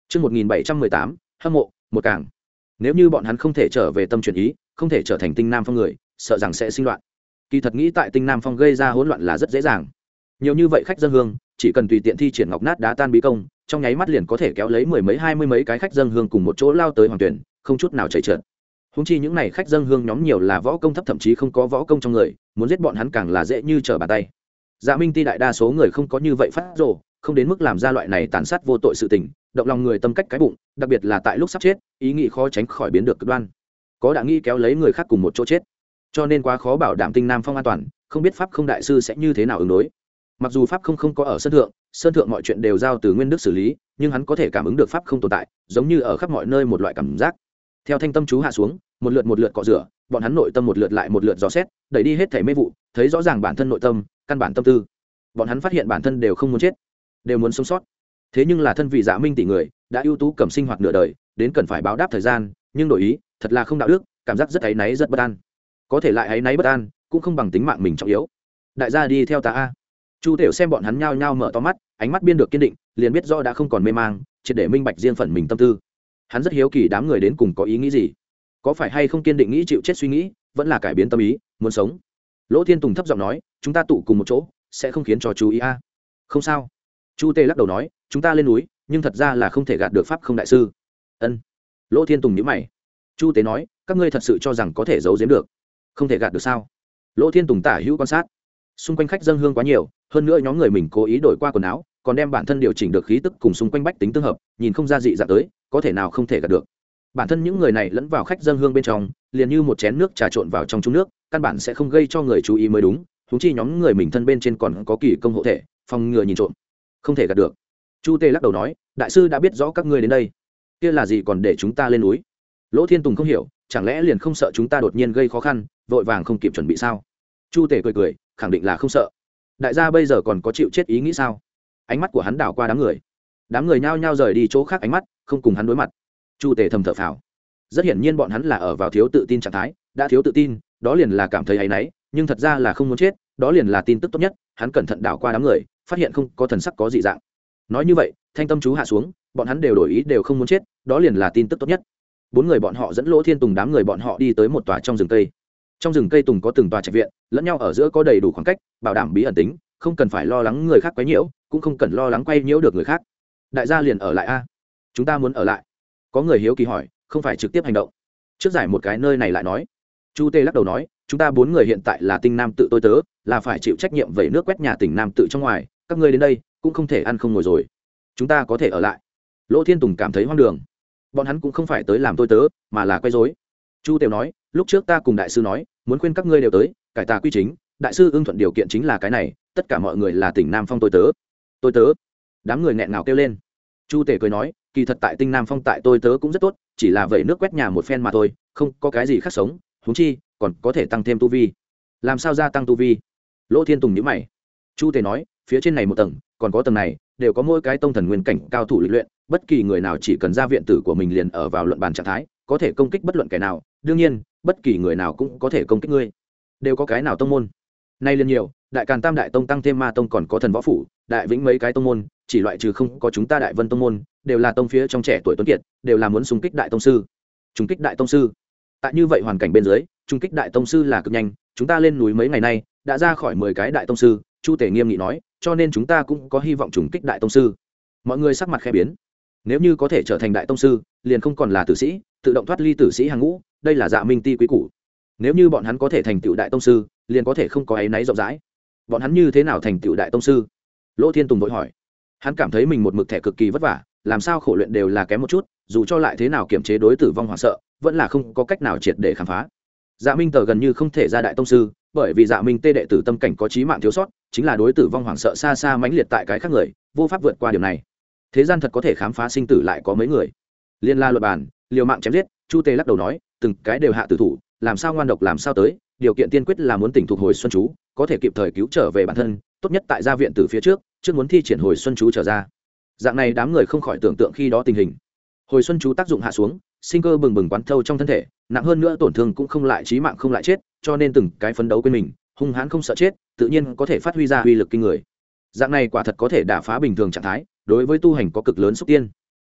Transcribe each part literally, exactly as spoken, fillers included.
Chương một nghìn bảy trăm mười tám, hâm mộ, một càng. Nếu như bọn hắn không thể trở về tâm chuyển ý, không thể trở thành Tinh Nam Phong người, sợ rằng sẽ sinh loạn. Kỳ thật nghĩ tại Tinh Nam Phong gây ra hỗn loạn là rất dễ dàng. Nhiều như vậy khách dân hương, chỉ cần tùy tiện thi triển ngọc nát đá tan bí công, trong nháy mắt liền có thể kéo lấy mười mấy hai mươi mấy cái khách dân hương cùng một chỗ lao tới hoàng tuyển, không chút nào chảy trượt. Huống chi những này khách dân hương nhóm nhiều là võ công thấp, thậm chí không có võ công trong người, muốn giết bọn hắn càng là dễ như trở bàn tay. Dạ Minh Ti đại đa số người không có như vậy phát rồ, không đến mức làm ra loại này tàn sát vô tội sự tình, động lòng người tâm cách cái bụng, đặc biệt là tại lúc sắp chết, ý nghĩ khó tránh khỏi biến được cực đoan. Có đã nghĩ kéo lấy người khác cùng một chỗ chết, cho nên quá khó bảo đảm Tinh Nam Phong an toàn, không biết pháp không đại sư sẽ như thế nào ứng đối. Mặc dù pháp không không có ở sơn thượng, sơn thượng mọi chuyện đều giao từ Nguyên Đức xử lý, nhưng hắn có thể cảm ứng được pháp không tồn tại, giống như ở khắp mọi nơi một loại cảm giác. Theo thanh tâm chú hạ xuống, một lượt một lượt cọ rửa, bọn hắn nội tâm một lượt lại một lượt dò xét, đẩy đi hết thảy mê vụ, thấy rõ ràng bản thân nội tâm, căn bản tâm tư. Bọn hắn phát hiện bản thân đều không muốn chết, đều muốn sống sót. Thế nhưng là thân vị Dạ Minh tỷ người, đã ưu tú cầm sinh hoạt nửa đời, đến cần phải báo đáp thời gian, nhưng đổi ý, thật là không đạo đức, cảm giác rất áy náy rất bất an. Có thể lại áy náy bất an, cũng không bằng tính mạng mình trọng yếu. Đại gia đi theo ta a. Chu Tiểu xem bọn hắn nhao nhao mở to mắt, ánh mắt biên được kiên định, liền biết rõ đã không còn mê mang, triệt để minh bạch riêng phần mình tâm tư. Hắn rất hiếu kỳ đám người đến cùng có ý nghĩ gì, có phải hay không kiên định nghĩ chịu chết suy nghĩ, vẫn là cải biến tâm ý, muốn sống. Lỗ Thiên Tùng thấp giọng nói, chúng ta tụ cùng một chỗ, sẽ không khiến cho chú ý a. Không sao. Chu Tề lắc đầu nói, chúng ta lên núi, nhưng thật ra là không thể gạt được pháp không đại sư. Ân. Lỗ Thiên Tùng nhíu mày. Chu Tề nói, các ngươi thật sự cho rằng có thể giấu giếm được, không thể gạt được sao? Lỗ Thiên Tùng tả hữu quan sát, xung quanh khách dân hương quá nhiều, hơn nữa nhóm người mình cố ý đổi qua quần áo, còn đem bản thân điều chỉnh được khí tức cùng xung quanh bách tính tương hợp, nhìn không ra dị dạng tới, có thể nào không thể gạt được. Bản thân những người này lẫn vào khách dân hương bên trong, liền như một chén nước trà trộn vào trong chung nước, căn bản sẽ không gây cho người chú ý mới đúng. Huống chi nhóm người mình thân bên trên còn có kỳ công hộ thể, phòng ngừa nhìn trộm, không thể gạt được. Chu Tề lắc đầu nói, đại sư đã biết rõ các ngươi đến đây, kia là gì còn để chúng ta lên núi? Lỗ Thiên Tùng không hiểu, chẳng lẽ liền không sợ chúng ta đột nhiên gây khó khăn, vội vàng không kịp chuẩn bị sao? Chu Tề cười cười, khẳng định là không sợ. Đại gia bây giờ còn có chịu chết ý nghĩ sao? Ánh mắt của hắn đảo qua đám người, đám người nhao nhao rời đi chỗ khác ánh mắt, không cùng hắn đối mặt. Chu Tề thầm thở phào, rất hiển nhiên bọn hắn là ở vào thiếu tự tin trạng thái, đã thiếu tự tin, đó liền là cảm thấy áy náy, nhưng thật ra là không muốn chết, đó liền là tin tức tốt nhất. Hắn cẩn thận đảo qua đám người, phát hiện không có thần sắc có dị dạng. Nói như vậy, thanh tâm chú hạ xuống, bọn hắn đều đổi ý, đều không muốn chết, đó liền là tin tức tốt nhất. Bốn người bọn họ dẫn Lỗ Thiên Tùng đám người bọn họ đi tới một tòa trong rừng cây. Trong rừng cây tùng có từng tòa trạch viện, lẫn nhau ở giữa có đầy đủ khoảng cách, bảo đảm bí ẩn tính, không cần phải lo lắng người khác quấy nhiễu, cũng không cần lo lắng quay nhiễu được người khác. Đại gia liền ở lại a? Chúng ta muốn ở lại. Có người hiếu kỳ hỏi, không phải trực tiếp hành động, trước giải một cái nơi này lại nói. Chu Tê lắc đầu nói, chúng ta bốn người hiện tại là Tinh Nam tự tôi tớ, là phải chịu trách nhiệm vẩy nước quét nhà Tỉnh Nam tự trong ngoài, các ngươi đến đây cũng không thể ăn không ngồi rồi, chúng ta có thể ở lại. Lỗ Thiên Tùng cảm thấy hoang đường, bọn hắn cũng không phải tới làm tôi tớ, mà là quấy rối. Chu Tiểu nói, lúc trước ta cùng đại sư nói, muốn khuyên các ngươi đều tới, cải tà quy chính, đại sư ưng thuận điều kiện chính là cái này, tất cả mọi người là Tỉnh Nam Phong tôi tớ. Tôi tớ? Đám người nghẹn ngào kêu lên. Chu Tể cười nói, kỳ thật tại Tinh Nam Phong tại tôi tớ cũng rất tốt, chỉ là vẩy nước quét nhà một phen mà thôi, không có cái gì khác sống, huống chi còn có thể tăng thêm tu vi. Làm sao gia tăng tu vi? Lỗ Thiên Tùng nhíu mày. Chu Tể nói, phía trên này một tầng, còn có tầng này, đều có mỗi cái tông thần nguyên cảnh cao thủ lịch luyện, bất kỳ người nào chỉ cần ra viện tử của mình liền ở vào luận bàn trạng thái, có thể công kích bất luận kẻ nào, đương nhiên, bất kỳ người nào cũng có thể công kích ngươi. Đều có cái nào tông môn? Nay liền nhiều, Đại Càn Tam Đại Tông tăng thêm Ma Tông còn có Thần Võ Phủ, Đại Vĩnh mấy cái tông môn, chỉ loại trừ không có chúng ta Đại Vân tông môn, đều là tông phía trong trẻ tuổi tuấn kiệt, đều là muốn xung kích đại tông sư. Xung kích đại tông sư. Tại như vậy hoàn cảnh bên dưới, xung kích đại tông sư là cực nhanh, chúng ta lên núi mấy ngày nay, đã ra khỏi mười cái đại tông sư, Chu Tể nghiêm nghị nói, cho nên chúng ta cũng có hy vọng xung kích đại tông sư. Mọi người sắc mặt khẽ biến. Nếu như có thể trở thành đại tông sư, liền không còn là tử sĩ, tự động thoát ly tử sĩ hàng ngũ, đây là Dạ Minh Ti quý củ. Nếu như bọn hắn có thể thành tựu đại tông sư, liền có thể không có áy náy rộng rãi. Bọn hắn như thế nào thành tựu đại tông sư? Lỗ Thiên Tùng vội hỏi. Hắn cảm thấy mình một mực thẻ cực kỳ vất vả, làm sao khổ luyện đều là kém một chút, dù cho lại thế nào kiểm chế đối tử vong hoảng sợ, vẫn là không có cách nào triệt để khám phá. Dạ Minh Tờ gần như không thể ra đại tông sư, bởi vì Dạ Minh Tê đệ tử tâm cảnh có chí mạng thiếu sót, chính là đối tử vong hoảng sợ xa xa mãnh liệt tại cái khác người, vô pháp vượt qua điều này. Thế gian thật có thể khám phá sinh tử lại có mấy người? Liên la luật bàn, liều mạng chém giết, Chu Tê lắc đầu nói, từng cái đều hạ tử thủ, làm sao ngoan độc làm sao tới, điều kiện tiên quyết là muốn tỉnh thuộc hồi xuân chú, có thể kịp thời cứu trở về bản thân, tốt nhất tại gia viện từ phía trước, trước muốn thi triển hồi xuân chú trở ra. Dạng này đám người không khỏi tưởng tượng khi đó tình hình. Hồi xuân chú tác dụng hạ xuống, sinh cơ bừng bừng quán thâu trong thân thể, nặng hơn nữa tổn thương cũng không lại chí mạng không lại chết, cho nên từng cái phấn đấu quên mình, hung hãn không sợ chết, tự nhiên có thể phát huy ra uy lực kinh người. Dạng này quả thật có thể đả phá bình thường trạng thái, đối với tu hành có cực lớn xúc tiên.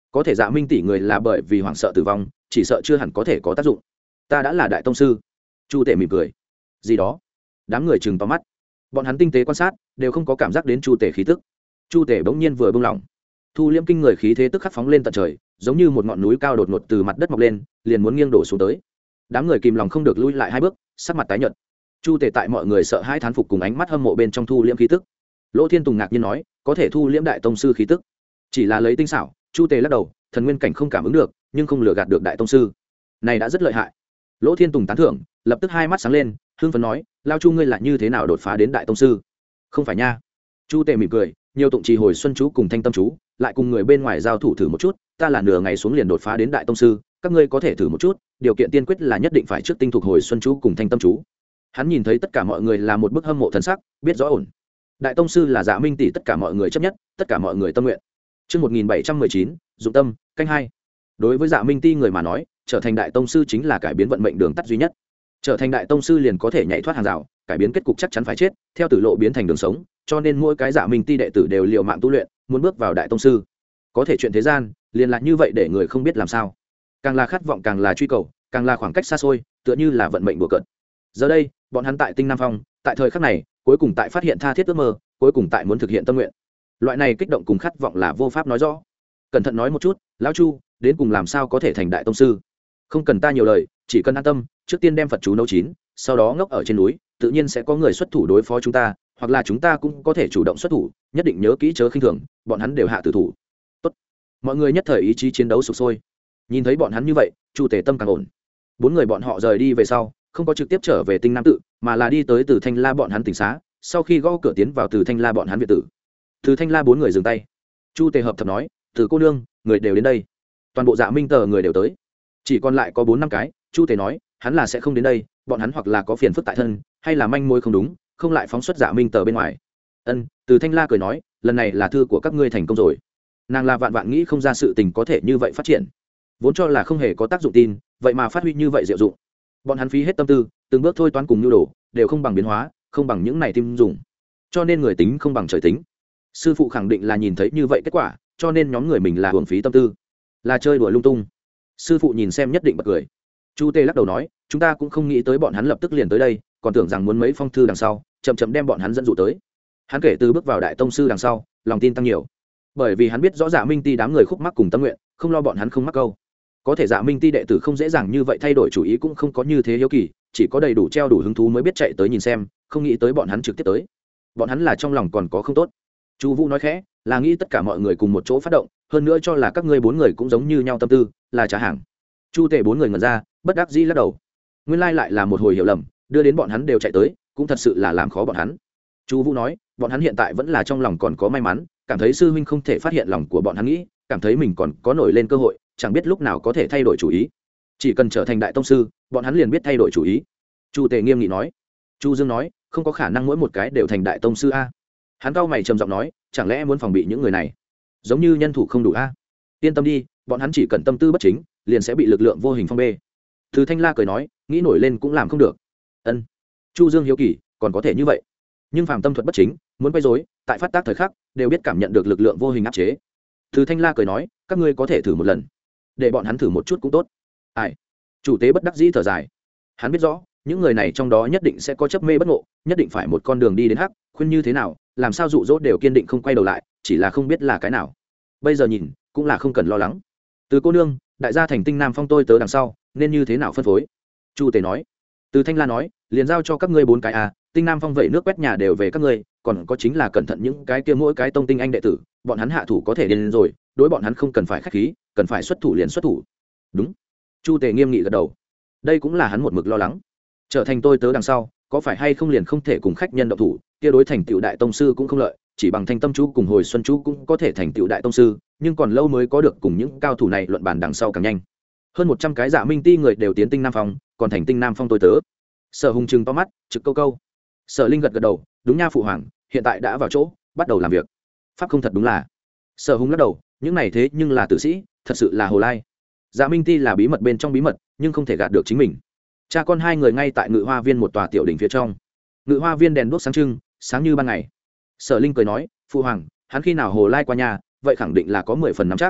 có thể dạ minh tỷ người là bởi vì hoảng sợ tử vong, chỉ sợ chưa hẳn có thể có tác dụng. Ta đã là đại tông sư. Chu tể mỉm cười. Gì đó? Đám người chừng to mắt, bọn hắn tinh tế quan sát đều không có cảm giác đến chu tể khí tức. Chu tể bỗng nhiên vừa buông lỏng, thu liễm kinh người khí thế tức khắc phóng lên tận trời, giống như một ngọn núi cao đột ngột từ mặt đất mọc lên, liền muốn nghiêng đổ xuống tới. Đám người kìm lòng không được lui lại hai bước, sắc mặt tái nhợt. Chu tể tại mọi người sợ hãi thán phục cùng ánh mắt hâm mộ bên trong thu liễm khí tức. Lỗ Thiên Tùng ngạc nhiên nói, có thể thu liễm đại tông sư khí tức, chỉ là lấy tinh xảo. Chu tể lắc đầu, thần nguyên cảnh không cảm ứng được, nhưng không lừa gạt được đại tông sư, này đã rất lợi hại. Lỗ Thiên Tùng tán thưởng, lập tức hai mắt sáng lên, hưng phấn nói, lao Chu ngươi là như thế nào đột phá đến đại tông sư? Không phải nha. Chu tể mỉm cười, nhiều tụng trì hồi xuân chú cùng thanh tâm chú, lại cùng người bên ngoài giao thủ thử một chút, ta là nửa ngày xuống liền đột phá đến đại tông sư, các ngươi có thể thử một chút, điều kiện tiên quyết là nhất định phải trước tinh thuộc hồi xuân chú cùng thanh tâm chú. Hắn nhìn thấy tất cả mọi người là một bức hâm mộ thần sắc, biết rõ ổn. Đại tông sư là Dạ Minh tỷ tất cả mọi người chấp nhất, tất cả mọi người tâm nguyện. Chương một nghìn bảy trăm mười chín, dụng tâm, canh hai. Đối với Dạ Minh tỷ người mà nói, trở thành đại tông sư chính là cải biến vận mệnh đường tắt duy nhất. Trở thành đại tông sư liền có thể nhảy thoát hàng rào, cải biến kết cục chắc chắn phải chết, theo tử lộ biến thành đường sống, cho nên mỗi cái Dạ Minh tỷ đệ tử đều liều mạng tu luyện, muốn bước vào đại tông sư. Có thể chuyện thế gian, liền là như vậy để người không biết làm sao. Càng là khát vọng càng là truy cầu, càng là khoảng cách xa xôi, tựa như là vận mệnh đùa cợt. Giờ đây, bọn hắn tại Tinh Nam Phong, tại thời khắc này, cuối cùng tại phát hiện tha thiết ước mơ, cuối cùng tại muốn thực hiện tâm nguyện. Loại này kích động cùng khát vọng là vô pháp nói rõ. Cẩn thận nói một chút, lão Chu, đến cùng làm sao có thể thành đại tông sư? Không cần ta nhiều lời, chỉ cần an tâm, trước tiên đem Phật chú nấu chín, sau đó ngốc ở trên núi, tự nhiên sẽ có người xuất thủ đối phó chúng ta, hoặc là chúng ta cũng có thể chủ động xuất thủ, nhất định nhớ kỹ chớ khinh thường, bọn hắn đều hạ tử thủ. Tốt. Mọi người nhất thời ý chí chiến đấu sục sôi. Nhìn thấy bọn hắn như vậy, Chu Tề tâm càng ổn. Bốn người bọn họ rời đi về sau, không có trực tiếp trở về Tinh Nam tự, mà là đi tới Từ Thanh La bọn hắn tỉnh xá, sau khi gõ cửa tiến vào Từ Thanh La bọn hắn viện tử. Từ Thanh La bốn người dừng tay. Chu Tề hợp thập nói, "Từ cô nương, người đều đến đây." Toàn bộ Dạ Minh tờ người đều tới. Chỉ còn lại có bốn năm cái, Chu Tề nói, hắn là sẽ không đến đây, bọn hắn hoặc là có phiền phức tại thân, hay là manh mối không đúng, không lại phóng xuất Dạ Minh tờ bên ngoài. Ân, Từ Thanh La cười nói, lần này là thư của các ngươi thành công rồi. Nàng là vạn vạn nghĩ không ra sự tình có thể như vậy phát triển, vốn cho là không hề có tác dụng tin, vậy mà phát huy như vậy diệu dụng. Bọn hắn phí hết tâm tư, từng bước thôi toán cùng nhu đồ, đều không bằng biến hóa, không bằng những này tim dùng, cho nên người tính không bằng trời tính. Sư phụ khẳng định là nhìn thấy như vậy kết quả, cho nên nhóm người mình là hưởng phí tâm tư, là chơi đùa lung tung. Sư phụ nhìn xem nhất định bật cười. Chu Tê lắc đầu nói, chúng ta cũng không nghĩ tới bọn hắn lập tức liền tới đây, còn tưởng rằng muốn mấy phong thư đằng sau chậm chậm đem bọn hắn dẫn dụ tới. Hắn kể từ bước vào đại tông sư đằng sau, lòng tin tăng nhiều, bởi vì hắn biết rõ Dạ Minh ti đám người khúc mắc cùng tâm nguyện, không lo bọn hắn không mắc câu. Có thể Dạ Minh ti đệ tử không dễ dàng như vậy thay đổi chủ ý, cũng không có như thế hiếu kỳ, chỉ có đầy đủ treo đủ hứng thú mới biết chạy tới nhìn xem, không nghĩ tới bọn hắn trực tiếp tới. Bọn hắn là trong lòng còn có không tốt. Chu Vũ nói khẽ, là nghĩ tất cả mọi người cùng một chỗ phát động, hơn nữa cho là các ngươi bốn người cũng giống như nhau tâm tư, là trả hàng. Chu Tề bốn người ngẩn ra, bất đắc dĩ lắc đầu. Nguyên lai lại là một hồi hiểu lầm, đưa đến bọn hắn đều chạy tới, cũng thật sự là làm khó bọn hắn. Chu Vũ nói, bọn hắn hiện tại vẫn là trong lòng còn có may mắn, cảm thấy sư huynh không thể phát hiện lòng của bọn hắn nghĩ, cảm thấy mình còn có nổi lên cơ hội, chẳng biết lúc nào có thể thay đổi chủ ý. Chỉ cần trở thành đại tông sư, bọn hắn liền biết thay đổi chủ ý. Chu Tề nghiêm nghị nói. Chu Dương nói, không có khả năng mỗi một cái đều thành đại tông sư a. Hắn cau mày trầm giọng nói, chẳng lẽ muốn phòng bị những người này, giống như nhân thủ không đủ a? Yên tâm đi, bọn hắn chỉ cần tâm tư bất chính, liền sẽ bị lực lượng vô hình phong bê. Từ Thanh La cười nói, nghĩ nổi lên cũng làm không được. Ân. Chu Dương hiếu kỳ, còn có thể như vậy? Nhưng phàm tâm thuật bất chính, muốn quay rối, tại phát tác thời khắc, đều biết cảm nhận được lực lượng vô hình áp chế. Từ Thanh La cười nói, các ngươi có thể thử một lần, để bọn hắn thử một chút cũng tốt. Ai? Chủ tế bất đắc dĩ thở dài. Hắn biết rõ, những người này trong đó nhất định sẽ có chấp mê bất ngộ, nhất định phải một con đường đi đến hắc, khuyên như thế nào, làm sao dụ dỗ đều kiên định không quay đầu lại, chỉ là không biết là cái nào. Bây giờ nhìn, cũng là không cần lo lắng. Từ cô nương, đại gia thành Tinh Nam Phong tôi tớ đằng sau, nên như thế nào phân phối? Chu Tề nói. Từ Thanh La nói, liền giao cho các ngươi bốn cái à, Tinh Nam Phong vậy nước quét nhà đều về các ngươi, còn có chính là cẩn thận những cái kia mỗi cái tông tinh anh đệ tử, bọn hắn hạ thủ có thể đến rồi, đối bọn hắn không cần phải khách khí, cần phải xuất thủ liền xuất thủ. Đúng. Chu Tề nghiêm nghị gật đầu. Đây cũng là hắn một mực lo lắng. Trở thành tôi tớ đằng sau, có phải hay không liền không thể cùng khách nhân động thủ, kia đối thành tựu đại tông sư cũng không lợi, chỉ bằng thanh tâm chú cùng hồi xuân chú cũng có thể thành tựu đại tông sư, nhưng còn lâu mới có được cùng những cao thủ này luận bàn đằng sau càng nhanh. Hơn một trăm cái Dạ Minh ti người đều tiến Tinh Nam Phong, còn thành Tinh Nam Phong tôi tớ. Sở Hùng trừng to mắt, trực câu câu. Sở Linh gật gật đầu, đúng nha phụ hoàng, hiện tại đã vào chỗ, bắt đầu làm việc. Pháp không thật đúng là. Sở Hùng lắc đầu, những này thế nhưng là tử sĩ, thật sự là hồ lai. Dạ Minh ti là bí mật bên trong bí mật, nhưng không thể gạt được chính mình. Cha con hai người ngay tại Ngự Hoa Viên một tòa tiểu đỉnh phía trong. Ngự Hoa Viên đèn đuốc sáng trưng, sáng như ban ngày. Sở Linh cười nói, phụ hoàng, hắn khi nào hồ lai qua nhà, vậy khẳng định là có mười phần nắm chắc.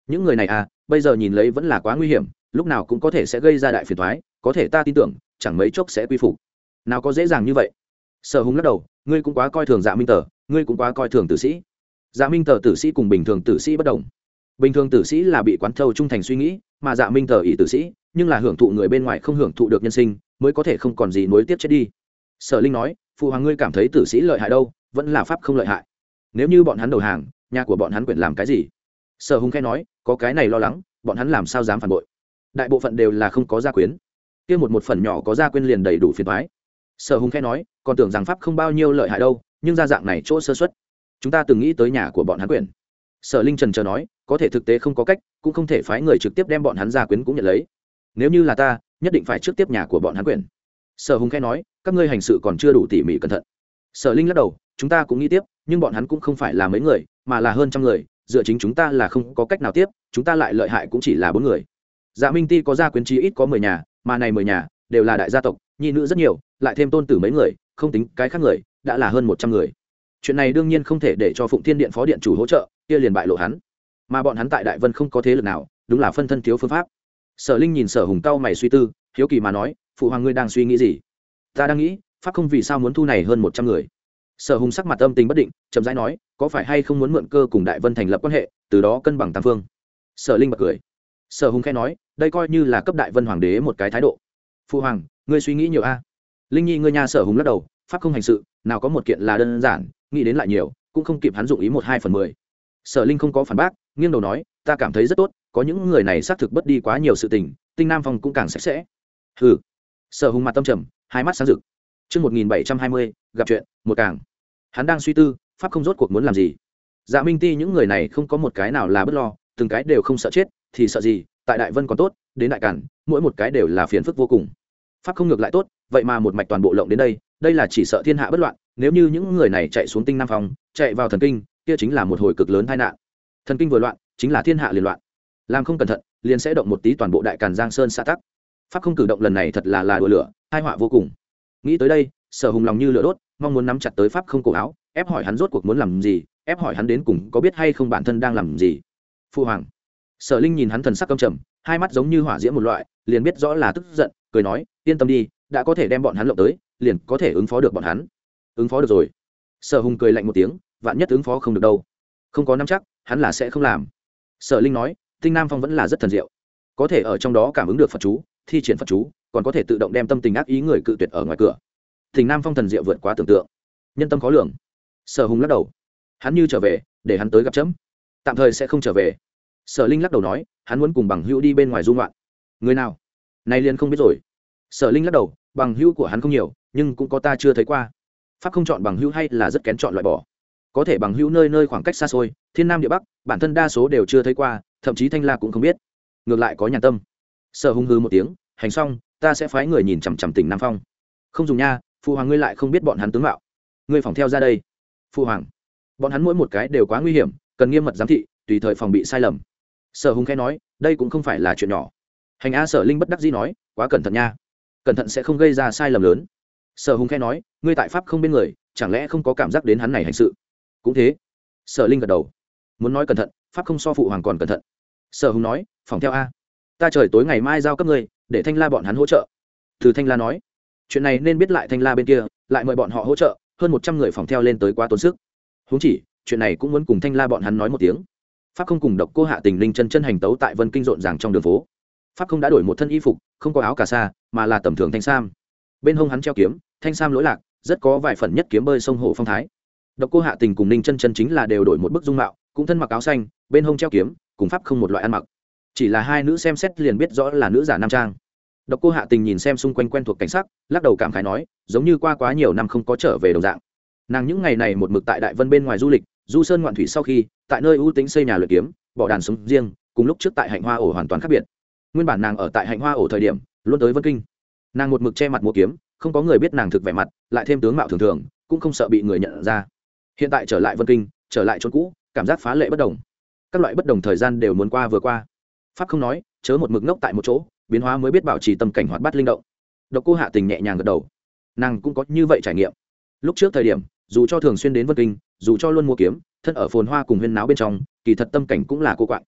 những người này à bây giờ nhìn lấy vẫn là quá nguy hiểm, lúc nào cũng có thể sẽ gây ra đại phiền thoái, có thể ta tin tưởng chẳng mấy chốc sẽ quy phục. Nào có dễ dàng như vậy. Sở Hùng lắc đầu, ngươi cũng quá coi thường Dạ Minh Tở, ngươi cũng quá coi thường tử sĩ. Dạ Minh Tở tử sĩ cùng bình thường tử sĩ bất đồng. Bình thường tử sĩ là bị quán thâu trung thành suy nghĩ, mà Dạ Minh Tở ỷ tử sĩ nhưng là hưởng thụ người bên ngoài không hưởng thụ được nhân sinh, mới có thể không còn gì nối tiếp chết đi. Sở Linh nói, phụ hoàng ngươi cảm thấy tử sĩ lợi hại đâu, vẫn là pháp không lợi hại. Nếu như bọn hắn đầu hàng, nhà của bọn hắn quyền làm cái gì? Sở Hùng khẽ nói, có cái này lo lắng, bọn hắn làm sao dám phản bội? Đại bộ phận đều là không có gia quyến, kia một một phần nhỏ có gia quyến liền đầy đủ phiền toái. Sở Hùng khẽ nói, còn tưởng rằng pháp không bao nhiêu lợi hại đâu, nhưng ra dạng này chỗ sơ suất, chúng ta từng nghĩ tới nhà của bọn hắn quyền. Sở Linh trần chờ nói, có thể thực tế không có cách, cũng không thể phái người trực tiếp đem bọn hắn gia quyến cũng nhận lấy. Nếu như là ta, nhất định phải trước tiếp nhà của bọn hắn quyền. Sở Hùng khẽ nói, các ngươi hành sự còn chưa đủ tỉ mỉ cẩn thận. Sở Linh lắc đầu, chúng ta cũng nghĩ tiếp, nhưng bọn hắn cũng không phải là mấy người, mà là hơn trăm người, dựa chính chúng ta là không có cách nào tiếp, chúng ta lại lợi hại cũng chỉ là bốn người. Dạ Minh Ti có gia quyến chí ít có mười nhà, mà này mười nhà đều là đại gia tộc, nhi nữ rất nhiều, lại thêm tôn tử mấy người, không tính cái khác người, đã là hơn một trăm người. Chuyện này đương nhiên không thể để cho Phụng Thiên Điện phó điện chủ hỗ trợ, kia liền bại lộ hắn. Mà bọn hắn tại Đại Vân không có thế lực nào, đúng là phân thân thiếu phương pháp. Sở Linh nhìn Sở Hùng cau mày suy tư, hiếu kỳ mà nói, phụ hoàng ngươi đang suy nghĩ gì? Ta đang nghĩ, pháp không vì sao muốn thu này hơn một trăm người. Sở Hùng sắc mặt âm tình bất định, chậm rãi nói, có phải hay không muốn mượn cơ cùng Đại Vân thành lập quan hệ, từ đó cân bằng tam phương? Sở Linh bật cười. Sở Hùng khẽ nói, đây coi như là cấp Đại Vân hoàng đế một cái thái độ. Phụ hoàng, ngươi suy nghĩ nhiều a? Linh Nhi ngươi nhà. Sở Hùng lắc đầu, pháp không hành sự, nào có một kiện là đơn giản, nghĩ đến lại nhiều, cũng không kịp hắn dụng ý một hai phần mười. Sở Linh không có phản bác, nghiêng đầu nói, ta cảm thấy rất tốt, có những người này xác thực bất đi quá nhiều sự tình, Tinh Nam Phong cũng càng sạch sẽ. Hừ. Sở Hùng mặt tâm trầm, hai mắt sáng rực. Chương một nghìn bảy trăm hai mươi, gặp chuyện, một càng. Hắn đang suy tư, pháp không rốt cuộc muốn làm gì. Dạ Minh Ti những người này không có một cái nào là bất lo, từng cái đều không sợ chết, thì sợ gì, tại Đại Vân còn tốt, đến Đại Cản, mỗi một cái đều là phiền phức vô cùng. Pháp không ngược lại tốt, vậy mà một mạch toàn bộ lộng đến đây, đây là chỉ sợ thiên hạ bất loạn, nếu như những người này chạy xuống Tinh Nam Phong, chạy vào thần kinh, kia chính là một hồi cực lớn tai nạn. Thần kinh vừa loạn, chính là thiên hạ liền loạn. Làm không cẩn thận, liền sẽ động một tí toàn bộ Đại Càn Giang Sơn xã tắc. Pháp không cử động lần này thật là là đùa lửa, tai họa vô cùng. Nghĩ tới đây, Sở Hùng lòng như lửa đốt, mong muốn nắm chặt tới pháp không cổ áo, ép hỏi hắn rốt cuộc muốn làm gì, ép hỏi hắn đến cùng có biết hay không bản thân đang làm gì. Phu hoàng. Sở Linh nhìn hắn thần sắc căm trầm, hai mắt giống như hỏa diễm một loại, liền biết rõ là tức giận, cười nói, yên tâm đi, đã có thể đem bọn hắn lộng tới, liền có thể ứng phó được bọn hắn. Ứng phó được rồi. Sở Hùng cười lạnh một tiếng, vạn nhất ứng phó không được đâu, không có nắm chắc, hắn là sẽ không làm. Sở Linh nói, Tinh Nam Phong vẫn là rất thần diệu, có thể ở trong đó cảm ứng được Phật chú, thi triển Phật chú, còn có thể tự động đem tâm tình ác ý người cự tuyệt ở ngoài cửa. Tinh Nam Phong thần diệu vượt quá tưởng tượng, nhân tâm khó lường. Sở Hùng lắc đầu, hắn như trở về, để hắn tới gặp chấm, tạm thời sẽ không trở về. Sở Linh lắc đầu nói, hắn muốn cùng bằng hữu đi bên ngoài du ngoạn. Người nào? Này liền không biết rồi. Sở Linh lắc đầu, bằng hữu của hắn không nhiều, nhưng cũng có ta chưa thấy qua. Pháp không chọn bằng hữu hay là rất kén chọn loại bỏ. Có thể bằng hữu nơi nơi khoảng cách xa xôi, thiên nam địa bắc, bản thân đa số đều chưa thấy qua, thậm chí Thanh La cũng không biết. Ngược lại có nhàn tâm. Sở Hùng hừ một tiếng, hành xong, ta sẽ phái người nhìn chằm chằm tỉnh Nam Phong. Không dùng nha, phụ hoàng ngươi lại không biết bọn hắn tướng mạo. Ngươi phòng theo ra đây. Phụ hoàng, bọn hắn mỗi một cái đều quá nguy hiểm, cần nghiêm mật giám thị, tùy thời phòng bị sai lầm. Sở Hùng khẽ nói, đây cũng không phải là chuyện nhỏ. Hành a. Sở Linh bất đắc dĩ nói, quá cẩn thận nha, cẩn thận sẽ không gây ra sai lầm lớn. Sở Hùng khẽ nói, ngươi tại pháp không bên người, chẳng lẽ không có cảm giác đến hắn này hành sự? Cũng thế. Sở Linh gật đầu, muốn nói cẩn thận, pháp không so phụ hoàng còn cẩn thận. Sở Hùng nói, phòng theo a, ta trời tối ngày mai giao cấp ngươi, để Thanh La bọn hắn hỗ trợ. Từ Thanh La nói, chuyện này nên biết lại Thanh La bên kia, lại mời bọn họ hỗ trợ, hơn một trăm người phòng theo lên tới quá tốn sức. Huống chỉ, chuyện này cũng muốn cùng Thanh La bọn hắn nói một tiếng. Pháp không cùng Độc Cô Hạ Tình linh chân chân hành tấu tại Vân Kinh rộn ràng trong đường phố. Pháp không đã đổi một thân y phục, không có áo cà sa, mà là tầm thường thanh sam. Bên hông hắn treo kiếm, thanh sam lỗi lạc, rất có vài phần nhất kiếm bơi sông hồ phong thái. Độc Cô Hạ Tình cùng Ninh Chân Chân chính là đều đổi một bức dung mạo, cũng thân mặc áo xanh, bên hông treo kiếm, cùng pháp không một loại ăn mặc. Chỉ là hai nữ xem xét liền biết rõ là nữ giả nam trang. Độc Cô Hạ Tình nhìn xem xung quanh quen thuộc cảnh sắc, lắc đầu cảm khái nói, giống như qua quá nhiều năm không có trở về đồng dạng. Nàng những ngày này một mực tại Đại Vân bên ngoài du lịch, du sơn ngoạn thủy sau khi, tại nơi ưu tính xây nhà luyện kiếm, bỏ đàn sống riêng, cùng lúc trước tại Hạnh Hoa ổ hoàn toàn khác biệt. Nguyên bản nàng ở tại Hạnh Hoa ổ thời điểm, luôn tới Vân Kinh. Nàng một mực che mặt múa kiếm, không có người biết nàng thực vẻ mặt, lại thêm tướng mạo thường thường, cũng không sợ bị người nhận ra. Hiện tại trở lại Vân Kinh, trở lại chốn cũ, cảm giác phá lệ bất đồng. Các loại bất đồng thời gian đều muốn qua vừa qua. Pháp không nói, chớ một mực ngốc tại một chỗ, biến hóa mới biết bảo trì tâm cảnh hoạt bát linh động. Độc Cô Hạ Tình nhẹ nhàng gật đầu. Nàng cũng có như vậy trải nghiệm. Lúc trước thời điểm, dù cho thường xuyên đến Vân Kinh, dù cho luôn mua kiếm, thân ở phồn hoa cùng huyên náo bên trong, kỳ thật tâm cảnh cũng là cô quạng.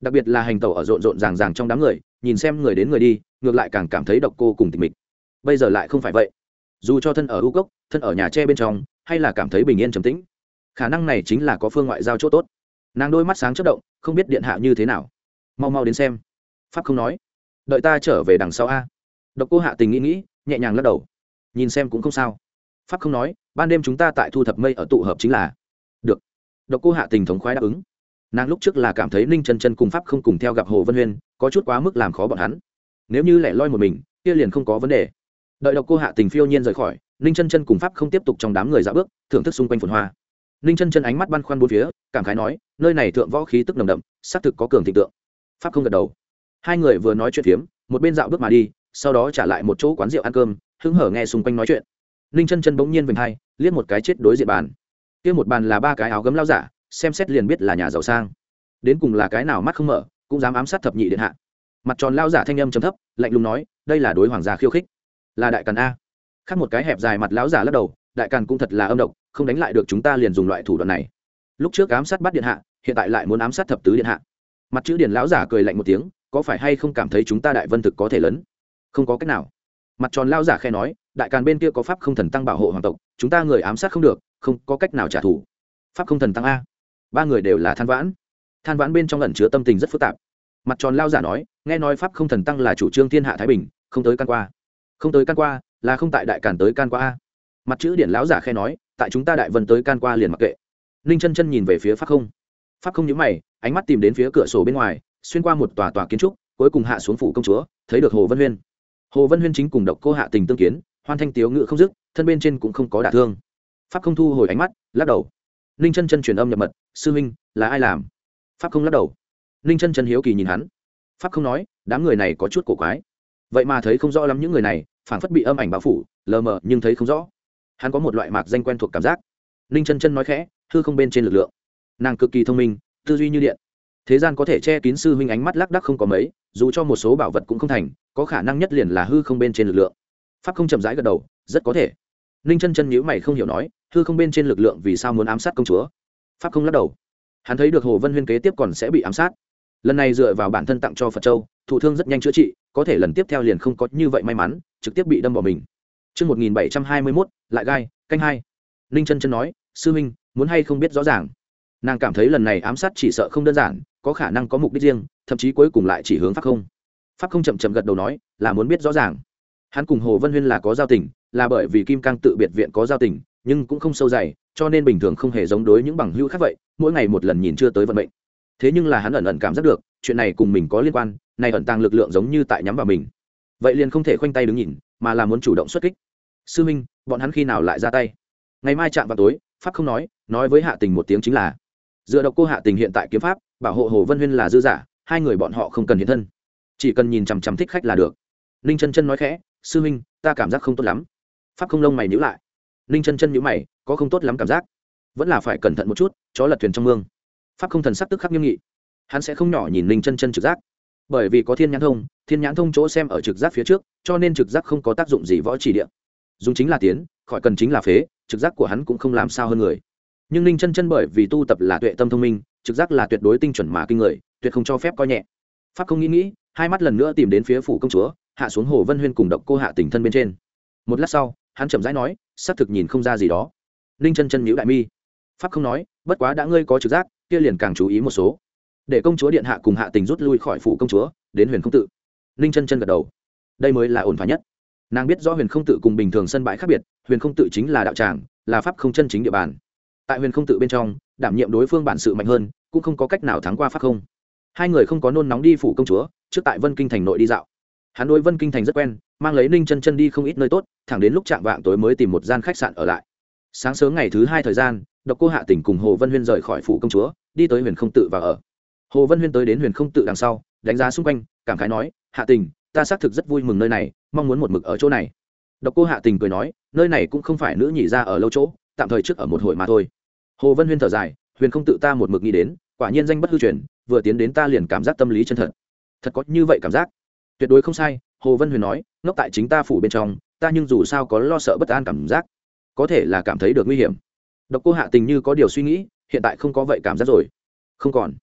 đặc biệt là hành tẩu ở rộn rộn ràng ràng trong đám người, nhìn xem người đến người đi, ngược lại càng cảm thấy độc cô cùng tịch mịch. Bây giờ lại không phải vậy, dù cho thân ở u cốc, thân ở nhà tre bên trong, hay là cảm thấy bình yên trầm tĩnh, khả năng này chính là có phương ngoại giao chỗ tốt. Nàng đôi mắt sáng chớp động, không biết điện hạ như thế nào, mau mau đến xem. Pháp không nói, đợi ta trở về đằng sau a. Độc cô Hạ Tình nghĩ nghĩ, nhẹ nhàng lắc đầu, nhìn xem cũng không sao. Pháp không nói, ban đêm chúng ta tại thu thập mây ở tụ hợp chính là được. Độc cô Hạ Tình thống khoái đáp ứng. Nàng lúc trước là cảm thấy Ninh Chân Chân cùng Pháp không cùng theo gặp Hồ Vân Huyên, có chút quá mức làm khó bọn hắn. Nếu như lẻ loi một mình, kia liền không có vấn đề. Đợi Độc cô Hạ Tình phiêu nhiên rời khỏi, Ninh Chân Chân cùng Pháp không tiếp tục trong đám người dạo bước, thưởng thức xung quanh phồn hoa. Ninh Chân Chân ánh mắt băn khoăn bốn phía, cảm khái nói, nơi này thượng võ khí tức nồng đậm, xác thực có cường thịnh tượng. Pháp không gật đầu. Hai người vừa nói chuyện phiếm, một bên dạo bước mà đi, sau đó trả lại một chỗ quán rượu ăn cơm, hứng hở nghe xung quanh nói chuyện. Ninh Chân Chân bỗng nhiên vểnh hai, liếc một cái chết đối diện bàn. Kia một bàn là ba cái áo gấm lao giả, xem xét liền biết là nhà giàu sang. Đến cùng là cái nào mắt không mở, cũng dám ám sát thập nhị điện hạ. Mặt tròn lao giả thanh âm trầm thấp, lạnh lùng nói, đây là đối hoàng gia khiêu khích, là đại càn a. Khác một cái hẹp dài mặt lão giả lắc đầu, đại càn cũng thật là âm độc, không đánh lại được chúng ta liền dùng loại thủ đoạn này. Lúc trước ám sát bắt điện hạ, hiện tại lại muốn ám sát thập tứ điện hạ. Mặt chữ điển lão giả cười lạnh một tiếng, có phải hay không cảm thấy chúng ta đại vân thực có thể lớn? Không có cách nào. Mặt tròn lao giả khe nói, đại càn bên kia có pháp không thần tăng bảo hộ hoàng tộc, chúng ta người ám sát không được, không có cách nào trả thù. Pháp không thần tăng a. Ba người đều là than vãn. Than vãn bên trong ẩn chứa tâm tình rất phức tạp. Mặt tròn lao giả nói, nghe nói pháp không thần tăng là chủ trương thiên hạ thái bình, không tới can qua. Không tới can qua, là không tại đại càn tới can qua a. Mặt chữ điển lão giả khe nói, tại chúng ta đại vân tới can qua liền mặc kệ. Ninh Chân Chân nhìn về phía pháp không. Pháp không nhíu mày, ánh mắt tìm đến phía cửa sổ bên ngoài, xuyên qua một tòa tòa kiến trúc, cuối cùng hạ xuống phủ công chúa, thấy được Hồ Vân Huyên. Hồ Vân Huyên chính cùng Độc cô Hạ Tình tương kiến, hoan thanh tiếu ngữ không dứt, thân bên trên cũng không có đả thương. Pháp không thu hồi ánh mắt, lắc đầu. Ninh Chân Chân truyền âm nhập mật, sư huynh, là ai làm? Pháp không lắc đầu. Ninh Chân Chân hiếu kỳ nhìn hắn. Pháp không nói, đám người này có chút cổ quái. Vậy mà thấy không rõ lắm những người này, phảng phất bị âm ảnh bao phủ, lờ mờ nhưng thấy không rõ. Hắn có một loại mạc danh quen thuộc cảm giác. Ninh Chân Chân nói khẽ, hư không bên trên lực lượng. Nàng cực kỳ thông minh, tư duy như điện. Thế gian có thể che kín sư huynh ánh mắt lác đác không có mấy, dù cho một số bảo vật cũng không thành, có khả năng nhất liền là hư không bên trên lực lượng. Pháp không chậm rãi gật đầu, rất có thể. Ninh Chân Chân nhíu mày không hiểu nói, hư không bên trên lực lượng vì sao muốn ám sát công chúa? Pháp không lắc đầu. Hắn thấy được Hồ Vân Huyên kế tiếp còn sẽ bị ám sát. Lần này dựa vào bản thân tặng cho Phật Châu, thụ thương rất nhanh chữa trị, có thể lần tiếp theo liền không có như vậy may mắn, trực tiếp bị đâm bỏ mình. Chương một nghìn bảy trăm hai mươi mốt, lại gai, canh hai. Ninh Chân Chân nói, sư huynh, muốn hay không biết rõ ràng. Nàng cảm thấy lần này ám sát chỉ sợ không đơn giản, có khả năng có mục đích riêng, thậm chí cuối cùng lại chỉ hướng Pháp không. Pháp không chậm chậm gật đầu nói, là muốn biết rõ ràng. Hắn cùng Hồ Vân Huyên là có giao tình, là bởi vì Kim Cang tự biệt viện có giao tình, nhưng cũng không sâu dày, cho nên bình thường không hề giống đối những bằng hữu khác vậy, mỗi ngày một lần nhìn chưa tới vận mệnh. Thế nhưng là hắn ẩn ẩn cảm giác được, chuyện này cùng mình có liên quan, này ẩn tàng lực lượng giống như tại nhắm vào mình. Vậy liền không thể khoanh tay đứng nhìn, mà là muốn chủ động xuất kích. Sư minh, bọn hắn khi nào lại ra tay? Ngày mai chạm vào tối, Pháp không nói, nói với Hạ Tình một tiếng chính là. Dựa Độc cô Hạ Tình hiện tại kiếm pháp, bảo hộ Hồ Vân Huyên là dư giả, hai người bọn họ không cần hiện thân, chỉ cần nhìn chằm chằm thích khách là được. Ninh Chân Chân nói khẽ, sư minh, ta cảm giác không tốt lắm. Pháp không lông mày nhíu lại. Ninh Chân Chân nhíu mày, có không tốt lắm cảm giác, vẫn là phải cẩn thận một chút, chó lật thuyền trong mương. Pháp không thần sắc tức khắc nghiêm nghị, hắn sẽ không nhỏ nhìn Ninh Chân Chân trực giác, bởi vì có thiên nhãn thông, thiên nhãn thông chỗ xem ở trực giác phía trước, cho nên trực giác không có tác dụng gì võ chỉ địa, dùng chính là tiến, khỏi cần chính là phế, trực giác của hắn cũng không làm sao hơn người. Nhưng Ninh Chân Chân bởi vì tu tập là tuệ tâm thông minh, trực giác là tuyệt đối tinh chuẩn mà kinh người, tuyệt không cho phép coi nhẹ. Pháp không nghĩ nghĩ, hai mắt lần nữa tìm đến phía phủ công chúa, hạ xuống Hồ Vân Huyên cùng Độc cô Hạ Tình thân bên trên. Một lát sau, hắn chậm rãi nói, xác thực nhìn không ra gì đó. Ninh Chân Chân nhíu đại mi. Pháp không nói, bất quá đã ngươi có trực giác, kia liền càng chú ý một số. Để công chúa điện hạ cùng Hạ Tình rút lui khỏi phủ công chúa, đến Huyền Không tự. Ninh Chân Chân gật đầu. Đây mới là ổn thỏa nhất. Nàng biết rõ Huyền Không tự cùng bình thường sân bãi khác biệt, Huyền Không tự chính là đạo tràng, là pháp không chân chính địa bàn. Tại Huyền Không tự bên trong, đảm nhiệm đối phương bản sự mạnh hơn, cũng không có cách nào thắng qua pháp không. Hai người không có nôn nóng đi phủ công chúa, trước tại Vân Kinh thành nội đi dạo. Hắn đối Vân Kinh thành rất quen, mang lấy Ninh Chân Chân đi không ít nơi tốt, thẳng đến lúc chạng vạng tối mới tìm một gian khách sạn ở lại. Sáng sớm ngày thứ hai thời gian, Độc cô Hạ Tình cùng Hồ Vân Huyên rời khỏi phủ công chúa, đi tới Huyền Không tự và ở. Hồ Vân Huyên tới đến Huyền Không tự đằng sau, đánh giá xung quanh, cảm khái nói, Hạ Tình, ta xác thực rất vui mừng nơi này, mong muốn một mực ở chỗ này. Độc cô Hạ Tình cười nói, nơi này cũng không phải nữ nhị ra ở lâu chỗ, tạm thời trước ở một hồi mà thôi. Hồ Vân Huyên thở dài, Huyền Không tự ta một mực nghĩ đến, quả nhiên danh bất hư truyền, vừa tiến đến ta liền cảm giác tâm lý chân thật. Thật có như vậy cảm giác? Tuyệt đối không sai, Hồ Vân Huyền nói, ngốc tại chính ta phủ bên trong, ta nhưng dù sao có lo sợ bất an cảm giác, có thể là cảm thấy được nguy hiểm. Độc cô Hạ Tình như có điều suy nghĩ, hiện tại không có vậy cảm giác rồi. Không còn.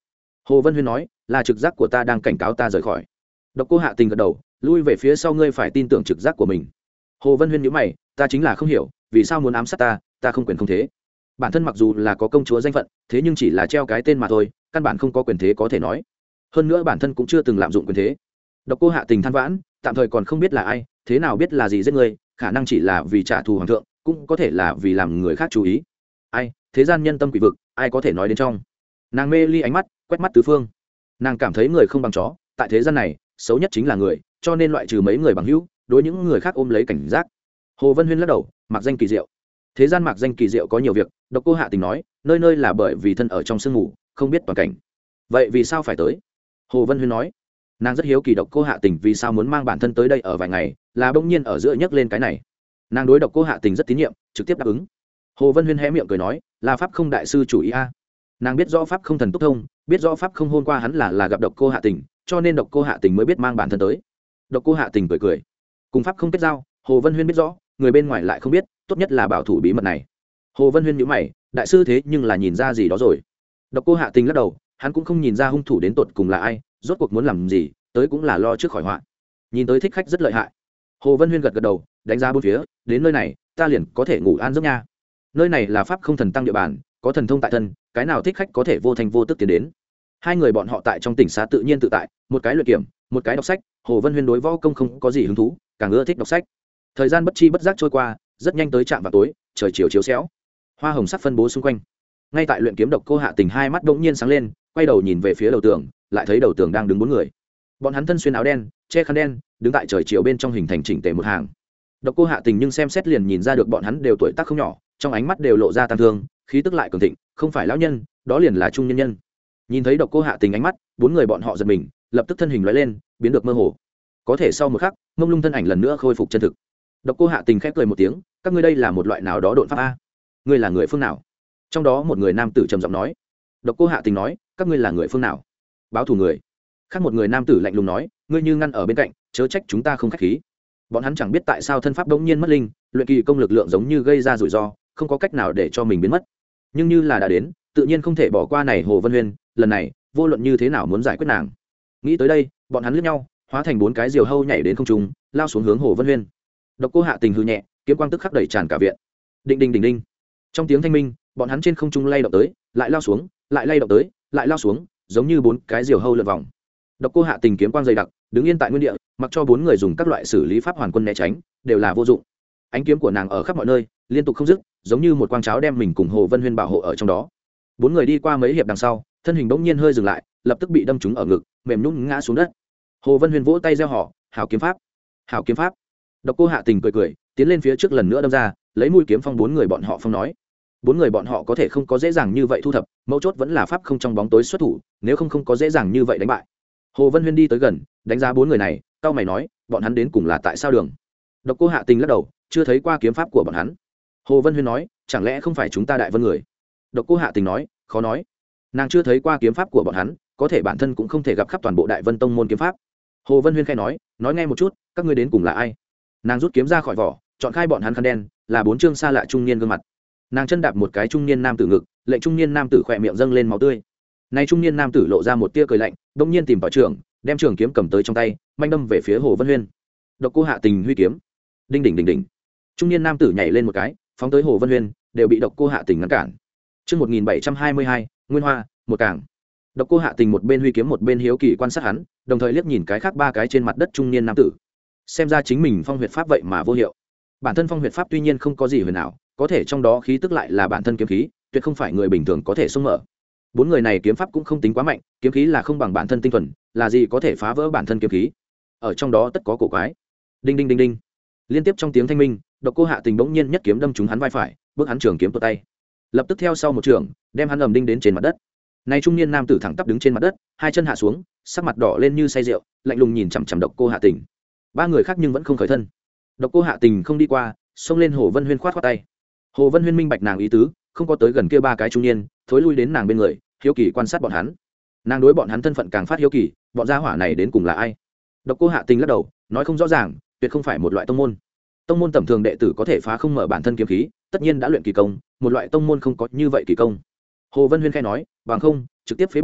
Hồ Vân Huyên nói, là trực giác của ta đang cảnh cáo ta rời khỏi. Độc Cô Hạ Tình gật đầu, lui về phía sau, ngươi phải tin tưởng trực giác của mình. Hồ Vân Huyên nhíu mày, ta chính là không hiểu vì sao muốn ám sát ta, ta không quyền không thế. Bản thân mặc dù là có công chúa danh phận, thế nhưng chỉ là treo cái tên mà thôi, căn bản không có quyền thế có thể nói. Hơn nữa bản thân cũng chưa từng lạm dụng quyền thế. Độc Cô Hạ Tình than vãn, tạm thời còn không biết là ai, thế nào biết là gì giết ngươi, khả năng chỉ là vì trả thù hoàng thượng, cũng có thể là vì làm người khác chú ý. Ai, thế gian nhân tâm quỷ vực, ai có thể nói đến trong. Nàng mê ly ánh mắt, quét mắt tứ phương. Nàng cảm thấy người không bằng chó, tại thế gian này, xấu nhất chính là người, cho nên loại trừ mấy người bằng hữu, đối những người khác ôm lấy cảnh giác. Hồ Vân Huyên lắc đầu, mặc danh kỳ diệu. Thế gian mặc danh kỳ diệu có nhiều việc, Độc Cô Hạ Tình nói, nơi nơi là bởi vì thân ở trong sương mù, không biết toàn cảnh. Vậy vì sao phải tới? Hồ Vân Huyên nói, nàng rất hiếu kỳ Độc Cô Hạ Tình vì sao muốn mang bản thân tới đây ở vài ngày, là bỗng nhiên ở giữa nhấc lên cái này. Nàng đối Độc Cô Hạ Tình rất tín nhiệm, trực tiếp đáp ứng. Hồ Vân Huyên hé miệng cười nói, là pháp không đại sư chủ ý a. Nàng biết rõ pháp không thần túc thông, biết rõ pháp không hôm qua hắn là là gặp Độc Cô Hạ Tình, cho nên Độc Cô Hạ Tình mới biết mang bản thân tới. Độc Cô Hạ Tình cười cười, cùng pháp không kết giao, Hồ Vân Huyên biết rõ, người bên ngoài lại không biết, tốt nhất là bảo thủ bí mật này. Hồ Vân Huyên nhíu mày, đại sư thế nhưng là nhìn ra gì đó rồi. Độc Cô Hạ Tình lắc đầu, hắn cũng không nhìn ra hung thủ đến tột cùng là ai, rốt cuộc muốn làm gì, tới cũng là lo trước khỏi họa. Nhìn tới thích khách rất lợi hại. Hồ Vân Huyên gật gật đầu, đánh giá bốn phía, đến nơi này, ta liền có thể ngủ an giấc nha. Nơi này là pháp không thần tăng địa bàn, có thần thông tại thân, cái nào thích khách có thể vô thành vô tức tiến đến. Hai người bọn họ tại trong tỉnh xá tự nhiên tự tại, một cái luyện kiểm, một cái đọc sách. Hồ Vân Huyên đối võ công không có gì hứng thú, càng ưa thích đọc sách. Thời gian bất chi bất giác trôi qua, rất nhanh tới trạm vào tối, trời chiều chiếu xéo, hoa hồng sắc phân bố xung quanh. Ngay tại luyện kiếm Độc Cô Hạ Tình hai mắt đột nhiên sáng lên, quay đầu nhìn về phía đầu tường, lại thấy đầu tường đang đứng bốn người. Bọn hắn thân xuyên áo đen, che khăn đen, đứng tại trời chiều bên trong hình thành chỉnh tề một hàng. Độc Cô Hạ Tình nhưng xem xét liền nhìn ra được bọn hắn đều tuổi tác không nhỏ, trong ánh mắt đều lộ ra tang thương, khí tức lại cường thịnh, không phải lão nhân, đó liền là trung nhân nhân. Nhìn thấy Độc Cô Hạ Tình ánh mắt, bốn người bọn họ giật mình, lập tức thân hình lóe lên, biến được mơ hồ. Có thể sau một khắc, mông lung thân ảnh lần nữa khôi phục chân thực. Độc Cô Hạ Tình khẽ cười một tiếng, các ngươi đây là một loại nào đó độn pháp a? Ngươi là người phương nào? Trong đó một người nam tử trầm giọng nói. Độc Cô Hạ Tình nói, các ngươi là người phương nào? Báo thù người. Khác một người nam tử lạnh lùng nói, ngươi như ngăn ở bên cạnh, chớ trách chúng ta không khách khí. Bọn hắn chẳng biết tại sao thân pháp đống nhiên mất linh, luyện kỳ công lực lượng giống như gây ra rủi ro, không có cách nào để cho mình biến mất. Nhưng như là đã đến, tự nhiên không thể bỏ qua này Hồ Vân Huyên, lần này, vô luận như thế nào muốn giải quyết nàng. Nghĩ tới đây, bọn hắn liếc nhau, hóa thành bốn cái diều hâu nhảy đến không trung, lao xuống hướng Hồ Vân Huyên. Độc Cô Hạ Tình hừ nhẹ, kiếm quang tức khắc đẩy tràn cả viện. Đinh đinh đinh đinh. Trong tiếng thanh minh, bọn hắn trên không trung lay động tới, lại lao xuống, lại lay động tới, lại lao xuống, giống như bốn cái diều hâu lượn vòng. Độc Cô Hạ Tình kiếm quang dày đặc, đứng yên tại nguyên địa, mặc cho bốn người dùng các loại xử lý pháp hoàn quân né tránh, đều là vô dụng. Ánh kiếm của nàng ở khắp mọi nơi, liên tục không dứt, giống như một quang cháo đem mình cùng Hồ Vân Huyên bảo hộ ở trong đó. Bốn người đi qua mấy hiệp đằng sau, thân hình bỗng nhiên hơi dừng lại, lập tức bị đâm trúng ở ngực, mềm nhũn ngã xuống đất. Hồ Vân Huyên vỗ tay reo hò, hảo kiếm pháp, hảo kiếm pháp. Độc Cô Hạ Tình cười cười, tiến lên phía trước lần nữa đâm ra, lấy mũi kiếm phong bốn người bọn họ phong nói. Bốn người bọn họ có thể không có dễ dàng như vậy thu thập, mấu chốt vẫn là pháp không trong bóng tối xuất thủ, nếu không không có dễ dàng như vậy đánh bại. Hồ Vân Huyên đi tới gần, đánh giá bốn người này, cau mày nói, bọn hắn đến cùng là tại sao đường? Độc Cô Hạ Tình lắc đầu, chưa thấy qua kiếm pháp của bọn hắn. Hồ Vân Huyên nói, chẳng lẽ không phải chúng ta Đại Vân người? Độc Cô Hạ Tình nói, khó nói. Nàng chưa thấy qua kiếm pháp của bọn hắn, có thể bản thân cũng không thể gặp khắp toàn bộ Đại Vân tông môn kiếm pháp. Hồ Vân Huyên khẽ nói, nói nghe một chút, các ngươi đến cùng là ai? Nàng rút kiếm ra khỏi vỏ, chọn khai bọn hắn khăn đen, là bốn trương xa lạ trung niên gương mặt. Nàng chân đạp một cái trung niên nam tử ngực, lệnh trung niên nam tử khỏe miệng dâng lên máu tươi. Nay trung niên nam tử lộ ra một tia cười lạnh, bỗng nhiên tìm vào trường, đem trường kiếm cầm tới trong tay, manh đâm về phía Hồ Vân Huyên. Độc Cô Hạ Tình huy kiếm, đinh đỉnh đỉnh đỉnh. Trung niên nam tử nhảy lên một cái, phóng tới Hồ Vân Huyên, đều bị Độc Cô Hạ Tình ngăn cản. Chương một nghìn bảy trăm hai mươi hai, Nguyên Hoa, một cảng. Độc Cô Hạ Tình một bên huy kiếm một bên hiếu kỳ quan sát hắn, đồng thời liếc nhìn cái khác ba cái trên mặt đất trung niên nam tử. Xem ra chính mình phong huyệt pháp vậy mà vô hiệu. Bản thân phong huyệt pháp tuy nhiên không có gì huyền ảo, có thể trong đó khí tức lại là bản thân kiếm khí, tuyệt không phải người bình thường có thể xông mở. Bốn người này kiếm pháp cũng không tính quá mạnh, kiếm khí là không bằng bản thân tinh thuần, là gì có thể phá vỡ bản thân kiếm khí. Ở trong đó tất có cổ quái. Đinh đinh đinh đinh. Liên tiếp trong tiếng thanh minh, Độc Cô Hạ Tình bỗng nhiên nhất kiếm đâm trúng hắn vai phải, bước hắn trường kiếm tuột tay. Lập tức theo sau một trường, đem hắn ầm đinh đến trên mặt đất. Nay trung niên nam tử thẳng tắp đứng trên mặt đất, hai chân hạ xuống, sắc mặt đỏ lên như say rượu, lạnh lùng nhìn chằm chằm Độc Cô Hạ Tình. Ba người khác nhưng vẫn không khởi thân. Độc Cô Hạ Tình không đi qua, xông lên Hồ Vân Huyên khoát khoát tay. Hồ Vân Huyên minh bạch nàng ý tứ, không có tới gần kia ba cái trung niên, thối lui đến nàng bên người, hiếu kỳ quan sát bọn hắn. Nàng đối bọn hắn thân phận càng phát hiếu kỳ, bọn gia hỏa này đến cùng là ai? Độc Cô Hạ Tình lắc đầu, nói không rõ ràng, tuyệt không phải một loại tông môn. Tông môn tầm thường đệ tử có thể phá không mở bản thân kiếm khí, tất nhiên đã luyện kỳ công, một loại tông môn không có như vậy kỳ công. Hồ Vân Huyên khẽ nói, bằng không, trực tiếp phế bỏ,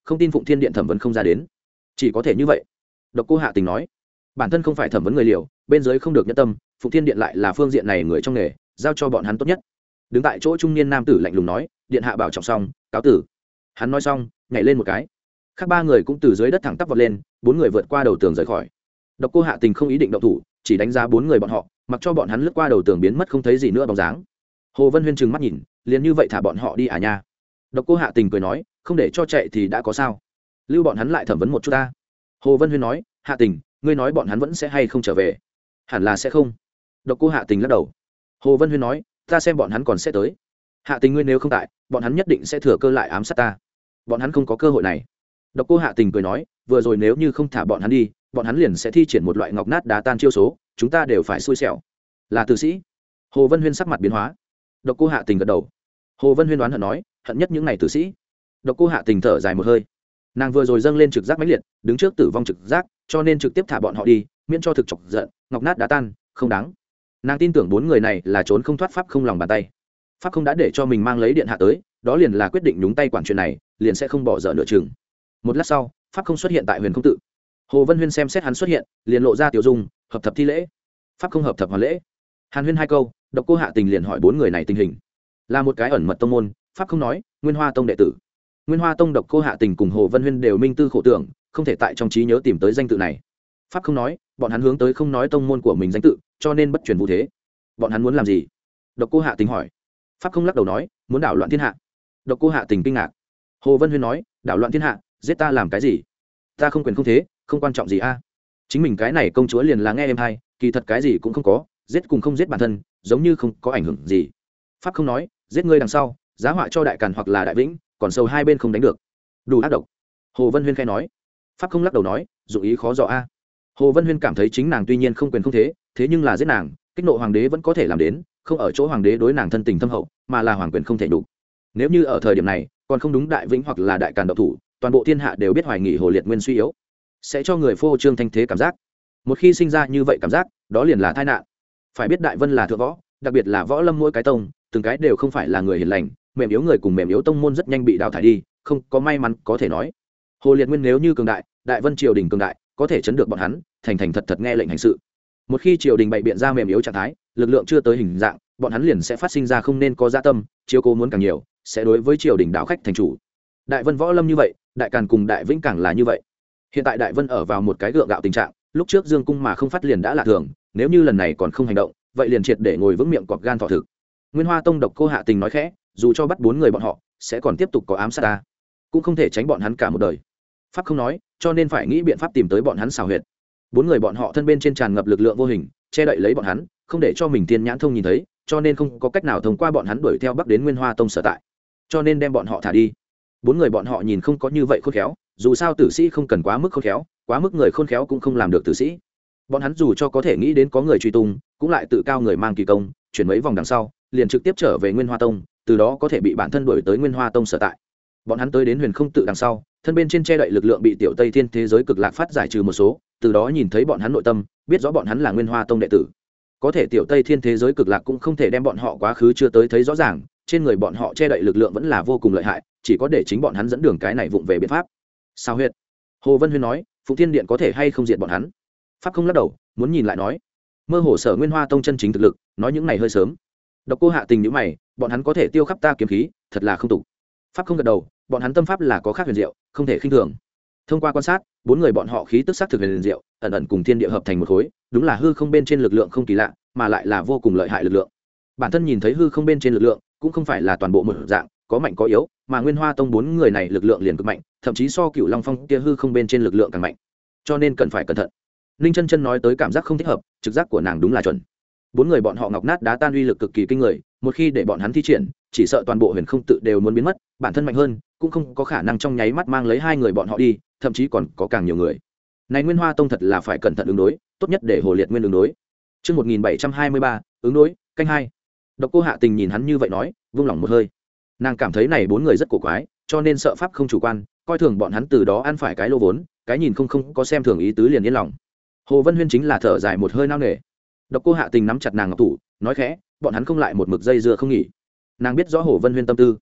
không tin Phụng Thiên Điện thẩm vấn không ra đến, chỉ có thể như vậy. Độc Cô Hạ Tình nói, bản thân không phải thẩm vấn người liều, bên dưới không được nhẫn tâm, Phụng Thiên Điện lại là phương diện này người trong nghề, giao cho bọn hắn tốt nhất. Đứng tại chỗ trung niên nam tử lạnh lùng nói, điện hạ bảo trọng xong, cáo tử. Hắn nói xong, nhảy lên một cái. Khác ba người cũng từ dưới đất thẳng tắp vọt lên, bốn người vượt qua đầu tường rời khỏi. Độc Cô Hạ Tình không ý định động thủ, chỉ đánh giá bốn người bọn họ, mặc cho bọn hắn lướt qua đầu tường biến mất không thấy gì nữa bóng dáng. Hồ Vân Huyên trừng mắt nhìn, liền như vậy thả bọn họ đi à nha. Độc Cô Hạ Tình cười nói, không để cho chạy thì đã có sao, lưu bọn hắn lại thẩm vấn một chút ta. Hồ Vân Huyên nói, Hạ Tình, ngươi nói bọn hắn vẫn sẽ hay không trở về? Hẳn là sẽ không. Độc Cô Hạ Tình lắc đầu. Hồ Vân Huyên nói, ta xem bọn hắn còn sẽ tới. Hạ Tình, ngươi nếu không tại, bọn hắn nhất định sẽ thừa cơ lại ám sát ta. Bọn hắn không có cơ hội này. Độc Cô Hạ Tình cười nói, vừa rồi nếu như không thả bọn hắn đi, bọn hắn liền sẽ thi triển một loại ngọc nát đá tan chiêu số, chúng ta đều phải xui xẻo. Là tử sĩ. Hồ Vân Huyên sắc mặt biến hóa. Độc Cô Hạ Tình gật đầu. Hồ Vân Huyên đoán hận nói, hận nhất những này tử sĩ. Độc Cô Hạ Tình thở dài một hơi. Nàng vừa rồi dâng lên trực giác mãnh liệt, đứng trước tử vong trực giác, cho nên trực tiếp thả bọn họ đi, miễn cho thực chọc giận, ngọc nát đá tan, không đáng. Nàng tin tưởng bốn người này là trốn không thoát pháp không lòng bàn tay. Pháp không đã để cho mình mang lấy điện hạ tới, đó liền là quyết định nhúng tay quản chuyện này, liền sẽ không bỏ dở nửa chừng. Một lát sau, pháp không xuất hiện tại Huyền Không tự. Hồ Vân Huyên xem xét hắn xuất hiện, liền lộ ra tiểu dung, hợp thập thi lễ. Pháp không hợp thập hoàn lễ. Hàn Huyên hai câu, Độc Cô Hạ Tình liền hỏi bốn người này tình hình. Là một cái ẩn mật tông môn, pháp không nói, Nguyên Hoa tông đệ tử. Nguyên Hoa tông Độc Cô Hạ Tình cùng Hồ Vân Huyên đều minh tư khổ tưởng, không thể tại trong trí nhớ tìm tới danh tự này. Pháp không nói, bọn hắn hướng tới không nói tông môn của mình danh tự, cho nên bất truyền vũ thế. Bọn hắn muốn làm gì? Độc Cô Hạ Tình hỏi. Pháp không lắc đầu nói, muốn đảo loạn thiên hạ. Độc Cô Hạ Tình kinh ngạc. Hồ Vân Huyên nói, đảo loạn thiên hạ, giết ta làm cái gì? Ta không quyền không thế, không quan trọng gì a. Chính mình cái này công chúa liền là nghe em hay, kỳ thật cái gì cũng không có, giết cùng không giết bản thân, giống như không có ảnh hưởng gì. Pháp không nói, giết ngươi đằng sau, giá họa cho đại càn hoặc là đại vĩnh, còn sâu hai bên không đánh được, đủ ác độc. Hồ Vân Huyên khai nói. Pháp không lắc đầu nói, dụng ý khó dò a. Hồ Vân Huyên cảm thấy chính nàng tuy nhiên không quyền không thế, thế nhưng là giết nàng, kích nộ hoàng đế vẫn có thể làm đến, không ở chỗ hoàng đế đối nàng thân tình thâm hậu, mà là hoàng quyền không thể đủ. Nếu như ở thời điểm này còn không đúng đại vĩnh hoặc là đại càn độc thủ, toàn bộ thiên hạ đều biết hoài nghị Hồ Liệt Nguyên suy yếu, sẽ cho người phô trương thanh thế cảm giác. Một khi sinh ra như vậy cảm giác, đó liền là tai nạn. Phải biết Đại Vân là thượng võ, đặc biệt là võ lâm mỗi cái tông, từng cái đều không phải là người hiền lành, mềm yếu người cùng mềm yếu tông môn rất nhanh bị đào thải đi, không có may mắn có thể nói. Hồ Liệt Nguyên nếu như cường đại, Đại Vân triều đình cường đại, có thể chấn được bọn hắn, thành thành thật thật nghe lệnh hành sự. Một khi triều đình bày biện ra mềm yếu trạng thái, lực lượng chưa tới hình dạng, bọn hắn liền sẽ phát sinh ra không nên có dạ tâm, chiếu cố muốn càng nhiều, sẽ đối với triều đình đảo khách thành chủ. Đại Vân võ lâm như vậy, Đại Càn cùng Đại Vĩnh càng là như vậy. Hiện tại Đại Vân ở vào một cái gượng gạo tình trạng, lúc trước Dương cung mà không phát liền đã là thường, nếu như lần này còn không hành động, vậy liền triệt để ngồi vững miệng cọp gan thọ thực. Nguyên Hoa tông Độc Cô Hạ Tình nói khẽ, dù cho bắt bốn người bọn họ, sẽ còn tiếp tục có ám sát ta, cũng không thể tránh bọn hắn cả một đời. Pháp không nói, cho nên phải nghĩ biện pháp tìm tới bọn hắn xào huyệt. Bốn người bọn họ thân bên trên tràn ngập lực lượng vô hình, che đậy lấy bọn hắn, không để cho mình tiên nhãn thông nhìn thấy, cho nên không có cách nào thông qua bọn hắn đuổi theo bắc đến Nguyên Hoa tông sở tại, cho nên đem bọn họ thả đi. Bốn người bọn họ nhìn không có như vậy khôn khéo, dù sao tử sĩ không cần quá mức khôn khéo, quá mức người khôn khéo cũng không làm được tử sĩ. Bọn hắn dù cho có thể nghĩ đến có người truy tung, cũng lại tự cao người mang kỳ công, chuyển mấy vòng đằng sau, liền trực tiếp trở về Nguyên Hoa tông, từ đó có thể bị bản thân đuổi tới Nguyên Hoa tông sở tại. Bọn hắn tới đến Huyền Không tự đằng sau, thân bên trên che đậy lực lượng bị tiểu Tây Thiên thế giới cực lạc phát giải trừ một số, từ đó nhìn thấy bọn hắn nội tâm, biết rõ bọn hắn là Nguyên Hoa tông đệ tử. Có thể tiểu Tây Thiên thế giới cực lạc cũng không thể đem bọn họ quá khứ chưa tới thấy rõ ràng, trên người bọn họ che đậy lực lượng vẫn là vô cùng lợi hại, chỉ có để chính bọn hắn dẫn đường cái này vụng về biện pháp. Sao huyệt? Hồ Vân Huyên nói, Phụng Thiên Điện có thể hay không diệt bọn hắn? Pháp không lắc đầu, muốn nhìn lại nói, mơ hồ sở Nguyên Hoa tông chân chính thực lực, nói những này hơi sớm. Độc Cô Hạ Tình nhíu mày, bọn hắn có thể tiêu khắp ta kiếm khí, thật là không tục. Pháp không gật đầu, bọn hắn tâm pháp là có khác huyền diệu, không thể khinh thường. Thông qua quan sát, bốn người bọn họ khí tức sắc thực huyền diệu, ẩn ẩn cùng thiên địa hợp thành một khối, đúng là hư không bên trên lực lượng không kỳ lạ, mà lại là vô cùng lợi hại lực lượng. Bản thân nhìn thấy hư không bên trên lực lượng, cũng không phải là toàn bộ một dạng, có mạnh có yếu, mà Nguyên Hoa tông bốn người này lực lượng liền cực mạnh, thậm chí so Cửu Long Phong kia hư không bên trên lực lượng càng mạnh. Cho nên cần phải cẩn thận. Ninh Chân Chân nói tới cảm giác không thích hợp, trực giác của nàng đúng là chuẩn. Bốn người bọn họ ngọc nát đá tan uy lực cực kỳ kinh người, một khi để bọn hắn thi triển, chỉ sợ toàn bộ Huyền Không tự đều muốn biến mất, bản thân mạnh hơn, cũng không có khả năng trong nháy mắt mang lấy hai người bọn họ đi, thậm chí còn có càng nhiều người. Này Nguyên Hoa tông thật là phải cẩn thận ứng đối, tốt nhất để Hồ Liệt Nguyên ứng đối. Chương một nghìn bảy trăm hai mươi ba, ứng đối, canh hai. Độc Cô Hạ Tình nhìn hắn như vậy nói, vung lòng một hơi. Nàng cảm thấy này bốn người rất cổ quái, cho nên sợ pháp không chủ quan, coi thường bọn hắn từ đó ăn phải cái lô vốn, cái nhìn không không có xem thường ý tứ liền yên lòng. Hồ Vân Huyên chính là thở dài một hơi nao nề. Độc Cô Hạ Tình nắm chặt nàng ngọc thủ, nói khẽ, bọn hắn không lại một mực dây dưa không nghỉ. Nàng biết rõ Hồ Vân Huyên tâm tư.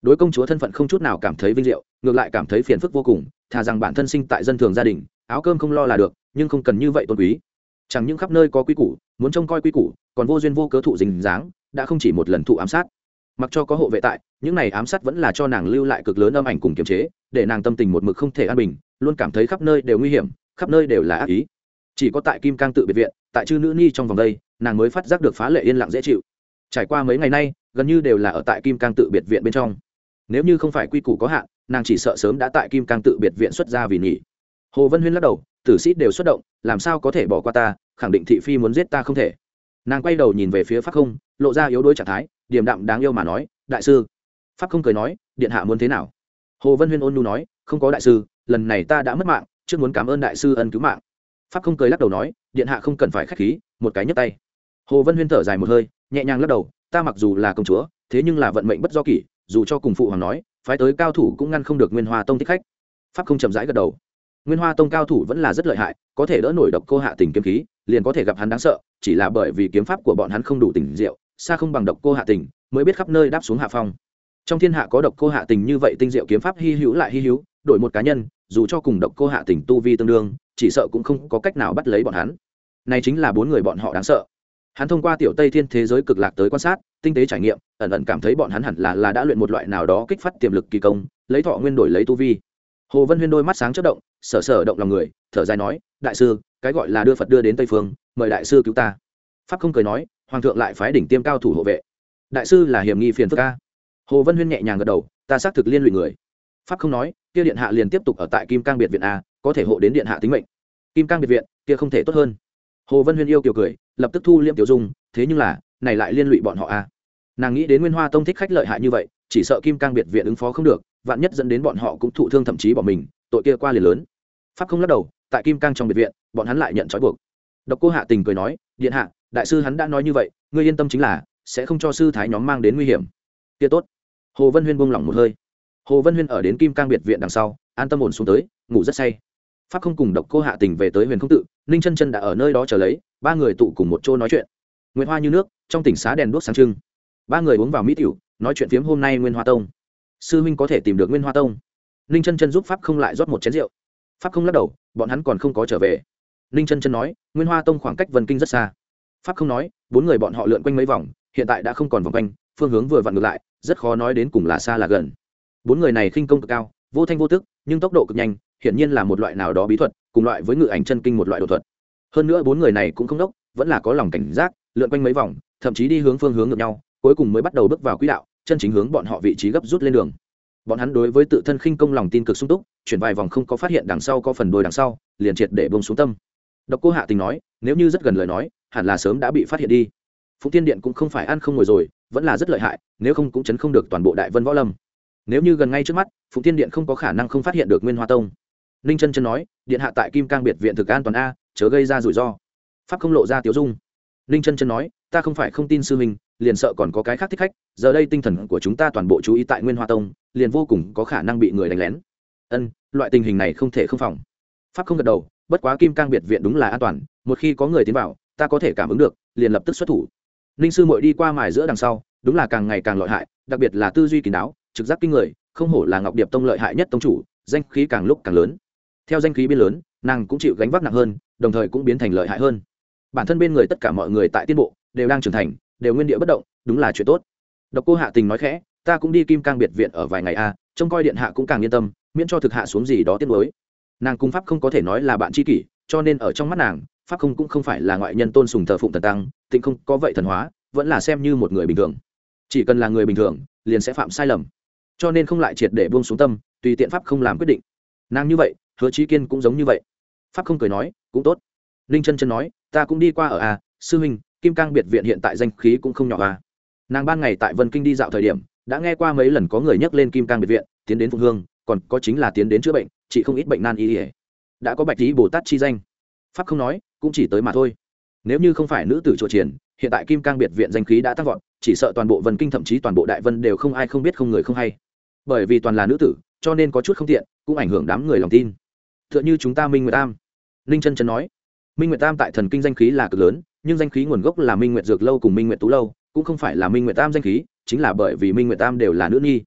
đối công chúa thân phận không chút nào cảm thấy vinh diệu, ngược lại cảm thấy phiền phức vô cùng, thà rằng bản thân sinh tại dân thường gia đình, áo cơm không lo là được, nhưng không cần như vậy tôn quý. Chẳng những khắp nơi có quý củ, muốn trông coi quý củ, còn vô duyên vô cớ thụ dính dáng, đã không chỉ một lần thụ ám sát. Mặc cho có hộ vệ tại, những này ám sát vẫn là cho nàng lưu lại cực lớn âm ảnh cùng kiềm chế, để nàng tâm tình một mực không thể an bình, luôn cảm thấy khắp nơi đều nguy hiểm, khắp nơi đều là ác ý. Chỉ có tại Kim Cang tự biệt viện, tại chư nữ ni trong vòng đây, nàng mới phát giác được phá lệ yên lặng dễ chịu. Trải qua mấy ngày nay, gần như đều là ở tại Kim Cang tự biệt viện bên trong. Nếu như không phải quy củ có hạn, nàng chỉ sợ sớm đã tại Kim Cang tự biệt viện xuất ra vì nghỉ. Hồ Vân Huyên lắc đầu, tử sĩ đều xuất động, làm sao có thể bỏ qua ta, khẳng định thị phi muốn giết ta không thể. Nàng quay đầu nhìn về phía Pháp Không, lộ ra yếu đuối trạng thái, điềm đạm đáng yêu mà nói, đại sư. Pháp Không cười nói, điện hạ muốn thế nào? Hồ Vân Huyên ôn nhu nói, không có đại sư, lần này ta đã mất mạng, trước muốn cảm ơn đại sư ân cứu mạng. Pháp Không cười lắc đầu nói, điện hạ không cần phải khách khí, một cái nhấc tay. Hồ Vân Huyên thở dài một hơi, nhẹ nhàng lắc đầu, ta mặc dù là công chúa, thế nhưng là vận mệnh bất do kỷ, dù cho cùng phụ hoàng nói, phái tới cao thủ cũng ngăn không được Nguyên Hoa Tông thích khách. Pháp Không chậm rãi gật đầu. Nguyên Hoa Tông cao thủ vẫn là rất lợi hại, có thể đỡ nổi Độc Cô Hạ Tình kiếm khí, liền có thể gặp hắn đáng sợ, chỉ là bởi vì kiếm pháp của bọn hắn không đủ tình diệu, xa không bằng Độc Cô Hạ Tình, mới biết khắp nơi đáp xuống hạ phong. Trong thiên hạ có Độc Cô Hạ Tình như vậy tinh diệu kiếm pháp hi hữu lại hi hữu, đổi một cá nhân, dù cho cùng Độc Cô Hạ Tình tu vi tương đương, chỉ sợ cũng không có cách nào bắt lấy bọn hắn. Này chính là bốn người bọn họ đáng sợ. Hắn thông qua tiểu Tây Thiên thế giới cực lạc tới quan sát, tinh tế trải nghiệm, ẩn ẩn cảm thấy bọn hắn hẳn là là đã luyện một loại nào đó kích phát tiềm lực kỳ công, lấy thọ nguyên đổi lấy tu vi. Hồ Vân Huyên đôi mắt sáng chớp động, sở sở động lòng người, thở dài nói, đại sư, cái gọi là đưa Phật đưa đến Tây phương, mời đại sư cứu ta. Pháp Không cười nói, hoàng thượng lại phái đỉnh tiêm cao thủ hộ vệ, đại sư là hiểm nghi phiền phức a. Hồ Vân Huyên nhẹ nhàng gật đầu, ta xác thực liên lụy người. Pháp Không nói, kia điện hạ liền tiếp tục ở tại Kim Cang biệt viện a, có thể hộ đến điện hạ tính mệnh. Kim Cang biệt viện, kia không thể tốt hơn. Hồ Vân Huyên yêu kiều cười, lập tức thu liễm tiểu dung, thế nhưng là, này lại liên lụy bọn họ a. Nàng nghĩ đến Nguyên Hoa Tông thích khách lợi hại như vậy, chỉ sợ Kim Cang biệt viện ứng phó không được, vạn nhất dẫn đến bọn họ cũng thụ thương thậm chí bỏ mình, tội kia qua liền lớn. Pháp Không lắc đầu, tại Kim Cang trong biệt viện, bọn hắn lại nhận trói buộc. Độc Cô Hạ Tình cười nói, điện hạ, đại sư hắn đã nói như vậy, ngươi yên tâm chính là sẽ không cho sư thái nhóm mang đến nguy hiểm. Kia tốt. Hồ Vân Huyên buông lỏng một hơi. Hồ Vân Huyên ở đến Kim Cang biệt viện đằng sau, an tâm ổn xuống tới, ngủ rất say. Pháp Không cùng Độc Cô Hạ Tình về tới Huyền Không tự, Ninh Chân Chân đã ở nơi đó chờ lấy, ba người tụ cùng một chỗ nói chuyện. Nguyệt hoa như nước, trong tỉnh xá đèn đuốc sáng trưng. Ba người uống vào mỹ tiểu, nói chuyện phiếm hôm nay Nguyên Hoa Tông. Sư huynh có thể tìm được Nguyên Hoa Tông. Ninh Chân Chân giúp Pháp Không lại rót một chén rượu. Pháp Không lắc đầu, bọn hắn còn không có trở về. Ninh Chân Chân nói, Nguyên Hoa Tông khoảng cách Vân Kinh rất xa. Pháp Không nói, bốn người bọn họ lượn quanh mấy vòng, hiện tại đã không còn vòng quanh, phương hướng vừa vặn ngược lại, rất khó nói đến cùng là xa là gần. Bốn người này khinh công cực cao, vô thanh vô tức, nhưng tốc độ cực nhanh, hiển nhiên là một loại nào đó bí thuật, cùng loại với ngự ảnh chân kinh một loại độ thuật. Hơn nữa bốn người này cũng không đốc, vẫn là có lòng cảnh giác, lượn quanh mấy vòng, thậm chí đi hướng phương hướng ngược nhau, cuối cùng mới bắt đầu bước vào quỹ đạo, chân chính hướng bọn họ vị trí gấp rút lên đường. Bọn hắn đối với tự thân khinh công lòng tin cực sung túc, chuyển vài vòng không có phát hiện đằng sau có phần đuôi đằng sau, liền triệt để buông xuống tâm. Độc Cô Hạ Tình nói, nếu như rất gần lời nói, hẳn là sớm đã bị phát hiện đi. Phụng Tiên Điện cũng không phải ăn không ngồi rồi, vẫn là rất lợi hại, nếu không cũng chấn không được toàn bộ Đại Vân Võ Lâm. Nếu như gần ngay trước mắt, Phụng Tiên Điện không có khả năng không phát hiện được Nguyên Hoa Tông. Ninh Chân Chân nói, điện hạ tại Kim Cang biệt viện thực an toàn a, chớ gây ra rủi ro. Pháp Không lộ ra tiểu dung. Ninh Chân Chân nói, ta không phải không tin sư huynh, liền sợ còn có cái khác thích khách, giờ đây tinh thần của chúng ta toàn bộ chú ý tại Nguyên Hoa Tông, liền vô cùng có khả năng bị người đánh lén. Ân, loại tình hình này không thể không phòng. Pháp Không gật đầu, bất quá Kim Cang biệt viện đúng là an toàn, một khi có người tiến vào, ta có thể cảm ứng được, liền lập tức xuất thủ. Ninh sư muội đi qua mài giữa đằng sau, đúng là càng ngày càng lợi hại, đặc biệt là tư duy kín đáo, trực giác kinh người, không hổ là Ngọc Điệp Tông lợi hại nhất tông chủ, danh khí càng lúc càng lớn. Theo danh khí biến lớn, nàng cũng chịu gánh vác nặng hơn, đồng thời cũng biến thành lợi hại hơn. Bản thân bên người tất cả mọi người tại tiên bộ đều đang trưởng thành, đều nguyên địa bất động, đúng là chuyện tốt. Độc Cô Hạ Tình nói khẽ, ta cũng đi Kim Cang biệt viện ở vài ngày a, trông coi điện hạ cũng càng yên tâm, miễn cho thực hạ xuống gì đó tiếc nuối. Nàng cung Pháp Không có thể nói là bạn tri kỷ, cho nên ở trong mắt nàng, Pháp Không cũng không phải là ngoại nhân tôn sùng thờ phụng thần tăng, tịnh không có vậy thần hóa, vẫn là xem như một người bình thường. Chỉ cần là người bình thường, liền sẽ phạm sai lầm, cho nên không lại triệt để buông xuống tâm, tùy tiện Pháp Không làm quyết định. Nàng như vậy, Hứa Chí Kiên cũng giống như vậy. Pháp Không cười nói, cũng tốt. Ninh Chân Chân nói, ta cũng đi qua ở a, sư huynh, Kim Cang biệt viện hiện tại danh khí cũng không nhỏ a. Nàng ban ngày tại Vân Kinh đi dạo thời điểm, đã nghe qua mấy lần có người nhắc lên Kim Cang biệt viện, tiến đến phụng hương, còn có chính là tiến đến chữa bệnh, chỉ không ít bệnh nan y. Đã có Bạch Lý Bồ Tát chi danh. Pháp Không nói, cũng chỉ tới mà thôi. Nếu như không phải nữ tử trụ triển, hiện tại Kim Cang biệt viện danh khí đã tăng vọt, chỉ sợ toàn bộ Vân Kinh thậm chí toàn bộ Đại Vân đều không ai không biết không người không hay. Bởi vì toàn là nữ tử, cho nên có chút không tiện, cũng ảnh hưởng đám người lòng tin. Tựa như chúng ta Minh Nguyệt Tam. Ninh Chân Chân nói, Minh Nguyệt Tam tại thần kinh danh khí là cực lớn, nhưng danh khí nguồn gốc là Minh Nguyệt Dược lâu cùng Minh Nguyệt Tú lâu, cũng không phải là Minh Nguyệt Tam danh khí, chính là bởi vì Minh Nguyệt Tam đều là nữ nhi.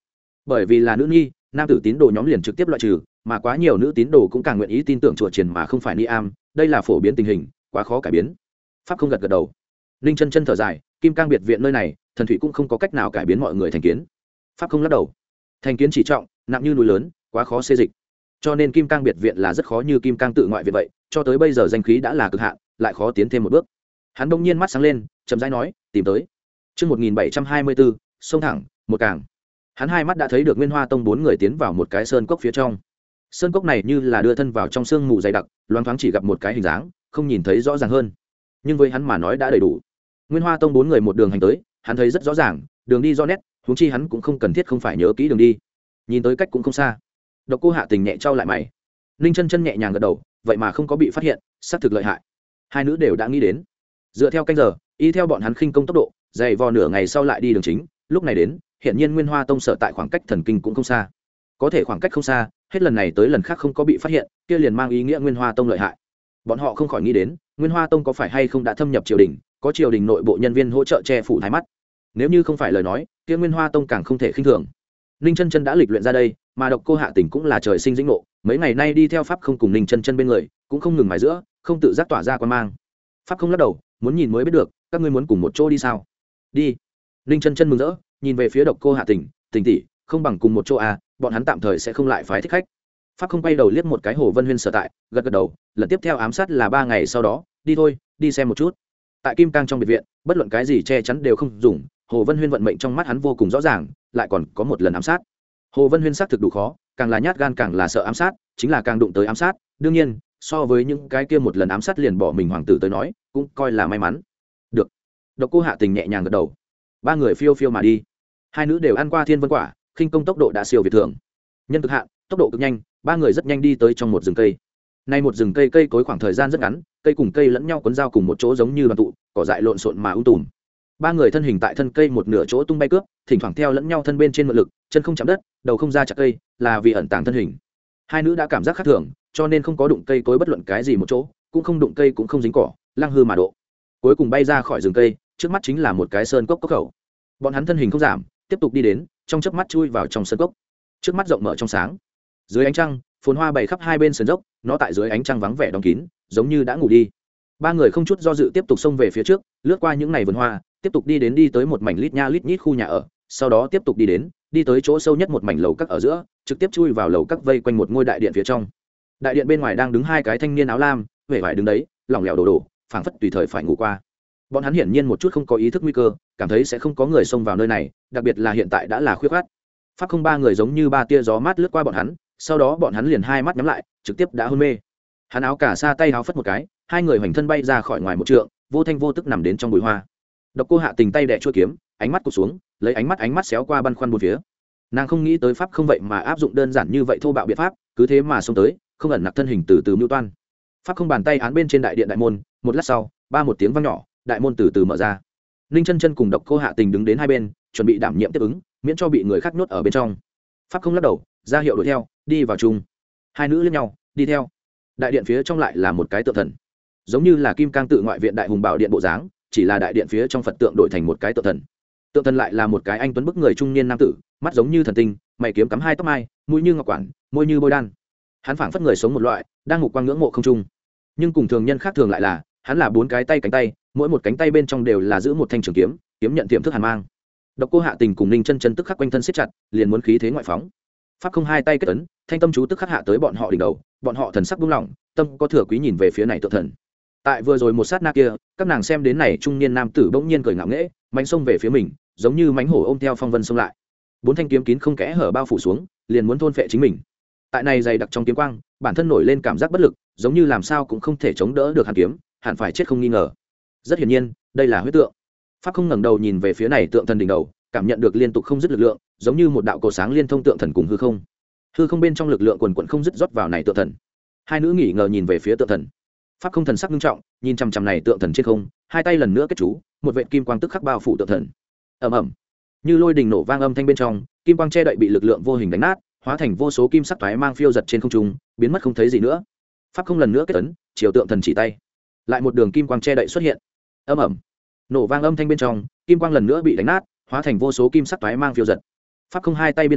bởi vì là nữ nhi, nam tử tín đồ nhóm liền trực tiếp loại trừ, mà quá nhiều nữ tín đồ cũng càng nguyện ý tin tưởng chùa chiền mà không phải ni am, đây là phổ biến tình hình, quá khó cải biến. Pháp không gật gật đầu. Ninh chân chân thở dài, kim cang biệt viện nơi này, thần thủy cũng không có cách nào cải biến mọi người thành kiến. Pháp không lắc đầu. Thành kiến chỉ trọng, nặng như núi lớn, quá khó xê dịch. Cho nên kim cang biệt viện là rất khó như kim cang tự ngoại viện vậy, cho tới bây giờ danh khí đã là cực hạn, lại khó tiến thêm một bước. Hắn bỗng nhiên mắt sáng lên, chậm rãi nói, tìm tới. Chương một nghìn bảy trăm hai mươi bốn, sông thẳng, một càng. Hắn hai mắt đã thấy được Nguyên Hoa Tông bốn người tiến vào một cái sơn cốc phía trong. Sơn cốc này như là đưa thân vào trong sương mù dày đặc, loáng thoáng chỉ gặp một cái hình dáng, không nhìn thấy rõ ràng hơn. Nhưng với hắn mà nói đã đầy đủ. Nguyên Hoa Tông bốn người một đường hành tới, hắn thấy rất rõ ràng, đường đi rõ nét, huống chi hắn cũng không cần thiết không phải nhớ kỹ đường đi. Nhìn tới cách cũng không xa. Độc Cô Hạ Tình nhẹ trao lại mày. Ninh Chân Chân nhẹ nhàng gật đầu, vậy mà không có bị phát hiện, xác thực lợi hại. Hai nữ đều đã nghĩ đến. Dựa theo canh giờ, y theo bọn hắn khinh công tốc độ, dày vò nửa ngày sau lại đi đường chính, lúc này đến, hiện nhiên Nguyên Hoa Tông sở tại khoảng cách thần kinh cũng không xa. Có thể khoảng cách không xa, hết lần này tới lần khác không có bị phát hiện, kia liền mang ý nghĩa Nguyên Hoa Tông lợi hại. Bọn họ không khỏi nghĩ đến, Nguyên Hoa Tông có phải hay không đã thâm nhập triều đình, có triều đình nội bộ nhân viên hỗ trợ che phủ thái mắt. Nếu như không phải lời nói, kia Nguyên Hoa Tông càng không thể khinh thường. Ninh Chân Chân đã lịch luyện ra đây, mà Độc Cô Hạ Tình cũng là trời sinh dĩnh ngộ, mấy ngày nay đi theo pháp không cùng Ninh Chân Chân bên người, cũng không ngừng mài giữa, không tự giác tỏa ra quan mang. Pháp không lắc đầu, muốn nhìn mới biết được, các ngươi muốn cùng một chỗ đi sao? Đi. Ninh Chân Chân mừng rỡ, nhìn về phía Độc Cô Hạ Tình, Tình tỷ, không bằng cùng một chỗ à, bọn hắn tạm thời sẽ không lại phái thích khách. Pháp không quay đầu liếc một cái Hồ Vân Huyên sở tại, gật gật đầu, lần tiếp theo ám sát là ba ngày sau đó, đi thôi, đi xem một chút. Tại Kim Cang trong biệt viện, bất luận cái gì che chắn đều không dùng, Hồ Vân Huyên vận mệnh trong mắt hắn vô cùng rõ ràng, lại còn có một lần ám sát. Hồ Vân Huyên xác thực đủ khó, càng là nhát gan càng là sợ ám sát, chính là càng đụng tới ám sát, đương nhiên, so với những cái kia một lần ám sát liền bỏ mình hoàng tử tới nói, cũng coi là may mắn. Được. Độc Cô Hạ Tình nhẹ nhàng gật đầu. Ba người phiêu phiêu mà đi. Hai nữ đều ăn qua thiên vân quả, khinh công tốc độ đã siêu việt thường. Nhân cực hạn, tốc độ cực nhanh, ba người rất nhanh đi tới trong một rừng cây. Nay một rừng cây cây cối khoảng thời gian rất ngắn, cây cùng cây lẫn nhau quấn giao cùng một chỗ giống như đoàn tụ, cỏ dại lộn xộn mà ung tùm. Ba người thân hình tại thân cây một nửa chỗ tung bay cướp, thỉnh thoảng theo lẫn nhau thân bên trên mượn lực, chân không chạm đất, đầu không ra chặt cây, là vì ẩn tàng thân hình. Hai nữ đã cảm giác khác thường, cho nên không có đụng cây cối bất luận cái gì một chỗ, cũng không đụng cây cũng không dính cỏ, lăng hư mà độ. Cuối cùng bay ra khỏi rừng cây, trước mắt chính là một cái sơn cốc cốc khẩu. Bọn hắn thân hình không giảm, tiếp tục đi đến, trong chớp mắt chui vào trong sơn cốc. Trước mắt rộng mở trong sáng, dưới ánh trăng, phồn hoa bày khắp hai bên sườn dốc, nó tại dưới ánh trăng vắng vẻ đóng kín, giống như đã ngủ đi. Ba người không chút do dự tiếp tục xông về phía trước, lướt qua những ngày vườn hoa, tiếp tục đi đến đi tới một mảnh lít nha lít nhít khu nhà ở, sau đó tiếp tục đi đến, đi tới chỗ sâu nhất một mảnh lầu các ở giữa, trực tiếp chui vào lầu các vây quanh một ngôi đại điện phía trong. Đại điện bên ngoài đang đứng hai cái thanh niên áo lam, vẻ vải đứng đấy, lỏng lẻo đổ đổ, phảng phất tùy thời phải ngủ qua. Bọn hắn hiển nhiên một chút không có ý thức nguy cơ, cảm thấy sẽ không có người xông vào nơi này, đặc biệt là hiện tại đã là khuya khoắt. Pháp không ba người giống như ba tia gió mát lướt qua bọn hắn, sau đó bọn hắn liền hai mắt nhắm lại, trực tiếp đã hôn mê. Hắn áo cả sa tay áo phất một cái, hai người hoành thân bay ra khỏi ngoài một trượng, vô thanh vô tức nằm đến trong bụi hoa. Độc Cô Hạ Tình tay đè chuôi kiếm, ánh mắt cụp xuống, lấy ánh mắt ánh mắt xéo qua băn khoăn bốn phía. Nàng không nghĩ tới pháp không vậy mà áp dụng đơn giản như vậy thô bạo biện pháp, cứ thế mà xông tới, không ẩn nặc thân hình từ từ mưu toan. Pháp không bàn tay án bên trên đại điện đại môn, một lát sau, ba một tiếng vang nhỏ, đại môn từ từ mở ra. Ninh Chân Chân cùng Độc Cô Hạ Tình đứng đến hai bên, chuẩn bị đảm nhiệm tiếp ứng, miễn cho bị người khác nhốt ở bên trong. Pháp không lắc đầu, ra hiệu đuổi theo, đi vào chung. Hai nữ liếc nhau, đi theo. Đại điện phía trong lại là một cái tượng thần, giống như là Kim Cang tự ngoại viện đại hùng bảo điện bộ dáng, chỉ là đại điện phía trong Phật tượng đổi thành một cái tượng thần. Tượng thần lại là một cái anh tuấn bức người trung niên nam tử, mắt giống như thần tinh, mày kiếm cắm hai tóc mai, mũi như ngọc quản, môi như bôi đan. Hắn phảng phất người sống một loại, đang ngục quang ngưỡng mộ không trung. Nhưng cùng thường nhân khác thường lại là, hắn là bốn cái tay cánh tay, mỗi một cánh tay bên trong đều là giữ một thanh trường kiếm, kiếm nhận tiềm thức hàn mang. Độc Cô Hạ Tình cùng Ninh Chân Chân tức khắc quanh thân siết chặt, liền muốn khí thế ngoại phóng. Pháp không hai tay kết ấn, thanh tâm chú tức khắc hạ tới bọn họ đỉnh đầu, bọn họ thần sắc buông lỏng, tâm có thừa quý nhìn về phía này tượng thần. Tại vừa rồi một sát na kia, các nàng xem đến này trung niên nam tử bỗng nhiên cười ngạo nghễ, mãnh xông về phía mình, giống như mãnh hổ ôm theo phong vân xông lại. Bốn thanh kiếm kín không kẽ hở bao phủ xuống, liền muốn thôn phệ chính mình. Tại này dày đặc trong kiếm quang, bản thân nổi lên cảm giác bất lực, giống như làm sao cũng không thể chống đỡ được hàn kiếm, hẳn phải chết không nghi ngờ. Rất hiển nhiên, đây là huyết tượng. Pháp không ngẩng đầu nhìn về phía này tượng thần đỉnh đầu, cảm nhận được liên tục không dứt lực lượng, giống như một đạo cầu sáng liên thông tượng thần cùng hư không. Hư không bên trong lực lượng quần quần không dứt rót vào này tượng thần. Hai nữ nghỉ ngờ nhìn về phía tượng thần. Pháp không thần sắc nghiêm trọng, nhìn chằm chằm này tượng thần trên không, hai tay lần nữa kết chú, một vệt kim quang tức khắc bao phủ tượng thần. Ầm ầm, như lôi đình nổ vang âm thanh bên trong, kim quang che đậy bị lực lượng vô hình đánh nát, hóa thành vô số kim sắc toái mang phiêu giật trên không trung, biến mất không thấy gì nữa. Pháp không lần nữa kết ấn, chiều tượng thần chỉ tay, lại một đường kim quang che đậy xuất hiện. Ầm ầm, nổ vang âm thanh bên trong, kim quang lần nữa bị đánh nát, hóa thành vô số kim sắc toái mang phiêu giật. Pháp không hai tay biên hóa,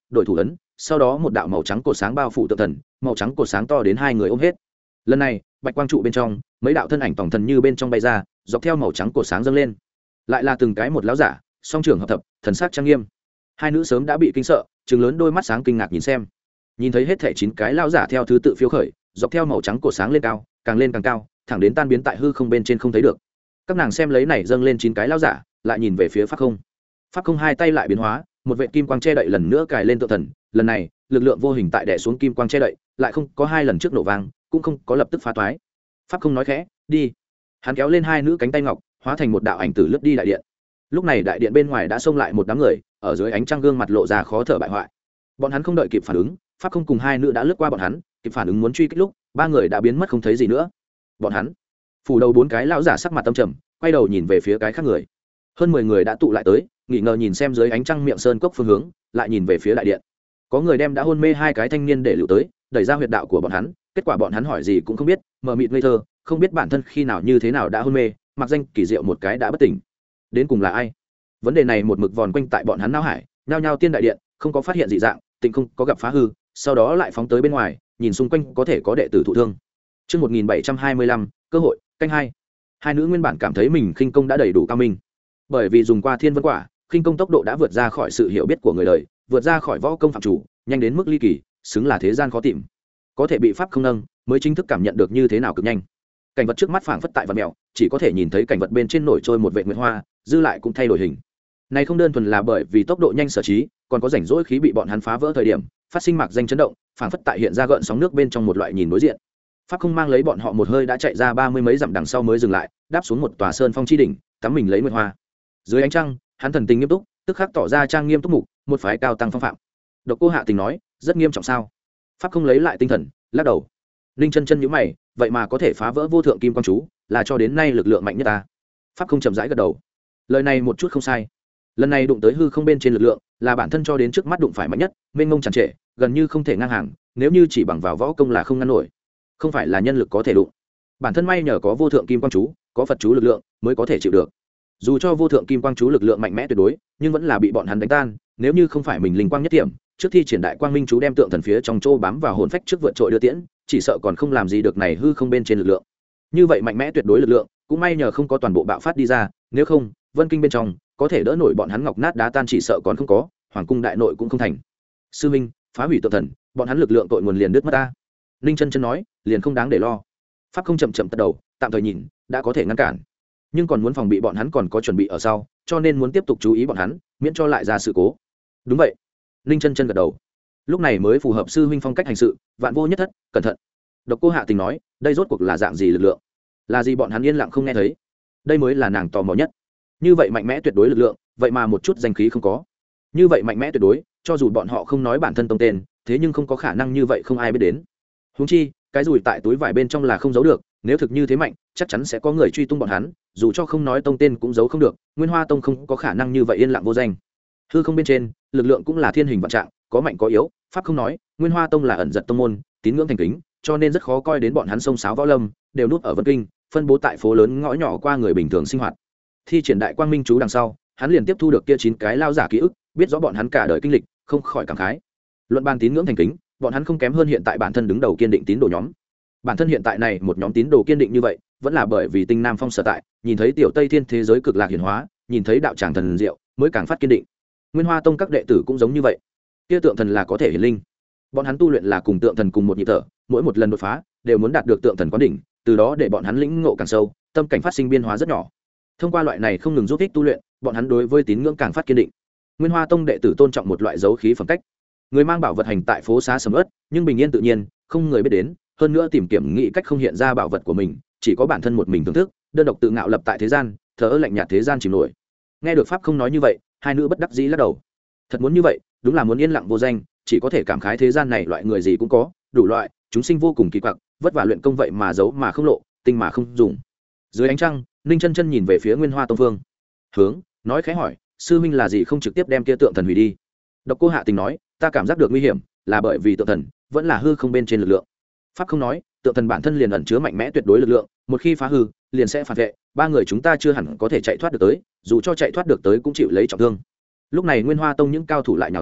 đổi thủ ấn, sau đó một đạo màu trắng cột sáng bao phủ tượng thần, màu trắng cột sáng to đến hai người ôm hết. Lần này bạch quang trụ bên trong mấy đạo thân ảnh tổng thần như bên trong bay ra, dọc theo màu trắng cột sáng dâng lên, lại là từng cái một lão giả song trưởng hợp thập, thần sắc trang nghiêm. Hai nữ sớm đã bị kinh sợ, trừng lớn đôi mắt sáng kinh ngạc nhìn xem, nhìn thấy hết thảy chín cái lão giả theo thứ tự phiêu khởi, dọc theo màu trắng cột sáng lên cao, càng lên càng cao, thẳng đến tan biến tại hư không bên trên không thấy được. Các nàng xem lấy này dâng lên chín cái lão giả, lại nhìn về phía pháp không. Pháp không hai tay lại biến hóa, một vệt kim quang che đậy lần nữa cài lên tượng thần, lần này lực lượng vô hình tại đè xuống kim quang che đậy, lại không có hai lần trước nổ vang, cũng không có lập tức phá toái. Pháp không nói khẽ, đi. Hắn kéo lên hai nữ cánh tay ngọc, hóa thành một đạo ảnh tử lướt đi đại điện. Lúc này đại điện bên ngoài đã xông lại một đám người, ở dưới ánh trăng gương mặt lộ ra khó thở bại hoại. Bọn hắn không đợi kịp phản ứng, pháp không cùng hai nữ đã lướt qua bọn hắn, kịp phản ứng muốn truy kích lúc, ba người đã biến mất không thấy gì nữa. Bọn hắn, phủ đầu bốn cái lão giả sắc mặt tâm trầm, quay đầu nhìn về phía cái khác người. Hơn mười người đã tụ lại tới, nghỉ ngờ nhìn xem dưới ánh trăng miệng sơn cốc phương hướng, lại nhìn về phía đại điện. Có người đem đã hôn mê hai cái thanh niên để lưu tới, đẩy ra huyệt đạo của bọn hắn, kết quả bọn hắn hỏi gì cũng không biết, mờ mịt ngây thơ, không biết bản thân khi nào như thế nào đã hôn mê, mặc danh kỳ diệu một cái đã bất tỉnh. Đến cùng là ai? Vấn đề này một mực vòn quanh tại bọn hắn não hải, nhao nhao tiên đại điện, không có phát hiện dị dạng, tình không có gặp phá hư, sau đó lại phóng tới bên ngoài, nhìn xung quanh có thể có đệ tử thụ thương. Chương một nghìn bảy trăm hai mươi lăm, cơ hội, canh hai. Hai nữ nguyên bản cảm thấy mình khinh công đã đầy đủ cao minh, bởi vì dùng qua thiên vân quả, khinh công tốc độ đã vượt ra khỏi sự hiểu biết của người đời, vượt ra khỏi võ công phạm chủ, nhanh đến mức ly kỳ, xứng là thế gian khó tìm. Có thể bị pháp không nâng, mới chính thức cảm nhận được như thế nào cực nhanh. Cảnh vật trước mắt phảng phất tại vật mèo, chỉ có thể nhìn thấy cảnh vật bên trên nổi trôi một vệt nguyệt hoa, dư lại cũng thay đổi hình. Này không đơn thuần là bởi vì tốc độ nhanh sở trí, còn có rảnh rỗi khí bị bọn hắn phá vỡ thời điểm, phát sinh mạc danh chấn động, phảng phất tại hiện ra gợn sóng nước bên trong một loại nhìn đối diện. Pháp không mang lấy bọn họ một hơi đã chạy ra ba mươi mấy dặm đằng sau mới dừng lại, đáp xuống một tòa sơn phong chi đỉnh, tắm mình lấy nguyệt hoa. Dưới ánh trăng, hắn thần tình nghiêm túc, tức khắc tỏ ra trang nghiêm túc mục, một phái cao tăng phong phạm. Độc Cô Hạ Tình nói, rất nghiêm trọng sao? Pháp không lấy lại tinh thần, lắc đầu. Linh chân chân nhíu mày, vậy mà có thể phá vỡ vô thượng kim quang chú, là cho đến nay lực lượng mạnh nhất ta. Pháp không chậm rãi gật đầu. Lời này một chút không sai. Lần này đụng tới hư không bên trên lực lượng, là bản thân cho đến trước mắt đụng phải mạnh nhất, mênh mông tràn trề, gần như không thể ngang hàng, nếu như chỉ bằng vào võ công là không ngăn nổi. Không phải là nhân lực có thể đụng. Bản thân may nhờ có vô thượng kim quang chú, có Phật chú lực lượng, mới có thể chịu được. Dù cho vô thượng kim quang chú lực lượng mạnh mẽ tuyệt đối, nhưng vẫn là bị bọn hắn đánh tan, nếu như không phải mình linh quang nhất điểm, trước khi triển đại quang minh chú đem tượng thần phía trong chỗ bám vào hồn phách trước vượt trội đưa tiễn, chỉ sợ còn không làm gì được này hư không bên trên lực lượng. Như vậy mạnh mẽ tuyệt đối lực lượng, cũng may nhờ không có toàn bộ bạo phát đi ra, nếu không, vân kinh bên trong có thể đỡ nổi bọn hắn ngọc nát đá tan chỉ sợ còn không có, hoàng cung đại nội cũng không thành. Sư minh, phá hủy tượng thần, bọn hắn lực lượng tội nguồn liền đứt mất ta. Ninh chân chân nói, liền không đáng để lo. Pháp không chậm chậm tật đầu, tạm thời nhìn, đã có thể ngăn cản, nhưng còn muốn phòng bị bọn hắn còn có chuẩn bị ở sau, cho nên muốn tiếp tục chú ý bọn hắn, miễn cho lại ra sự cố. Đúng vậy. Ninh chân chân gật đầu. Lúc này mới phù hợp sư huynh phong cách hành sự, vạn vô nhất thất, cẩn thận. Độc Cô Hạ Tình nói, đây rốt cuộc là dạng gì lực lượng, là gì bọn hắn yên lặng không nghe thấy, đây mới là nàng tò mò nhất. Như vậy mạnh mẽ tuyệt đối lực lượng, vậy mà một chút danh khí không có. Như vậy mạnh mẽ tuyệt đối, cho dù bọn họ không nói bản thân tông tên, thế nhưng không có khả năng như vậy không ai biết đến. Huống chi, cái rùi tại túi vải bên trong là không giấu được, nếu thực như thế mạnh, chắc chắn sẽ có người truy tung bọn hắn, dù cho không nói tông tên cũng giấu không được. Nguyên Hoa Tông không có khả năng như vậy yên lặng vô danh. Hư không bên trên, lực lượng cũng là thiên hình vạn trạng, có mạnh có yếu. Pháp không nói, Nguyên Hoa Tông là ẩn giật tông môn, tín ngưỡng thành kính, cho nên rất khó coi đến bọn hắn sông sáo võ lâm, đều núp ở Vân Kinh, phân bố tại phố lớn ngõ nhỏ qua người bình thường sinh hoạt. Thi triển đại quang minh chú đằng sau, hắn liền tiếp thu được kia chín cái lao giả ký ức, biết rõ bọn hắn cả đời kinh lịch, không khỏi cảm khái. Luận ban tín ngưỡng thành kính, bọn hắn không kém hơn hiện tại bản thân đứng đầu kiên định tín đồ nhóm. Bản thân hiện tại này một nhóm tín đồ kiên định như vậy, vẫn là bởi vì Tinh Nam Phong sở tại, nhìn thấy tiểu Tây Thiên thế giới cực lạc hiển hóa, nhìn thấy đạo tràng thần diệu, mới càng phát kiên định. Nguyên Hoa Tông các đệ tử cũng giống như vậy. Kia tượng thần là có thể hiển linh. Bọn hắn tu luyện là cùng tượng thần cùng một nhịp thở, mỗi một lần đột phá đều muốn đạt được tượng thần quán đỉnh, từ đó để bọn hắn lĩnh ngộ càng sâu, tâm cảnh phát sinh biến hóa rất nhỏ. Thông qua loại này không ngừng giúp ích tu luyện, bọn hắn đối với tín ngưỡng càng phát kiên định. Nguyên Hoa Tông đệ tử tôn trọng một loại dấu khí phẩm cách. Người mang bảo vật hành tại phố xá sầm uất, nhưng bình yên tự nhiên, không người biết đến, hơn nữa tìm kiếm nghĩ cách không hiện ra bảo vật của mình, chỉ có bản thân một mình thưởng thức, đơn độc tự ngạo lập tại thế gian, thờ ơ lạnh nhạt thế gian chìm nổi. Nghe được pháp không nói như vậy, hai nữ bất đắc dĩ lắc đầu. Thật muốn như vậy, đúng là muốn yên lặng vô danh, chỉ có thể cảm khái thế gian này loại người gì cũng có, đủ loại, chúng sinh vô cùng kỳ quặc, vất vả luyện công vậy mà giấu mà không lộ, tinh mà không dùng. Dưới ánh trăng, Ninh chân chân nhìn về phía Nguyên Hoa Tông Vương, hướng nói khẽ hỏi, sư huynh là gì không trực tiếp đem kia tượng thần hủy đi? Độc Cô Hạ Tình nói, ta cảm giác được nguy hiểm, là bởi vì tượng thần vẫn là hư không bên trên lực lượng. Pháp không nói, tượng thần bản thân liền ẩn chứa mạnh mẽ tuyệt đối lực lượng, một khi phá hư, liền sẽ phản vệ, ba người chúng ta chưa hẳn có thể chạy thoát được tới, dù cho chạy thoát được tới cũng chịu lấy trọng thương. Lúc này Nguyên Hoa Tông những cao thủ lại nhào tới,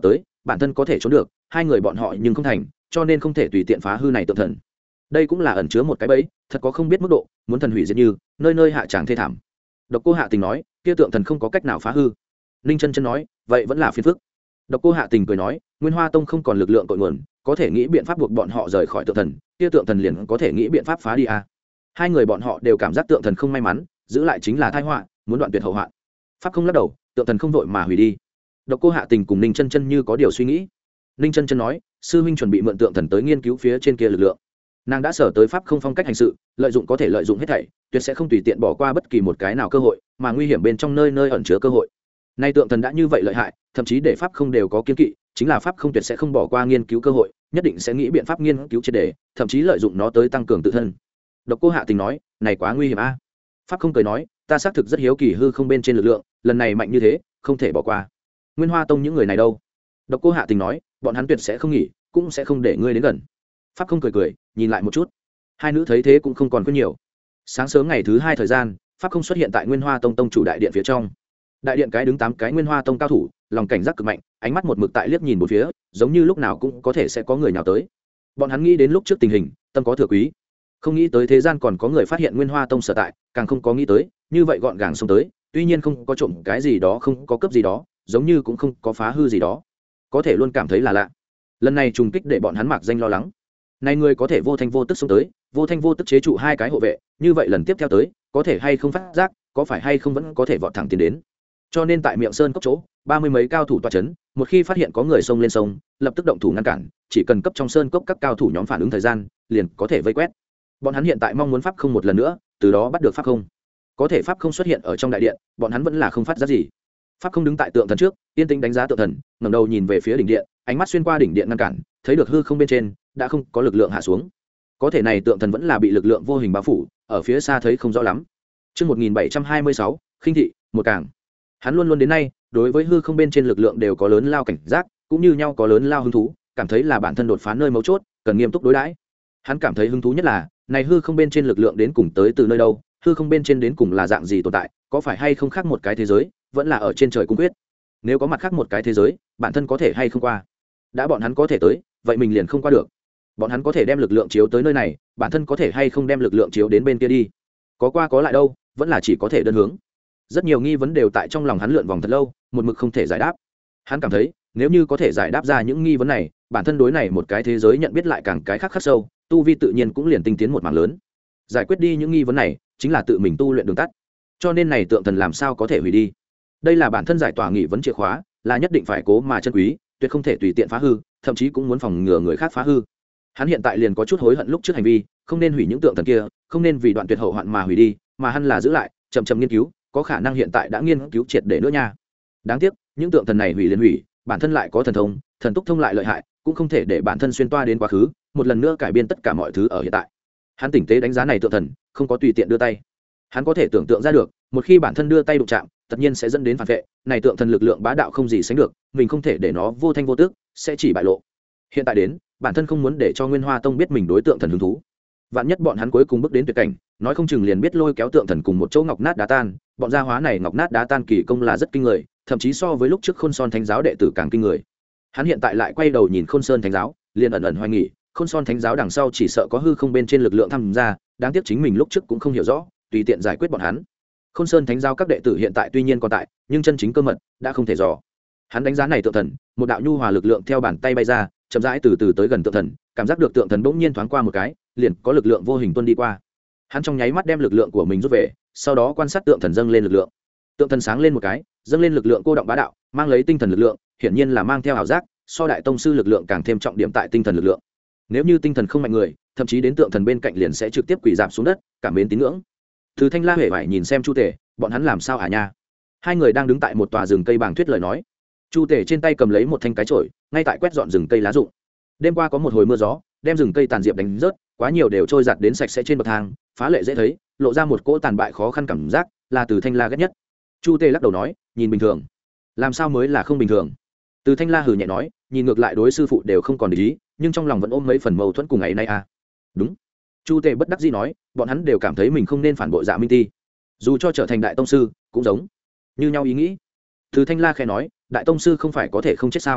bản thân có thể trốn được, hai người bọn họ nhưng không thành, cho nên không thể tùy tiện phá hư này tượng thần. Đây cũng là ẩn chứa một cái bẫy, thật có không biết mức độ, muốn thần hủy diệt như nơi nơi hạ tràng thê thảm. Độc Cô Hạ Tình nói, kia tượng thần không có cách nào phá hư. Ninh Chân Chân nói, vậy vẫn là phiền phức. Độc Cô Hạ Tình cười nói, Nguyên Hoa Tông không còn lực lượng cội nguồn, có thể nghĩ biện pháp buộc bọn họ rời khỏi tượng thần, kia tượng thần liền có thể nghĩ biện pháp phá đi à. Hai người bọn họ đều cảm giác tượng thần không may mắn, giữ lại chính là tai họa, muốn đoạn tuyệt hậu hoạn. Pháp không lắc đầu, tượng thần không vội mà hủy đi. Độc Cô Hạ Tình cùng Ninh Chân Chân như có điều suy nghĩ. Ninh Chân Chân nói, sư huynh chuẩn bị mượn tượng thần tới nghiên cứu phía trên kia lực lượng. Nàng đã sở tới pháp không phong cách hành sự, lợi dụng có thể lợi dụng hết thảy, tuyệt sẽ không tùy tiện bỏ qua bất kỳ một cái nào cơ hội, mà nguy hiểm bên trong nơi nơi ẩn chứa cơ hội. Nay tượng thần đã như vậy lợi hại, thậm chí để pháp không đều có kiên kỵ, chính là pháp không tuyệt sẽ không bỏ qua nghiên cứu cơ hội, nhất định sẽ nghĩ biện pháp nghiên cứu triệt để, thậm chí lợi dụng nó tới tăng cường tự thân. Độc Cô Hạ Tình nói, này quá nguy hiểm a. Pháp không cười nói, ta xác thực rất hiếu kỳ hư không bên trên lực lượng, lần này mạnh như thế, không thể bỏ qua. Nguyên Hoa Tông những người này đâu? Độc Cô Hạ Tình nói, bọn hắn tuyệt sẽ không nghỉ, cũng sẽ không để ngươi đến gần. Pháp không cười cười, nhìn lại một chút. Hai nữ thấy thế cũng không còn quên nhiều. Sáng sớm ngày thứ hai thời gian, Pháp không xuất hiện tại Nguyên Hoa Tông tông chủ đại điện phía trong. Đại điện cái đứng tám cái Nguyên Hoa Tông cao thủ, lòng cảnh giác cực mạnh, ánh mắt một mực tại liếc nhìn một phía, giống như lúc nào cũng có thể sẽ có người nào tới. Bọn hắn nghĩ đến lúc trước tình hình, tâm có thừa quý. Không nghĩ tới thế gian còn có người phát hiện Nguyên Hoa Tông sở tại, càng không có nghĩ tới, như vậy gọn gàng xông tới, tuy nhiên không có trộm cái gì đó, không có cướp gì đó, giống như cũng không có phá hư gì đó, có thể luôn cảm thấy là lạ. Lần này trùng kích để bọn hắn mặc danh lo lắng. Này người có thể vô thanh vô tức xông tới, vô thanh vô tức chế trụ hai cái hộ vệ, như vậy lần tiếp theo tới, có thể hay không phát giác, có phải hay không vẫn có thể vọt thẳng tiến đến. Cho nên tại miệng sơn cốc chỗ, ba mươi mấy cao thủ tọa chấn, một khi phát hiện có người xông lên sông, lập tức động thủ ngăn cản, chỉ cần cấp trong sơn cốc các cao thủ nhóm phản ứng thời gian, liền có thể vây quét. Bọn hắn hiện tại mong muốn pháp không một lần nữa, từ đó bắt được pháp không. Có thể pháp không xuất hiện ở trong đại điện, bọn hắn vẫn là không phát giác gì. Pháp không đứng tại tượng thần trước, yên tĩnh đánh giá tượng thần, ngẩng đầu nhìn về phía đỉnh điện, ánh mắt xuyên qua đỉnh điện ngăn cản, thấy được hư không bên trên đã không có lực lượng hạ xuống. Có thể này tượng thần vẫn là bị lực lượng vô hình bao phủ, ở phía xa thấy không rõ lắm. Chương một nghìn bảy trăm hai mươi sáu, khinh thị, một càng. Hắn luôn luôn đến nay, đối với hư không bên trên lực lượng đều có lớn lao cảnh giác, cũng như nhau có lớn lao hứng thú, cảm thấy là bản thân đột phá nơi mấu chốt, cần nghiêm túc đối đãi. Hắn cảm thấy hứng thú nhất là, này hư không bên trên lực lượng đến cùng tới từ nơi đâu, hư không bên trên đến cùng là dạng gì tồn tại, có phải hay không khác một cái thế giới, vẫn là ở trên trời cung quyết. Nếu có mặt khác một cái thế giới, bản thân có thể hay không qua. Đã bọn hắn có thể tới, vậy mình liền không qua được. Bọn hắn có thể đem lực lượng chiếu tới nơi này, bản thân có thể hay không đem lực lượng chiếu đến bên kia đi. Có qua có lại đâu, vẫn là chỉ có thể đơn hướng. Rất nhiều nghi vấn đều tại trong lòng hắn lượn vòng thật lâu, một mực không thể giải đáp. Hắn cảm thấy, nếu như có thể giải đáp ra những nghi vấn này, bản thân đối này một cái thế giới nhận biết lại càng cái khác khắc sâu, tu vi tự nhiên cũng liền tinh tiến một mảng lớn. Giải quyết đi những nghi vấn này, chính là tự mình tu luyện đường tắt. Cho nên này tượng thần làm sao có thể hủy đi? Đây là bản thân giải tỏa nghi vấn chìa khóa, là nhất định phải cố mà chân quý, tuyệt không thể tùy tiện phá hư, thậm chí cũng muốn phòng ngừa người khác phá hư. Hắn hiện tại liền có chút hối hận lúc trước hành vi, không nên hủy những tượng thần kia, không nên vì đoạn tuyệt hậu hoạn mà hủy đi, mà hắn là giữ lại, chậm chậm nghiên cứu, có khả năng hiện tại đã nghiên cứu triệt để nữa nha. Đáng tiếc, những tượng thần này hủy liền hủy, bản thân lại có thần thông, thần túc thông lại lợi hại, cũng không thể để bản thân xuyên toa đến quá khứ, một lần nữa cải biên tất cả mọi thứ ở hiện tại. Hắn tỉnh tế đánh giá này tượng thần, không có tùy tiện đưa tay. Hắn có thể tưởng tượng ra được, một khi bản thân đưa tay đụng chạm, tất nhiên sẽ dẫn đến phản vệ, này tượng thần lực lượng bá đạo không gì sánh được, mình không thể để nó vô thanh vô tức, sẽ chỉ bại lộ. Hiện tại đến, bản thân không muốn để cho Nguyên Hoa Tông biết mình đối tượng thần hứng thú. Vạn nhất bọn hắn cuối cùng bước đến tuyệt cảnh, nói không chừng liền biết lôi kéo tượng thần cùng một chỗ ngọc nát đá tan, bọn gia hóa này ngọc nát đá tan kỳ công là rất kinh người, thậm chí so với lúc trước Khôn Son Thánh giáo đệ tử càng kinh người. Hắn hiện tại lại quay đầu nhìn Khôn Sơn Thánh giáo, liền ẩn ẩn hoài nghi, Khôn Son Thánh giáo đằng sau chỉ sợ có hư không bên trên lực lượng tham gia, đáng tiếc chính mình lúc trước cũng không hiểu rõ, tùy tiện giải quyết bọn hắn. Khôn Sơn Thánh giáo các đệ tử hiện tại tuy nhiên còn tại, nhưng chân chính cơ mật đã không thể dò. Hắn đánh giá này tượng thần, một đạo nhu hòa lực lượng theo bàn tay bay ra, chậm rãi từ từ tới gần tượng thần, cảm giác được tượng thần bỗng nhiên thoáng qua một cái, liền có lực lượng vô hình tuôn đi qua. Hắn trong nháy mắt đem lực lượng của mình rút về, sau đó quan sát tượng thần dâng lên lực lượng. Tượng thần sáng lên một cái, dâng lên lực lượng cô động bá đạo, mang lấy tinh thần lực lượng, hiển nhiên là mang theo ảo giác, so đại tông sư lực lượng càng thêm trọng điểm tại tinh thần lực lượng. Nếu như tinh thần không mạnh người, thậm chí đến tượng thần bên cạnh liền sẽ trực tiếp quỳ rạp xuống đất, cảm mến tín ngưỡng. Từ Thanh La hề phải nhìn xem Chu Tể, bọn hắn làm sao hả nha? Hai người đang đứng tại một tòa rừng cây bàng thuyết lời nói. Chu Tể trên tay cầm lấy một thanh cái chổi, ngay tại quét dọn rừng cây lá rụng. Đêm qua có một hồi mưa gió, đem rừng cây tàn diệp đánh rớt, quá nhiều đều trôi giạt đến sạch sẽ trên bậc thang, phá lệ dễ thấy, lộ ra một cỗ tàn bại khó khăn cảm giác, là Từ Thanh La ghét nhất. Chu Tể lắc đầu nói, nhìn bình thường. Làm sao mới là không bình thường? Từ Thanh La hừ nhẹ nói, nhìn ngược lại đối sư phụ đều không còn để ý, nhưng trong lòng vẫn ôm mấy phần mâu thuẫn cùng ngày nay à. Đúng. Chu Tể bất đắc dĩ nói, bọn hắn đều cảm thấy mình không nên phản bội Dạ Minh Ti, dù cho trở thành đại tông sư cũng giống như nhau ý nghĩ. Từ Thanh La khẽ nói, đại tông sư không phải có thể không chết sao?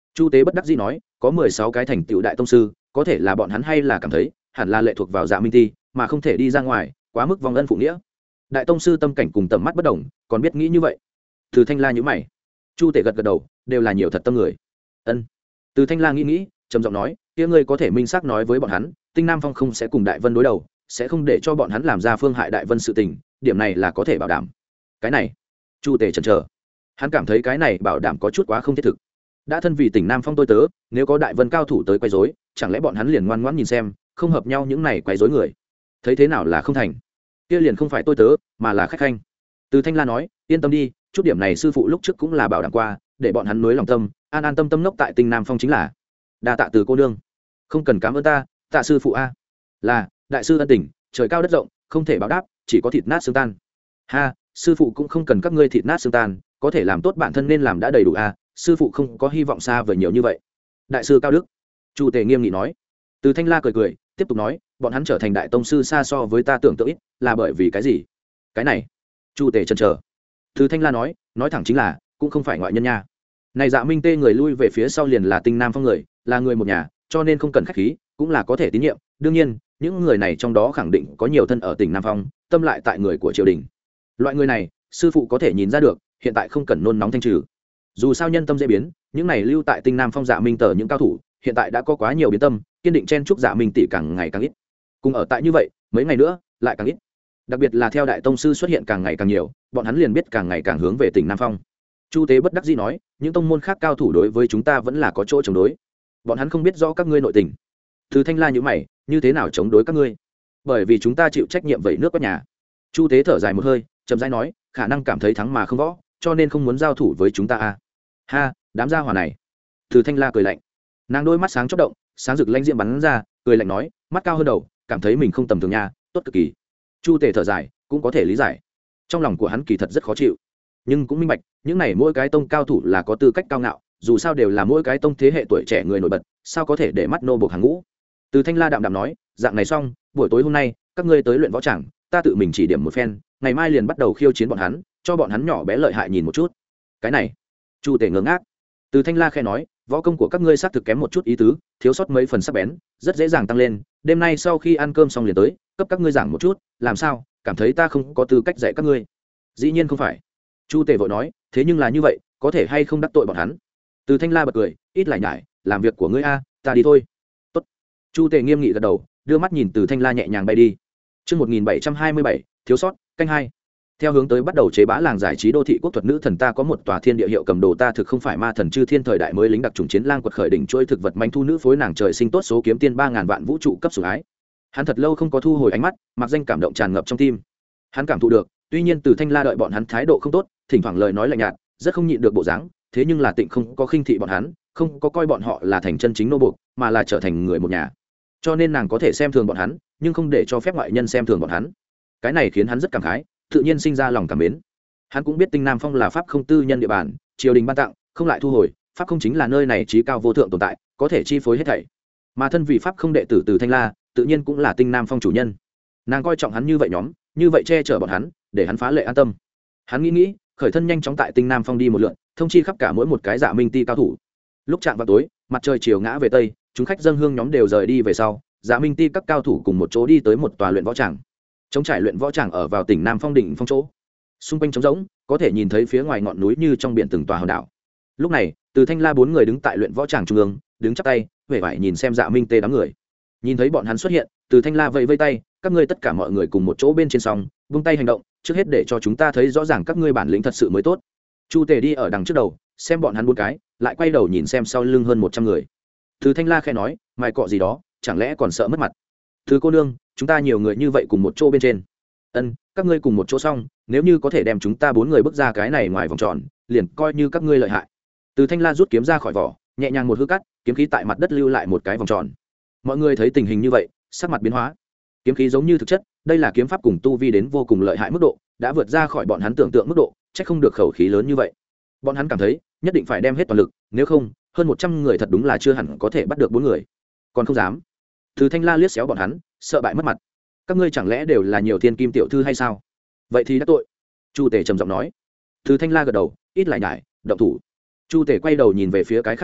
Chu tế bất đắc dĩ nói, có mười sáu cái thành tựu đại tông sư, có thể là bọn hắn hay là cảm thấy hẳn là lệ thuộc vào Dạ Minh Ti, mà không thể đi ra ngoài, quá mức vong ân phụ nghĩa. Đại tông sư tâm cảnh cùng tầm mắt bất đồng, còn biết nghĩ như vậy. Từ Thanh La nhíu mày. Chu Tể gật gật đầu, đều là nhiều thật tâm người. Ân. Từ Thanh La nghĩ nghĩ, trầm giọng nói, kia ngươi có thể minh xác nói với bọn hắn, Tinh Nam Phong không sẽ cùng Đại Vân đối đầu, sẽ không để cho bọn hắn làm ra phương hại Đại Vân sự tình, điểm này là có thể bảo đảm. Cái này, Chu Tể chần chờ. Hắn cảm thấy cái này bảo đảm có chút quá không thiết thực. Đã thân vì Tỉnh Nam Phong tôi tớ, nếu có Đại Vân cao thủ tới quấy rối, chẳng lẽ bọn hắn liền ngoan ngoãn nhìn xem, không hợp nhau những này quấy rối người. Thấy thế nào là không thành. Kia liền không phải tôi tớ, mà là khách khanh. Từ Thanh La nói, yên tâm đi, chút điểm này sư phụ lúc trước cũng là bảo đảm qua, để bọn hắn nuối lòng tâm, an an tâm tâm nốc tại Tinh Nam Phong chính là. Đa tạ Từ cô nương. Không cần cảm ơn ta, tạ sư phụ a. Là, đại sư ân tình, trời cao đất rộng, không thể báo đáp, chỉ có thịt nát xương tan. Ha, sư phụ cũng không cần các ngươi thịt nát xương tan, có thể làm tốt bản thân nên làm đã đầy đủ a, sư phụ không có hy vọng xa vời nhiều như vậy. Đại sư cao đức. Chu Tề nghiêm nghị nói. Từ Thanh La cười cười, tiếp tục nói, bọn hắn trở thành đại tông sư xa so với ta tưởng tượng ít, là bởi vì cái gì? Cái này. Chu Tề chần chờ. Từ Thanh La nói, nói thẳng chính là, cũng không phải ngoại nhân nha. Này Dạ Minh Tê người lui về phía sau liền là Tinh Nam Phong người, là người một nhà, cho nên không cần khách khí, cũng là có thể tín nhiệm. Đương nhiên, những người này trong đó khẳng định có nhiều thân ở tỉnh Nam Phong, tâm lại tại người của triều đình. Loại người này, sư phụ có thể nhìn ra được, hiện tại không cần nôn nóng thanh trừ. Dù sao nhân tâm dễ biến, những này lưu tại Tinh Nam Phong Dạ Minh tờ những cao thủ, hiện tại đã có quá nhiều biến tâm, kiên định chen chúc Dạ Minh tỷ càng ngày càng ít. Cùng ở tại như vậy, mấy ngày nữa lại càng ít. Đặc biệt là theo đại tông sư xuất hiện càng ngày càng nhiều, bọn hắn liền biết càng ngày càng hướng về tỉnh Nam Phong. Chu Tế bất đắc dĩ nói, những tông môn khác cao thủ đối với chúng ta vẫn là có chỗ chống đối. Bọn hắn không biết rõ các ngươi nội tình. Từ Thanh La nhíu mày, như thế nào chống đối các ngươi? Bởi vì chúng ta chịu trách nhiệm vậy nước quét nhà. Chu Tế thở dài một hơi, chậm rãi nói, khả năng cảm thấy thắng mà không võ, cho nên không muốn giao thủ với chúng ta a. Ha, đám gia hỏa này. Từ Thanh La cười lạnh. Nàng đôi mắt sáng chớp động, sáng rực lanh diễm bắn ra, cười lạnh nói, mắt cao hơn đầu, cảm thấy mình không tầm thường nha, tốt cực kỳ. Chu Tề thở dài, cũng có thể lý giải. Trong lòng của hắn kỳ thật rất khó chịu, nhưng cũng minh bạch, những này mỗi cái tông cao thủ là có tư cách cao ngạo, dù sao đều là mỗi cái tông thế hệ tuổi trẻ người nổi bật, sao có thể để mắt nô buộc hàng ngũ. Từ Thanh La đạm đạm nói, dạng này xong, buổi tối hôm nay, các ngươi tới luyện võ tràng, ta tự mình chỉ điểm một phen, ngày mai liền bắt đầu khiêu chiến bọn hắn, cho bọn hắn nhỏ bé lợi hại nhìn một chút. Cái này, Chu Tề ngớ ngác. Từ Thanh La khẽ nói, võ công của các ngươi xác thực kém một chút ý tứ, thiếu sót mấy phần sắc bén, rất dễ dàng tăng lên, đêm nay sau khi ăn cơm xong liền tới, cấp các ngươi giảng một chút, làm sao, cảm thấy ta không có tư cách dạy các ngươi? Dĩ nhiên không phải. Chu Tề vội nói, thế nhưng là như vậy, có thể hay không đắc tội bọn hắn? Từ Thanh La bật cười, ít lại nhải, làm việc của ngươi a, ta đi thôi. Tốt. Chu Tề nghiêm nghị gật đầu, đưa mắt nhìn Từ Thanh La nhẹ nhàng bay đi. Chương một nghìn bảy trăm hai mươi bảy, thiếu sót, canh hai. Theo hướng tới bắt đầu chế bá làng giải trí đô thị quốc thuật nữ thần ta có một tòa thiên địa hiệu cầm đồ ta thực không phải ma thần chư thiên thời đại mới lính đặc trùng chiến lang quật khởi đỉnh trôi thực vật manh thu nữ phối nàng trời sinh tốt số kiếm tiên ba ngàn vạn vũ trụ cấp sủng ái. Hắn thật lâu không có thu hồi ánh mắt, mặc danh cảm động tràn ngập trong tim. Hắn cảm thụ được, tuy nhiên Từ Thanh La đợi bọn hắn thái độ không tốt, thỉnh thoảng lời nói lạnh nhạt, rất không nhịn được bộ dáng, thế nhưng là Tịnh không có khinh thị bọn hắn, không có coi bọn họ là thành chân chính nô buộc, mà là trở thành người một nhà. Cho nên nàng có thể xem thường bọn hắn, nhưng không để cho phép ngoại nhân xem thường bọn hắn. Cái này khiến hắn rất cảm khái, tự nhiên sinh ra lòng cảm mến. Hắn cũng biết Tinh Nam Phong là pháp không tư nhân địa bàn, triều đình ban tặng, không lại thu hồi, pháp không chính là nơi này trí cao vô thượng tồn tại, có thể chi phối hết thảy. Mà thân vị pháp không đệ tử Từ Thanh La, tự nhiên cũng là Tinh Nam Phong chủ nhân. Nàng coi trọng hắn như vậy nhóm, như vậy che chở bọn hắn, để hắn phá lệ an tâm. Hắn nghĩ nghĩ, khởi thân nhanh chóng tại Tinh Nam Phong đi một lượt, thông chi khắp cả mỗi một cái Dạ Minh ti cao thủ. Lúc chạm vào tối, mặt trời chiều ngã về tây, chúng khách dâng hương nhóm đều rời đi về sau, Dạ Minh ti các cao thủ cùng một chỗ đi tới một tòa luyện võ tràng. Trống trải luyện võ tràng ở vào tỉnh Nam Phong đỉnh phong chỗ, xung quanh trống rỗng, có thể nhìn thấy phía ngoài ngọn núi như trong biển từng tòa hòn đảo. Lúc này, Từ Thanh La bốn người đứng tại luyện võ tràng trung ương, đứng chắp tay, vẻ vải nhìn xem Dạ Minh tê đám người. Nhìn thấy bọn hắn xuất hiện, Từ Thanh La vẫy vẫy tay, các ngươi tất cả mọi người cùng một chỗ bên trên song, vung tay hành động, trước hết để cho chúng ta thấy rõ ràng các ngươi bản lĩnh thật sự mới tốt. Chu Tề đi ở đằng trước đầu, xem bọn hắn bốn cái, lại quay đầu nhìn xem sau lưng hơn một trăm người. Từ Thanh La khẽ nói, mày cọ gì đó, chẳng lẽ còn sợ mất mặt? Thứ cô nương, chúng ta nhiều người như vậy cùng một chỗ bên trên. Ân, các ngươi cùng một chỗ xong, nếu như có thể đem chúng ta bốn người bước ra cái này ngoài vòng tròn, liền coi như các ngươi lợi hại. Từ Thanh La rút kiếm ra khỏi vỏ, nhẹ nhàng một hư cắt, kiếm khí tại mặt đất lưu lại một cái vòng tròn. Mọi người thấy tình hình như vậy, sắc mặt biến hóa. Kiếm khí giống như thực chất, đây là kiếm pháp cùng tu vi đến vô cùng lợi hại mức độ, đã vượt ra khỏi bọn hắn tưởng tượng mức độ, chắc không được khẩu khí lớn như vậy. Bọn hắn cảm thấy, nhất định phải đem hết toàn lực, nếu không, hơn một trăm người thật đúng là chưa hẳn có thể bắt được bốn người. Còn không dám. Từ Thanh La liếc xéo bọn hắn, sợ bại mất mặt. Các ngươi chẳng lẽ đều là nhiều thiên kim tiểu thư hay sao? Vậy thì đã tội. Chu Tề trầm giọng nói. Từ Thanh La gật đầu, ít lại nhải, động thủ. Chu Tề quay đầu nhìn về phía cái khác người,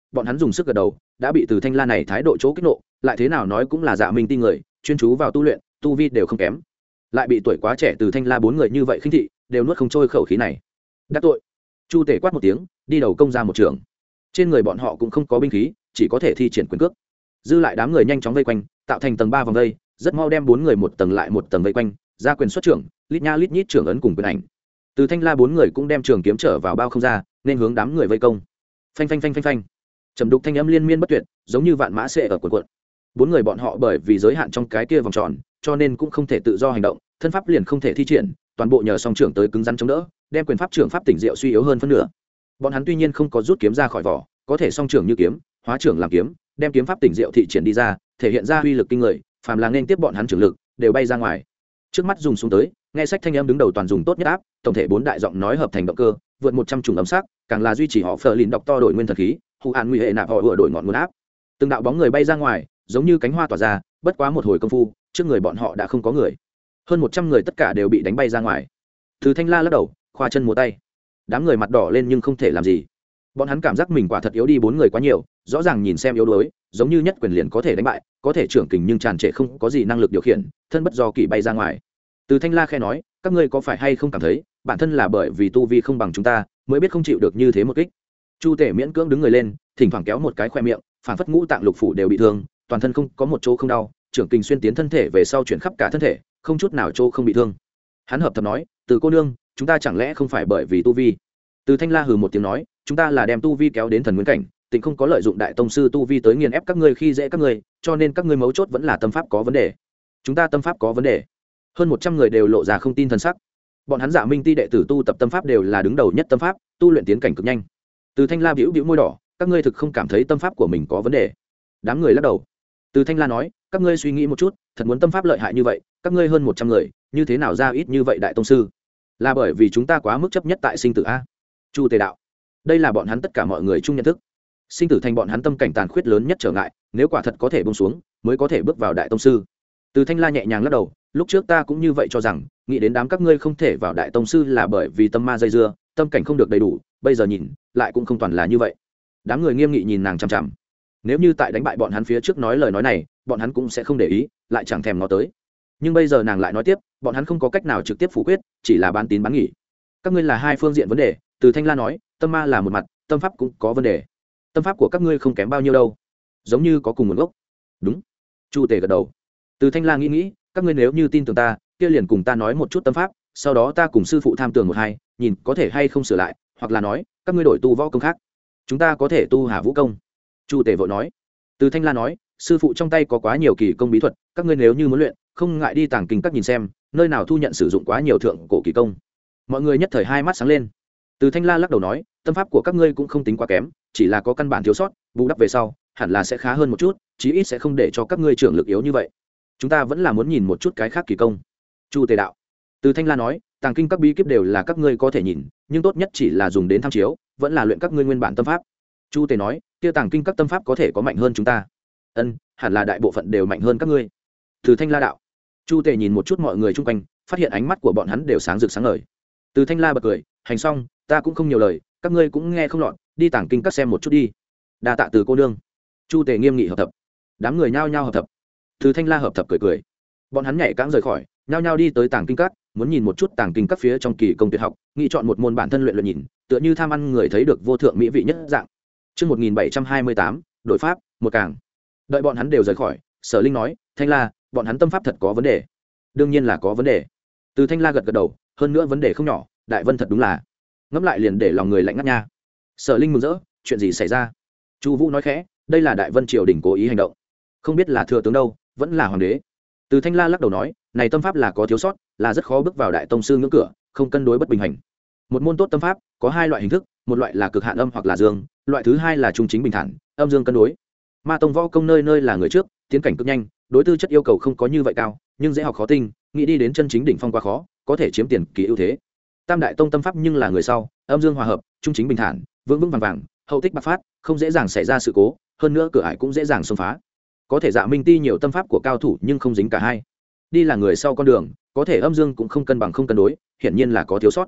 bọn hắn dùng sức gật đầu, đã bị Từ Thanh La này thái độ chỗ kích nộ, lại thế nào nói cũng là Dạ Minh Ti người, chuyên chú vào tu luyện, tu vi đều không kém. Lại bị tuổi quá trẻ Từ Thanh La bốn người như vậy khinh thị, đều nuốt không trôi khẩu khí này. Đắc tội. Chu Tể quát một tiếng, đi đầu công ra một trường. Trên người bọn họ cũng không có binh khí, chỉ có thể thi triển quyền cước. Dư lại đám người nhanh chóng vây quanh, tạo thành tầng ba vòng vây, rất mau đem bốn người một tầng lại một tầng vây quanh, ra quyền xuất trưởng, lít nha lít nhít trưởng ấn cùng quyền ảnh. Từ Thanh La bốn người cũng đem trường kiếm trở vào bao không ra, nên hướng đám người vây công. Phanh phanh phanh phanh phanh. Trầm đục thanh âm liên miên bất tuyệt, giống như vạn mã xệ ở cuộn cuộn. Bốn người bọn họ bởi vì giới hạn trong cái kia vòng tròn, cho nên cũng không thể tự do hành động, thân pháp liền không thể thi triển, toàn bộ nhờ song trưởng tới cứng rắn chống đỡ, đem quyền pháp trưởng pháp tỉnh diệu suy yếu hơn phân nửa. Bọn hắn tuy nhiên không có rút kiếm ra khỏi vỏ, có thể song trưởng như kiếm, hóa trưởng làm kiếm, đem kiếm pháp tỉnh diệu thị triển đi ra, thể hiện ra uy lực kinh người, phàm là nên tiếp bọn hắn trưởng lực, đều bay ra ngoài. Trước mắt dùng xuống tới, nghe sách thanh âm đứng đầu toàn dùng tốt nhất áp, tổng thể bốn đại giọng nói hợp thành động cơ, vượt một trăm chủng âm sắc, càng là duy trì họ phở lìn đọc to đổi nguyên thần khí, hù an nguy hệ nạp họ vừa đổi ngọn nguồn áp. Từng đạo bóng người bay ra ngoài, giống như cánh hoa tỏa ra, bất quá một hồi công phu, trước người bọn họ đã không có người. Hơn một trăm người tất cả đều bị đánh bay ra ngoài. Từ Thanh La lắc đầu, khoa chân múa tay. Đám người mặt đỏ lên nhưng không thể làm gì. Bọn hắn cảm giác mình quả thật yếu đi bốn người quá nhiều, rõ ràng nhìn xem yếu đuối, giống như nhất quyền liền có thể đánh bại, có thể trưởng kình nhưng tràn trề không có gì năng lực điều khiển, thân bất do kỳ bay ra ngoài. Từ Thanh La khẽ nói, các ngươi có phải hay không cảm thấy, bản thân là bởi vì tu vi không bằng chúng ta, mới biết không chịu được như thế một kích. Chu Tể miễn cưỡng đứng người lên, thỉnh thoảng kéo một cái khoe miệng, phản phất ngũ tạng lục phủ đều bị thương, toàn thân không có một chỗ không đau, trưởng kình xuyên tiến thân thể về sau chuyển khắp cả thân thể, không chút nào chỗ không bị thương. Hắn hợp thầm nói, Từ cô nương, chúng ta chẳng lẽ không phải bởi vì tu vi? Từ Thanh La hừ một tiếng nói, chúng ta là đem tu vi kéo đến thần nguyên cảnh, tịnh không có lợi dụng đại tông sư tu vi tới nghiền ép các ngươi khi dễ các ngươi, cho nên các ngươi mấu chốt vẫn là tâm pháp có vấn đề. Chúng ta tâm pháp có vấn đề. Hơn một trăm người đều lộ ra không tin thần sắc. Bọn hắn Dạ Minh Ti đệ tử tu tập tâm pháp đều là đứng đầu nhất tâm pháp, tu luyện tiến cảnh cực nhanh. Từ Thanh La bĩu bĩu môi đỏ, các ngươi thực không cảm thấy tâm pháp của mình có vấn đề? Đám người lắc đầu. Từ Thanh La nói, các ngươi suy nghĩ một chút, thật muốn tâm pháp lợi hại như vậy, các ngươi hơn một trăm người, như thế nào ra ít như vậy đại tông sư? Là bởi vì chúng ta quá mức chấp nhất tại sinh tử a. Chu Tề đạo, đây là bọn hắn tất cả mọi người chung nhận thức. Sinh tử thành bọn hắn tâm cảnh tàn khuyết lớn nhất trở ngại, nếu quả thật có thể buông xuống, mới có thể bước vào đại tông sư. Từ Thanh La nhẹ nhàng lắc đầu, lúc trước ta cũng như vậy cho rằng, nghĩ đến đám các ngươi không thể vào đại tông sư là bởi vì tâm ma dây dưa, tâm cảnh không được đầy đủ, bây giờ nhìn, lại cũng không toàn là như vậy. Đám người nghiêm nghị nhìn nàng chằm chằm. Nếu như tại đánh bại bọn hắn phía trước nói lời nói này, bọn hắn cũng sẽ không để ý, lại chẳng thèm ngó tới. Nhưng bây giờ nàng lại nói tiếp, bọn hắn không có cách nào trực tiếp phủ quyết, chỉ là bán tín bán nghỉ. Các ngươi là hai phương diện vấn đề, Từ Thanh La nói, tâm ma là một mặt, tâm pháp cũng có vấn đề. Tâm pháp của các ngươi không kém bao nhiêu đâu, giống như có cùng nguồn gốc. Đúng. Chu Tề gật đầu. Từ Thanh La nghĩ nghĩ, các ngươi nếu như tin tưởng ta, kia liền cùng ta nói một chút tâm pháp, sau đó ta cùng sư phụ tham tưởng một hai, nhìn có thể hay không sửa lại, hoặc là nói, các ngươi đổi tu võ công khác, chúng ta có thể tu Hà Vũ công. Chu Tề vội nói. Từ Thanh La nói, sư phụ trong tay có quá nhiều kỳ công bí thuật, các ngươi nếu như muốn luyện, không ngại đi tàng kinh các nhìn xem, nơi nào thu nhận sử dụng quá nhiều thượng cổ kỳ công. Mọi người nhất thời hai mắt sáng lên. Từ Thanh La lắc đầu nói, tâm pháp của các ngươi cũng không tính quá kém, chỉ là có căn bản thiếu sót, bù đắp về sau, hẳn là sẽ khá hơn một chút, chí ít sẽ không để cho các ngươi trưởng lực yếu như vậy. Chúng ta vẫn là muốn nhìn một chút cái khác kỳ công. Chu Tề đạo. Từ Thanh La nói, tàng kinh các bí kíp đều là các ngươi có thể nhìn, nhưng tốt nhất chỉ là dùng đến tham chiếu, vẫn là luyện các ngươi nguyên bản tâm pháp. Chu Tề nói, kia tàng kinh các tâm pháp có thể có mạnh hơn chúng ta. Ân, hẳn là đại bộ phận đều mạnh hơn các ngươi. Từ Thanh La đạo. Chu Tề nhìn một chút mọi người chung quanh, phát hiện ánh mắt của bọn hắn đều sáng rực sáng ngời. Từ Thanh La bật cười, hành xong, ta cũng không nhiều lời, các ngươi cũng nghe không lọt, đi tàng kinh các xem một chút đi. Đa tạ Từ cô nương. Chu Tề nghiêm nghị hợp thập. Đám người nhao nhao hợp thập. Từ Thanh La hợp thập cười cười. Bọn hắn nhảy cãng rời khỏi, nhao nhao đi tới tàng kinh các, muốn nhìn một chút tàng kinh các phía trong kỳ công tuyệt học, nghĩ chọn một môn bản thân luyện luyện nhìn, tựa như tham ăn người thấy được vô thượng mỹ vị nhất dạng. Chương một nghìn bảy trăm hai mươi tám, đội pháp, một càng. Đợi bọn hắn đều rời khỏi, Sở Linh nói, Thanh La, bọn hắn tâm pháp thật có vấn đề. Đương nhiên là có vấn đề. Từ Thanh La gật gật đầu, hơn nữa vấn đề không nhỏ, Đại Vân thật đúng là. Ngẫm lại liền để lòng người lạnh ngắt nha. Sở Linh mừng rỡ, chuyện gì xảy ra? Chu Vũ nói khẽ, đây là Đại Vân triều đình cố ý hành động, không biết là thừa tướng đâu, vẫn là hoàng đế. Từ Thanh La lắc đầu nói, này tâm pháp là có thiếu sót, là rất khó bước vào đại tông sư ngưỡng cửa, không cân đối bất bình hành. Một môn tốt tâm pháp có hai loại hình thức, một loại là cực hạn âm hoặc là dương, loại thứ hai là trung chính bình thản, âm dương cân đối. Ma tông võ công nơi nơi là người trước, tiến cảnh cực nhanh, đối tư chất yêu cầu không có như vậy cao, nhưng dễ học khó tinh, nghĩ đi đến chân chính đỉnh phong quá khó, có thể chiếm tiền kỳ ưu thế. Tam đại tông tâm pháp nhưng là người sau, âm dương hòa hợp, trung chính bình thản, vững vững vàng vàng, hậu tích bạc phát, không dễ dàng xảy ra sự cố, hơn nữa cửa ải cũng dễ dàng xông phá. Có thể Dạ Minh Ti nhiều tâm pháp của cao thủ nhưng không dính cả hai. Đi là người sau con đường, có thể âm dương cũng không cân bằng không cân đối, hiển nhiên là có thiếu sót.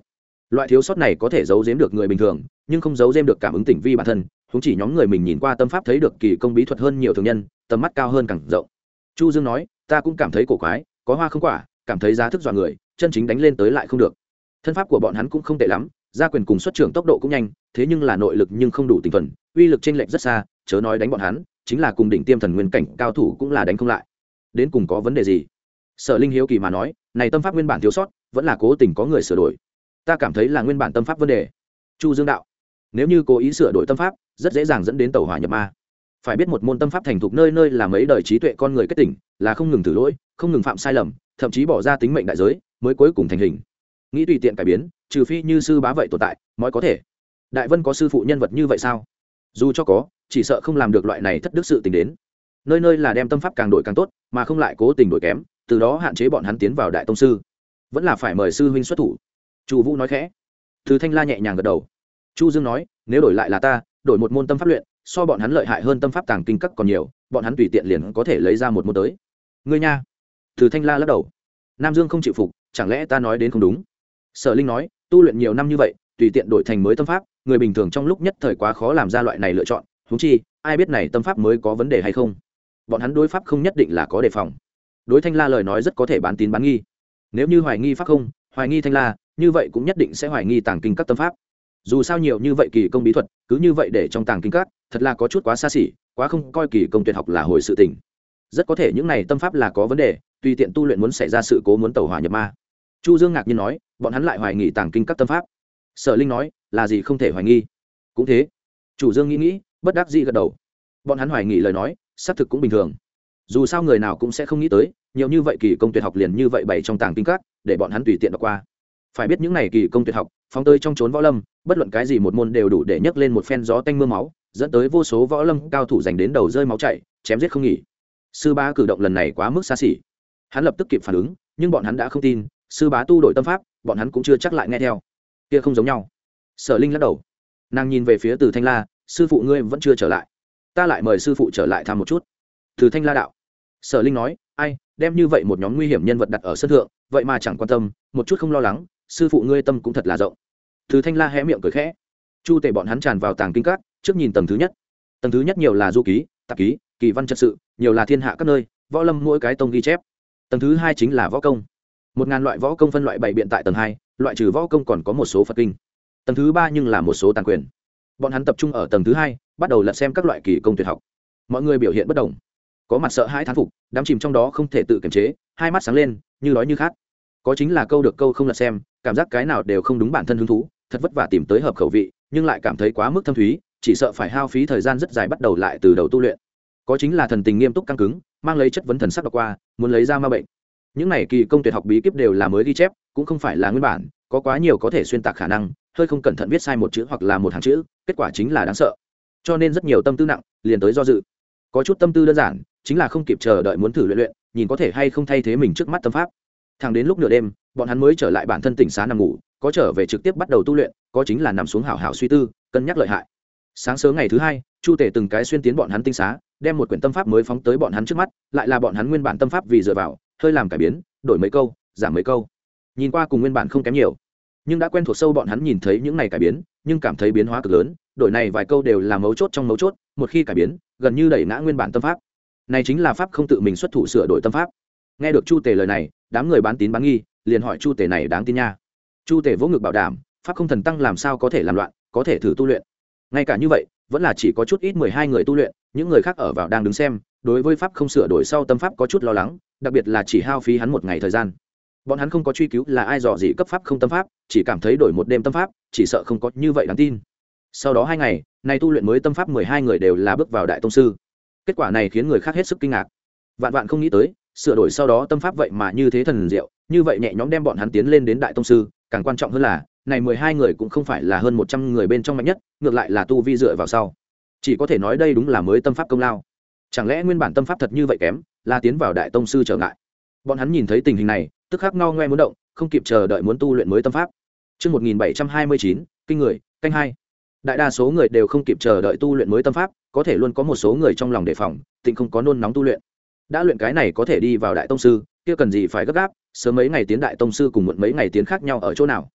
loại thiếu sót này có thể giấu giếm được người bình thường nhưng không giấu giếm được cảm ứng tỉnh vi bản thân. Chúng chỉ nhóm người mình nhìn qua tâm pháp thấy được kỳ công bí thuật hơn nhiều thường nhân, tầm mắt cao hơn càng rộng. Chu Dương nói, ta cũng cảm thấy cổ quái, có hoa không quả, cảm thấy giá thức dọa người, chân chính đánh lên tới lại không được. Thân pháp của bọn hắn cũng không tệ lắm, gia quyền cùng xuất trưởng tốc độ cũng nhanh, thế nhưng là nội lực nhưng không đủ tinh thuần, uy lực chênh lệch rất xa, chớ nói đánh bọn hắn, chính là cùng đỉnh tiêm thần nguyên cảnh cao thủ cũng là đánh không lại. Đến cùng có vấn đề gì? Sở Linh hiếu kỳ mà nói, này tâm pháp nguyên bản thiếu sót, vẫn là cố tình có người sửa đổi. Ta cảm thấy là nguyên bản tâm pháp vấn đề. Chu Dương đạo, nếu như cố ý sửa đổi tâm pháp, rất dễ dàng dẫn đến tẩu hỏa nhập ma. Phải biết một môn tâm pháp thành thục nơi nơi là mấy đời trí tuệ con người kết tỉnh, là không ngừng thử lỗi, không ngừng phạm sai lầm, thậm chí bỏ ra tính mệnh đại giới, mới cuối cùng thành hình. Nghĩ tùy tiện cải biến, trừ phi như sư bá vậy tồn tại, mới có thể. Đại Vân có sư phụ nhân vật như vậy sao? Dù cho có, chỉ sợ không làm được loại này thất đức sự tình đến. Nơi nơi là đem tâm pháp càng đổi càng tốt, mà không lại cố tình đổi kém, từ đó hạn chế bọn hắn tiến vào đại tông sư. Vẫn là phải mời sư huynh xuất thủ. Chu Vũ nói khẽ. Từ Thanh La nhẹ nhàng gật đầu. Chu Dương nói, nếu đổi lại là ta, đổi một môn tâm pháp luyện, so bọn hắn lợi hại hơn tâm pháp tàng kinh các còn nhiều, bọn hắn tùy tiện liền có thể lấy ra một môn tới. Ngươi nha. Từ Thanh La lắc đầu. Nam Dương không chịu phục, chẳng lẽ ta nói đến không đúng? Sở Linh nói, tu luyện nhiều năm như vậy, tùy tiện đổi thành mới tâm pháp, người bình thường trong lúc nhất thời quá khó làm ra loại này lựa chọn, huống chi, ai biết này tâm pháp mới có vấn đề hay không? Bọn hắn đối pháp không nhất định là có đề phòng. Đối Thanh La lời nói rất có thể bán tín bán nghi. Nếu như hoài nghi pháp không, hoài nghi Thanh La, như vậy cũng nhất định sẽ hoài nghi tàng kinh các tâm pháp. Dù sao nhiều như vậy kỳ công bí thuật, cứ như vậy để trong tàng kinh các, thật là có chút quá xa xỉ, quá không coi kỳ công tuyệt học là hồi sự tình. Rất có thể những này tâm pháp là có vấn đề, tùy tiện tu luyện muốn xảy ra sự cố muốn tẩu hỏa nhập ma. Chu Dương ngạc nhiên nói, bọn hắn lại hoài nghi tàng kinh các tâm pháp. Sở Linh nói, là gì không thể hoài nghi? Cũng thế. Chủ Dương nghĩ nghĩ, bất đắc dĩ gật đầu. Bọn hắn hoài nghi lời nói, xác thực cũng bình thường. Dù sao người nào cũng sẽ không nghĩ tới, nhiều như vậy kỳ công tuyệt học liền như vậy bày trong tàng kinh các, để bọn hắn tùy tiện đọc qua. Phải biết những này kỳ công tuyệt học, phóng tới trong chốn võ lâm, bất luận cái gì một môn đều đủ để nhấc lên một phen gió tanh mưa máu, dẫn tới vô số võ lâm cao thủ giành đến đầu rơi máu chảy, chém giết không nghỉ. Sư bá cử động lần này quá mức xa xỉ. Hắn lập tức kịp phản ứng, nhưng bọn hắn đã không tin, sư bá tu đổi tâm pháp, bọn hắn cũng chưa chắc lại nghe theo. Kia không giống nhau. Sở Linh lắc đầu. Nàng nhìn về phía Từ Thanh La, sư phụ ngươi vẫn chưa trở lại. Ta lại mời sư phụ trở lại thăm một chút. Từ Thanh La đạo. Sở Linh nói, ai, đem như vậy một nhóm nguy hiểm nhân vật đặt ở sân thượng, vậy mà chẳng quan tâm, một chút không lo lắng, sư phụ ngươi tâm cũng thật là rộng. Từ Thanh La hé miệng cười khẽ. Chu Tề bọn hắn tràn vào tàng kinh các, trước nhìn tầng thứ nhất. Tầng thứ nhất nhiều là du ký, tạp ký, kỳ văn trật sự, nhiều là thiên hạ các nơi, võ lâm mỗi cái tông ghi chép. Tầng thứ hai chính là võ công. Một ngàn loại võ công phân loại bảy biện tại tầng hai, loại trừ võ công còn có một số Phật kinh. Tầng thứ ba nhưng là một số tàn quyền. Bọn hắn tập trung ở tầng thứ hai, bắt đầu lật xem các loại kỳ công tuyệt học. Mọi người biểu hiện bất đồng. Có mặt sợ hãi thán phục, đắm chìm trong đó không thể tự kiềm chế, hai mắt sáng lên, như đói như khát. Có chính là câu được câu không lật xem, cảm giác cái nào đều không đúng bản thân hứng thú, thật vất vả tìm tới hợp khẩu vị, nhưng lại cảm thấy quá mức thâm thúy, chỉ sợ phải hao phí thời gian rất dài bắt đầu lại từ đầu tu luyện. Có chính là thần tình nghiêm túc căng cứng, mang lấy chất vấn thần sắc đọc qua, muốn lấy ra ma bệnh. Những này kỳ công tuyệt học bí kíp đều là mới ghi chép, cũng không phải là nguyên bản, có quá nhiều có thể xuyên tạc khả năng, hơi không cẩn thận viết sai một chữ hoặc là một hàng chữ, kết quả chính là đáng sợ. Cho nên rất nhiều tâm tư nặng, liền tới do dự. Có chút tâm tư đơn giản, chính là không kịp chờ đợi muốn thử luyện luyện, nhìn có thể hay không thay thế mình trước mắt tâm pháp. Thẳng đến lúc nửa đêm, bọn hắn mới trở lại bản thân tỉnh xá nằm ngủ, có trở về trực tiếp bắt đầu tu luyện, có chính là nằm xuống hảo hảo suy tư, cân nhắc lợi hại. Sáng sớm ngày thứ hai, Chu Tề từng cái xuyên tiến bọn hắn tinh xá, đem một quyển tâm pháp mới phóng tới bọn hắn trước mắt, lại là bọn hắn nguyên bản tâm pháp vì dựa vào, hơi làm cải biến, đổi mấy câu, giảm mấy câu. Nhìn qua cùng nguyên bản không kém nhiều, nhưng đã quen thuộc sâu bọn hắn nhìn thấy những này cải biến, nhưng cảm thấy biến hóa cực lớn, đổi này vài câu đều là mấu chốt trong mấu chốt, một khi cải biến, gần như đẩy ngã nguyên bản tâm pháp. Này chính là pháp không tự mình xuất thủ sửa đổi tâm pháp. Nghe được Chu Tề lời này, đám người bán tín bán nghi, liền hỏi Chu Tề này đáng tin nha. Chu Tề vỗ ngực bảo đảm, pháp không thần tăng làm sao có thể làm loạn, có thể thử tu luyện. Ngay cả như vậy, vẫn là chỉ có chút ít mười hai người tu luyện, những người khác ở vào đang đứng xem, đối với pháp không sửa đổi sau tâm pháp có chút lo lắng, đặc biệt là chỉ hao phí hắn một ngày thời gian. Bọn hắn không có truy cứu là ai dò gì cấp pháp không tâm pháp, chỉ cảm thấy đổi một đêm tâm pháp, chỉ sợ không có như vậy đáng tin. Sau đó hai ngày, này tu luyện mới tâm pháp mười hai người đều là bước vào đại tông sư. Kết quả này khiến người khác hết sức kinh ngạc. Vạn vạn không nghĩ tới, sửa đổi sau đó tâm pháp vậy mà như thế thần diệu, như vậy nhẹ nhõm đem bọn hắn tiến lên đến đại tông sư, càng quan trọng hơn là, này mười hai người cũng không phải là hơn một trăm người bên trong mạnh nhất, ngược lại là tu vi dựa vào sau. Chỉ có thể nói đây đúng là mới tâm pháp công lao. Chẳng lẽ nguyên bản tâm pháp thật như vậy kém, là tiến vào đại tông sư trở ngại. Bọn hắn nhìn thấy tình hình này, tức khắc ngao ngoe muốn động, không kịp chờ đợi muốn tu luyện mới tâm pháp. Chương một nghìn bảy trăm hai mươi chín, kinh người, canh hai. Đại đa số người đều không kịp chờ đợi tu luyện mới tâm pháp, có thể luôn có một số người trong lòng đề phòng, tịnh không có nôn nóng tu luyện. Đã luyện cái này có thể đi vào đại tông sư, kia cần gì phải gấp gáp, sớm mấy ngày tiến đại tông sư cùng muộn mấy ngày tiến khác nhau ở chỗ nào?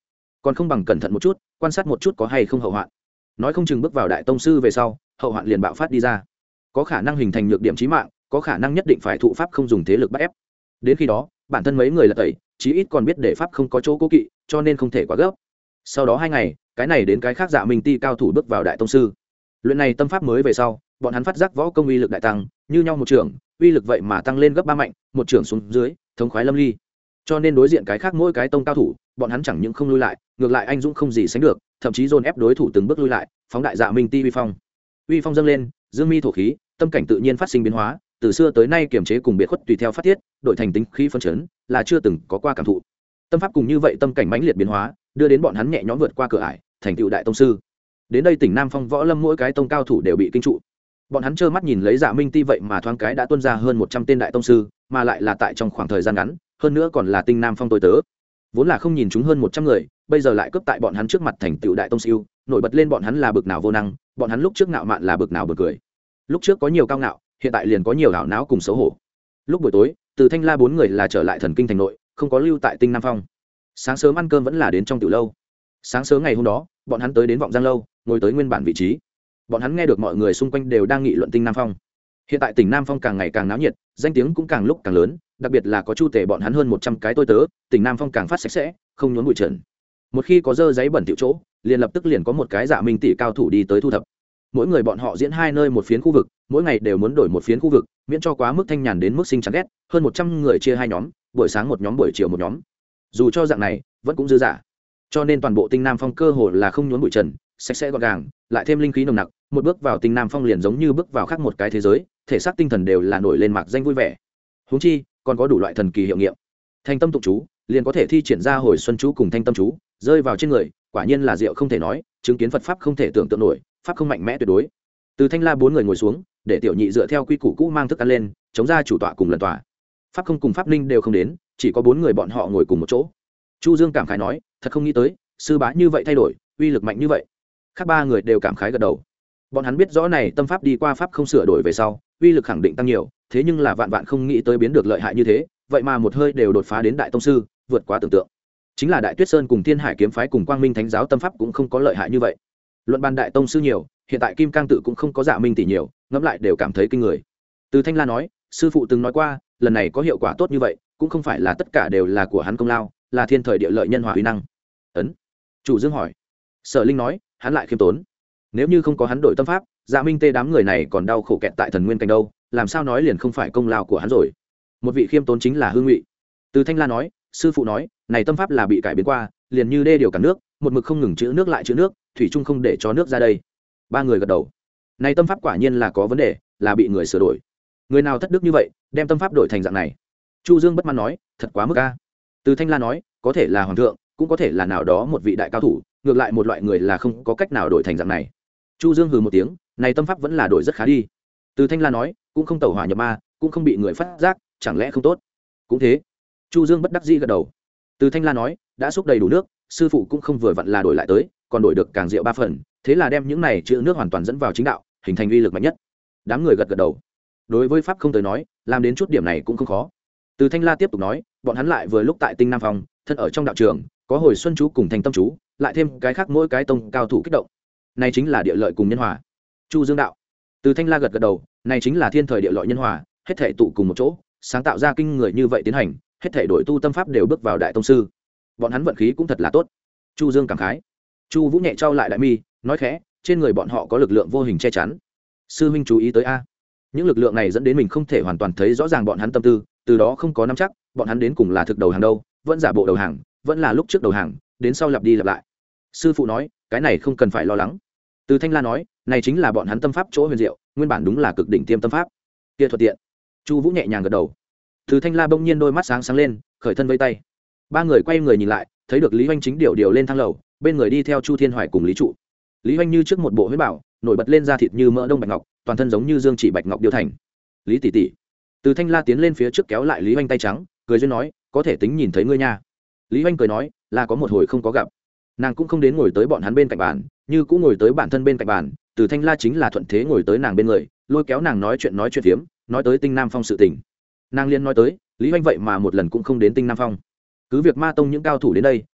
còn không bằng cẩn thận một chút quan sát một chút có hay không hậu hoạn. Nói không chừng bước vào đại tông sư về sau hậu hoạn liền bạo phát đi ra, có khả năng hình thành nhược điểm chí mạng, có khả năng nhất định phải thụ pháp không dùng thế lực bắt ép. Đến khi đó bản thân mấy người là tẩy chí ít còn biết để pháp không có chỗ cố kỵ, cho nên không thể quá gấp. Sau đó hai ngày cái này đến cái khác Dạ Minh Ti cao thủ bước vào đại tông sư. Luyện này tâm pháp mới về sau bọn hắn phát giác võ công uy lực đại tăng, như nhau một trường uy lực vậy mà tăng lên gấp ba mạnh, một trường xuống dưới thống khoái lâm ly. Cho nên đối diện cái khác mỗi cái tông cao thủ bọn hắn chẳng những không lui lại, ngược lại anh dũng không gì sánh được, thậm chí dồn ép đối thủ từng bước lui lại, phóng đại Dạ Minh Ti uy phong. Uy phong dâng lên, dương mi thổ khí, tâm cảnh tự nhiên phát sinh biến hóa, từ xưa tới nay kiềm chế cùng biệt khuất tùy theo phát tiết, đổi thành tính khí phấn chấn, là chưa từng có qua cảm thụ. Tâm pháp cùng như vậy tâm cảnh mãnh liệt biến hóa, đưa đến bọn hắn nhẹ nhõm vượt qua cửa ải, thành tựu đại tông sư. Đến đây tỉnh Nam Phong võ lâm mỗi cái tông cao thủ đều bị kinh trụ. Bọn hắn trơ mắt nhìn lấy Dạ Minh Ti vậy mà thoáng cái đã tuôn ra hơn một trăm tên đại tông sư, mà lại là tại trong khoảng thời gian ngắn, hơn nữa còn là tinh Nam Phong tối tớ. Vốn là không nhìn chúng hơn một trăm người, bây giờ lại cướp tại bọn hắn trước mặt thành tựu đại tông sư, nổi bật lên bọn hắn là bực nào vô năng, bọn hắn lúc trước ngạo mạn là bực nào bực cười. Lúc trước có nhiều cao ngạo, hiện tại liền có nhiều ảo não cùng xấu hổ. Lúc buổi tối, Từ Thanh La bốn người là trở lại Thần Kinh thành nội, không có lưu tại tinh Nam Phong. Sáng sớm ăn cơm vẫn là đến trong tiểu lâu. Sáng sớm ngày hôm đó bọn hắn tới đến Vọng Giang lâu, ngồi tới nguyên bản vị trí. Bọn hắn nghe được mọi người xung quanh đều đang nghị luận tinh Nam Phong. Hiện tại tỉnh Nam Phong càng ngày càng náo nhiệt, danh tiếng cũng càng lúc càng lớn, đặc biệt là có Chu Tề bọn hắn hơn một trăm cái tôi tớ, tỉnh Nam Phong càng phát sạch sẽ, không nhốn bụi trần. Một khi có dơ giấy bẩn tiểu chỗ, liền lập tức liền có một cái Dạ Minh tỷ cao thủ đi tới thu thập. Mỗi người bọn họ diễn hai nơi một phiến khu vực, mỗi ngày đều muốn đổi một phiến khu vực, miễn cho quá mức thanh nhàn đến mức sinh chán ghét. Hơn một trăm người chia hai nhóm, buổi sáng một nhóm buổi chiều một nhóm. Dù cho dạng này, vẫn cũng dư dả. Cho nên toàn bộ tinh Nam Phong cơ hồ là không nhốn bụi trần, sạch sẽ gọn gàng, lại thêm linh khí nồng nặc, một bước vào tinh Nam Phong liền giống như bước vào khác một cái thế giới, thể xác tinh thần đều là nổi lên mạc danh vui vẻ. Huống chi, còn có đủ loại thần kỳ hiệu nghiệm. Thanh tâm tụng chú, liền có thể thi triển ra hồi xuân chú cùng thanh tâm chú, rơi vào trên người, quả nhiên là diệu không thể nói, chứng kiến Phật pháp không thể tưởng tượng nổi, pháp không mạnh mẽ tuyệt đối. Từ Thanh La bốn người ngồi xuống, để tiểu nhị dựa theo quy củ cũ mang thức ăn lên, chống ra chủ tọa cùng lần tọa. Pháp không cùng pháp ninh đều không đến, chỉ có bốn người bọn họ ngồi cùng một chỗ. Chu Dương cảm khái nói, thật không nghĩ tới, sư bá như vậy thay đổi, uy lực mạnh như vậy. Khác ba người đều cảm khái gật đầu. Bọn hắn biết rõ này tâm pháp đi qua pháp không sửa đổi về sau, uy lực khẳng định tăng nhiều, thế nhưng là vạn vạn không nghĩ tới biến được lợi hại như thế, vậy mà một hơi đều đột phá đến đại tông sư, vượt quá tưởng tượng. Chính là Đại Tuyết Sơn cùng Thiên Hải kiếm phái cùng Quang Minh Thánh giáo tâm pháp cũng không có lợi hại như vậy. Luận ban đại tông sư nhiều, hiện tại Kim Cang tự cũng không có Dạ Minh tỷ nhiều, ngẫm lại đều cảm thấy kinh người. Từ Thanh La nói, sư phụ từng nói qua, lần này có hiệu quả tốt như vậy, cũng không phải là tất cả đều là của hắn công lao, là thiên thời địa lợi nhân hòa uy năng. Ấn. Chủ Dương hỏi. Sở Linh nói, hắn lại khiêm tốn. Nếu như không có hắn đổi tâm pháp, Dạ Minh tê đám người này còn đau khổ kẹt tại Thần Nguyên cảnh đâu, làm sao nói liền không phải công lao của hắn rồi. Một vị khiêm tốn chính là Hương Ngụy. Từ Thanh La nói, sư phụ nói, này tâm pháp là bị cải biến qua, liền như đê điều cản nước, một mực không ngừng chữ nước lại chữ nước, thủy chung không để cho nước ra đây. Ba người gật đầu. Này tâm pháp quả nhiên là có vấn đề, là bị người sửa đổi. Người nào thất đức như vậy, đem tâm pháp đổi thành dạng này? Chu Dương bất mãn nói, thật quá mức a. Từ Thanh La nói, có thể là hoàng thượng, cũng có thể là nào đó một vị đại cao thủ, ngược lại một loại người là không có cách nào đổi thành dạng này. Chu Dương hừ một tiếng, này tâm pháp vẫn là đổi rất khá đi. Từ Thanh La nói, cũng không tẩu hỏa nhập ma, cũng không bị người phát giác, chẳng lẽ không tốt? Cũng thế. Chu Dương bất đắc dĩ gật đầu. Từ Thanh La nói, đã xúc đầy đủ nước, sư phụ cũng không vừa vặn là đổi lại tới, còn đổi được càng rượu ba phần, thế là đem những này chữ nước hoàn toàn dẫn vào chính đạo, hình thành uy lực mạnh nhất. Đám người gật gật đầu. Đối với pháp không tới nói, làm đến chút điểm này cũng không khó. Từ Thanh La tiếp tục nói, bọn hắn lại vừa lúc tại Tinh Nam Phong, thân ở trong đạo trường, có hồi xuân chú cùng thành tâm chú, lại thêm cái khác mỗi cái tông cao thủ kích động. Này chính là địa lợi cùng nhân hòa. Chu Dương đạo. Từ Thanh La gật gật đầu, này chính là thiên thời địa lợi nhân hòa, hết thảy tụ cùng một chỗ, sáng tạo ra kinh người như vậy tiến hành, hết thảy đổi tu tâm pháp đều bước vào đại tông sư. Bọn hắn vận khí cũng thật là tốt. Chu Dương cảm khái. Chu Vũ nhẹ trao lại đại mi, nói khẽ, trên người bọn họ có lực lượng vô hình che chắn. Sư huynh chú ý tới a. Những lực lượng này dẫn đến mình không thể hoàn toàn thấy rõ ràng bọn hắn tâm tư, từ đó không có nắm chắc, bọn hắn đến cùng là thực đầu hàng đâu, vẫn giả bộ đầu hàng, vẫn là lúc trước đầu hàng, đến sau lặp đi lặp lại. Sư phụ nói, cái này không cần phải lo lắng. Từ Thanh La nói, này chính là bọn hắn tâm pháp chỗ huyền diệu, nguyên bản đúng là cực đỉnh tiêm tâm pháp. Kia thuận tiện. Chu Vũ nhẹ nhàng gật đầu. Từ Thanh La bỗng nhiên đôi mắt sáng sáng lên, khởi thân vẫy tay. Ba người quay người nhìn lại, thấy được Lý Hoành chính điều điều lên thang lầu, bên người đi theo Chu Thiên Hoài cùng Lý Trụ. Lý Hoành như trước một bộ huyết bảo, nổi bật lên da thịt như mỡ đông bạch ngọc, toàn thân giống như dương chỉ bạch ngọc điêu thành. Lý tỷ tỷ. Từ Thanh La tiến lên phía trước kéo lại Lý Hoành tay trắng, cười duyên nói, có thể tính nhìn thấy ngươi nha. Lý Hoành cười nói, là có một hồi không có gặp. Nàng cũng không đến ngồi tới bọn hắn bên cạnh bàn, như cũng ngồi tới bản thân bên cạnh bàn. Từ Thanh La chính là thuận thế ngồi tới nàng bên người, lôi kéo nàng nói chuyện nói chuyện phiếm, nói tới Tinh Nam Phong sự tình. Nàng liên nói tới, Lý Hoành vậy mà một lần cũng không đến Tinh Nam Phong. Cứ việc Ma Tông những cao thủ đến đây,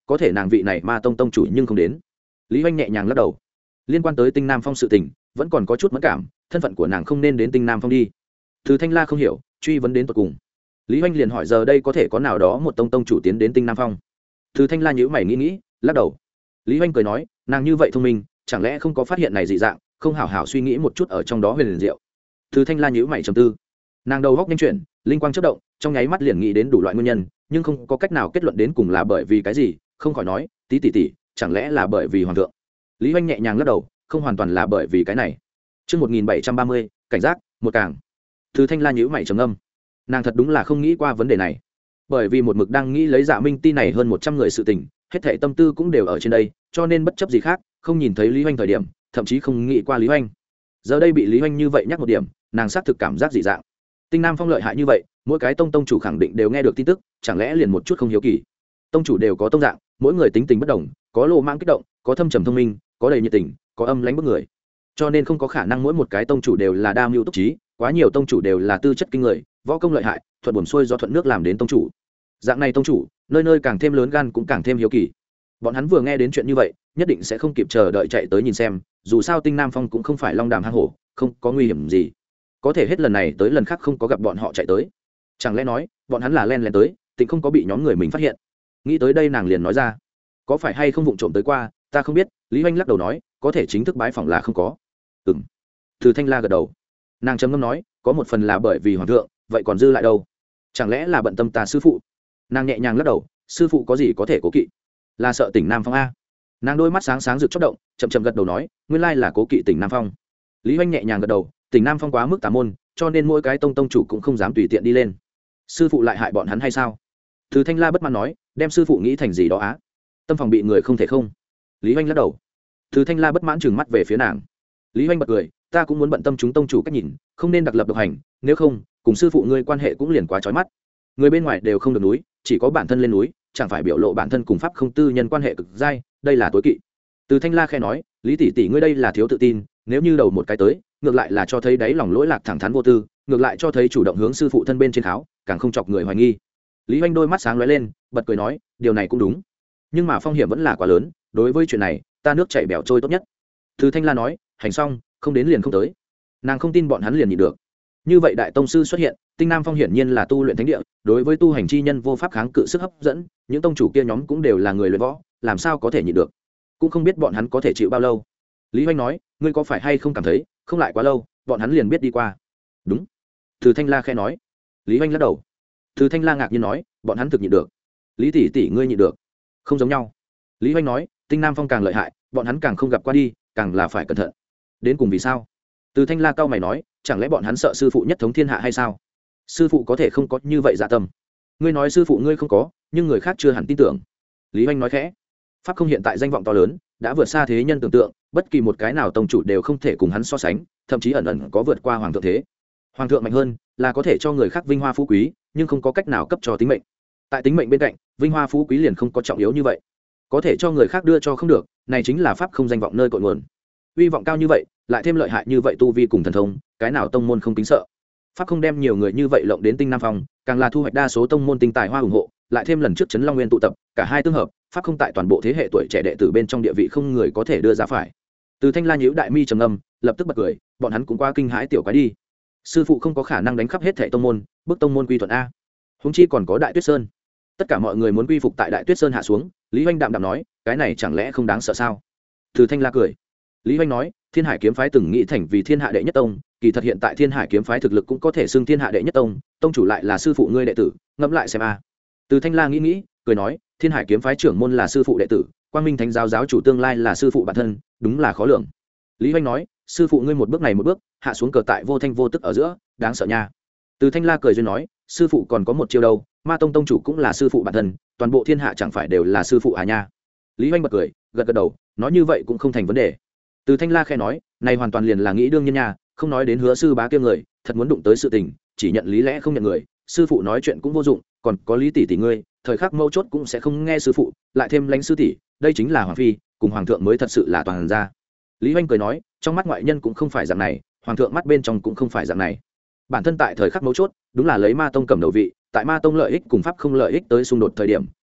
có thể nàng vị này ma tông tông chủ nhưng không đến. Lý Hoành nhẹ nhàng lắc đầu. Liên quan tới Tinh Nam Phong sự tình vẫn còn có chút mẫn cảm, thân phận của nàng không nên đến Tinh Nam Phong đi. Từ Thanh La không hiểu, truy vấn đến tận cùng. Lý Hoành liền hỏi giờ đây có thể có nào đó một tông tông chủ tiến đến Tinh Nam Phong. Từ Thanh La nhíu mày nghĩ nghĩ, lắc đầu. Lý Hoành cười nói, nàng như vậy thông minh, chẳng lẽ không có phát hiện này dị dạng, không hảo hảo suy nghĩ một chút ở trong đó huyền liền diệu. Từ Thanh La nhíu mày trầm tư. Nàng đầu góc nhanh chuyển, linh quang chớp động, trong nháy mắt liền nghĩ đến đủ loại nguyên nhân, nhưng không có cách nào kết luận đến cùng là bởi vì cái gì, không khỏi nói, tí tỷ tỷ, chẳng lẽ là bởi vì hoàng thượng. Lý Hoành nhẹ nhàng lắc đầu, không hoàn toàn là bởi vì cái này. Chương một nghìn bảy trăm ba mươi, cảnh giác, một càng. Từ Thanh La nhíu mày trầm ngâm. Nàng thật đúng là không nghĩ qua vấn đề này. Bởi vì một mực đang nghĩ lấy Dạ Minh Ti này hơn một trăm người sự tình, hết thảy tâm tư cũng đều ở trên đây, cho nên bất chấp gì khác, không nhìn thấy Lý Hoành thời điểm, thậm chí không nghĩ qua Lý Hoành. Giờ đây bị Lý Hoành như vậy nhắc một điểm, nàng xác thực cảm giác dị dạng. Tinh Nam Phong lợi hại như vậy, mỗi cái tông tông chủ khẳng định đều nghe được tin tức, chẳng lẽ liền một chút không hiếu kỳ. Tông chủ đều có tông dạng, mỗi người tính tình bất đồng, có lộ mãng kích động, có thâm trầm thông minh, có đầy nhiệt tình, có âm lãnh bức người. Cho nên không có khả năng mỗi một cái tông chủ đều là đa mưu túc trí, quá nhiều tông chủ đều là tư chất kinh người, võ công lợi hại, thuận buồm xuôi do thuận nước làm đến tông chủ. Dạng này tông chủ, nơi nơi càng thêm lớn gan cũng càng thêm hiếu kỳ. Bọn hắn vừa nghe đến chuyện như vậy, nhất định sẽ không kịp chờ đợi chạy tới nhìn xem, dù sao Tinh Nam Phong cũng không phải long đàm hang hổ, không có nguy hiểm gì. Có thể hết lần này tới lần khác không có gặp bọn họ chạy tới. Chẳng lẽ nói, bọn hắn là len lén tới, tịnh không có bị nhóm người mình phát hiện. Nghĩ tới đây nàng liền nói ra, có phải hay không vụng trộm tới qua, ta không biết. Lý Hoành lắc đầu nói, có thể chính thức bái phỏng là không có. Ừm. Từ Thanh La gật đầu. Nàng trầm ngâm nói, có một phần là bởi vì hoàng thượng, vậy còn dư lại đâu? Chẳng lẽ là bận tâm ta sư phụ? Nàng nhẹ nhàng lắc đầu, sư phụ có gì có thể cố kỵ? Là sợ Tỉnh Nam Phong a? Nàng đôi mắt sáng sáng rực chớp động, chậm chậm gật đầu nói, nguyên lai là cố kỵ Tỉnh Nam Phong. Lý Hoành nhẹ nhàng gật đầu, Tỉnh Nam Phong quá mức tà môn, cho nên mỗi cái tông tông chủ cũng không dám tùy tiện đi lên. Sư phụ lại hại bọn hắn hay sao? Từ Thanh La bất mãn nói, đem sư phụ nghĩ thành gì đó á? Tâm phòng bị người không thể không. Lý Hoành lắc đầu. Từ Thanh La bất mãn trừng mắt về phía nàng. Lý Hoành bật cười, ta cũng muốn bận tâm chúng tông chủ cách nhìn, không nên đặc lập độc hành, nếu không, cùng sư phụ ngươi quan hệ cũng liền quá chói mắt. Người bên ngoài đều không được núi, chỉ có bản thân lên núi, chẳng phải biểu lộ bản thân cùng pháp không tư nhân quan hệ cực dai, đây là tối kỵ. Từ Thanh La khẽ nói, Lý tỷ tỷ ngươi đây là thiếu tự tin, nếu như đầu một cái tới, ngược lại là cho thấy đáy lòng lỗi lạc thẳng thắn vô tư, ngược lại cho thấy chủ động hướng sư phụ thân bên trên kháo, càng không chọc người hoài nghi. Lý Hoành đôi mắt sáng lóe lên, bật cười nói, điều này cũng đúng, nhưng mà phong hiểm vẫn là quá lớn, đối với chuyện này, ta nước chảy bẻo trôi tốt nhất. Từ Thanh La nói, hành xong, không đến liền không tới. Nàng không tin bọn hắn liền nhịn được. Như vậy đại tông sư xuất hiện, Tinh Nam Phong hiển nhiên là tu luyện thánh địa, đối với tu hành chi nhân vô pháp kháng cự sức hấp dẫn, những tông chủ kia nhóm cũng đều là người luyện võ, làm sao có thể nhịn được? Cũng không biết bọn hắn có thể chịu bao lâu. Lý Hoành nói, ngươi có phải hay không cảm thấy, không lại quá lâu, bọn hắn liền biết đi qua. Đúng. Từ Thanh La khẽ nói. Lý Hoành lắc đầu. Từ Thanh La ngạc nhiên nói, bọn hắn thực nhịn được. Lý tỷ tỷ ngươi nhịn được. Không giống nhau. Lý Hoành nói, Tinh Nam Phong càng lợi hại, bọn hắn càng không gặp qua đi, càng là phải cẩn thận. Đến cùng vì sao? Từ Thanh La cao mày nói, chẳng lẽ bọn hắn sợ sư phụ nhất thống thiên hạ hay sao? Sư phụ có thể không có như vậy dạ tâm. Ngươi nói sư phụ ngươi không có, nhưng người khác chưa hẳn tin tưởng. Lý Hoành nói khẽ, pháp không hiện tại danh vọng to lớn, đã vượt xa thế nhân tưởng tượng, bất kỳ một cái nào tông chủ đều không thể cùng hắn so sánh, thậm chí ẩn ẩn có vượt qua hoàng thượng thế. Hoàng thượng mạnh hơn, là có thể cho người khác vinh hoa phú quý, nhưng không có cách nào cấp cho tính mệnh. Tại tính mệnh bên cạnh, vinh hoa phú quý liền không có trọng yếu như vậy. Có thể cho người khác đưa cho không được, này chính là pháp không danh vọng nơi cội nguồn. Uy vọng cao như vậy, lại thêm lợi hại như vậy tu vi cùng thần thông, cái nào tông môn không kính sợ. Pháp không đem nhiều người như vậy lộng đến Tinh Nam Phong, càng là thu hoạch đa số tông môn tinh tài hoa ủng hộ, lại thêm lần trước Trấn Long Nguyên tụ tập, cả hai tương hợp, pháp không tại toàn bộ thế hệ tuổi trẻ đệ tử bên trong địa vị không người có thể đưa ra phải. Từ Thanh La nhíu đại mi trầm ngâm, lập tức bật cười, bọn hắn cũng qua kinh hãi tiểu quái đi. Sư phụ không có khả năng đánh khắp hết thảy tông môn, bức tông môn quy thuận a. Huống chi còn có Đại Tuyết Sơn. Tất cả mọi người muốn quy phục tại Đại Tuyết Sơn hạ xuống, Lý Hoành đạm đạm nói, cái này chẳng lẽ không đáng sợ sao? Từ Thanh La cười. Lý Hoành nói, Thiên Hải kiếm phái từng nghĩ thành vì thiên hạ đệ nhất tông, kỳ thật hiện tại Thiên Hải kiếm phái thực lực cũng có thể xưng thiên hạ đệ nhất tông, tông chủ lại là sư phụ ngươi đệ tử, ngẫm lại xem a. Từ Thanh La nghĩ nghĩ, cười nói, Thiên Hải kiếm phái trưởng môn là sư phụ đệ tử, Quang Minh Thánh giáo giáo chủ tương lai là sư phụ bản thân, đúng là khó lường. Lý Hoành nói, sư phụ ngươi một bước này một bước, hạ xuống cờ tại vô thanh vô tức ở giữa, đáng sợ nha. Từ Thanh La cười duyên nói, sư phụ còn có một chiêu đâu, Ma tông tông chủ cũng là sư phụ bản thân, toàn bộ thiên hạ chẳng phải đều là sư phụ à nha. Lý Hoành bật cười, gật gật đầu, nói như vậy cũng không thành vấn đề. Từ Thanh La khẽ nói, này hoàn toàn liền là nghĩ đương nhiên nha, không nói đến hứa sư bá kia người, thật muốn đụng tới sự tình, chỉ nhận lý lẽ không nhận người, sư phụ nói chuyện cũng vô dụng, còn có Lý tỷ tỷ ngươi, thời khắc mấu chốt cũng sẽ không nghe sư phụ, lại thêm lãnh sư tỷ, đây chính là hoàng phi, cùng hoàng thượng mới thật sự là toàn gia. Lý Hoành cười nói, trong mắt ngoại nhân cũng không phải dạng này, hoàng thượng mắt bên trong cũng không phải dạng này. Bản thân tại thời khắc mấu chốt, đúng là lấy Ma tông cầm đầu vị, tại Ma tông lợi ích cùng pháp không lợi ích tới xung đột thời điểm,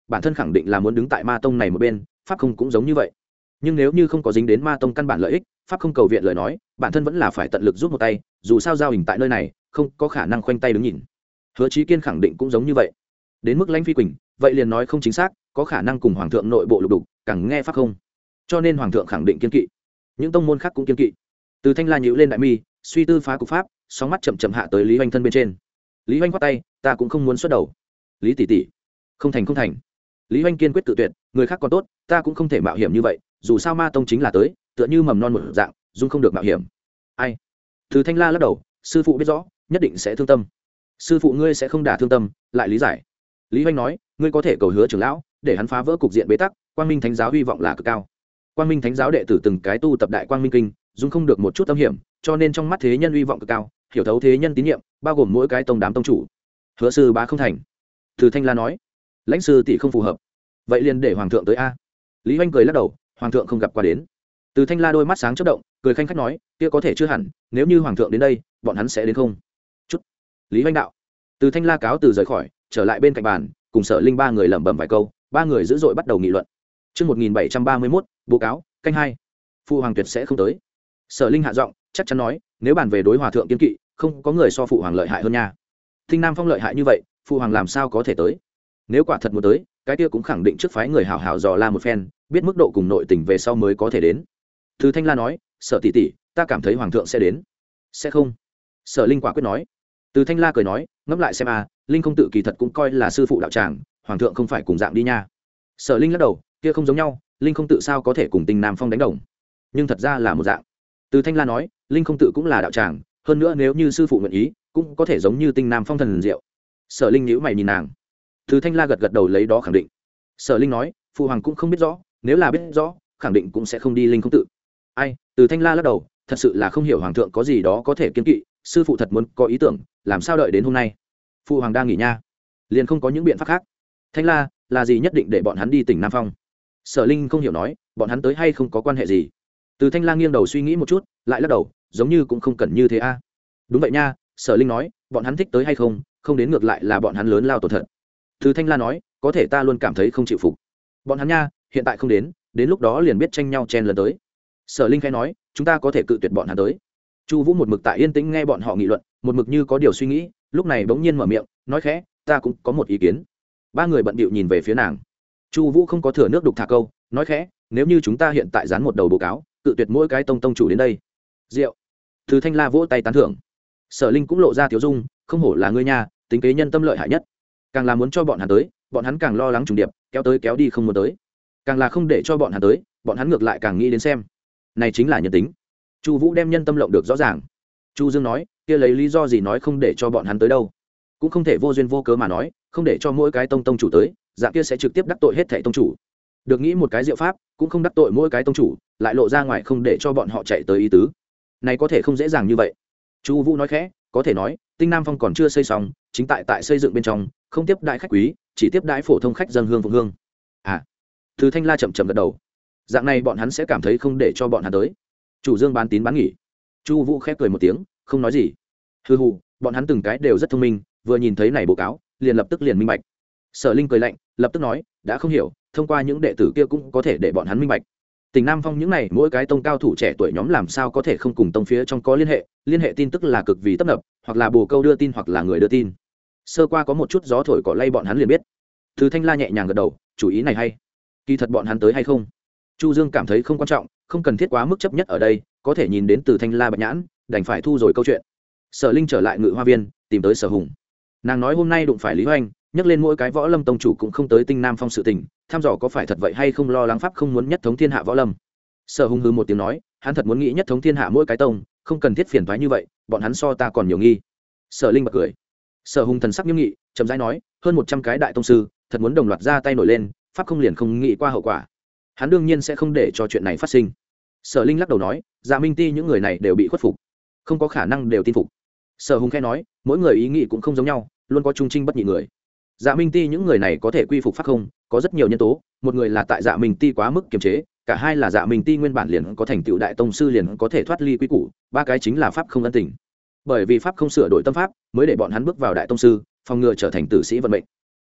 bản thân khẳng định là muốn đứng tại ma tông này một bên, pháp không cũng giống như vậy. Nhưng nếu như không có dính đến ma tông căn bản lợi ích, pháp không cầu viện lời nói, bản thân vẫn là phải tận lực giúp một tay, dù sao giao hình tại nơi này không có khả năng khoanh tay đứng nhìn. Hứa Chí Kiên khẳng định cũng giống như vậy. Đến mức Lãnh Phi Quỳnh, vậy liền nói không chính xác, có khả năng cùng hoàng thượng nội bộ lục đục, càng nghe pháp không, cho nên hoàng thượng khẳng định kiên kỵ. Những tông môn khác cũng kiên kỵ. Từ Thanh La nhíu lên đại mi, suy tư phá cục pháp, sóng mắt chậm chậm hạ tới Lý Hoành thân bên trên. Lý Hoành quát tay, ta cũng không muốn xuất đầu. Lý tỷ tỷ, không thành không thành. Lý Hoành kiên quyết tự tuyệt, người khác còn tốt, ta cũng không thể mạo hiểm như vậy, dù sao ma tông chính là tới, tựa như mầm non một dạng, dung không được mạo hiểm. Ai? Từ Thanh La lắc đầu, sư phụ biết rõ, nhất định sẽ thương tâm. Sư phụ ngươi sẽ không đả thương tâm, lại lý giải. Lý Hoành nói, ngươi có thể cầu hứa trưởng lão, để hắn phá vỡ cục diện bế tắc, Quang Minh Thánh giáo hy vọng là cực cao. Quang Minh Thánh giáo đệ tử từng cái tu tập đại Quang Minh kinh, dung không được một chút tâm hiểm, cho nên trong mắt thế nhân hy vọng cực cao, hiểu thấu thế nhân tín nhiệm, bao gồm mỗi cái tông đám tông chủ. Hứa sư bá không thành. Từ Thanh La nói, lãnh sư tỷ không phù hợp, vậy liền để hoàng thượng tới a. Lý Hoành cười lắc đầu, hoàng thượng không gặp qua đến. Từ Thanh La đôi mắt sáng chớp động, cười khanh khách nói, kia có thể chưa hẳn, nếu như hoàng thượng đến đây, bọn hắn sẽ đến không? Chút. Lý Hoành đạo. Từ Thanh La cáo từ rời khỏi, trở lại bên cạnh bàn, cùng Sở Linh ba người lẩm bẩm vài câu, ba người dữ dội bắt đầu nghị luận. Chương một nghìn bảy trăm ba mươi mốt, báo cáo, canh hai. Phụ hoàng tuyệt sẽ không tới. Sở Linh hạ giọng, chắc chắn nói, nếu bàn về đối hòa thượng kiên kỵ, không có người so phụ hoàng lợi hại hơn nha. Thinh Nam Phong lợi hại như vậy, phụ hoàng làm sao có thể tới? Nếu quả thật muốn tới, cái kia cũng khẳng định trước phái người hảo hảo dò la một phen, biết mức độ cùng nội tình về sau mới có thể đến. Từ Thanh La nói, Sở tỷ tỷ, ta cảm thấy hoàng thượng sẽ đến. Sẽ không? Sở Linh quả quyết nói. Từ Thanh La cười nói, ngẫm lại xem a, Linh công tự kỳ thật cũng coi là sư phụ đạo tràng, hoàng thượng không phải cùng dạng đi nha. Sở Linh lắc đầu, kia không giống nhau, Linh không tự sao có thể cùng Tinh Nam Phong đánh đồng? Nhưng thật ra là một dạng. Từ Thanh La nói, Linh không tự cũng là đạo tràng, hơn nữa nếu như sư phụ nguyện ý, cũng có thể giống như Tinh Nam Phong thần diệu. Sở Linh nhíu mày nhìn nàng. Từ Thanh La gật gật đầu lấy đó khẳng định. Sở Linh nói, phụ hoàng cũng không biết rõ, nếu là biết rõ, khẳng định cũng sẽ không đi Linh không tự. Ai? Từ Thanh La lắc đầu, thật sự là không hiểu hoàng thượng có gì đó có thể kiên kỵ, sư phụ thật muốn có ý tưởng, làm sao đợi đến hôm nay? Phụ hoàng đang nghỉ nha, liền không có những biện pháp khác. Thanh La, là gì nhất định để bọn hắn đi tỉnh Nam Phong? Sở Linh không hiểu nói, bọn hắn tới hay không có quan hệ gì? Từ Thanh La nghiêng đầu suy nghĩ một chút, lại lắc đầu, giống như cũng không cần như thế a. Đúng vậy nha, Sở Linh nói, bọn hắn thích tới hay không, không đến ngược lại là bọn hắn lớn lao tổn thật. Từ Thanh La nói, có thể ta luôn cảm thấy không chịu phục. Bọn hắn nha, hiện tại không đến, đến lúc đó liền biết tranh nhau chen lần tới. Sở Linh khẽ nói, chúng ta có thể cự tuyệt bọn hắn tới. Chu Vũ một mực tại yên tĩnh nghe bọn họ nghị luận, một mực như có điều suy nghĩ, lúc này bỗng nhiên mở miệng, nói khẽ, ta cũng có một ý kiến. Ba người bận bịu nhìn về phía nàng. Chu Vũ không có thừa nước đục thả câu, nói khẽ, nếu như chúng ta hiện tại dán một đầu báo cáo, cự tuyệt mỗi cái tông tông chủ đến đây. Diệu. Từ Thanh La vỗ tay tán thưởng. Sở Linh cũng lộ ra thiếu dung, không hổ là ngươi nha, tính kế nhân tâm lợi hại nhất. Càng là muốn cho bọn hắn tới, bọn hắn càng lo lắng trùng điệp, kéo tới kéo đi không muốn tới. Càng là không để cho bọn hắn tới, bọn hắn ngược lại càng nghĩ đến xem. Này chính là nhân tính. Chu Vũ đem nhân tâm lộng được rõ ràng. Chu Dương nói, kia lấy lý do gì nói không để cho bọn hắn tới đâu? Cũng không thể vô duyên vô cớ mà nói, không để cho mỗi cái tông tông chủ tới, dạng kia sẽ trực tiếp đắc tội hết thảy tông chủ. Được nghĩ một cái diệu pháp, cũng không đắc tội mỗi cái tông chủ, lại lộ ra ngoài không để cho bọn họ chạy tới ý tứ. Này có thể không dễ dàng như vậy. Chu Vũ nói khẽ, có thể nói, Tinh Nam Phong còn chưa xây xong, chính tại tại xây dựng bên trong, không tiếp đãi khách quý, chỉ tiếp đãi phổ thông khách dâng hương phụng hương. À. Từ Thanh La chậm chậm gật đầu. Dạng này bọn hắn sẽ cảm thấy không để cho bọn hắn tới. Chủ Dương bán tín bán nghỉ. Chu Vũ khép cười một tiếng, không nói gì. Hừ hừ, bọn hắn từng cái đều rất thông minh, vừa nhìn thấy này báo cáo, liền lập tức liền minh bạch. Sở Linh cười lạnh, lập tức nói, đã không hiểu, thông qua những đệ tử kia cũng có thể để bọn hắn minh bạch. Tỉnh Nam Phong những này mỗi cái tông cao thủ trẻ tuổi nhóm làm sao có thể không cùng tông phía trong có liên hệ, liên hệ tin tức là cực vì tấp nập, hoặc là bồ câu đưa tin hoặc là người đưa tin. Sơ qua có một chút gió thổi cỏ lay bọn hắn liền biết. Từ Thanh La nhẹ nhàng gật đầu, chủ ý này hay. Kỳ thật bọn hắn tới hay không? Chu Dương cảm thấy không quan trọng, không cần thiết quá mức chấp nhất ở đây, có thể nhìn đến Từ Thanh La bạch nhãn, đành phải thu rồi câu chuyện. Sở Linh trở lại Ngự Hoa Viên, tìm tới Sở Hùng. Nàng nói hôm nay đụng phải Lý Hoành, nhắc lên mỗi cái võ lâm tông chủ cũng không tới Tinh Nam Phong sự tình, thăm dò có phải thật vậy hay không, lo lắng pháp không muốn nhất thống thiên hạ võ lâm. Sở Hùng hừ một tiếng nói, hắn thật muốn nghĩ nhất thống thiên hạ mỗi cái tông, không cần thiết phiền toái như vậy, bọn hắn so ta còn nhiều nghi. Sở Linh bật cười. Sở Hùng thần sắc nghiêm nghị, chậm rãi nói, hơn một trăm cái đại tông sư, thật muốn đồng loạt ra tay nổi lên, pháp không liền không nghĩ qua hậu quả. Hắn đương nhiên sẽ không để cho chuyện này phát sinh. Sở Linh lắc đầu nói, Dạ Minh Ti những người này đều bị khuất phục, không có khả năng đều tin phục. Sở Hùng khẽ nói, mỗi người ý nghĩ cũng không giống nhau, luôn có trung trinh bất nhị người. Dạ Minh Ti những người này có thể quy phục pháp không, có rất nhiều nhân tố, một người là tại Dạ Minh Ti quá mức kiềm chế, cả hai là Dạ Minh Ti nguyên bản liền có thành tựu đại tông sư liền có thể thoát ly quy củ, ba cái chính là pháp không ân tình. Bởi vì pháp không sửa đổi tâm pháp, mới để bọn hắn bước vào đại tông sư, phòng ngừa trở thành tử sĩ vận mệnh.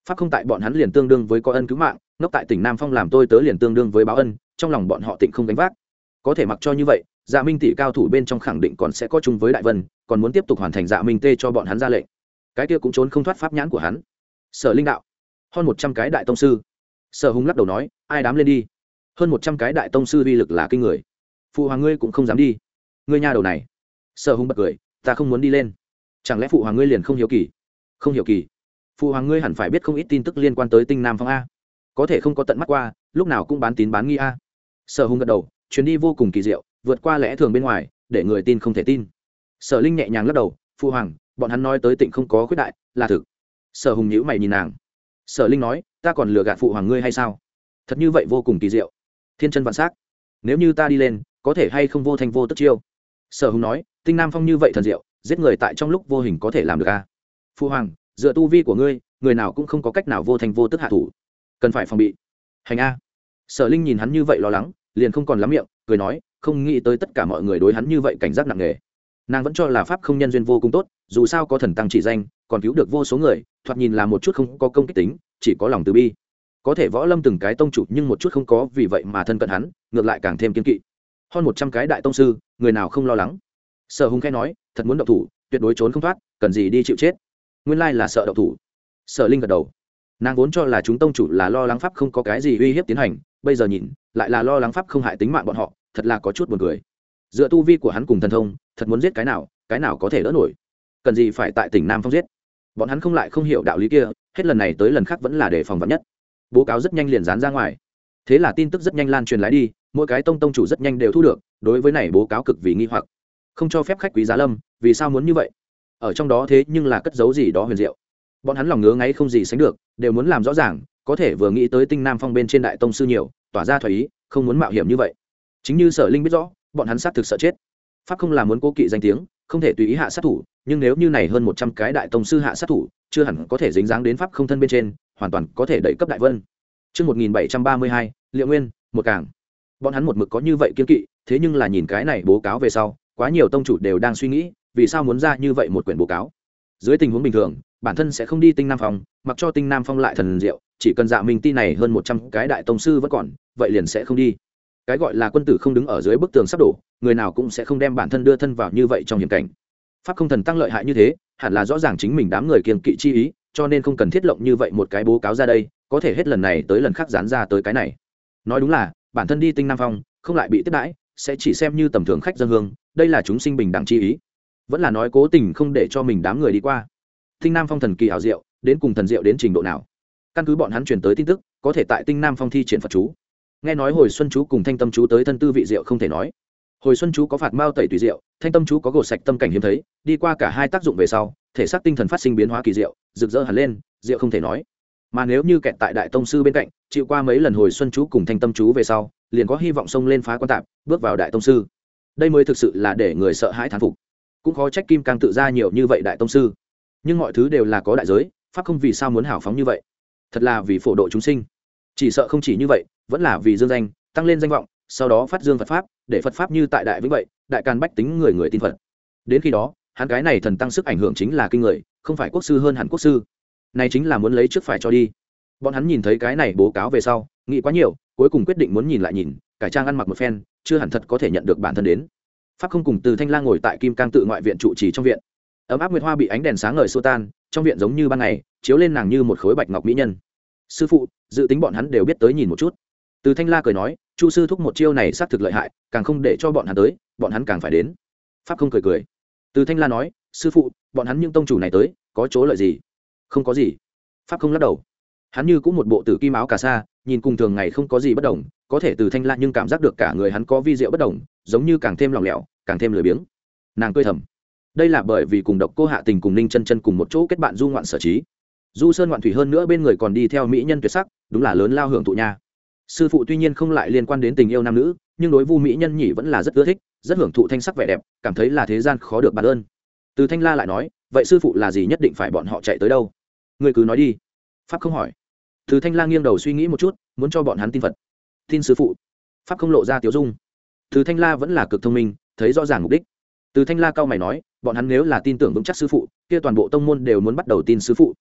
pháp không tại bọn hắn liền tương đương với có ân cứu mạng, ngốc tại tỉnh Nam Phong làm tôi tớ liền tương đương với báo ân, trong lòng bọn họ tịnh không gánh vác. Có thể mặc cho như vậy, Dạ Minh tỷ cao thủ bên trong khẳng định còn sẽ có chung với Đại Vân, còn muốn tiếp tục hoàn thành Dạ Minh tê cho bọn hắn ra lệnh. Cái kia cũng trốn không thoát pháp nhãn của hắn. Sở Linh đạo, hơn một trăm cái đại tông sư. Sở Hùng lắc đầu nói, ai dám lên đi. Hơn một trăm cái đại tông sư uy lực là kinh người. Phụ hoàng ngươi cũng không dám đi. Ngươi nha đầu này. Sở Hùng bật cười, ta không muốn đi lên. Chẳng lẽ phụ hoàng ngươi liền không hiểu kỳ? Không hiểu kỳ? Phụ hoàng ngươi hẳn phải biết không ít tin tức liên quan tới Tinh Nam Phong a. Có thể không có tận mắt qua, lúc nào cũng bán tín bán nghi a. Sở Hùng gật đầu, chuyến đi vô cùng kỳ diệu, vượt qua lẽ thường bên ngoài, để người tin không thể tin. Sở Linh nhẹ nhàng lắc đầu, phụ hoàng, bọn hắn nói tới Tịnh không có khuyết đại, là thực. Sở Hùng nhíu mày nhìn nàng. Sở Linh nói, ta còn lừa gạt phụ hoàng ngươi hay sao? Thật như vậy vô cùng kỳ diệu, thiên chân vạn sắc. Nếu như ta đi lên, có thể hay không vô thành vô tức chiêu? Sở Hùng nói, Tinh Nam Phong như vậy thần diệu, giết người tại trong lúc vô hình có thể làm được a. Phụ hoàng, dựa tu vi của ngươi, người nào cũng không có cách nào vô thành vô tức hạ thủ, cần phải phòng bị. Hành a. Sở Linh nhìn hắn như vậy lo lắng, liền không còn lắm miệng, cười nói, không nghĩ tới tất cả mọi người đối hắn như vậy cảnh giác nặng nề. Nàng vẫn cho là pháp không nhân duyên vô cùng tốt, dù sao có thần tăng chỉ danh, còn cứu được vô số người, thoạt nhìn là một chút không có công kích tính, chỉ có lòng từ bi. Có thể Võ Lâm từng cái tông chủ nhưng một chút không có, vì vậy mà thân cận hắn, ngược lại càng thêm kiên kỵ. Hơn một trăm cái đại tông sư, người nào không lo lắng. Sở Hùng khẽ nói, thật muốn động thủ, tuyệt đối trốn không thoát, cần gì đi chịu chết. Nguyên lai là sợ động thủ. Sở Linh gật đầu. Nàng vốn cho là chúng tông chủ là lo lắng pháp không có cái gì uy hiếp tiến hành, bây giờ nhìn, lại là lo lắng pháp không hại tính mạng bọn họ, thật là có chút buồn cười. Dựa tu vi của hắn cùng thần thông, thật muốn giết cái nào, cái nào có thể đỡ nổi. Cần gì phải tại tỉnh Nam Phong giết? Bọn hắn không lại không hiểu đạo lý kia, hết lần này tới lần khác vẫn là đề phòng vạn nhất. Bố cáo rất nhanh liền dán ra ngoài. Thế là tin tức rất nhanh lan truyền lái đi, mỗi cái tông tông chủ rất nhanh đều thu được, đối với này bố cáo cực vì nghi hoặc. Không cho phép khách quý giá lâm, vì sao muốn như vậy? Ở trong đó thế nhưng là cất giấu gì đó huyền diệu. Bọn hắn lòng ngứa ngáy không gì sánh được, đều muốn làm rõ ràng, có thể vừa nghĩ tới Tinh Nam Phong bên trên đại tông sư nhiều, tỏa ra thoái ý, không muốn mạo hiểm như vậy. Chính như Sở Linh biết rõ, bọn hắn sát thực sợ chết. Pháp không là muốn cố kỵ danh tiếng, không thể tùy ý hạ sát thủ, nhưng nếu như này hơn một trăm cái đại tông sư hạ sát thủ, chưa hẳn có thể dính dáng đến pháp không thân bên trên, hoàn toàn có thể đẩy cấp đại vân. Chương một nghìn bảy trăm ba mươi hai, Liệu Nguyên, một cảng. Bọn hắn một mực có như vậy kiên kỵ, thế nhưng là nhìn cái này bố cáo về sau, quá nhiều tông chủ đều đang suy nghĩ, vì sao muốn ra như vậy một quyển bố cáo. Dưới tình huống bình thường, bản thân sẽ không đi Tinh Nam Phong, mặc cho Tinh Nam Phong lại thần diệu, chỉ cần Dạ Minh ti này hơn một trăm cái đại tông sư vẫn còn, vậy liền sẽ không đi. Cái gọi là quân tử không đứng ở dưới bức tường sắp đổ, người nào cũng sẽ không đem bản thân đưa thân vào như vậy trong hiểm cảnh. Pháp không thần tăng lợi hại như thế, hẳn là rõ ràng chính mình đám người kiêng kỵ chi ý, cho nên không cần thiết lộng như vậy một cái bố cáo ra đây, có thể hết lần này tới lần khác dán ra tới cái này. Nói đúng là, bản thân đi Tinh Nam Phong, không lại bị tiếp đãi, sẽ chỉ xem như tầm thường khách dân hương, đây là chúng sinh bình đẳng chi ý. Vẫn là nói cố tình không để cho mình đám người đi qua. Tinh Nam Phong thần kỳ ảo diệu, đến cùng thần diệu đến trình độ nào? Căn cứ bọn hắn truyền tới tin tức, có thể tại Tinh Nam Phong thi triển Phật chú. Nghe nói hồi xuân chú cùng thanh tâm chú tới thân tư vị diệu không thể nói. Hồi xuân chú có phạt mao tẩy tùy diệu, thanh tâm chú có gột sạch tâm cảnh hiếm thấy, đi qua cả hai tác dụng về sau, thể xác tinh thần phát sinh biến hóa kỳ diệu, rực rỡ hẳn lên, diệu không thể nói. Mà nếu như kẹt tại đại tông sư bên cạnh, chịu qua mấy lần hồi xuân chú cùng thanh tâm chú về sau, liền có hy vọng xông lên phá quan tạp, bước vào đại tông sư. Đây mới thực sự là để người sợ hãi thán phục. Cũng khó trách Kim Cang tự ra nhiều như vậy đại tông sư. Nhưng mọi thứ đều là có đại giới, pháp không vì sao muốn hào phóng như vậy? Thật là vì phổ độ chúng sinh. Chỉ sợ không chỉ như vậy, vẫn là vì dương danh, tăng lên danh vọng, sau đó phát dương Phật pháp, để Phật pháp như tại đại vĩnh vậy, đại can bách tính người người tin Phật. Đến khi đó, hắn cái này thần tăng sức ảnh hưởng chính là kinh người, không phải quốc sư hơn hẳn quốc sư. Này chính là muốn lấy trước phải cho đi. Bọn hắn nhìn thấy cái này bố cáo về sau, nghĩ quá nhiều, cuối cùng quyết định muốn nhìn lại nhìn, cải trang ăn mặc một phen, chưa hẳn thật có thể nhận được bản thân đến. Pháp không cùng Từ Thanh Lang ngồi tại Kim Cang tự ngoại viện trụ trì trong viện. Ấm áp nguyệt hoa bị ánh đèn sáng ngời xua tan, trong viện giống như ban ngày, chiếu lên nàng như một khối bạch ngọc mỹ nhân. Sư phụ, dự tính bọn hắn đều biết tới nhìn một chút. Từ Thanh La cười nói, Chu sư thúc một chiêu này xác thực lợi hại, càng không để cho bọn hắn tới, bọn hắn càng phải đến. Pháp không cười cười. Từ Thanh La nói, sư phụ, bọn hắn những tông chủ này tới, có chỗ lợi gì? Không có gì. Pháp không lắc đầu. Hắn như cũng một bộ tử kim áo cà sa, nhìn cùng thường ngày không có gì bất đồng, có thể Từ Thanh La nhưng cảm giác được cả người hắn có vi diệu bất đồng, giống như càng thêm lỏng lẻo, càng thêm lười biếng. Nàng cười thầm. Đây là bởi vì cùng Độc Cô Hạ Tình cùng Ninh Chân Chân cùng một chỗ kết bạn du ngoạn sở trí. Du sơn ngoạn thủy hơn nữa bên người còn đi theo mỹ nhân tuyệt sắc, đúng là lớn lao hưởng thụ nha. Sư phụ tuy nhiên không lại liên quan đến tình yêu nam nữ, nhưng đối Vu mỹ nhân nhỉ vẫn là rất ưa thích, rất hưởng thụ thanh sắc vẻ đẹp, cảm thấy là thế gian khó được bản ơn. Từ Thanh La lại nói, vậy sư phụ là gì nhất định phải bọn họ chạy tới đâu? Ngươi cứ nói đi. Pháp không hỏi. Từ Thanh La nghiêng đầu suy nghĩ một chút, muốn cho bọn hắn tin Phật. Tin sư phụ. Pháp không lộ ra tiểu dung. Từ Thanh La vẫn là cực thông minh, thấy rõ ràng mục đích. Từ Thanh La cao mày nói, bọn hắn nếu là tin tưởng vững chắc sư phụ, kia toàn bộ tông môn đều muốn bắt đầu tin sư phụ.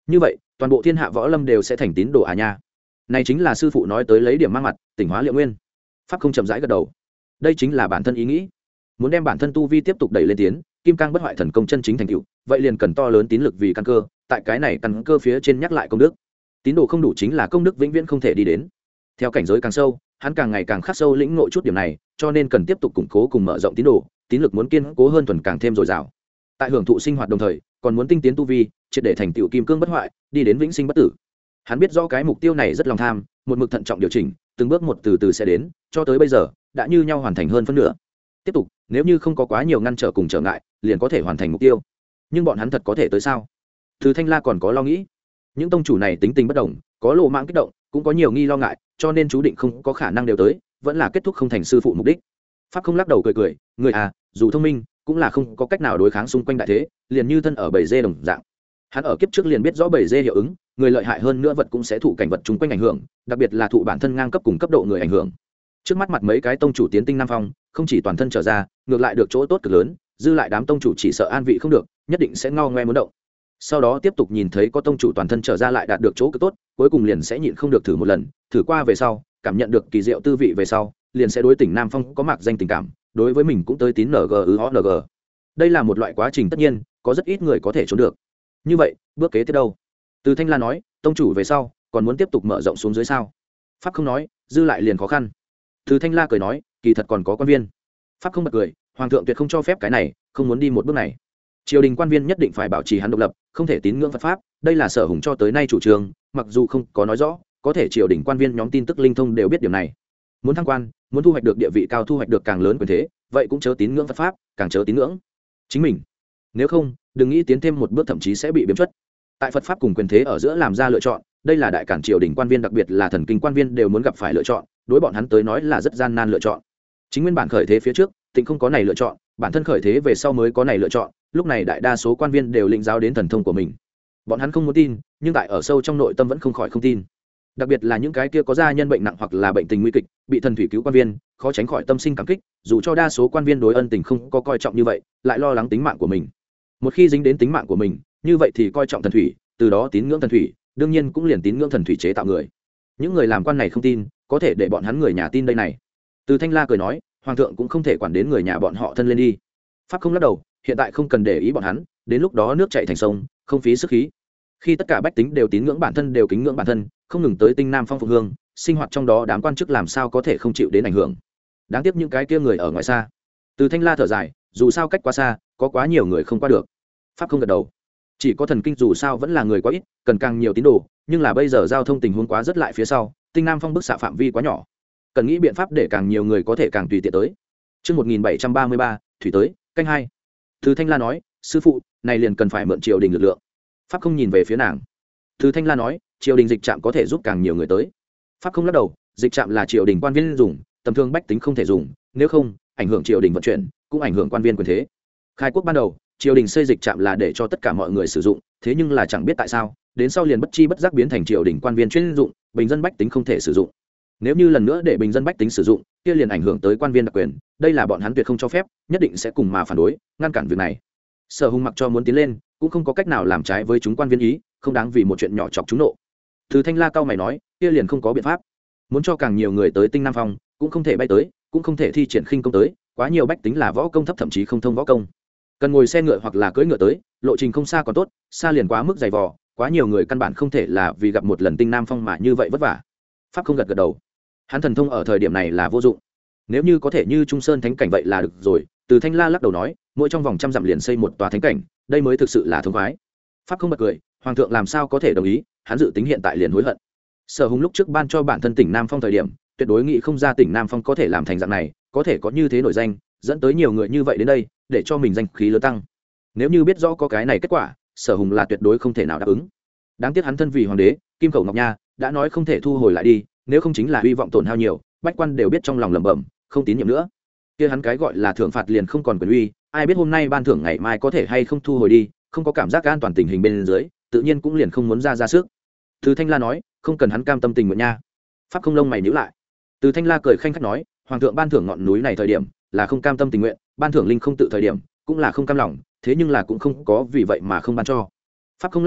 như vậy toàn bộ thiên hạ võ lâm đều sẽ thành tín đồ à nha. Này chính là sư phụ nói tới lấy điểm mang mặt tỉnh hóa liệu nguyên. Pháp không chậm rãi gật đầu, đây chính là bản thân ý nghĩ, muốn đem bản thân tu vi tiếp tục đẩy lên tiến, kim cang bất hoại thần công chân chính thành tựu, vậy liền cần to lớn tín lực vì căn cơ, tại cái này căn cơ phía trên nhắc lại công đức. Tín đồ không đủ chính là công đức vĩnh viễn không thể đi đến. Theo cảnh giới càng sâu, hắn càng ngày càng khắc sâu lĩnh ngộ chút điểm này, cho nên cần tiếp tục củng cố cùng mở rộng tín đồ, tín lực muốn kiên cố hơn thuần càng thêm dồi dào. Tại hưởng thụ sinh hoạt đồng thời, còn muốn tinh tiến tu vi, triệt để thành tựu kim cương bất hoại, đi đến vĩnh sinh bất tử. Hắn biết rõ cái mục tiêu này rất lòng tham, một mực thận trọng điều chỉnh, từng bước một từ từ sẽ đến, cho tới bây giờ đã như nhau hoàn thành hơn phân nửa. Tiếp tục, nếu như không có quá nhiều ngăn trở cùng trở ngại, liền có thể hoàn thành mục tiêu. Nhưng bọn hắn thật có thể tới sao? Từ Thanh La còn có lo nghĩ. Những tông chủ này tính tình bất đồng, có lộ mãng kích động, cũng có nhiều nghi lo ngại, cho nên chú định không có khả năng đều tới, vẫn là kết thúc không thành sư phụ mục đích. Pháp không lắc đầu cười cười, người à, dù thông minh, cũng là không có cách nào đối kháng xung quanh đại thế, liền như thân ở bầy dê đồng dạng. Hắn ở kiếp trước liền biết rõ bầy dê hiệu ứng, người lợi hại hơn nữa vật cũng sẽ thụ cảnh vật chung quanh ảnh hưởng, đặc biệt là thụ bản thân ngang cấp cùng cấp độ người ảnh hưởng. Trước mắt mặt mấy cái tông chủ tiến tinh Nam Phong, không chỉ toàn thân trở ra, ngược lại được chỗ tốt cực lớn, dư lại đám tông chủ chỉ sợ an vị không được, nhất định sẽ ngao ngoe muốn động. Sau đó tiếp tục nhìn thấy có tông chủ toàn thân trở ra lại đạt được chỗ cực tốt, cuối cùng liền sẽ nhịn không được thử một lần, thử qua về sau, cảm nhận được kỳ diệu tư vị về sau, liền sẽ đối tỉnh Nam Phong có mạc danh tình cảm, đối với mình cũng tới tín ng ư ho ng. Đây là một loại quá trình tất nhiên, có rất ít người có thể trốn được. Như vậy, bước kế tiếp đâu? Từ Thanh La nói, tông chủ về sau, còn muốn tiếp tục mở rộng xuống dưới sao? Pháp không nói, dư lại liền khó khăn. Từ Thanh La cười nói, kỳ thật còn có quan viên. Pháp không bật cười, hoàng thượng tuyệt không cho phép cái này, không muốn đi một bước này. Triều đình quan viên nhất định phải bảo trì hắn độc lập, không thể tín ngưỡng Phật pháp, đây là Sở Hùng cho tới nay chủ trương, mặc dù không có nói rõ, có thể triều đình quan viên nhóm tin tức linh thông đều biết điểm này. Muốn thăng quan, muốn thu hoạch được địa vị cao, thu hoạch được càng lớn quyền thế, vậy cũng chớ tín ngưỡng Phật pháp, càng chớ tín ngưỡng chính mình. Nếu không, đừng nghĩ tiến thêm một bước thậm chí sẽ bị biếm chất. Tại Phật pháp cùng quyền thế ở giữa làm ra lựa chọn, đây là đại cản triều đình quan viên, đặc biệt là thần kinh quan viên đều muốn gặp phải lựa chọn, đối bọn hắn tới nói là rất gian nan lựa chọn. Chính nguyên bản khởi thế phía trước, Tịnh không có này lựa chọn, bản thân khởi thế về sau mới có này lựa chọn, lúc này đại đa số quan viên đều lĩnh giáo đến thần thông của mình. Bọn hắn không muốn tin, nhưng tại ở sâu trong nội tâm vẫn không khỏi không tin. Đặc biệt là những cái kia có gia nhân bệnh nặng hoặc là bệnh tình nguy kịch, bị thần thủy cứu quan viên, khó tránh khỏi tâm sinh cảm kích, dù cho đa số quan viên đối ân tình không có coi trọng như vậy, lại lo lắng tính mạng của mình. Một khi dính đến tính mạng của mình, như vậy thì coi trọng thần thủy, từ đó tín ngưỡng thần thủy, đương nhiên cũng liền tín ngưỡng thần thủy chế tạo người. Những người làm quan này không tin, có thể để bọn hắn người nhà tin đây này. Từ Thanh La cười nói, hoàng thượng cũng không thể quản đến người nhà bọn họ thân lên đi. Pháp không lắc đầu, hiện tại không cần để ý bọn hắn, đến lúc đó nước chảy thành sông, không phí sức khí. Khi tất cả bách tính đều tín ngưỡng bản thân, đều kính ngưỡng bản thân, không ngừng tới tinh Nam Phong phục hương, sinh hoạt trong đó đám quan chức làm sao có thể không chịu đến ảnh hưởng. Đáng tiếc những cái kia người ở ngoài xa. Từ Thanh La thở dài, dù sao cách quá xa, có quá nhiều người không qua được. Pháp không gật đầu, chỉ có thần kinh dù sao vẫn là người quá ít, cần càng nhiều tín đồ, nhưng là bây giờ giao thông tình huống quá rất lại phía sau, tinh Nam Phong bức xạ phạm vi quá nhỏ, cần nghĩ biện pháp để càng nhiều người có thể càng tùy tiện tới. Trước một nghìn bảy trăm ba mươi ba, thủy tới, canh hai. Từ Thanh La nói, sư phụ, này liền cần phải mượn triều đình lực lượng. Pháp không nhìn về phía nàng. Từ Thanh La nói, triều đình dịch trạm có thể giúp càng nhiều người tới. Pháp không lắc đầu, dịch trạm là triều đình quan viên dùng, tầm thường bách tính không thể dùng, nếu không, ảnh hưởng triều đình vận chuyển, cũng ảnh hưởng quan viên quyền thế. Khai quốc ban đầu, triều đình xây dịch trạm là để cho tất cả mọi người sử dụng, thế nhưng là chẳng biết tại sao, đến sau liền bất chi bất giác biến thành triều đình quan viên chuyên dụng, bình dân bách tính không thể sử dụng. Nếu như lần nữa để bình dân bách tính sử dụng, kia liền ảnh hưởng tới quan viên đặc quyền, đây là bọn hắn tuyệt không cho phép, nhất định sẽ cùng mà phản đối, ngăn cản việc này. Sở Hùng mặc cho muốn tiến lên, cũng không có cách nào làm trái với chúng quan viên ý, không đáng vì một chuyện nhỏ chọc chúng nộ. Từ Thanh La cao mày nói, kia liền không có biện pháp. Muốn cho càng nhiều người tới tinh Nam Phong, cũng không thể bay tới, cũng không thể thi triển khinh công tới, quá nhiều bách tính là võ công thấp thậm chí không thông võ công. Cần ngồi xe ngựa hoặc là cưỡi ngựa tới, lộ trình không xa còn tốt, xa liền quá mức dày vò, quá nhiều người căn bản không thể là vì gặp một lần tinh Nam Phong mà như vậy vất vả. Pháp không gật gật đầu. Hắn thần thông ở thời điểm này là vô dụng, nếu như có thể như Trung Sơn thánh cảnh vậy là được rồi. Từ Thanh La lắc đầu nói, mỗi trong vòng trăm dặm liền xây một tòa thánh cảnh, đây mới thực sự là thông khoái. Pháp không bật cười, hoàng thượng làm sao có thể đồng ý, hắn dự tính hiện tại liền hối hận. Sở Hùng lúc trước ban cho bản thân tỉnh Nam Phong thời điểm, tuyệt đối nghĩ không ra tỉnh Nam Phong có thể làm thành dạng này, có thể có như thế nổi danh, dẫn tới nhiều người như vậy đến đây, để cho mình danh khí lớn tăng. Nếu như biết rõ có cái này kết quả, Sở Hùng là tuyệt đối không thể nào đáp ứng. Đáng tiếc hắn thân vì hoàng đế, kim khẩu ngọc nha, đã nói không thể thu hồi lại đi, nếu không chính là hy vọng tổn hao nhiều, bách quan đều biết trong lòng lẩm bẩm, không tín nhiệm nữa. Kia hắn cái gọi là thưởng phạt liền không còn quyền uy, ai biết hôm nay ban thưởng ngày mai có thể hay không thu hồi đi, không có cảm giác an toàn tình hình bên dưới, tự nhiên cũng liền không muốn ra ra sức. Từ Thanh La nói, không cần hắn cam tâm tình nguyện nha. Pháp không lông mày nhíu lại. Từ Thanh La cười khanh khách nói, hoàng thượng ban thưởng ngọn núi này thời điểm là không cam tâm tình nguyện, ban thưởng linh không tự thời điểm cũng là không cam lòng, thế nhưng là cũng không có vì vậy mà không ban cho. Pháp không lắc đầu,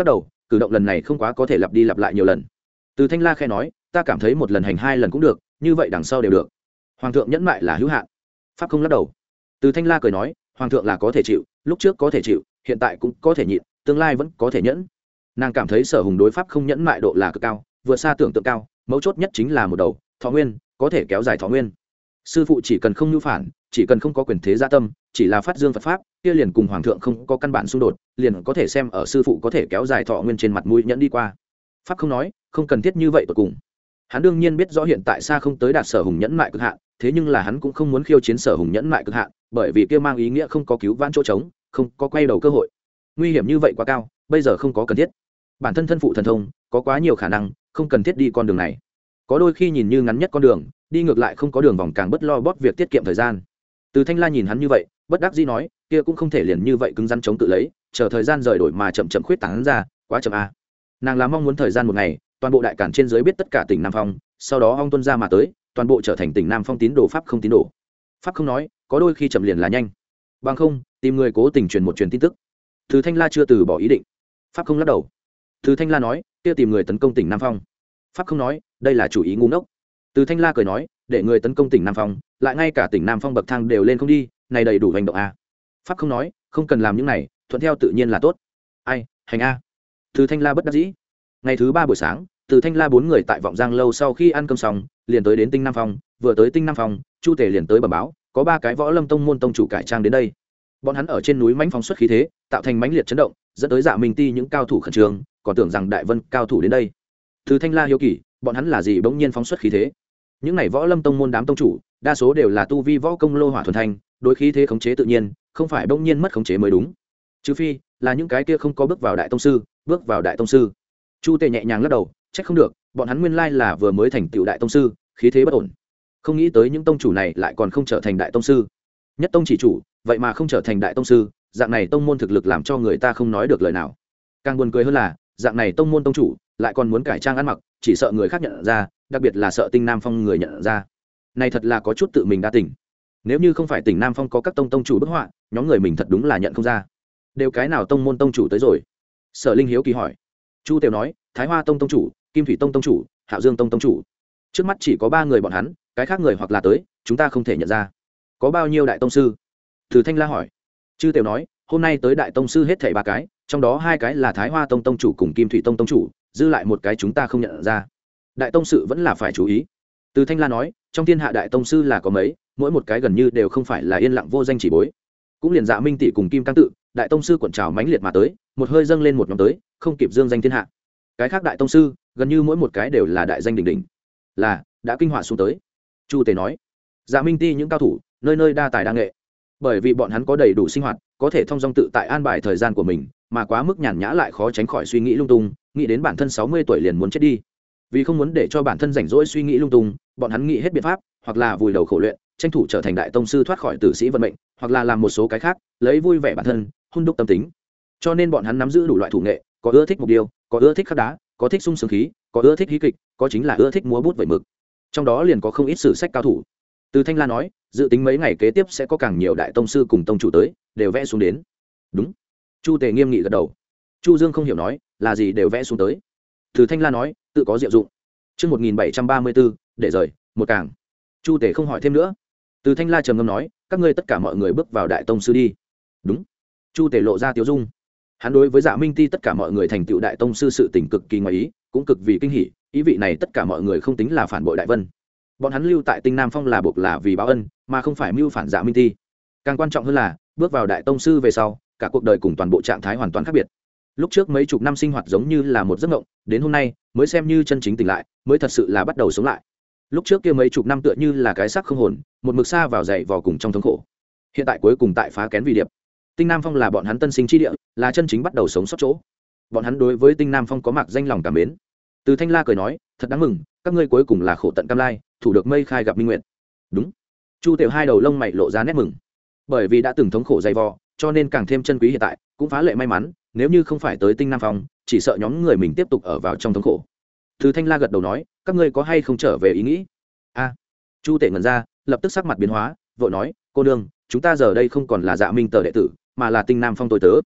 cử động lần này không quá có thể lặp đi lặp lại nhiều lần. Từ Thanh La khẽ nói, ta cảm thấy một lần hành hai lần cũng được, như vậy đằng sau đều được. Hoàng thượng nhẫn mại là hữu hạn. Pháp không lắc đầu. Từ Thanh La cười nói, hoàng thượng là có thể chịu, lúc trước có thể chịu, hiện tại cũng có thể nhịn, tương lai vẫn có thể nhẫn. Nàng cảm thấy Sở Hùng đối pháp không nhẫn mại độ là cực cao, vượt xa tưởng tượng cao, mấu chốt nhất chính là một đầu thọ nguyên, có thể kéo dài thọ nguyên. Sư phụ chỉ cần không nhu phản, chỉ cần không có quyền thế gia tâm, chỉ là phát dương Phật pháp, kia liền cùng hoàng thượng không có căn bản xung đột, liền có thể xem ở sư phụ có thể kéo dài thọ nguyên trên mặt mũi nhẫn đi qua. Pháp không nói, không cần thiết như vậy tột cùng. Hắn đương nhiên biết rõ hiện tại xa không tới đạt Sở Hùng nhẫn mại cực hạn, thế nhưng là hắn cũng không muốn khiêu chiến Sở Hùng nhẫn mại cực hạn, bởi vì kia mang ý nghĩa không có cứu vãn chỗ trống, không có quay đầu cơ hội. Nguy hiểm như vậy quá cao, bây giờ không có cần thiết. Bản thân thân phụ thần thông, có quá nhiều khả năng, không cần thiết đi con đường này. Có đôi khi nhìn như ngắn nhất con đường, đi ngược lại không có đường vòng càng bất lo bóp việc tiết kiệm thời gian. Từ Thanh La nhìn hắn như vậy, bất đắc dĩ nói, kia cũng không thể liền như vậy cứng rắn chống tự lấy, chờ thời gian rời đổi mà chậm chậm khuyết tán ra, quá chậm a. Nàng là mong muốn thời gian một ngày, toàn bộ đại cản trên dưới biết tất cả tỉnh Nam Phong, sau đó ong tuân ra mà tới, toàn bộ trở thành tỉnh Nam Phong tín đồ pháp không tín đồ. Pháp không nói, có đôi khi chậm liền là nhanh. Bằng không, tìm người cố tình truyền một truyền tin tức. Từ Thanh La chưa từ bỏ ý định. Pháp không lắc đầu. Từ Thanh La nói, kia tìm người tấn công tỉnh Nam Phong. Pháp không nói, đây là chủ ý ngu ngốc. Từ Thanh La cười nói, để người tấn công tỉnh Nam Phong, lại ngay cả tỉnh Nam Phong bậc thang đều lên không đi, này đầy đủ hành động a. Pháp không nói, không cần làm những này, thuận theo tự nhiên là tốt. Ai, hành a. Từ Thanh La bất đắc dĩ. Ngày thứ ba buổi sáng, Từ Thanh La bốn người tại Vọng Giang lâu sau khi ăn cơm xong, liền tới đến Tinh Nam Phong, vừa tới Tinh Nam Phong, Chu Tề liền tới bẩm báo, có ba cái Võ Lâm tông môn tông chủ cải trang đến đây. Bọn hắn ở trên núi mãnh phóng xuất khí thế, tạo thành mãnh liệt chấn động, dẫn tới Dạ Minh Ti những cao thủ khẩn trương, còn tưởng rằng Đại Vân cao thủ đến đây. Từ Thanh La hiếu kỳ, bọn hắn là gì bỗng nhiên phóng xuất khí thế? Những này Võ Lâm tông môn đám tông chủ, đa số đều là tu vi võ công lô hỏa thuần thanh, đối khí thế khống chế tự nhiên, không phải bỗng nhiên mất khống chế mới đúng. Trừ phi là những cái kia không có bước vào đại tông sư, bước vào đại tông sư. Chu Tề nhẹ nhàng lắc đầu, trách không được, bọn hắn nguyên lai là vừa mới thành tựu đại tông sư, khí thế bất ổn. Không nghĩ tới những tông chủ này lại còn không trở thành đại tông sư. Nhất tông chỉ chủ, vậy mà không trở thành đại tông sư, dạng này tông môn thực lực làm cho người ta không nói được lời nào. Càng buồn cười hơn là, dạng này tông môn tông chủ lại còn muốn cải trang ăn mặc, chỉ sợ người khác nhận ra, đặc biệt là sợ Tinh Nam Phong người nhận ra. Này thật là có chút tự mình đa tỉnh. Nếu như không phải Tỉnh Nam Phong có các tông tông chủ bức họa, nhóm người mình thật đúng là nhận không ra. Đều cái nào tông môn tông chủ tới rồi? Sở Linh hiếu kỳ hỏi. Chu Tiểu nói, Thái Hoa tông tông chủ, Kim Thủy tông tông chủ, Hạo Dương tông tông chủ. Trước mắt chỉ có ba người bọn hắn, cái khác người hoặc là tới, chúng ta không thể nhận ra. Có bao nhiêu đại tông sư? Từ Thanh La hỏi. Chư Tiểu nói, hôm nay tới đại tông sư hết thảy ba cái, trong đó hai cái là Thái Hoa tông tông chủ cùng Kim Thủy tông tông chủ, dư lại một cái chúng ta không nhận ra. Đại tông sư vẫn là phải chú ý. Từ Thanh La nói, trong thiên hạ đại tông sư là có mấy, mỗi một cái gần như đều không phải là yên lặng vô danh chỉ bối. Cũng liền Dạ Minh tỷ cùng Kim Cang tự, đại tông sư cuộn trào mãnh liệt mà tới, một hơi dâng lên một nhóm tới, không kịp dương danh thiên hạ. Cái khác đại tông sư, gần như mỗi một cái đều là đại danh đỉnh đỉnh. Là, đã kinh họa xuống tới. Chu Tề nói, Dạ Minh ti những cao thủ, nơi nơi đa tài đa nghệ. Bởi vì bọn hắn có đầy đủ sinh hoạt, có thể thông dong tự tại an bài thời gian của mình, mà quá mức nhàn nhã lại khó tránh khỏi suy nghĩ lung tung, nghĩ đến bản thân sáu mươi tuổi liền muốn chết đi. Vì không muốn để cho bản thân rảnh rỗi suy nghĩ lung tung, bọn hắn nghĩ hết biện pháp, hoặc là vùi đầu khổ luyện, tranh thủ trở thành đại tông sư thoát khỏi tử sĩ vận mệnh, hoặc là làm một số cái khác, lấy vui vẻ bản thân, hun đúc tâm tính. Cho nên bọn hắn nắm giữ đủ loại thủ nghệ, có ưa thích mục điêu, có ưa thích khắc đá, có thích sung sướng khí, có ưa thích hí kịch, có chính là ưa thích múa bút vẩy mực. Trong đó liền có không ít sử sách cao thủ. Từ Thanh La nói, dự tính mấy ngày kế tiếp sẽ có càng nhiều đại tông sư cùng tông chủ tới, đều vẽ xuống đến. Đúng. Chu Tề nghiêm nghị gật đầu. Chu Dương không hiểu nói, là gì đều vẽ xuống tới. Từ Thanh La nói, tự có diệu dụng. Chương một nghìn bảy trăm ba mươi bốn, để rời, một càng. Chu Tề không hỏi thêm nữa. Từ Thanh La trầm ngâm nói, các ngươi tất cả mọi người bước vào đại tông sư đi. Đúng. Chu Tề lộ ra tiêu dung. Hắn đối với Dạ Minh ti tất cả mọi người thành tựu đại tông sư sự tình cực kỳ ngoài ý, cũng cực vì kinh hỉ, ý vị này tất cả mọi người không tính là phản bội Đại Vân. Bọn hắn lưu tại Tinh Nam Phong là buộc là vì báo ân, mà không phải mưu phản Dạ Minh ti. Càng quan trọng hơn là, bước vào đại tông sư về sau, cả cuộc đời cùng toàn bộ trạng thái hoàn toàn khác biệt. Lúc trước mấy chục năm sinh hoạt giống như là một giấc mộng, đến hôm nay mới xem như chân chính tỉnh lại, mới thật sự là bắt đầu sống lại. Lúc trước kia mấy chục năm tựa như là cái xác không hồn, một mực xa vào dậy vò cùng trong thống khổ. Hiện tại cuối cùng tại phá kén vì điệp. Tinh Nam Phong là bọn hắn tân sinh chi địa, là chân chính bắt đầu sống sót chỗ. Bọn hắn đối với Tinh Nam Phong có mạc danh lòng cảm mến. Từ Thanh La cười nói, thật đáng mừng, các ngươi cuối cùng là khổ tận cam lai, thủ được mây khai gặp minh nguyện. Đúng. Chu Tiểu hai đầu lông mày lộ ra nét mừng. Bởi vì đã từng thống khổ dày vò, cho nên càng thêm chân quý hiện tại, cũng phá lệ may mắn, nếu như không phải tới Tinh Nam Phong, chỉ sợ nhóm người mình tiếp tục ở vào trong thống khổ. Từ Thanh La gật đầu nói, các ngươi có hay không trở về ý nghĩ? A. Chu Tể ngẩn ra, lập tức sắc mặt biến hóa, vội nói, cô đương, chúng ta giờ đây không còn là Dạ Minh tờ đệ tử, mà là Tinh Nam Phong tôi tớ.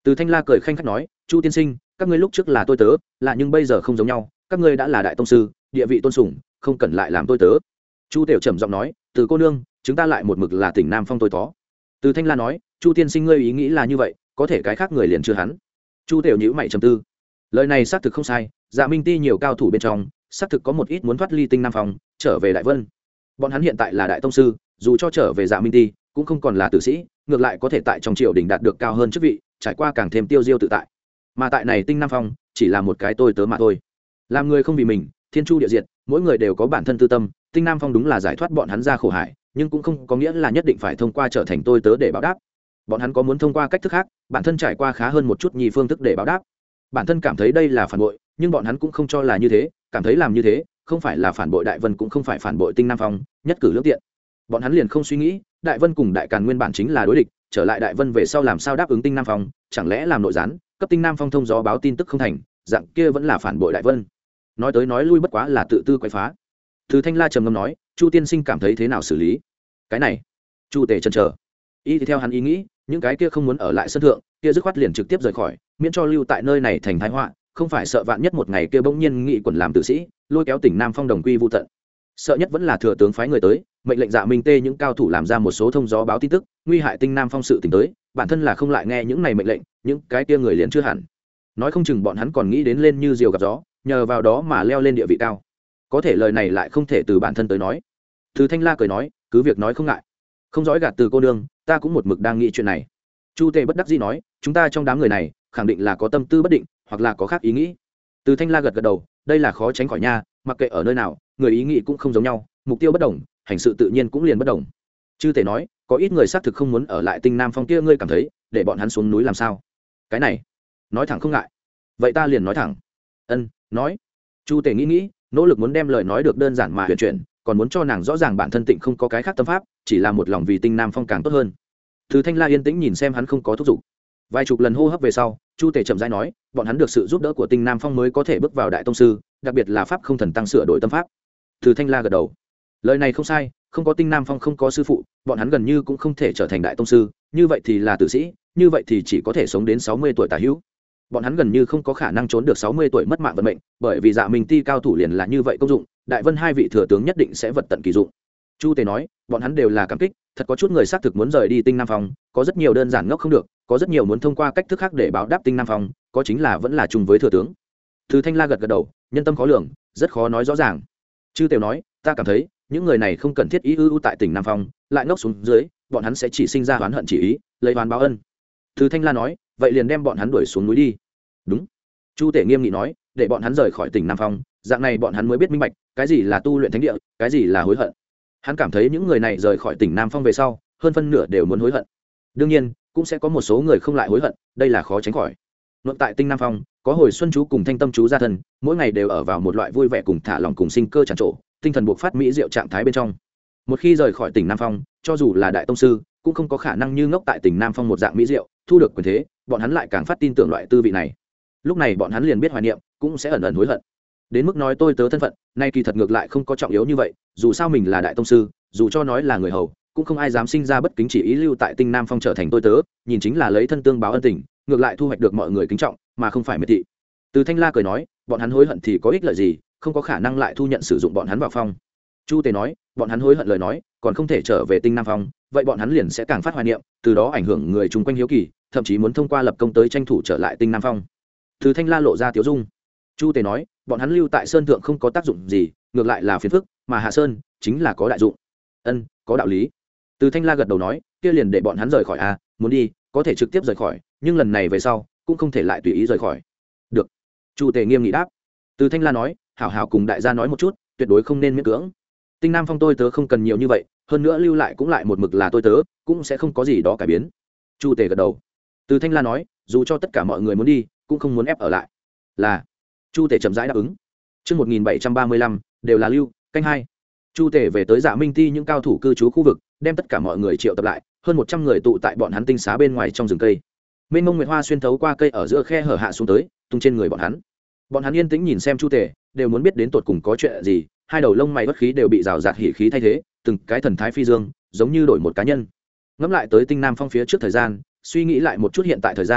Từ Thanh La cười khanh khách nói, chu tiên sinh, các ngươi lúc trước là tôi tớ, là nhưng bây giờ không giống nhau, các ngươi đã là đại tông sư, địa vị tôn sùng, không cần lại làm tôi tớ. Chu Tiểu trầm giọng nói, từ cô nương, chúng ta lại một mực là tỉnh Nam Phong tôi tó. Từ Thanh La nói, chu tiên sinh ngươi ý nghĩ là như vậy, có thể cái khác người liền chưa hắn. Chu Tiểu nhíu mày trầm tư, lời này xác thực không sai, Dạ Minh Ti nhiều cao thủ bên trong, xác thực có một ít muốn thoát ly tinh Nam Phong, trở về Đại Vân. Bọn hắn hiện tại là đại tông sư, dù cho trở về Dạ Minh Ti, cũng không còn là tử sĩ, ngược lại có thể tại trong triều đình đạt được cao hơn chức vị, trải qua càng thêm tiêu diêu tự tại. Mà tại này tinh Nam Phong, chỉ là một cái tôi tớ mà thôi. Làm người không vì mình, thiên chu địa diệt, mỗi người đều có bản thân tư tâm, tinh Nam Phong đúng là giải thoát bọn hắn ra khổ hải, nhưng cũng không có nghĩa là nhất định phải thông qua trở thành tôi tớ để báo đáp. Bọn hắn có muốn thông qua cách thức khác, bản thân trải qua khá hơn một chút nhì phương thức để báo đáp. Bản thân cảm thấy đây là phản bội, nhưng bọn hắn cũng không cho là như thế, cảm thấy làm như thế không phải là phản bội Đại Vân, cũng không phải phản bội tinh Nam Phong, nhất cử lưỡng tiện. Bọn hắn liền không suy nghĩ, Đại Vân cùng Đại Càn nguyên bản chính là đối địch, trở lại Đại Vân về sau làm sao đáp ứng tinh Nam Phong, chẳng lẽ làm nội gián, cấp tinh Nam Phong thông gió báo tin tức không thành, dạng kia vẫn là phản bội Đại Vân. Nói tới nói lui bất quá là tự tư quậy phá. Từ Thanh La trầm ngâm nói, chu tiên sinh cảm thấy thế nào xử lý cái này? Chu Tề chần chờ, ý thì theo hắn ý nghĩ, những cái kia không muốn ở lại sân thượng, kia dứt khoát liền trực tiếp rời khỏi, miễn cho lưu tại nơi này thành thái họa, không phải sợ vạn nhất một ngày kia bỗng nhiên nghị quần làm tử sĩ, lôi kéo tỉnh Nam Phong đồng quy vu tận. Sợ nhất vẫn là thừa tướng phái người tới, mệnh lệnh Dạ Minh Tê những cao thủ làm ra một số thông gió báo tin tức, nguy hại tinh Nam Phong sự tình tới, bản thân là không lại nghe những này mệnh lệnh, những cái kia người liền chưa hẳn. Nói không chừng bọn hắn còn nghĩ đến lên như diều gặp gió, nhờ vào đó mà leo lên địa vị cao. Có thể lời này lại không thể từ bản thân tới nói. Từ Thanh La cười nói, cứ việc nói không ngại, không dõi gạt từ cô nương, ta cũng một mực đang nghĩ chuyện này. Chu Tề bất đắc dĩ nói, chúng ta trong đám người này khẳng định là có tâm tư bất định, hoặc là có khác ý nghĩ. Từ Thanh La gật gật đầu, đây là khó tránh khỏi nha, mặc kệ ở nơi nào, người ý nghĩ cũng không giống nhau, mục tiêu bất đồng, hành sự tự nhiên cũng liền bất đồng. Chư Tề nói, có ít người xác thực không muốn ở lại tinh Nam Phong kia, ngươi cảm thấy để bọn hắn xuống núi làm sao? Cái này nói thẳng không ngại, vậy ta liền nói thẳng. Ân, nói. Chu Tề nghĩ nghĩ, nỗ lực muốn đem lời nói được đơn giản mà huyền chuyển, còn muốn cho nàng rõ ràng bản thân tịnh không có cái khác tâm pháp, chỉ là một lòng vì tinh Nam Phong càng tốt hơn. Từ Thanh La yên tĩnh nhìn xem hắn không có thúc giục. Vài chục lần hô hấp về sau, Chu Tề chậm rãi nói, bọn hắn được sự giúp đỡ của tinh Nam Phong mới có thể bước vào đại tông sư, đặc biệt là pháp không thần tăng sửa đổi tâm pháp. Từ Thanh La gật đầu, lời này không sai, không có tinh Nam Phong không có sư phụ, bọn hắn gần như cũng không thể trở thành đại tông sư, như vậy thì là tử sĩ, như vậy thì chỉ có thể sống đến sáu mươi tuổi tả hữu. Bọn hắn gần như không có khả năng trốn được sáu mươi tuổi mất mạng vận mệnh, bởi vì Dạ Minh Ti cao thủ liền là như vậy công dụng, Đại Vân hai vị thừa tướng nhất định sẽ vật tận kỳ dụng. Chu Tề nói, bọn hắn đều là cảm kích, thật có chút người xác thực muốn rời đi tinh Nam Phong, có rất nhiều đơn giản ngốc không được, có rất nhiều muốn thông qua cách thức khác để báo đáp tinh Nam Phong, có chính là vẫn là chung với thừa tướng. Từ Thanh La gật gật đầu, nhân tâm khó lường, rất khó nói rõ ràng. Chư Tiểu nói, ta cảm thấy những người này không cần thiết ý ư tại tỉnh Nam Phong, lại ngốc xuống dưới, bọn hắn sẽ chỉ sinh ra oán hận chỉ ý, lấy oán báo ân. Từ Thanh La nói, vậy liền đem bọn hắn đuổi xuống núi đi. Đúng. Chu Tể nghiêm nghị nói, để bọn hắn rời khỏi tỉnh Nam Phong, dạng này bọn hắn mới biết minh bạch, cái gì là tu luyện thánh địa, cái gì là hối hận. Hắn cảm thấy những người này rời khỏi tỉnh Nam Phong về sau, hơn phân nửa đều muốn hối hận. Đương nhiên, cũng sẽ có một số người không lại hối hận, đây là khó tránh khỏi. Nội tại tinh Nam Phong, có hồi xuân chú cùng thanh tâm chú gia thân, mỗi ngày đều ở vào một loại vui vẻ cùng thả lòng cùng sinh cơ tràn trổ, tinh thần buộc phát mỹ diệu trạng thái bên trong. Một khi rời khỏi tỉnh Nam Phong, cho dù là đại tông sư, cũng không có khả năng như ngốc tại tỉnh Nam Phong một dạng mỹ diệu, thu được quyền thế, bọn hắn lại càng phát tin tưởng loại tư vị này. Lúc này bọn hắn liền biết hoài niệm, cũng sẽ ẩn ẩn hối hận. Đến mức nói tôi tớ thân phận, nay kỳ thật ngược lại không có trọng yếu như vậy, dù sao mình là đại tông sư, dù cho nói là người hầu, cũng không ai dám sinh ra bất kính chỉ ý lưu tại tinh Nam Phong trở thành tôi tớ, nhìn chính là lấy thân tương báo ân tình, ngược lại thu hoạch được mọi người kính trọng, mà không phải miệt thị. Từ Thanh La cười nói, bọn hắn hối hận thì có ích lợi gì, không có khả năng lại thu nhận sử dụng bọn hắn vào phong. Chu Tề nói, bọn hắn hối hận lời nói, còn không thể trở về tinh Nam Phong, vậy bọn hắn liền sẽ càng phát hoài niệm, từ đó ảnh hưởng người chung quanh hiếu kỳ, thậm chí muốn thông qua lập công tới tranh thủ trở lại tinh Nam Phong. Từ Thanh La lộ ra tiếu dung. Chu Tề nói, bọn hắn lưu tại sơn thượng không có tác dụng gì, ngược lại là phiền phức, mà hạ sơn chính là có đại dụng. Ân, có đạo lý. Từ Thanh La gật đầu nói, kia liền để bọn hắn rời khỏi a, muốn đi, có thể trực tiếp rời khỏi, nhưng lần này về sau, cũng không thể lại tùy ý rời khỏi. Được. Chu Tề nghiêm nghị đáp. Từ Thanh La nói, hảo hảo cùng đại gia nói một chút, tuyệt đối không nên miễn cưỡng. Tinh Nam Phong tôi tớ không cần nhiều như vậy, hơn nữa lưu lại cũng lại một mực là tôi tớ, cũng sẽ không có gì đó cải biến. Chu Tề gật đầu. Từ Thanh La nói, dù cho tất cả mọi người muốn đi, cũng không muốn ép ở lại. Là. Chu Tề chậm rãi đáp ứng. Chương một nghìn bảy trăm ba mươi lăm, đều là lưu, canh hai. Chu Tề về tới Dạ Minh Ti những cao thủ cư trú khu vực, đem tất cả mọi người triệu tập lại, hơn một trăm người tụ tại bọn hắn tinh xá bên ngoài trong rừng cây. Mênh mông nguyệt hoa xuyên thấu qua cây ở giữa khe hở hạ xuống tới, tung trên người bọn hắn. Bọn hắn yên tĩnh nhìn xem Chu Tề, đều muốn biết đến tột cùng có chuyện gì, hai đầu lông mày bất khí đều bị rào rạt hỉ khí thay thế, từng cái thần thái phi dương, giống như đổi một cá nhân. Ngẫm lại tới tinh Nam Phong phía trước thời gian, suy nghĩ lại một chút hiện tại thời gian,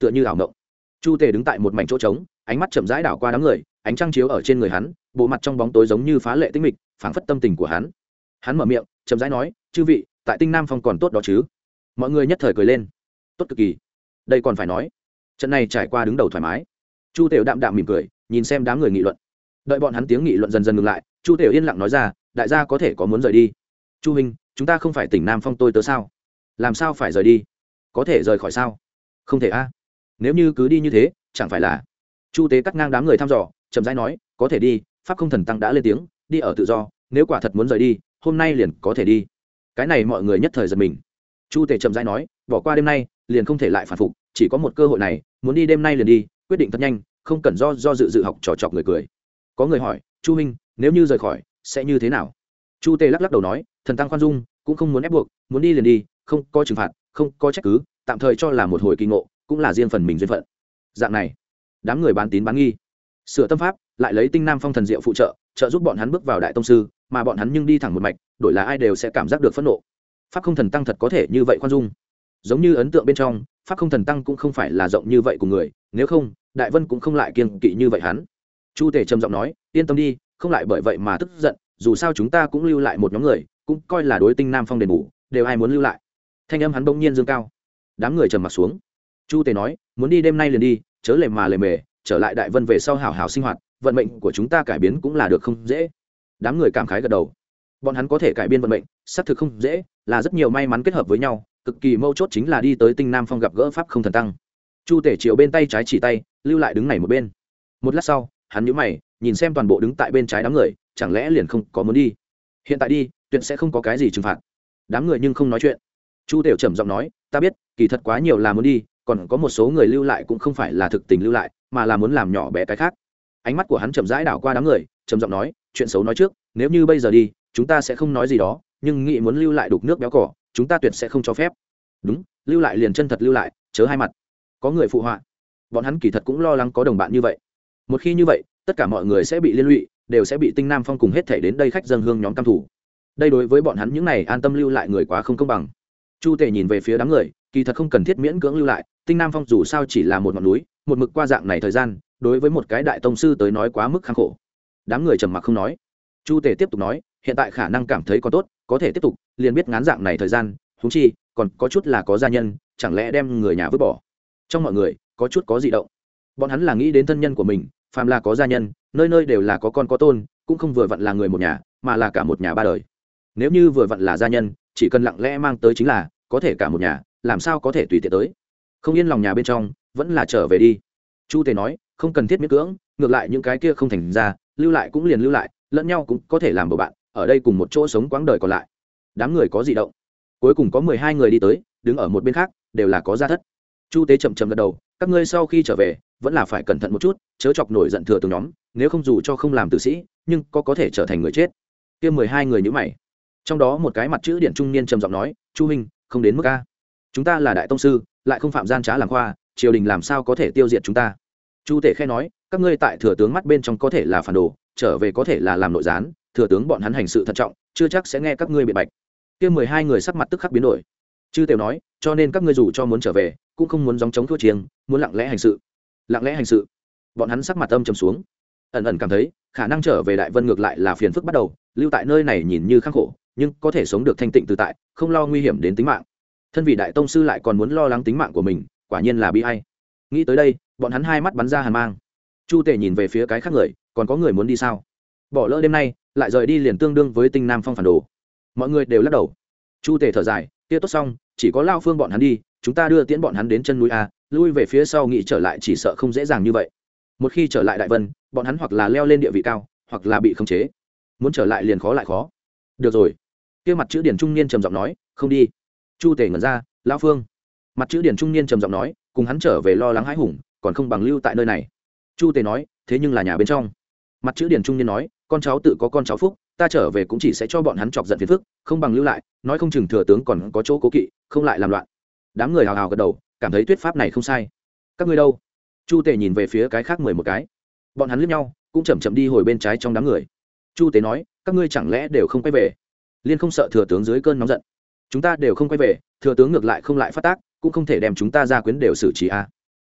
tựa như ảo ngộng. Chu tề đứng tại một mảnh chỗ trống, ánh mắt chậm rãi đảo qua đám người, ánh trăng chiếu ở trên người hắn, bộ mặt trong bóng tối giống như phá lệ tinh mịch, phảng phất tâm tình của hắn. Hắn mở miệng chậm rãi nói, chư vị, tại Tinh Nam Phong còn tốt đó chứ? Mọi người nhất thời cười lên. Tốt cực kỳ. Đây còn phải nói, trận này trải qua đứng đầu thoải mái. Chu Tiểu đạm đạm mỉm cười, nhìn xem đám người nghị luận. Đợi bọn hắn tiếng nghị luận dần dần ngừng lại, Chu Tiểu yên lặng nói ra, đại gia có thể có muốn rời đi. Chu huynh, chúng ta không phải Tỉnh Nam Phong tôi tớ sao? Làm sao phải rời đi? Có thể rời khỏi sao? Không thể a. Nếu như cứ đi như thế, chẳng phải là? Chu Tế cắt ngang đám người thăm dò, chậm rãi nói, có thể đi, pháp không thần tăng đã lên tiếng, đi ở tự do, nếu quả thật muốn rời đi, hôm nay liền có thể đi. Cái này mọi người nhất thời giật mình. Chu Tề chậm rãi nói, bỏ qua đêm nay, liền không thể lại phản phục, chỉ có một cơ hội này, muốn đi đêm nay liền đi, quyết định thật nhanh, không cần do do dự dự học trò chọc người cười. Có người hỏi, Chu huynh, nếu như rời khỏi, sẽ như thế nào? Chu Tề lắc lắc đầu nói, thần tăng khoan dung, cũng không muốn ép buộc, muốn đi liền đi, không có trừng phạt, không có trách cứ, tạm thời cho là một hồi kỳ ngộ, cũng là riêng phần mình duyên phận. Dạng này, đám người bán tín bán nghi, sửa tâm pháp, lại lấy Tinh Nam Phong thần diệu phụ trợ, trợ giúp bọn hắn bước vào đại tông sư, mà bọn hắn nhưng đi thẳng một mạch, đổi là ai đều sẽ cảm giác được phẫn nộ. Pháp không thần tăng thật có thể như vậy khoan dung, giống như ấn tượng bên trong, pháp không thần tăng cũng không phải là rộng như vậy của người, nếu không, đại vân cũng không lại kiêng kỵ như vậy hắn. Chu Tề trầm giọng nói, yên tâm đi, không lại bởi vậy mà tức giận, dù sao chúng ta cũng lưu lại một nhóm người, cũng coi là đối Tinh Nam Phong đền bù, đều ai muốn lưu lại. Thanh âm hắn bỗng nhiên dương cao, đám người trầm mặt xuống. Chu Tề nói, muốn đi đêm nay liền đi, chớ lề mà lề mề, trở lại đại vân về sau hảo hảo sinh hoạt, vận mệnh của chúng ta cải biến cũng là được không dễ. Đám người cảm khái gật đầu. Bọn hắn có thể cải biến vận mệnh, xác thực không dễ, là rất nhiều may mắn kết hợp với nhau, cực kỳ mâu chốt chính là đi tới Tinh Nam Phong gặp gỡ pháp không thần tăng. Chu Tể chiều bên tay trái chỉ tay, lưu lại đứng này một bên. Một lát sau, hắn nhíu mày, nhìn xem toàn bộ đứng tại bên trái đám người, chẳng lẽ liền không có muốn đi? Hiện tại đi, tuyệt sẽ không có cái gì trừng phạt. Đám người nhưng không nói chuyện. Chu Tiểu trầm giọng nói, ta biết, kỳ thật quá nhiều là muốn đi, còn có một số người lưu lại cũng không phải là thực tình lưu lại, mà là muốn làm nhỏ bé cái khác. Ánh mắt của hắn chậm rãi đảo qua đám người, trầm giọng nói, chuyện xấu nói trước, nếu như bây giờ đi, chúng ta sẽ không nói gì đó, nhưng nghĩ muốn lưu lại đục nước béo cỏ, chúng ta tuyệt sẽ không cho phép. Đúng, lưu lại liền chân thật lưu lại, chớ hai mặt. Có người phụ họa. Bọn hắn kỳ thật cũng lo lắng có đồng bạn như vậy. Một khi như vậy, tất cả mọi người sẽ bị liên lụy, đều sẽ bị Tinh Nam Phong cùng hết thảy đến đây khách dân hương nhóm cam thủ. Đây đối với bọn hắn những này an tâm lưu lại người quá không công bằng. Chu Tề nhìn về phía đám người, kỳ thật không cần thiết miễn cưỡng lưu lại, Tinh Nam Phong dù sao chỉ là một ngọn núi, một mực qua dạng này thời gian, đối với một cái đại tông sư tới nói quá mức khang khổ. Đám người trầm mặc không nói. Chu Tề tiếp tục nói, hiện tại khả năng cảm thấy còn tốt, có thể tiếp tục, liền biết ngán dạng này thời gian, huống chi còn có chút là có gia nhân, chẳng lẽ đem người nhà vứt bỏ. Trong mọi người có chút có dị động. Bọn hắn là nghĩ đến thân nhân của mình, phàm là có gia nhân, nơi nơi đều là có con có tôn, cũng không vừa vặn là người một nhà, mà là cả một nhà ba đời. Nếu như vừa vặn là gia nhân, chỉ cần lặng lẽ mang tới chính là, có thể cả một nhà, làm sao có thể tùy tiện tới. Không yên lòng nhà bên trong, vẫn là trở về đi. Chu Tề nói, không cần thiết miễn cưỡng, ngược lại những cái kia không thành ra, lưu lại cũng liền lưu lại, lẫn nhau cũng có thể làm bầu bạn, ở đây cùng một chỗ sống quãng đời còn lại. Đám người có dị động. Cuối cùng có mười hai người đi tới, đứng ở một bên khác, đều là có gia thất. Chu Tế chậm chậm gật đầu, các ngươi sau khi trở về, vẫn là phải cẩn thận một chút, chớ chọc nổi giận thừa từng nhóm, nếu không dù cho không làm tử sĩ, nhưng có có thể trở thành người chết. Kia mười hai người nhíu mày. Trong đó một cái mặt chữ điển trung niên trầm giọng nói, "Chu huynh, không đến mức a. Chúng ta là đại tông sư, lại không phạm gian trá làm khoa, triều đình làm sao có thể tiêu diệt chúng ta?" Chu Tể khẽ nói, "Các ngươi tại thừa tướng mắt bên trong có thể là phản đồ, trở về có thể là làm nội gián, thừa tướng bọn hắn hành sự thận trọng, chưa chắc sẽ nghe các ngươi biện bạch." Kia mười hai người sắc mặt tức khắc biến đổi. Chư Tiểu nói, "Cho nên các ngươi dù cho muốn trở về, cũng không muốn gióng chống thua chiêng, muốn lặng lẽ hành sự." Lặng lẽ hành sự. Bọn hắn sắc mặt âm trầm xuống, ẩn ẩn cảm thấy khả năng trở về Đại Vân ngược lại là phiền phức bắt đầu, lưu tại nơi này nhìn như khắc khổ, nhưng có thể sống được thanh tịnh tự tại, không lo nguy hiểm đến tính mạng. Thân vị đại tông sư lại còn muốn lo lắng tính mạng của mình, quả nhiên là bi ai. Nghĩ tới đây, bọn hắn hai mắt bắn ra hàn mang. Chu Tể nhìn về phía cái khác người, còn có người muốn đi sao? Bỏ lỡ đêm nay, lại rời đi liền tương đương với Tinh Nam Phong phản đồ. Mọi người đều lắc đầu. Chu Tể thở dài, kia tốt xong, chỉ có Lao Phương bọn hắn đi, chúng ta đưa tiễn bọn hắn đến chân núi a, lui về phía sau nghĩ trở lại chỉ sợ không dễ dàng như vậy. Một khi trở lại Đại Vân, bọn hắn hoặc là leo lên địa vị cao, hoặc là bị khống chế. Muốn trở lại liền khó lại khó. Được rồi. Kia mặt chữ điển trung niên trầm giọng nói, "Không đi." Chu Tể ngẩn ra, "Lão Phương." Mặt chữ điển trung niên trầm giọng nói, "Cùng hắn trở về lo lắng hãi hùng, còn không bằng lưu tại nơi này." Chu Tể nói, "Thế nhưng là nhà bên trong." Mặt chữ điển trung niên nói, "Con cháu tự có con cháu phúc, ta trở về cũng chỉ sẽ cho bọn hắn chọc giận phiền phức, không bằng lưu lại, nói không chừng thừa tướng còn có chỗ cố kỵ, không lại làm loạn." Đám người hào hào gật đầu, cảm thấy thuyết pháp này không sai. "Các ngươi đâu?" Chu Tể nhìn về phía cái khác mười một cái. Bọn hắn liếc nhau, cũng chậm chậm đi hồi bên trái trong đám người. Chu Tế nói, "Các ngươi chẳng lẽ đều không quay về?" Liên không sợ thừa tướng dưới cơn nóng giận. "Chúng ta đều không quay về, thừa tướng ngược lại không lại phát tác, cũng không thể đem chúng ta ra quyến đều xử trí a."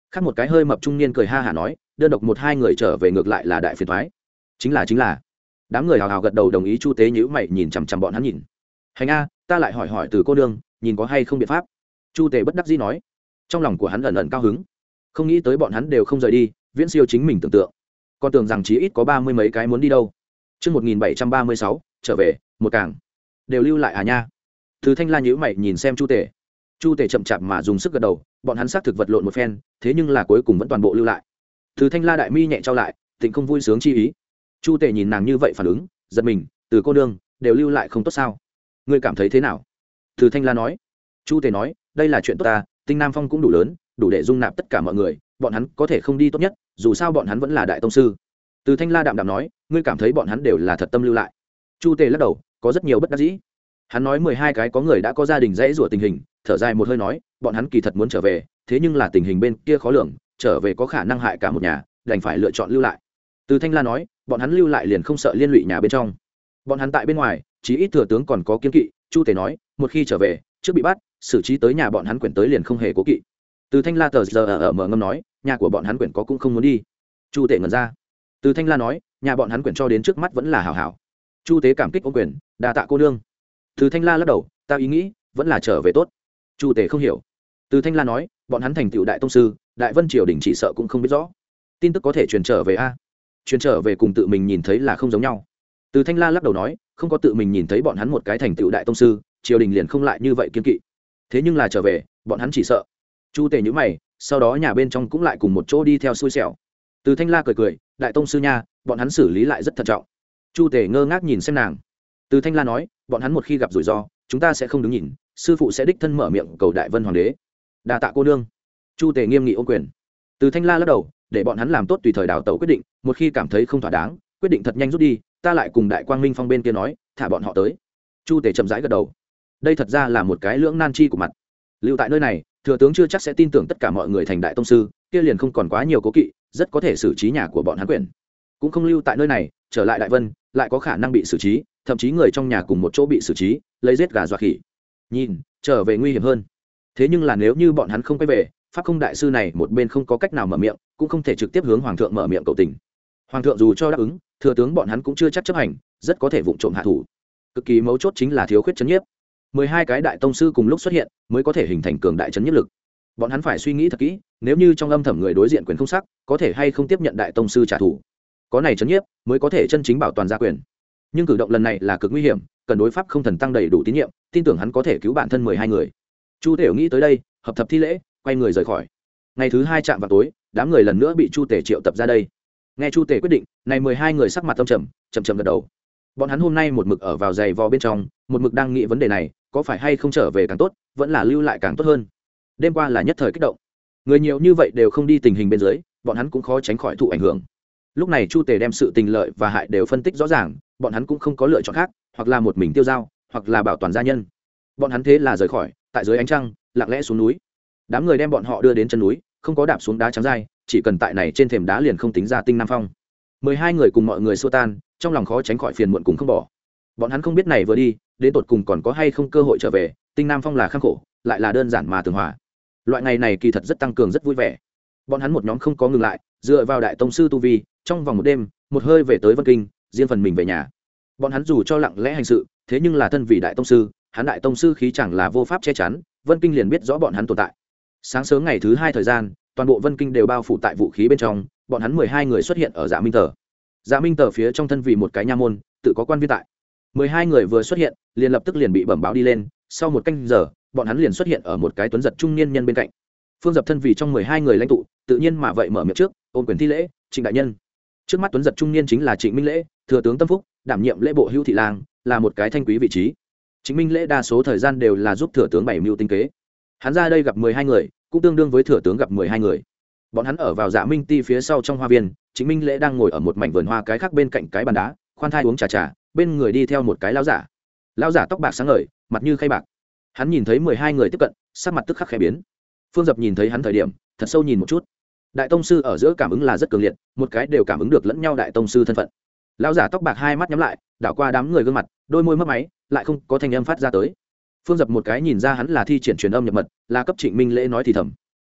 khác một cái hơi mập trung niên cười ha hả nói, đơn độc một hai người trở về ngược lại là đại phiền thoái. Chính là chính là. Đám người hào hào gật đầu đồng ý. Chu Tế nhíu mày nhìn chằm chằm bọn hắn nhìn. Hành a, ta lại hỏi hỏi từ cô nương, nhìn có hay không biện pháp. Chu Tế bất đắc dĩ nói. Trong lòng của hắn ẩn ẩn cao hứng, không nghĩ tới bọn hắn đều không rời đi, viễn siêu chính mình tưởng tượng. Còn tưởng rằng chí ít có ba mươi mấy cái muốn đi đâu. Trước một nghìn bảy trăm ba mươi sáu, trở về, một càng. Đều lưu lại à nha. Từ Thanh La nhíu mày nhìn xem Chu Tề. Chu Tề chậm chạp mà dùng sức gật đầu, bọn hắn xác thực vật lộn một phen, thế nhưng là cuối cùng vẫn toàn bộ lưu lại. Từ Thanh La đại mi nhẹ trao lại, tịnh không vui sướng chi ý. Chu Tề nhìn nàng như vậy phản ứng, giật mình, từ cô nương, đều lưu lại không tốt sao? Ngươi cảm thấy thế nào? Từ Thanh La nói. Chu Tề nói, đây là chuyện tốt ta, Tinh Nam Phong cũng đủ lớn, đủ để dung nạp tất cả mọi người, bọn hắn có thể không đi tốt nhất, dù sao bọn hắn vẫn là đại tông sư. Từ Thanh La đạm đạm nói, ngươi cảm thấy bọn hắn đều là thật tâm lưu lại? Chu Tề lắc đầu, có rất nhiều bất đắc dĩ. Hắn nói mười hai cái có người đã có gia đình dãy rủa tình hình, thở dài một hơi nói, bọn hắn kỳ thật muốn trở về, thế nhưng là tình hình bên kia khó lường, trở về có khả năng hại cả một nhà, đành phải lựa chọn lưu lại. Từ Thanh La nói, bọn hắn lưu lại liền không sợ liên lụy nhà bên trong. Bọn hắn tại bên ngoài, chí ít thừa tướng còn có kiên kỵ. Chu Tề nói, một khi trở về, trước bị bắt, xử trí tới nhà bọn hắn quyển tới liền không hề cố kỵ. Từ Thanh La tờ giờ ở mở ngâm nói, nhà của bọn hắn quyển có cũng không muốn đi. Chu Tề ngẩn ra. Từ Thanh La nói, nhà bọn hắn quyển cho đến trước mắt vẫn là hảo hảo. Chu Tế cảm kích ôm quyền, đa tạ cô nương. Từ Thanh La lắc đầu, ta ý nghĩ vẫn là trở về tốt. Chu Tề không hiểu. Từ Thanh La nói, bọn hắn thành tựu đại tông sư, đại vân triều đình chỉ sợ cũng không biết rõ. Tin tức có thể truyền trở về a? Truyền trở về cùng tự mình nhìn thấy là không giống nhau. Từ Thanh La lắc đầu nói, không có tự mình nhìn thấy bọn hắn một cái thành tựu đại tông sư, triều đình liền không lại như vậy kiên kỵ. Thế nhưng là trở về, bọn hắn chỉ sợ. Chu Tề nhíu mày, sau đó nhà bên trong cũng lại cùng một chỗ đi theo xui xẻo. Từ Thanh La cười cười, đại tông sư nha, bọn hắn xử lý lại rất thận trọng. Chu Tề ngơ ngác nhìn xem nàng. Từ Thanh La nói, bọn hắn một khi gặp rủi ro, chúng ta sẽ không đứng nhìn, sư phụ sẽ đích thân mở miệng cầu đại vân hoàng đế. Đa tạ cô nương. Chu Tề nghiêm nghị ôm quyền. Từ Thanh La lắc đầu, để bọn hắn làm tốt tùy thời đào tẩu quyết định, một khi cảm thấy không thỏa đáng, quyết định thật nhanh rút đi, ta lại cùng đại quang minh phong bên kia nói, thả bọn họ tới. Chu Tề chậm rãi gật đầu. Đây thật ra là một cái lưỡng nan chi của mặt. Lưu tại nơi này, thừa tướng chưa chắc sẽ tin tưởng tất cả mọi người thành đại tông sư, kia liền không còn quá nhiều cố kỵ, rất có thể xử trí nhà của bọn hắn quyền. Cũng không lưu tại nơi này, trở lại đại vân, lại có khả năng bị xử trí, thậm chí người trong nhà cùng một chỗ bị xử trí, lấy giết gà dọa khỉ. Nhìn, trở về nguy hiểm hơn. Thế nhưng là nếu như bọn hắn không quay về, pháp không đại sư này một bên không có cách nào mở miệng, cũng không thể trực tiếp hướng hoàng thượng mở miệng cầu tình. Hoàng thượng dù cho đáp ứng, thừa tướng bọn hắn cũng chưa chắc chấp hành, rất có thể vụng trộm hạ thủ. Cực kỳ mấu chốt chính là thiếu khuyết chấn nhiếp. Mười hai cái đại tông sư cùng lúc xuất hiện, mới có thể hình thành cường đại chấn nhiếp lực. Bọn hắn phải suy nghĩ thật kỹ, nếu như trong âm thầm người đối diện quyền không sắc, có thể hay không tiếp nhận đại tông sư trả thù. Có này chấn nhiếp, mới có thể chân chính bảo toàn gia quyền. Nhưng cử động lần này là cực nguy hiểm, cần đối pháp không thần tăng đầy đủ tín nhiệm, tin tưởng hắn có thể cứu bản thân mười hai người. Chu Tể nghĩ tới đây, hợp thập thi lễ, quay người rời khỏi. Ngày thứ hai chạm vào tối, đám người lần nữa bị Chu Tể triệu tập ra đây. Nghe Chu Tể quyết định, này mười hai người sắc mặt tâm trầm, chậm chậm gật đầu. Bọn hắn hôm nay một mực ở vào giày vò bên trong, một mực đang nghĩ vấn đề này, có phải hay không trở về càng tốt, vẫn là lưu lại càng tốt hơn. Đêm qua là nhất thời kích động, người nhiều như vậy đều không đi tình hình bên dưới, bọn hắn cũng khó tránh khỏi thụ ảnh hưởng. Lúc này Chu Tề đem sự tình lợi và hại đều phân tích rõ ràng, bọn hắn cũng không có lựa chọn khác, hoặc là một mình tiêu dao, hoặc là bảo toàn gia nhân. Bọn hắn thế là rời khỏi, tại dưới ánh trăng, lặng lẽ xuống núi. Đám người đem bọn họ đưa đến chân núi, không có đạp xuống đá trắng dai, chỉ cần tại này trên thềm đá liền không tính ra Tinh Nam Phong. Mười hai người cùng mọi người xua tan, trong lòng khó tránh khỏi phiền muộn cùng không bỏ. Bọn hắn không biết này vừa đi, đến tột cùng còn có hay không cơ hội trở về. Tinh Nam Phong là kham khổ, lại là đơn giản mà tường hòa. Loại ngày này kỳ thật rất tăng cường rất vui vẻ. Bọn hắn một nhóm không có ngừng lại, dựa vào đại tông sư tu vi, trong vòng một đêm, một hơi về tới Vân Kinh, riêng phần mình về nhà. Bọn hắn dù cho lặng lẽ hành sự, thế nhưng là thân vì đại tông sư, hắn đại tông sư khí chẳng là vô pháp che chắn, Vân Kinh liền biết rõ bọn hắn tồn tại. Sáng sớm ngày thứ hai thời gian, toàn bộ Vân Kinh đều bao phủ tại vũ khí bên trong, bọn hắn mười hai người xuất hiện ở Dạ Minh Tờ. Dạ Minh Tờ phía trong thân vì một cái nha môn, tự có quan viên tại. Mười hai người vừa xuất hiện, liền lập tức liền bị bẩm báo đi lên, sau một canh giờ, bọn hắn liền xuất hiện ở một cái tuấn giật trung niên nhân bên cạnh. Phương Dập thân vì trong mười hai người lãnh tụ, tự nhiên mà vậy mở miệng trước, ôn quyền thi lễ, Trịnh đại nhân. Trước mắt tuấn giật trung niên chính là Trịnh Minh Lễ, thừa tướng Tâm Phúc, đảm nhiệm lễ bộ hữu thị lang, là một cái thanh quý vị trí. Trịnh Minh Lễ đa số thời gian đều là giúp thừa tướng bảy mưu tinh kế. Hắn ra đây gặp mười hai người, cũng tương đương với thừa tướng gặp mười hai người. Bọn hắn ở vào Dạ Minh Ti phía sau trong hoa viên, Trịnh Minh Lễ đang ngồi ở một mảnh vườn hoa cái khác bên cạnh cái bàn đá, khoan thai uống trà trà, bên người đi theo một cái lão giả. Lão giả tóc bạc sáng ngời, mặt như khay bạc. Hắn nhìn thấy mười hai người tiếp cận, sắc mặt tức khắc khẽ biến. Phương Dập nhìn thấy hắn thời điểm, thật sâu nhìn một chút. Đại tông sư ở giữa cảm ứng là rất cường liệt, một cái đều cảm ứng được lẫn nhau đại tông sư thân phận. Lão giả tóc bạc hai mắt nhắm lại, đảo qua đám người gương mặt, đôi môi mấp máy, lại không có thanh âm phát ra tới. Phương Dập một cái nhìn ra hắn là thi triển truyền âm nhập mật, là cấp Trịnh Minh Lễ nói thì thầm.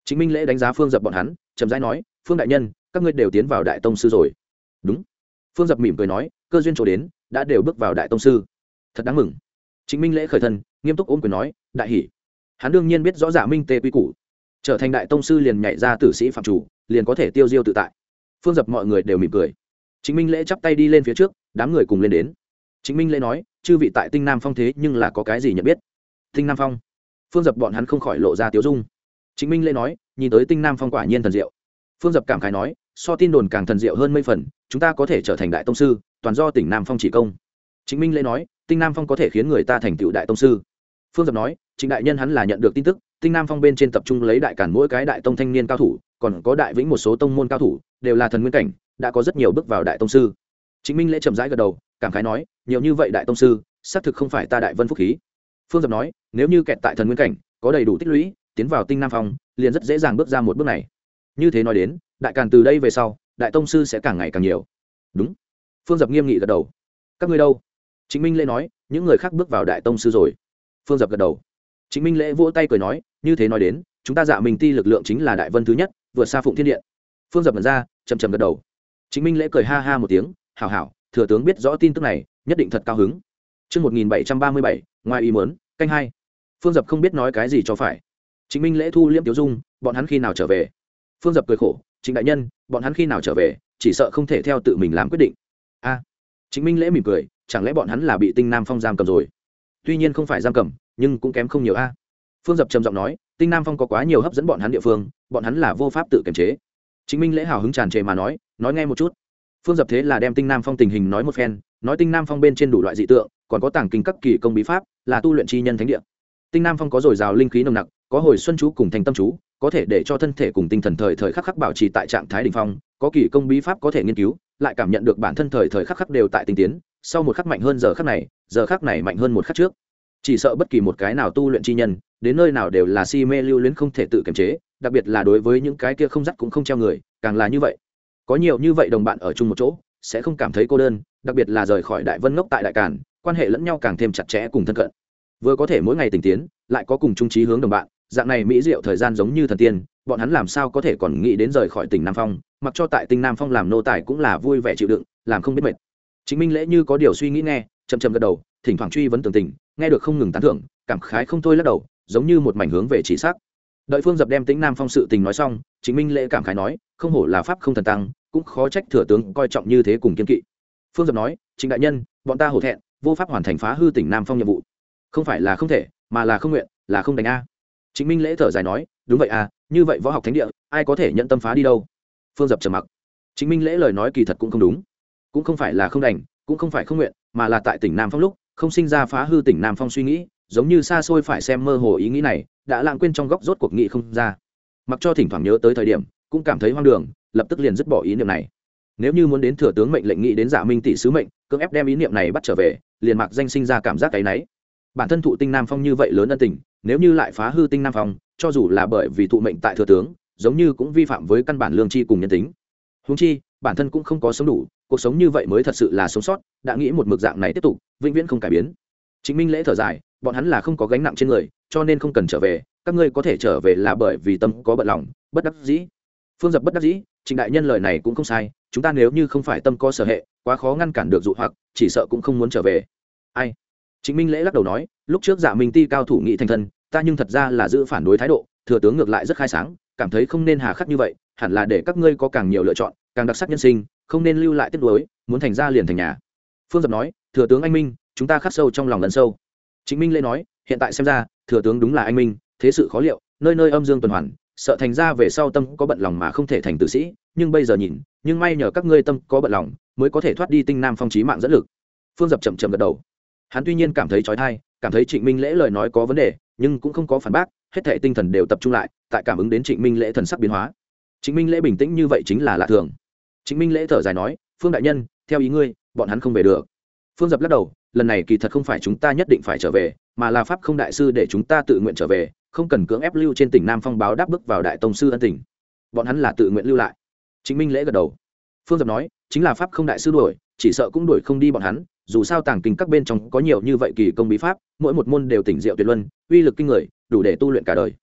Trịnh Minh Lễ đánh giá Phương Dập bọn hắn chậm rãi nói, Phương đại nhân, các ngươi đều tiến vào đại tông sư rồi. Đúng. Phương Dập mỉm cười nói, cơ duyên chỗ đến, đã đều bước vào đại tông sư, thật đáng mừng. Trịnh Minh Lễ khởi thân nghiêm túc ôm quyền nói, đại hỷ. Hắn đương nhiên biết rõ Dạ Minh tê quy củ, trở thành đại tông sư liền nhảy ra tử sĩ phạm chủ, liền có thể tiêu diêu tự tại. Phương Dập mọi người đều mỉm cười. Trịnh Minh Lễ chắp tay đi lên phía trước, đám người cùng lên đến. Trịnh Minh Lễ nói, chư vị tại Tinh Nam Phong thế nhưng là có cái gì nhận biết? Tinh Nam Phong. Phương Dập bọn hắn không khỏi lộ ra tiếu dung. Trịnh Minh Lễ nói, nhìn tới Tinh Nam Phong quả nhiên thần diệu. Phương Dập cảm khái nói, so tin đồn càng thần diệu hơn mấy phần, chúng ta có thể trở thành đại tông sư, toàn do Tỉnh Nam Phong chỉ công. Trịnh Minh Lễ nói, Tinh Nam Phong có thể khiến người ta thành tựu đại tông sư. Phương Dập nói, Trịnh đại nhân hắn là nhận được tin tức, Tinh Nam Phong bên trên tập trung lấy đại cản mỗi cái đại tông thanh niên cao thủ, còn có đại vĩnh một số tông môn cao thủ, đều là thần nguyên cảnh, đã có rất nhiều bước vào đại tông sư. Trịnh Minh Lễ chậm rãi gật đầu, cảm khái nói, nhiều như vậy đại tông sư, xác thực không phải ta Đại Vân phúc khí. Phương Dập nói, nếu như kẹt tại thần nguyên cảnh, có đầy đủ tích lũy, tiến vào Tinh Nam Phong, liền rất dễ dàng bước ra một bước này. Như thế nói đến, đại càn từ đây về sau, đại tông sư sẽ càng ngày càng nhiều. Đúng. Phương Dập nghiêm nghị gật đầu. Các ngươi đâu? Trịnh Minh Lễ nói, những người khác bước vào đại tông sư rồi. Phương Dập gật đầu. Trịnh Minh Lễ vỗ tay cười nói, như thế nói đến, chúng ta Dạ Minh ti lực lượng chính là đại vân thứ nhất, vượt xa Phụng Thiên Điện. Phương Dập nhận ra, chậm chậm gật đầu. Trịnh Minh Lễ cười ha ha một tiếng, hảo hảo, thừa tướng biết rõ tin tức này, nhất định thật cao hứng. Chương một nghìn bảy trăm ba mươi bảy, ngoài ý muốn, canh hai. Phương Dập không biết nói cái gì cho phải. Trịnh Minh Lễ thu liễm tiểu dung, bọn hắn khi nào trở về? Phương Dập cười khổ, Trịnh đại nhân, bọn hắn khi nào trở về, chỉ sợ không thể theo tự mình làm quyết định. A. À, Trịnh Minh Lễ mỉm cười, chẳng lẽ bọn hắn là bị Tinh Nam Phong giam cầm rồi? Tuy nhiên không phải giam cầm, nhưng cũng kém không nhiều a. Phương Dập trầm giọng nói, Tinh Nam Phong có quá nhiều hấp dẫn bọn hắn địa phương, bọn hắn là vô pháp tự kiềm chế. Trịnh Minh Lễ hào hứng tràn trề mà nói, nói nghe một chút. Phương Dập thế là đem Tinh Nam Phong tình hình nói một phen, nói Tinh Nam Phong bên trên đủ loại dị tượng, còn có tàng kinh các kỳ công bí pháp, là tu luyện chi nhân thánh địa. Tinh Nam Phong có dồi dào linh khí nồng nặc, có hồi xuân chú cùng thành tâm chú, có thể để cho thân thể cùng tinh thần thời thời khắc khắc bảo trì tại trạng thái đỉnh phong, có kỳ công bí pháp có thể nghiên cứu, lại cảm nhận được bản thân thời thời khắc khắc đều tại tinh tiến, sau một khắc mạnh hơn giờ khắc này, giờ khắc này mạnh hơn một khắc trước. Chỉ sợ bất kỳ một cái nào tu luyện chi nhân, đến nơi nào đều là si mê lưu luyến không thể tự kiềm chế, đặc biệt là đối với những cái kia không dắt cũng không treo người, càng là như vậy. Có nhiều như vậy đồng bạn ở chung một chỗ, sẽ không cảm thấy cô đơn, đặc biệt là rời khỏi Đại Vân ngốc tại Đại Càn, quan hệ lẫn nhau càng thêm chặt chẽ cùng thân cận. Vừa có thể mỗi ngày tỉnh tiến, lại có cùng chung chí hướng đồng bạn, dạng này mỹ diệu thời gian giống như thần tiên, bọn hắn làm sao có thể còn nghĩ đến rời khỏi tỉnh Nam Phong, mặc cho tại tỉnh Nam Phong làm nô tài cũng là vui vẻ chịu đựng, làm không biết mệt. Trịnh Minh Lễ như có điều suy nghĩ nghe, chậm chậm gật đầu, thỉnh thoảng truy vấn tường tình, nghe được không ngừng tán thưởng, cảm khái không thôi lắc đầu, giống như một mảnh hướng về chỉ sắc. Đợi Phương Dập đem Tĩnh Nam Phong sự tình nói xong, Trịnh Minh Lễ cảm khái nói, không hổ là pháp không thần tăng, cũng khó trách thừa tướng coi trọng như thế cùng kiên kỵ. Phương Dập nói, Trịnh đại nhân, bọn ta hổ thẹn, vô pháp hoàn thành phá hư tỉnh Nam Phong nhiệm vụ. Không phải là không thể, mà là không nguyện, là không đánh a. Trịnh Minh Lễ thở dài nói, đúng vậy à, như vậy võ học thánh địa, ai có thể nhận tâm phá đi đâu? Phương Dập trầm mặc. Trịnh Minh Lễ lời nói kỳ thật cũng không đúng, cũng không phải là không đành, cũng không phải không nguyện, mà là tại tỉnh Nam Phong lúc không sinh ra phá hư tỉnh Nam Phong suy nghĩ, giống như xa xôi phải xem mơ hồ ý nghĩ này, đã lãng quên trong góc rốt cuộc nghĩ không ra. Mặc cho thỉnh thoảng nhớ tới thời điểm, cũng cảm thấy hoang đường, lập tức liền dứt bỏ ý niệm này. Nếu như muốn đến thừa tướng mệnh lệnh nghĩ đến Dạ Minh tỷ sứ mệnh, cưỡng ép đem ý niệm này bắt trở về, liền mặc danh sinh ra cảm giác cái nấy. Bản thân thụ Tinh Nam Phong như vậy lớn ân tình, nếu như lại phá hư Tinh Nam Phong, cho dù là bởi vì thụ mệnh tại thừa tướng, giống như cũng vi phạm với căn bản lương tri cùng nhân tính. Huống chi, bản thân cũng không có sống đủ, cuộc sống như vậy mới thật sự là sống sót, đã nghĩ một mực dạng này tiếp tục, vĩnh viễn không cải biến. Trịnh Minh Lễ thở dài, bọn hắn là không có gánh nặng trên người, cho nên không cần trở về, các ngươi có thể trở về là bởi vì tâm có bận lòng, bất đắc dĩ. Phương Dập bất đắc dĩ, Trịnh đại nhân lời này cũng không sai, chúng ta nếu như không phải tâm có sở hệ, quá khó ngăn cản được dụ hoặc, chỉ sợ cũng không muốn trở về. Ai? Trịnh Minh Lễ lắc đầu nói, lúc trước Dạ Minh ti cao thủ nghị thành thân, ta nhưng thật ra là giữ phản đối thái độ, thừa tướng ngược lại rất khai sáng, cảm thấy không nên hà khắc như vậy, hẳn là để các ngươi có càng nhiều lựa chọn, càng đặc sắc nhân sinh, không nên lưu lại tiếc nuối, muốn thành ra liền thành nhà. Phương Dập nói, thừa tướng anh minh, chúng ta khắc sâu trong lòng lẫn sâu. Trịnh Minh Lễ nói, hiện tại xem ra, thừa tướng đúng là anh minh, thế sự khó liệu, nơi nơi âm dương tuần hoàn, sợ thành ra về sau tâm có bận lòng mà không thể thành tử sĩ, nhưng bây giờ nhìn, nhưng may nhờ các ngươi tâm có bận lòng, mới có thể thoát đi Tinh Nam Phong chí mạng dẫn lực. Phương Dập chậm chậm gật đầu. Hắn tuy nhiên cảm thấy chói tai, cảm thấy Trịnh Minh Lễ lời nói có vấn đề, nhưng cũng không có phản bác, hết thảy tinh thần đều tập trung lại, tại cảm ứng đến Trịnh Minh Lễ thần sắc biến hóa. Trịnh Minh Lễ bình tĩnh như vậy chính là lạ thường. Trịnh Minh Lễ thở dài nói, Phương đại nhân, theo ý ngươi, bọn hắn không về được. Phương Dập lắc đầu, lần này kỳ thật không phải chúng ta nhất định phải trở về, mà là pháp không đại sư để chúng ta tự nguyện trở về, không cần cưỡng ép lưu trên tỉnh Nam Phong báo đáp bước vào đại tông sư ân tình. Bọn hắn là tự nguyện lưu lại. Trịnh Minh Lễ gật đầu. Phương Dập nói, chính là pháp không đại sư đuổi, chỉ sợ cũng đuổi không đi bọn hắn, dù sao tàng kinh các bên trong có nhiều như vậy kỳ công bí pháp, mỗi một môn đều tỉnh diệu tuyệt luân, uy lực kinh người, đủ để tu luyện cả đời.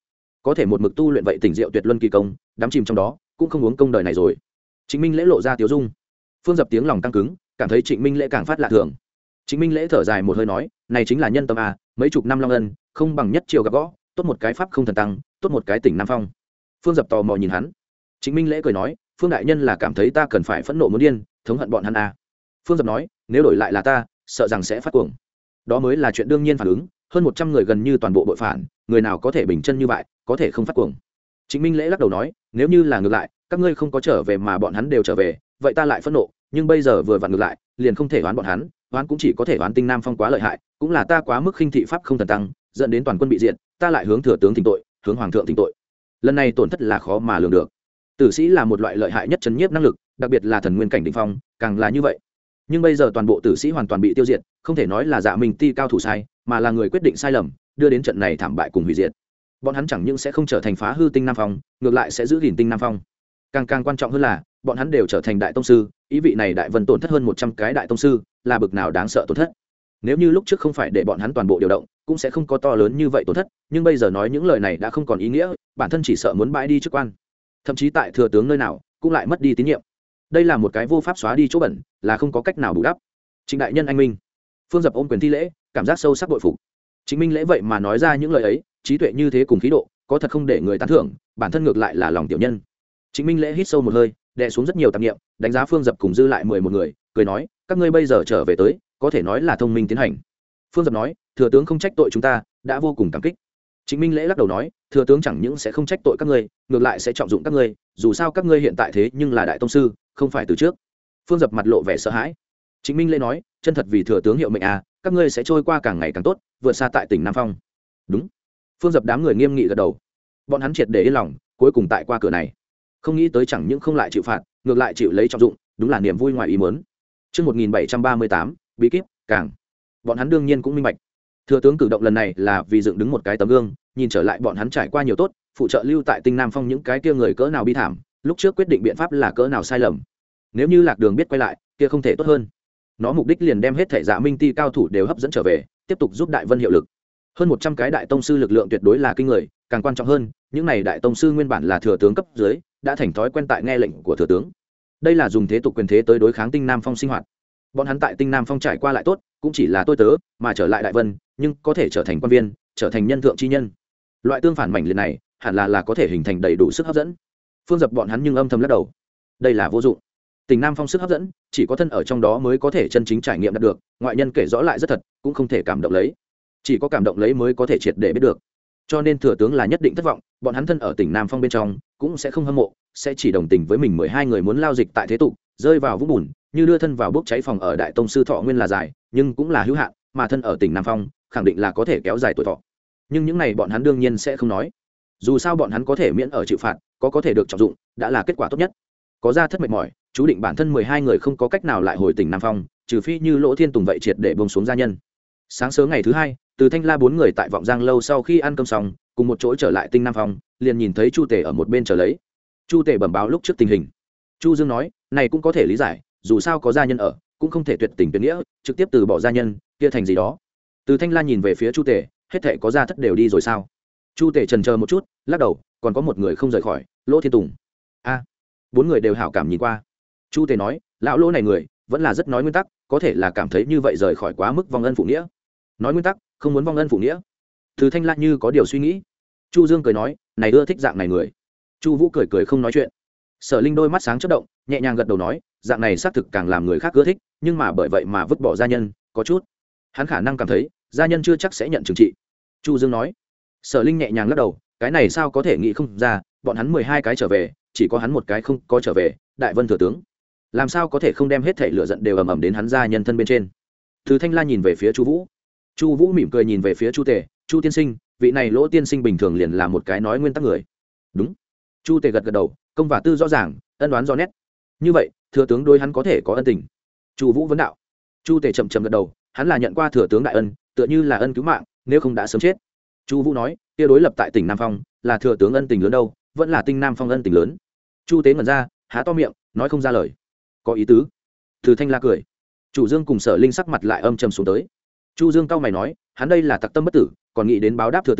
có thể một mực tu luyện vậy tỉnh diệu tuyệt luân kỳ công đắm chìm trong đó cũng không uống công đời này rồi. Trịnh Minh Lễ lộ ra tiếu dung. Phương Dập tiếng lòng tăng cứng, cảm thấy Trịnh Minh Lễ càng phát lạ thường. Trịnh Minh Lễ thở dài một hơi nói, này chính là nhân tâm à, mấy chục năm long ân, không bằng nhất triều gặp gõ, tốt một cái pháp không thần tăng, tốt một cái tỉnh Nam Phong. Phương Dập tò mò nhìn hắn. Trịnh Minh Lễ cười nói, Phương đại nhân là cảm thấy ta cần phải phẫn nộ muốn điên, thống hận bọn hắn à. Phương Dập nói, nếu đổi lại là ta, sợ rằng sẽ phát cuồng. Đó mới là chuyện đương nhiên phản ứng, hơn một trăm người gần như toàn bộ bội phản, người nào có thể bình chân như vậy, có thể không phát cuồng. Trịnh Minh Lễ lắc đầu nói, nếu như là ngược lại, các ngươi không có trở về mà bọn hắn đều trở về, vậy ta lại phẫn nộ, nhưng bây giờ vừa vặn ngược lại, liền không thể oán bọn hắn, oán cũng chỉ có thể oán Tinh Nam Phong quá lợi hại, cũng là ta quá mức khinh thị pháp không thần tăng, dẫn đến toàn quân bị diệt, ta lại hướng thừa tướng thỉnh tội, hướng hoàng thượng thỉnh tội. Lần này tổn thất là khó mà lường được. Tử sĩ là một loại lợi hại nhất chấn nhiếp năng lực, đặc biệt là thần nguyên cảnh đỉnh phong, càng là như vậy. Nhưng bây giờ toàn bộ tử sĩ hoàn toàn bị tiêu diệt, không thể nói là Dạ Minh Ti cao thủ sai, mà là người quyết định sai lầm, đưa đến trận này thảm bại cùng hủy diệt. Bọn hắn chẳng những sẽ không trở thành phá hư Tinh Nam Phong, ngược lại sẽ giữ gìn Tinh Nam Phong. Càng càng quan trọng hơn là, bọn hắn đều trở thành đại tông sư, ý vị này đại vân tổn thất hơn một trăm cái đại tông sư, là bực nào đáng sợ tổn thất. Nếu như lúc trước không phải để bọn hắn toàn bộ điều động, cũng sẽ không có to lớn như vậy tổn thất, nhưng bây giờ nói những lời này đã không còn ý nghĩa, bản thân chỉ sợ muốn bãi đi chức quan. Thậm chí tại thừa tướng nơi nào, cũng lại mất đi tín nhiệm. Đây là một cái vô pháp xóa đi chỗ bẩn, là không có cách nào bù đắp. Trịnh đại nhân anh minh. Phương Dập ôm quyền thi lễ, cảm giác sâu sắc bội phục. Trịnh Minh Lễ vậy mà nói ra những lời ấy, trí tuệ như thế cùng khí độ, có thật không để người tán thưởng, bản thân ngược lại là lòng tiểu nhân. Trịnh Minh Lễ hít sâu một hơi, đè xuống rất nhiều tạp niệm, đánh giá Phương Dập cùng dư lại mười một người, cười nói, các ngươi bây giờ trở về tới, có thể nói là thông minh tiến hành. Phương Dập nói, thừa tướng không trách tội chúng ta, đã vô cùng cảm kích. Trịnh Minh Lễ lắc đầu nói, thừa tướng chẳng những sẽ không trách tội các ngươi, ngược lại sẽ trọng dụng các ngươi, dù sao các ngươi hiện tại thế nhưng là đại tông sư, không phải từ trước. Phương Dập mặt lộ vẻ sợ hãi. Trịnh Minh Lễ nói, chân thật vì thừa tướng hiệu mệnh à, các ngươi sẽ trôi qua càng ngày càng tốt, vượt xa tại tỉnh Nam Phong. Đúng. Phương Dập đám người nghiêm nghị gật đầu. Bọn hắn triệt để yên lòng, cuối cùng tại qua cửa này. Không nghĩ tới chẳng những không lại chịu phạt, ngược lại chịu lấy trọng dụng, đúng là niềm vui ngoài ý muốn. Chương một nghìn bảy trăm ba mươi tám, bí kíp, càng. Bọn hắn đương nhiên cũng minh bạch. Thừa tướng cử động lần này là vì dựng đứng một cái tấm gương, nhìn trở lại bọn hắn trải qua nhiều tốt, phụ trợ lưu tại Tinh Nam Phong những cái kia người cỡ nào bi thảm, lúc trước quyết định biện pháp là cỡ nào sai lầm. Nếu như Lạc Đường biết quay lại, kia không thể tốt hơn. Nó mục đích liền đem hết thể Dạ Minh Ti cao thủ đều hấp dẫn trở về, tiếp tục giúp Đại Vân hiệu lực. Hơn một trăm cái đại tông sư lực lượng tuyệt đối là kinh người, càng quan trọng hơn, những này đại tông sư nguyên bản là thừa tướng cấp dưới, đã thành thói quen tại nghe lệnh của thừa tướng. Đây là dùng thế tục quyền thế tới đối kháng Tinh Nam Phong sinh hoạt. Bọn hắn tại Tinh Nam Phong trải qua lại tốt, cũng chỉ là tôi tớ, mà trở lại Đại Vân, nhưng có thể trở thành quan viên, trở thành nhân thượng chi nhân. Loại tương phản mảnh liệt này, hẳn là là có thể hình thành đầy đủ sức hấp dẫn. Phương Dập bọn hắn nhưng âm thầm lắc đầu. Đây là vô dụng. Tỉnh Nam Phong sức hấp dẫn, chỉ có thân ở trong đó mới có thể chân chính trải nghiệm đạt được, ngoại nhân kể rõ lại rất thật, cũng không thể cảm động lấy. Chỉ có cảm động lấy mới có thể triệt để biết được. Cho nên thừa tướng là nhất định thất vọng, bọn hắn thân ở tỉnh Nam Phong bên trong, cũng sẽ không hâm mộ, sẽ chỉ đồng tình với mình mười hai người muốn lao dịch tại thế tục, rơi vào vũng bùn, như đưa thân vào bốc cháy phòng ở đại tông sư thọ nguyên là dài, nhưng cũng là hữu hạn, mà thân ở tỉnh Nam Phong, khẳng định là có thể kéo dài tuổi thọ. Nhưng những này bọn hắn đương nhiên sẽ không nói. Dù sao bọn hắn có thể miễn ở chịu phạt, có có thể được trọng dụng, đã là kết quả tốt nhất. Có ra thất mệt mỏi, chú định bản thân mười hai người không có cách nào lại hồi tỉnh Nam Phong, trừ phi như Lỗ Thiên Tùng vậy triệt để buông xuống gia nhân. Sáng sớm ngày thứ hai, từ Thanh La bốn người tại Vọng Giang lâu sau khi ăn cơm xong, cùng một chỗ trở lại Tinh Nam Phong, liền nhìn thấy Chu Tề ở một bên chờ lấy. Chu Tề bẩm báo lúc trước tình hình. Chu Dương nói, này cũng có thể lý giải, dù sao có gia nhân ở, cũng không thể tuyệt tình tuyệt nghĩa, trực tiếp từ bỏ gia nhân, kia thành gì đó. Từ Thanh La nhìn về phía Chu Tề, hết thảy có gia thất đều đi rồi sao? Chu Tề chần chờ một chút, lắc đầu, còn có một người không rời khỏi, Lỗ Thiên Tùng. A, bốn người đều hảo cảm nhìn qua. Chu Tề nói, lão Lỗ này người, vẫn là rất nói nguyên tắc, có thể là cảm thấy như vậy rời khỏi quá mức vong ân phụ nghĩa. Nói nguyên tắc, không muốn vong ân phụ nghĩa. Từ Thanh La như có điều suy nghĩ. Chu Dương cười nói, này ưa thích dạng này người. Chu Vũ cười cười không nói chuyện. Sở Linh đôi mắt sáng chớp động, nhẹ nhàng gật đầu nói, dạng này xác thực càng làm người khác ưa thích, nhưng mà bởi vậy mà vứt bỏ gia nhân, có chút. Hắn khả năng cảm thấy, gia nhân chưa chắc sẽ nhận trừng trị. Chu Dương nói. Sở Linh nhẹ nhàng lắc đầu, cái này sao có thể nghĩ không ra, bọn hắn mười hai cái trở về, chỉ có hắn một cái không có trở về, Đại Vân thừa tướng. Làm sao có thể không đem hết thảy lửa giận đều ầm ầm đến hắn gia nhân thân bên trên. Từ Thanh La nhìn về phía Chu Vũ. Chu Vũ mỉm cười nhìn về phía Chu Tề, Chu tiên sinh, vị này Lỗ tiên sinh bình thường liền là một cái nói nguyên tắc người. Đúng. Chu Tề gật gật đầu, công và tư rõ ràng, ân đoán rõ nét. Như vậy, thừa tướng đối hắn có thể có ân tình. Chu Vũ vấn đạo. Chu Tề chậm chậm gật đầu, hắn là nhận qua thừa tướng đại ân, tựa như là ân cứu mạng, nếu không đã sớm chết. Chu Vũ nói, kia đối lập tại tỉnh Nam Phong, là thừa tướng ân tình lớn đâu, vẫn là Tinh Nam Phong ân tình lớn. Chu Tế ngẩn ra, há to miệng, nói không ra lời. Có ý tứ. Từ Thanh La cười. Chủ Dương cùng Sở Linh sắc mặt lại âm trầm xuống tới. Chu Dương cau mày nói, hắn đây là tặc tâm bất tử, còn nghĩ đến báo đáp thừa tướng,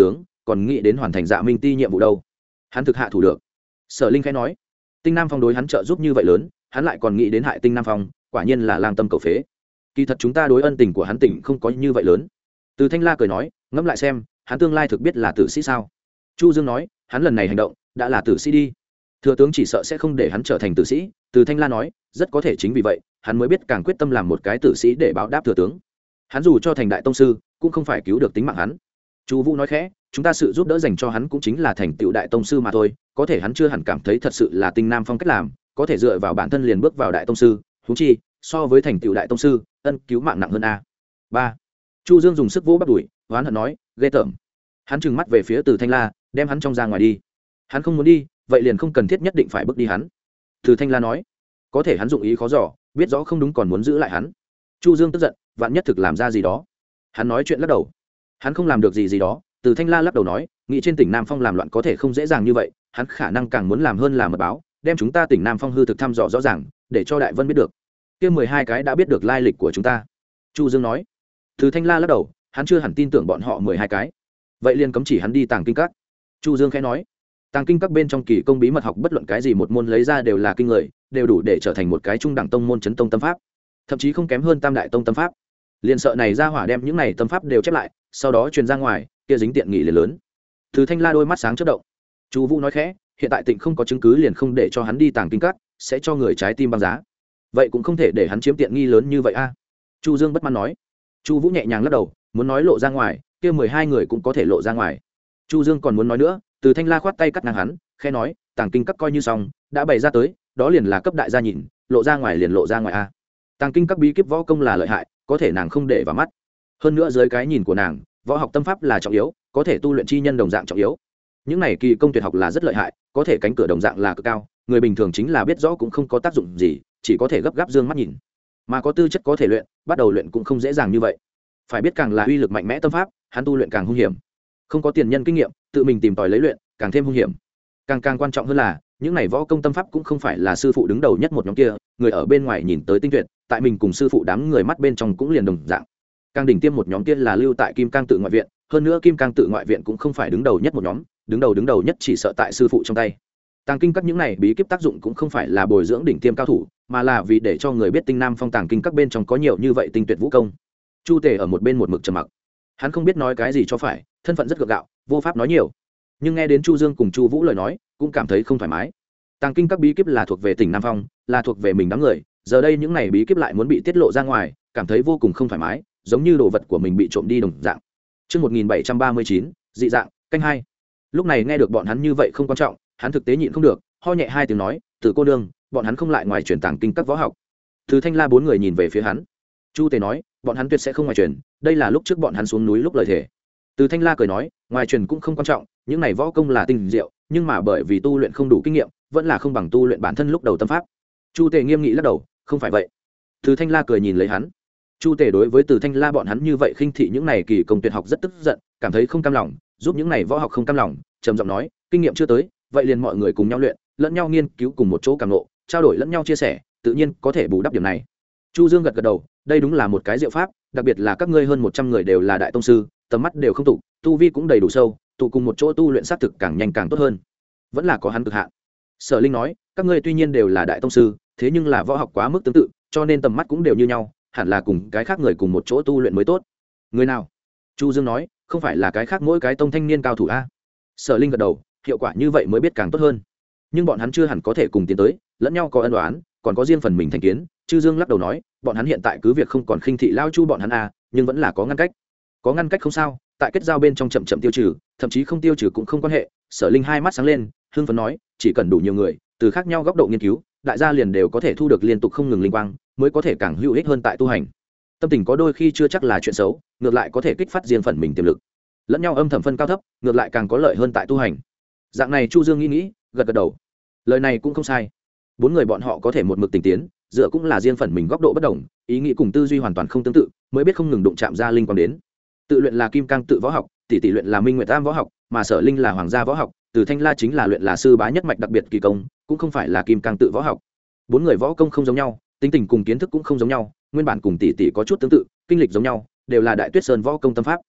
còn nghĩ đến hoàn thành Dạ Minh Ti nhiệm vụ đâu. Hắn thực hạ thủ được. Sở Linh khẽ nói, Tinh Nam Phong đối hắn trợ giúp như vậy lớn, hắn lại còn nghĩ đến hại Tinh Nam Phong, quả nhiên là lang tâm cầu phế. Kỳ thật chúng ta đối ân tình của hắn tỉnh không có như vậy lớn. Từ Thanh La cười nói, ngẫm lại xem, hắn tương lai thực biết là tử sĩ sao? Chu Dương nói, hắn lần này hành động đã là tử sĩ đi. Thừa tướng chỉ sợ sẽ không để hắn trở thành tử sĩ. Từ Thanh La nói, rất có thể chính vì vậy, hắn mới biết càng quyết tâm làm một cái tử sĩ để báo đáp thừa tướng. Hắn dù cho thành đại tông sư, cũng không phải cứu được tính mạng hắn. Chu Vũ nói khẽ, chúng ta sự giúp đỡ dành cho hắn cũng chính là thành tựu đại tông sư mà thôi, có thể hắn chưa hẳn cảm thấy thật sự là Tinh Nam Phong cách làm, có thể dựa vào bản thân liền bước vào đại tông sư, huống chi, so với thành tựu đại tông sư, ân cứu mạng nặng hơn a. ba. Chu Dương dùng sức vỗ bắp đùi, oán hận nói, ghê tởm. Hắn trừng mắt về phía Từ Thanh La, đem hắn trong ra ngoài đi. Hắn không muốn đi, vậy liền không cần thiết nhất định phải bước đi hắn. Từ Thanh La nói, có thể hắn dụng ý khó dò, biết rõ không đúng còn muốn giữ lại hắn. Chu Dương tức giận, vạn nhất thực làm ra gì đó. Hắn nói chuyện lắc đầu. Hắn không làm được gì gì đó. Từ Thanh La lắc đầu nói, nghĩ trên tỉnh Nam Phong làm loạn có thể không dễ dàng như vậy, hắn khả năng càng muốn làm hơn là mật báo, đem chúng ta tỉnh Nam Phong hư thực thăm dò rõ ràng, để cho Đại Vân biết được. Kia mười hai cái đã biết được lai lịch của chúng ta. Chu Dương nói. Từ Thanh La lắc đầu, hắn chưa hẳn tin tưởng bọn họ mười hai cái. Vậy liền cấm chỉ hắn đi Tàng Kinh Các. Chu Dương khẽ nói, Tàng Kinh Các bên trong kỳ công bí mật học bất luận cái gì một môn lấy ra đều là kinh người, đều đủ để trở thành một cái trung đẳng tông môn chấn tông tâm pháp, thậm chí không kém hơn Tam Đại Tông tâm pháp. Liên sợ này ra hỏa đem những này tâm pháp đều chép lại, sau đó truyền ra ngoài, kia dính tiện nghị liền lớn. Từ Thanh La đôi mắt sáng chớp động. Chu Vũ nói khẽ, hiện tại Tịnh không có chứng cứ liền không để cho hắn đi Tàng Kinh Các, sẽ cho người trái tim băng giá. Vậy cũng không thể để hắn chiếm tiện nghi lớn như vậy a. Chu Dương bất mãn nói. Chu Vũ nhẹ nhàng lắc đầu, muốn nói lộ ra ngoài, kia mười hai người cũng có thể lộ ra ngoài. Chu Dương còn muốn nói nữa, Từ Thanh La khoát tay cắt ngang hắn, khẽ nói, Tàng Kinh Các coi như xong, đã bày ra tới, đó liền là cấp đại gia nhìn, lộ ra ngoài liền lộ ra ngoài a. Tàng Kinh Các bí kíp võ công là lợi hại, có thể nàng không để vào mắt. Hơn nữa dưới cái nhìn của nàng, võ học tâm pháp là trọng yếu, có thể tu luyện chi nhân đồng dạng trọng yếu. Những này kỳ công tuyệt học là rất lợi hại, có thể cánh cửa đồng dạng là cực cao, người bình thường chính là biết rõ cũng không có tác dụng gì, chỉ có thể gấp gáp dương mắt nhìn. Mà có tư chất có thể luyện, bắt đầu luyện cũng không dễ dàng như vậy. Phải biết càng là uy lực mạnh mẽ tâm pháp, hắn tu luyện càng hung hiểm. Không có tiền nhân kinh nghiệm, tự mình tìm tòi lấy luyện, càng thêm hung hiểm. Càng càng quan trọng hơn là, những này võ công tâm pháp cũng không phải là sư phụ đứng đầu nhất một nhóm kia, người ở bên ngoài nhìn tới tinh tuyệt, tại mình cùng sư phụ đám người mắt bên trong cũng liền đồng dạng. Càng đỉnh tiêm một nhóm kia là lưu tại Kim Cang tự ngoại viện, hơn nữa Kim Cang tự ngoại viện cũng không phải đứng đầu nhất một nhóm, đứng đầu đứng đầu nhất chỉ sợ tại sư phụ trong tay. Tàng Kinh Các những này bí kíp tác dụng cũng không phải là bồi dưỡng đỉnh tiêm cao thủ, mà là vì để cho người biết Tinh Nam Phong Tàng Kinh Các bên trong có nhiều như vậy tinh tuyệt vũ công. Chu Tề ở một bên một mực trầm mặc, hắn không biết nói cái gì cho phải, thân phận rất gượng gạo, vô pháp nói nhiều. Nhưng nghe đến Chu Dương cùng Chu Vũ lời nói, cũng cảm thấy không thoải mái. Tàng Kinh Các bí kíp là thuộc về tỉnh Nam Phong, là thuộc về mình đám người, giờ đây những này bí kíp lại muốn bị tiết lộ ra ngoài, cảm thấy vô cùng không thoải mái, giống như đồ vật của mình bị trộm đi đồng dạng. Chương một nghìn bảy trăm ba mươi chín, dị dạng, canh hai. Lúc này nghe được bọn hắn như vậy không quan trọng, hắn thực tế nhịn không được, ho nhẹ hai tiếng nói, "Từ cô nương, bọn hắn không lại ngoài truyền Tàng Kinh Các võ học." Từ Thanh La bốn người nhìn về phía hắn. Chu Tề nói, "Bọn hắn tuyệt sẽ không ngoài truyền, đây là lúc trước bọn hắn xuống núi lúc lời thề." Từ Thanh La cười nói, "Ngoài truyền cũng không quan trọng, những này võ công là tinh diệu, nhưng mà bởi vì tu luyện không đủ kinh nghiệm, vẫn là không bằng tu luyện bản thân lúc đầu tâm pháp." Chu Tề nghiêm nghị lắc đầu, "Không phải vậy." Từ Thanh La cười nhìn lấy hắn. Chu Tề đối với Từ Thanh La bọn hắn như vậy khinh thị những này kỳ công tuyệt học rất tức giận, cảm thấy không cam lòng, giúp những này võ học không cam lòng, trầm giọng nói, "Kinh nghiệm chưa tới, vậy liền mọi người cùng nhau luyện, lẫn nhau nghiên cứu cùng một chỗ cảm ngộ, trao đổi lẫn nhau chia sẻ, tự nhiên có thể bù đắp điểm này." Chu Dương gật gật đầu, đây đúng là một cái diệu pháp, đặc biệt là các ngươi hơn một trăm người đều là đại tông sư, tầm mắt đều không tụ, tu vi cũng đầy đủ sâu, tụ cùng một chỗ tu luyện sát thực càng nhanh càng tốt hơn. Vẫn là có hắn cực hạn. Sở Linh nói, các ngươi tuy nhiên đều là đại tông sư, thế nhưng là võ học quá mức tương tự, cho nên tầm mắt cũng đều như nhau, hẳn là cùng cái khác người cùng một chỗ tu luyện mới tốt. Người nào? Chu Dương nói, không phải là cái khác mỗi cái tông thanh niên cao thủ a. Sở Linh gật đầu, hiệu quả như vậy mới biết càng tốt hơn. Nhưng bọn hắn chưa hẳn có thể cùng tiến tới, lẫn nhau có ân oán, còn có riêng phần mình thành kiến. Chư Dương lắc đầu nói, bọn hắn hiện tại cứ việc không còn khinh thị lao Chu bọn hắn a, nhưng vẫn là có ngăn cách. Có ngăn cách không sao, tại kết giao bên trong chậm chậm tiêu trừ, thậm chí không tiêu trừ cũng không quan hệ. Sở Linh hai mắt sáng lên, hưng phấn nói, chỉ cần đủ nhiều người, từ khác nhau góc độ nghiên cứu, đại gia liền đều có thể thu được liên tục không ngừng linh quang, mới có thể càng hữu ích hơn tại tu hành. Tâm tình có đôi khi chưa chắc là chuyện xấu, ngược lại có thể kích phát riêng phần mình tiềm lực, lẫn nhau âm thầm phân cao thấp, ngược lại càng có lợi hơn tại tu hành. Dạng này Chu Dương nghĩ nghĩ, gật gật đầu. Lời này cũng không sai. Bốn người bọn họ có thể một mực tình tiến, dựa cũng là riêng phần mình góc độ bất đồng, ý nghĩ cùng tư duy hoàn toàn không tương tự, mới biết không ngừng đụng chạm ra linh quang đến. Tự luyện là Kim Cang tự võ học, tỷ tỷ luyện là Minh Nguyệt Tam võ học, mà Sở Linh là Hoàng gia võ học, Từ Thanh La chính là luyện là sư bá nhất mạch đặc biệt kỳ công, cũng không phải là Kim Cang tự võ học. Bốn người võ công không giống nhau, tính tình cùng kiến thức cũng không giống nhau, nguyên bản cùng tỷ tỷ có chút tương tự, kinh lịch giống nhau, đều là Đại Tuyết Sơn võ công tâm pháp.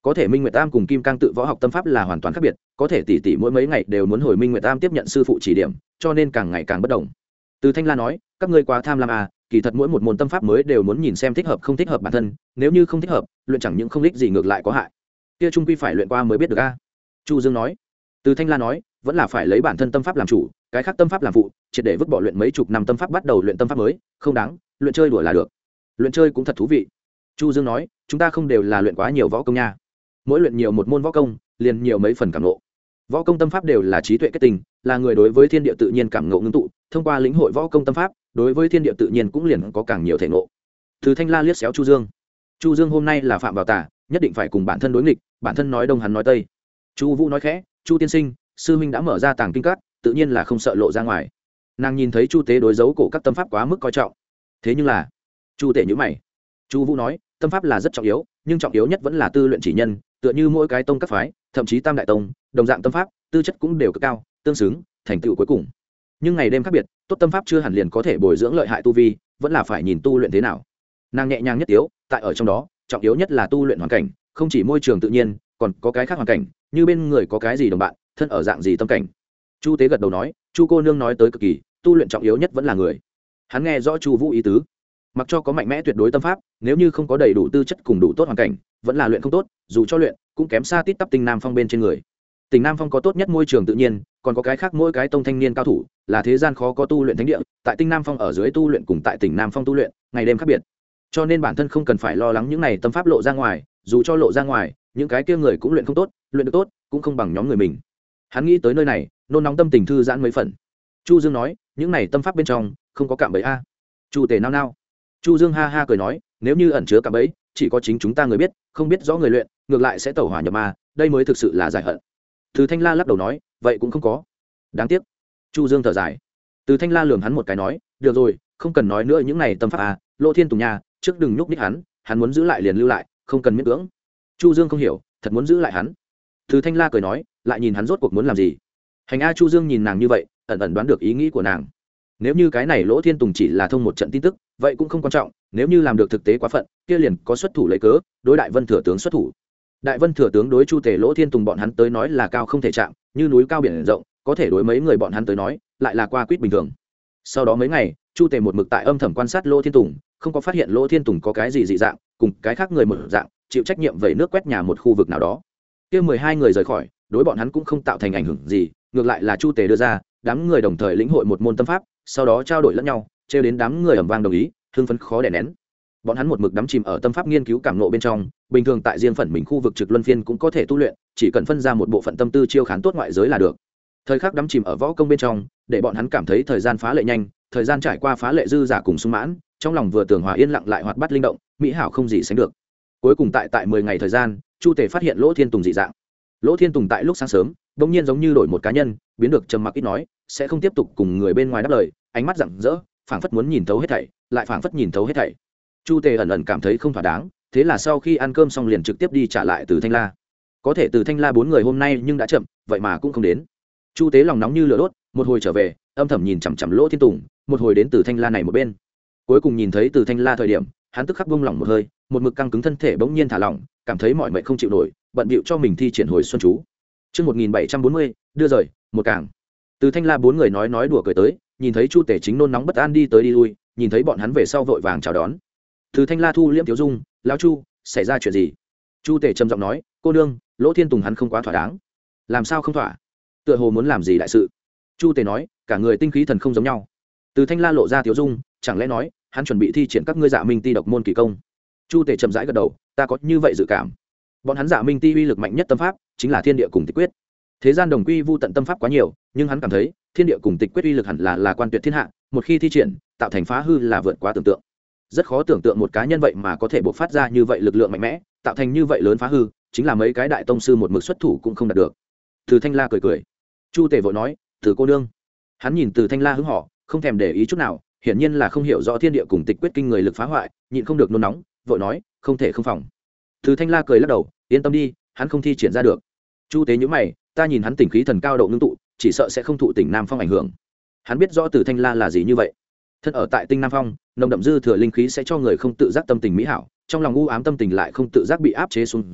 có thể minh nguyệt tam cùng kim cang tự võ học tâm pháp là hoàn toàn khác biệt, có thể tỷ tỷ mỗi mấy ngày đều muốn hồi minh nguyệt tam tiếp nhận sư phụ chỉ điểm, cho nên càng ngày càng bất đồng. Từ Thanh La nói, các ngươi quá tham lam à, kỳ thật mỗi một môn tâm pháp mới đều muốn nhìn xem thích hợp không thích hợp bản thân, nếu như không thích hợp, luyện chẳng những không ích gì ngược lại có hại. Kia trung quy phải luyện qua mới biết được a. Chu Dương nói. Từ Thanh La nói, vẫn là phải lấy bản thân tâm pháp làm chủ, cái khác tâm pháp làm phụ, triệt để vứt bỏ luyện mấy chục năm tâm pháp bắt đầu luyện tâm pháp mới, không đáng, luyện chơi đùa là được. Luyện chơi cũng thật thú vị. Chu Dương nói, chúng ta không đều là luyện quá nhiều võ công nha. Mỗi luyện nhiều một môn võ công, liền nhiều mấy phần cảm ngộ. Võ công tâm pháp đều là trí tuệ kết tình, là người đối với thiên địa tự nhiên cảm ngộ ngưng tụ, thông qua lĩnh hội võ công tâm pháp, đối với thiên địa tự nhiên cũng liền có càng nhiều thể ngộ. Từ Thanh La liếc xéo Chu Dương. Chu Dương hôm nay là phạm vào tà, nhất định phải cùng bản thân đối nghịch, bản thân nói đông hắn nói tây. Chu Vũ nói khẽ, Chu tiên sinh, sư huynh đã mở ra tàng kinh các, tự nhiên là không sợ lộ ra ngoài. Nàng nhìn thấy Chu Tế đối dấu cổ các tâm pháp quá mức coi trọng. Thế nhưng là, Chu Tế nhíu mày. Chu Vũ nói, tâm pháp là rất trọng yếu, nhưng trọng yếu nhất vẫn là tư luyện chỉ nhân, tựa như mỗi cái tông các phái, thậm chí Tam đại tông, đồng dạng tâm pháp, tư chất cũng đều cực cao, tương xứng, thành tựu cuối cùng. Nhưng ngày đêm khác biệt, tốt tâm pháp chưa hẳn liền có thể bồi dưỡng lợi hại tu vi, vẫn là phải nhìn tu luyện thế nào. Nàng nhẹ nhàng nhất tiếu, tại ở trong đó, trọng yếu nhất là tu luyện hoàn cảnh, không chỉ môi trường tự nhiên, còn có cái khác hoàn cảnh, như bên người có cái gì đồng bạn, thân ở dạng gì tâm cảnh. Chu Tế gật đầu nói, Chu cô nương nói tới cực kỳ, tu luyện trọng yếu nhất vẫn là người. Hắn nghe rõ Chu Vũ ý tứ, mặc cho có mạnh mẽ tuyệt đối tâm pháp, nếu như không có đầy đủ tư chất cùng đủ tốt hoàn cảnh, vẫn là luyện không tốt, dù cho luyện, cũng kém xa tít tắp Tinh Nam Phong bên trên người. Tỉnh Nam Phong có tốt nhất môi trường tự nhiên, còn có cái khác mỗi cái tông thanh niên cao thủ, là thế gian khó có tu luyện thánh địa, tại Tinh Nam Phong ở dưới tu luyện cùng tại Tỉnh Nam Phong tu luyện, ngày đêm khác biệt. Cho nên bản thân không cần phải lo lắng những này tâm pháp lộ ra ngoài, dù cho lộ ra ngoài, những cái kia người cũng luyện không tốt, luyện được tốt, cũng không bằng nhóm người mình. Hắn nghĩ tới nơi này, nôn nóng tâm tình thư giãn mấy phần. Chu Dương nói, những này tâm pháp bên trong không có cạm bẫy a. Chu Tề nao nao. Chu Dương ha ha cười nói, nếu như ẩn chứa cạm bẫy, chỉ có chính chúng ta người biết, không biết rõ người luyện, ngược lại sẽ tẩu hỏa nhập ma, đây mới thực sự là giải hận. Từ Thanh La lắc đầu nói, vậy cũng không có. Đáng tiếc. Chu Dương thở dài. Từ Thanh La lườm hắn một cái nói, được rồi, không cần nói nữa những này tâm pháp à, Lô Thiên Tùng nhà, trước đừng nhúc nhích hắn, hắn muốn giữ lại liền lưu lại, không cần miễn cưỡng. Chu Dương không hiểu, thật muốn giữ lại hắn. Từ Thanh La cười nói, lại nhìn hắn rốt cuộc muốn làm gì. Hành a. Chu Dương nhìn nàng như vậy, ẩn ẩn đoán được ý nghĩ của nàng. Nếu như cái này Lỗ Thiên Tùng chỉ là thông một trận tin tức, vậy cũng không quan trọng, nếu như làm được thực tế quá phận, kia liền có xuất thủ lấy cớ, đối Đại Vân Thừa tướng xuất thủ. Đại Vân Thừa tướng đối Chu Tề Lỗ Thiên Tùng bọn hắn tới nói là cao không thể chạm, như núi cao biển rộng, có thể đối mấy người bọn hắn tới nói, lại là qua quýt bình thường. Sau đó mấy ngày, Chu Tề một mực tại âm thầm quan sát Lỗ Thiên Tùng, không có phát hiện Lỗ Thiên Tùng có cái gì dị dạng, cùng cái khác người một dạng, chịu trách nhiệm vẩy nước quét nhà một khu vực nào đó. Kia mười hai người rời khỏi, đối bọn hắn cũng không tạo thành ảnh hưởng gì, ngược lại là Chu Tề đưa ra, đám người đồng thời lĩnh hội một môn tâm pháp, sau đó trao đổi lẫn nhau, trêu đến đám người ầm vang đồng ý, hưng phấn khó đè nén. Bọn hắn một mực đắm chìm ở tâm pháp nghiên cứu cảm ngộ bên trong, bình thường tại riêng phần mình khu vực trực luân phiên cũng có thể tu luyện, chỉ cần phân ra một bộ phận tâm tư chiêu khán tốt ngoại giới là được. Thời khắc đắm chìm ở võ công bên trong, để bọn hắn cảm thấy thời gian phá lệ nhanh, thời gian trải qua phá lệ dư giả cùng sung mãn, trong lòng vừa tường hòa yên lặng lại hoạt bát linh động, mỹ hảo không gì sánh được. Cuối cùng tại tại mười ngày thời gian, Chu Tề phát hiện Lỗ Thiên Tùng dị dạng. Lỗ Thiên Tùng tại lúc sáng sớm, bỗng nhiên giống như đổi một cá nhân, biến được trầm mặc ít nói, sẽ không tiếp tục cùng người bên ngoài đáp lời, ánh mắt rạng rỡ, phảng phất muốn nhìn thấu hết thảy, lại phảng phất nhìn thấu hết thảy. Chu Tề ẩn ẩn cảm thấy không thỏa đáng, thế là sau khi ăn cơm xong liền trực tiếp đi trả lại Từ Thanh La. Có thể Từ Thanh La bốn người hôm nay nhưng đã chậm, vậy mà cũng không đến. Chu Tế lòng nóng như lửa đốt, một hồi trở về, âm thầm nhìn chằm chằm Lỗ Thiên Tùng, một hồi đến Từ Thanh La này một bên. Cuối cùng nhìn thấy Từ Thanh La thời điểm, hắn tức khắc buông lỏng một hơi, một mực căng cứng thân thể bỗng nhiên thả lỏng, cảm thấy mỏi mệt không chịu nổi, bận bịu cho mình thi triển hồi xuân chú. Chương một nghìn bảy trăm bốn mươi, đưa rời, một cảng. Từ Thanh La bốn người nói nói đùa cười tới, nhìn thấy Chu Tề chính nôn nóng bất an đi tới đi lui, nhìn thấy bọn hắn về sau vội vàng chào đón. Từ Thanh La thu liễm thiếu dung, lão Chu, xảy ra chuyện gì? Chu Tề trầm giọng nói, cô nương, Lỗ Thiên Tùng hắn không quá thỏa đáng. Làm sao không thỏa? Tựa hồ muốn làm gì đại sự? Chu Tề nói, cả người tinh khí thần không giống nhau. Từ Thanh La lộ ra thiếu dung, chẳng lẽ nói, hắn chuẩn bị thi triển các ngươi Dạ Minh Ti độc môn kỳ công? Chu Tề chậm rãi gật đầu, ta có như vậy dự cảm. Bọn hắn Dạ Minh Ti uy lực mạnh nhất tâm pháp, chính là Thiên Địa cùng Tịch Quyết. Thế gian đồng quy vu tận tâm pháp quá nhiều, nhưng hắn cảm thấy, Thiên Địa cùng Tịch Quyết uy lực hẳn là là quan tuyệt thiên hạ, một khi thi triển, tạo thành phá hư là vượt quá tưởng tượng. Rất khó tưởng tượng một cá nhân vậy mà có thể bộc phát ra như vậy lực lượng mạnh mẽ, tạo thành như vậy lớn phá hư, chính là mấy cái đại tông sư một mực xuất thủ cũng không đạt được. Từ Thanh La cười cười. Chu Tề vội nói, "Từ cô nương." Hắn nhìn Từ Thanh La hứng hở, không thèm để ý chút nào, hiển nhiên là không hiểu rõ Thiên Địa cùng Tịch Quyết kinh người lực phá hoại, nhịn không được nôn nóng, vội nói, "Không thể không phòng." Từ Thanh La cười lắc đầu, "Yên tâm đi, hắn không thi triển ra được." Chu Tế nhíu mày, ta nhìn hắn tỉnh khí thần cao độ ngưng tụ, chỉ sợ sẽ không thụ Tỉnh Nam Phong ảnh hưởng. Hắn biết rõ Từ Thanh La là gì như vậy. Thân ở tại Tinh Nam Phong, nồng đậm dư thừa linh khí sẽ cho người không tự giác tâm tình mỹ hảo, trong lòng u ám tâm tình lại không tự giác bị áp chế xuống dưới,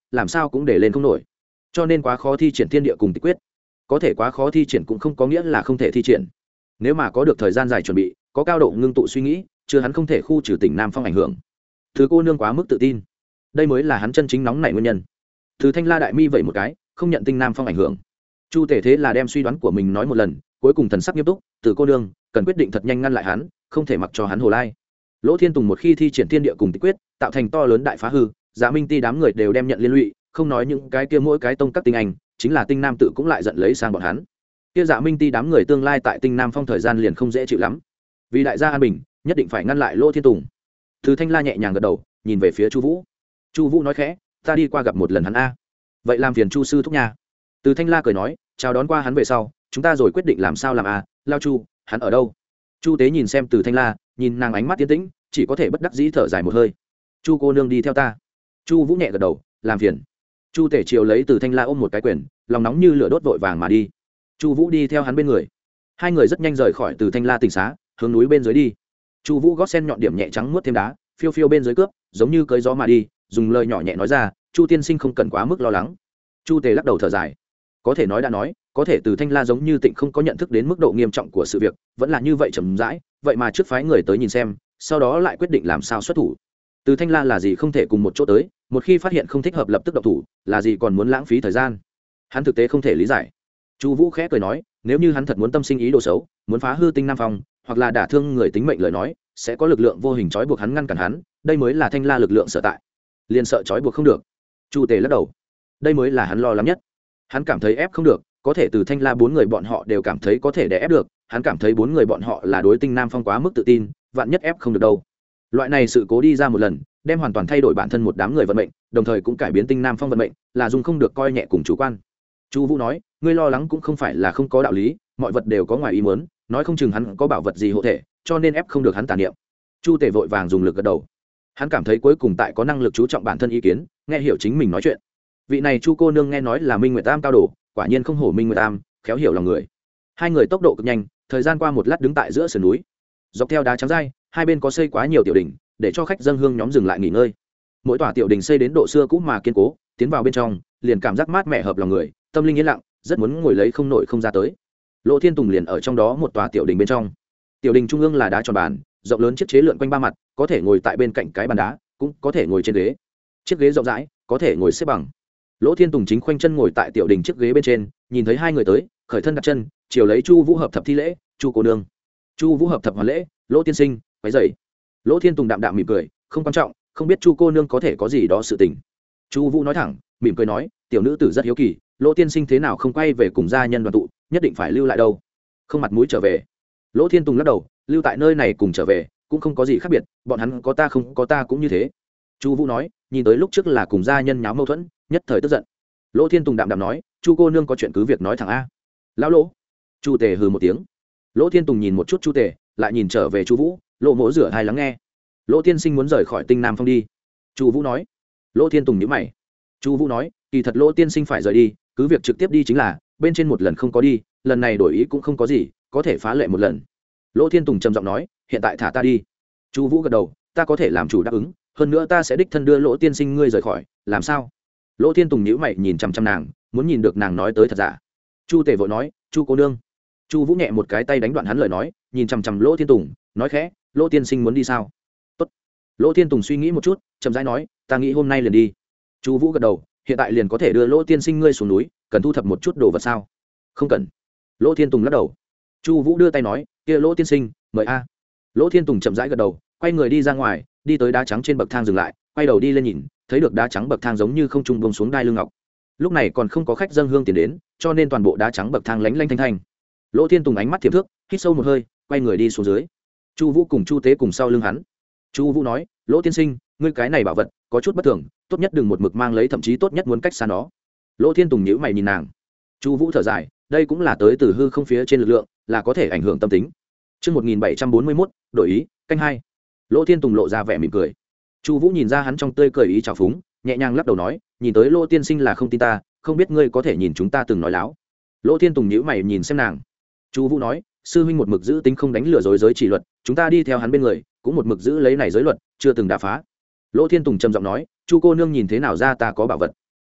làm sao cũng để lên không nổi, cho nên quá khó thi triển thiên địa cùng tịch quyết. Có thể quá khó thi triển cũng không có nghĩa là không thể thi triển. Nếu mà có được thời gian dài chuẩn bị, có cao độ ngưng tụ suy nghĩ, chưa hắn không thể khu trừ tỉnh Nam Phong ảnh hưởng. Thứ cô nương quá mức tự tin, đây mới là hắn chân chính nóng nảy nguyên nhân. Thứ Thanh La đại mi vậy một cái, không nhận tinh Nam Phong ảnh hưởng. Chu Tể thế là đem suy đoán của mình nói một lần, cuối cùng thần sắc nghiêm túc, từ cô nương cần quyết định thật nhanh ngăn lại hắn, không thể mặc cho hắn hồ lai. Lỗ Thiên Tùng một khi thi triển thiên địa cùng tịch quyết, tạo thành to lớn đại phá hư, Dạ Minh Ti đám người đều đem nhận liên lụy, không nói những cái kia mỗi cái tông các tinh anh, chính là tinh nam tự cũng lại giận lấy sang bọn hắn. Kia Dạ Minh Ti đám người tương lai tại tinh nam phong thời gian liền không dễ chịu lắm. Vì đại gia an bình, nhất định phải ngăn lại Lỗ Thiên Tùng. Thứ Thanh La nhẹ nhàng gật đầu, nhìn về phía Chu Vũ. Chu Vũ nói khẽ, ta đi qua gặp một lần hắn a. Vậy làm phiền Chu sư thúc nhà. Từ Thanh La cười nói, chào đón qua hắn về sau, chúng ta rồi quyết định làm sao làm a. Lao Chu, hắn ở đâu? Chu Tế nhìn xem Từ Thanh La, nhìn nàng ánh mắt tiến tĩnh, chỉ có thể bất đắc dĩ thở dài một hơi. Chu cô nương đi theo ta. Chu Vũ nhẹ gật đầu, làm phiền. Chu Tể chiều lấy Từ Thanh La ôm một cái quyền, lòng nóng như lửa đốt vội vàng mà đi. Chu Vũ đi theo hắn bên người. Hai người rất nhanh rời khỏi Từ Thanh La tỉnh xá, hướng núi bên dưới đi. Chu Vũ gót sen nhọn điểm nhẹ trắng muốt thêm đá, phiêu phiêu bên dưới cướp, giống như cưỡi gió mà đi, dùng lời nhỏ nhẹ nói ra, Chu tiên sinh không cần quá mức lo lắng. Chu Tề lắc đầu thở dài. Có thể nói đã nói, có thể Từ Thanh La giống như Tịnh không có nhận thức đến mức độ nghiêm trọng của sự việc, vẫn là như vậy chậm rãi, vậy mà trước phái người tới nhìn xem, sau đó lại quyết định làm sao xuất thủ. Từ Thanh La là gì không thể cùng một chỗ tới, một khi phát hiện không thích hợp lập tức động thủ, là gì còn muốn lãng phí thời gian. Hắn thực tế không thể lý giải. Chu Vũ khẽ cười nói, nếu như hắn thật muốn tâm sinh ý đồ xấu, muốn phá hư tinh Nam Phong, hoặc là đả thương người tính mệnh lời nói, sẽ có lực lượng vô hình trói buộc hắn ngăn cản hắn, đây mới là Thanh La lực lượng sở tại. Liền sợ trói buộc không được. Chu Tề lắc đầu. Đây mới là hắn lo lắng nhất. Hắn cảm thấy ép không được, có thể từ Thanh La bốn người bọn họ đều cảm thấy có thể để ép được, hắn cảm thấy bốn người bọn họ là đối tinh Nam Phong quá mức tự tin, vạn nhất ép không được đâu. Loại này sự cố đi ra một lần, đem hoàn toàn thay đổi bản thân một đám người vận mệnh, đồng thời cũng cải biến tinh Nam Phong vận mệnh, là dùng không được coi nhẹ cùng chủ quan. Chu Vũ nói, ngươi lo lắng cũng không phải là không có đạo lý, mọi vật đều có ngoài ý muốn, nói không chừng hắn có bảo vật gì hộ thể, cho nên ép không được hắn tàn niệm. Chu Tề vội vàng dùng lực gật đầu. Hắn cảm thấy cuối cùng tại có năng lực chú trọng bản thân ý kiến, nghe hiểu chính mình nói chuyện. Vị này Chu cô nương nghe nói là Minh Nguyệt Tam cao đồ, quả nhiên không hổ Minh Nguyệt Tam, khéo hiểu lòng người. Hai người tốc độ cực nhanh, thời gian qua một lát đứng tại giữa sườn núi. Dọc theo đá trắng dai, hai bên có xây quá nhiều tiểu đỉnh, để cho khách dâng hương nhóm dừng lại nghỉ ngơi. Mỗi tòa tiểu đỉnh xây đến độ xưa cũ mà kiên cố, tiến vào bên trong, liền cảm giác mát mẻ hợp lòng người, tâm linh yên lặng, rất muốn ngồi lấy không nổi không ra tới. Lỗ Thiên Tùng liền ở trong đó một tòa tiểu đỉnh bên trong. Tiểu đỉnh trung ương là đá tròn bàn, rộng lớn, chiếc chế lượn quanh ba mặt, có thể ngồi tại bên cạnh cái bàn đá, cũng có thể ngồi trên ghế. Chiếc ghế rộng rãi, có thể ngồi xếp bằng. Lỗ Thiên Tùng chính khoanh chân ngồi tại tiểu đỉnh chiếc ghế bên trên, nhìn thấy hai người tới, khởi thân đặt chân, chiều lấy Chu Vũ hợp thập thi lễ, "Chu cô nương." Chu Vũ hợp thập hoàn lễ, "Lỗ tiên sinh, quấy rầy." Lỗ Thiên Tùng đạm đạm mỉm cười, "Không quan trọng, không biết Chu cô nương có thể có gì đó sự tình." Chu Vũ nói thẳng, mỉm cười nói, "Tiểu nữ tử rất hiếu kỳ, Lỗ tiên sinh thế nào không quay về cùng gia nhân đoàn tụ, nhất định phải lưu lại đâu?" Không mặt mũi trở về. Lỗ Thiên Tùng lắc đầu, "Lưu tại nơi này cùng trở về, cũng không có gì khác biệt, bọn hắn có ta không có ta cũng như thế." Chu Vũ nói, nhìn tới lúc trước là cùng gia nhân nháo mâu thuẫn, nhất thời tức giận. Lỗ Thiên Tùng đạm đạm nói, "Chu cô nương có chuyện cứ việc nói thẳng a." "Lão Lỗ." Chu Tề hừ một tiếng. Lỗ Thiên Tùng nhìn một chút Chu Tề, lại nhìn trở về Chu Vũ, Lỗ Mỗ rửa hai lắng nghe. "Lỗ tiên sinh muốn rời khỏi tinh Nam Phong đi." Chu Vũ nói. Lỗ Thiên Tùng nhíu mày. Chu Vũ nói, "Kỳ thật Lỗ tiên sinh phải rời đi, cứ việc trực tiếp đi chính là, bên trên một lần không có đi, lần này đổi ý cũng không có gì, có thể phá lệ một lần." Lỗ Thiên Tùng trầm giọng nói, "Hiện tại thả ta đi." Chu Vũ gật đầu, "Ta có thể làm chủ đáp ứng, hơn nữa ta sẽ đích thân đưa Lỗ tiên sinh ngươi rời khỏi, làm sao?" Lỗ Thiên Tùng nhíu mày nhìn chằm chằm nàng, muốn nhìn được nàng nói tới thật giả. Chu Tề vội nói, "Chu cô nương." Chu Vũ nhẹ một cái tay đánh đoạn hắn lời nói, nhìn chằm chằm Lỗ Thiên Tùng, nói khẽ, "Lỗ tiên sinh muốn đi sao?" "Tốt." Lỗ Thiên Tùng suy nghĩ một chút, chậm rãi nói, "Ta nghĩ hôm nay liền đi." Chu Vũ gật đầu, "Hiện tại liền có thể đưa Lỗ tiên sinh ngươi xuống núi, cần thu thập một chút đồ vật sao?" "Không cần." Lỗ Thiên Tùng lắc đầu. Chu Vũ đưa tay nói, "Kia Lỗ tiên sinh, mời a." Lỗ Thiên Tùng chậm rãi gật đầu, quay người đi ra ngoài, đi tới đá trắng trên bậc thang dừng lại, quay đầu đi lên nhìn, thấy được đá trắng bậc thang giống như không trung buông xuống đai lưng ngọc. Lúc này còn không có khách dâng hương tiền đến, cho nên toàn bộ đá trắng bậc thang lánh lánh thanh thanh. Lỗ Thiên Tùng ánh mắt thiểm thước, hít sâu một hơi, quay người đi xuống dưới. Chu Vũ cùng Chu Tế cùng sau lưng hắn. Chu Vũ nói, "Lỗ tiên sinh, ngươi cái này bảo vật có chút bất thường, tốt nhất đừng một mực mang lấy, thậm chí tốt nhất muốn cách xa nó." Lỗ Thiên Tùng nhíu mày nhìn nàng. Chu Vũ thở dài, đây cũng là tới từ hư không phía trên lực lượng, là có thể ảnh hưởng tâm tính. Chương một nghìn bảy trăm bốn mươi mốt, đổi ý, canh hai. Lỗ Thiên Tùng lộ ra vẻ mỉm cười. Chu Vũ nhìn ra hắn trong tươi cười ý trào phúng, nhẹ nhàng lắc đầu nói, "Nhìn tới Lỗ tiên sinh là không tin ta, không biết ngươi có thể nhìn chúng ta từng nói láo." Lỗ Thiên Tùng nhíu mày nhìn xem nàng. Chu Vũ nói, "Sư huynh một mực giữ tính không đánh lừa dối giới chỉ luật, chúng ta đi theo hắn bên người, cũng một mực giữ lấy này giới luật, chưa từng đả phá." Lỗ Thiên Tùng trầm giọng nói, "Chu cô nương nhìn thế nào ra ta có bảo vật?"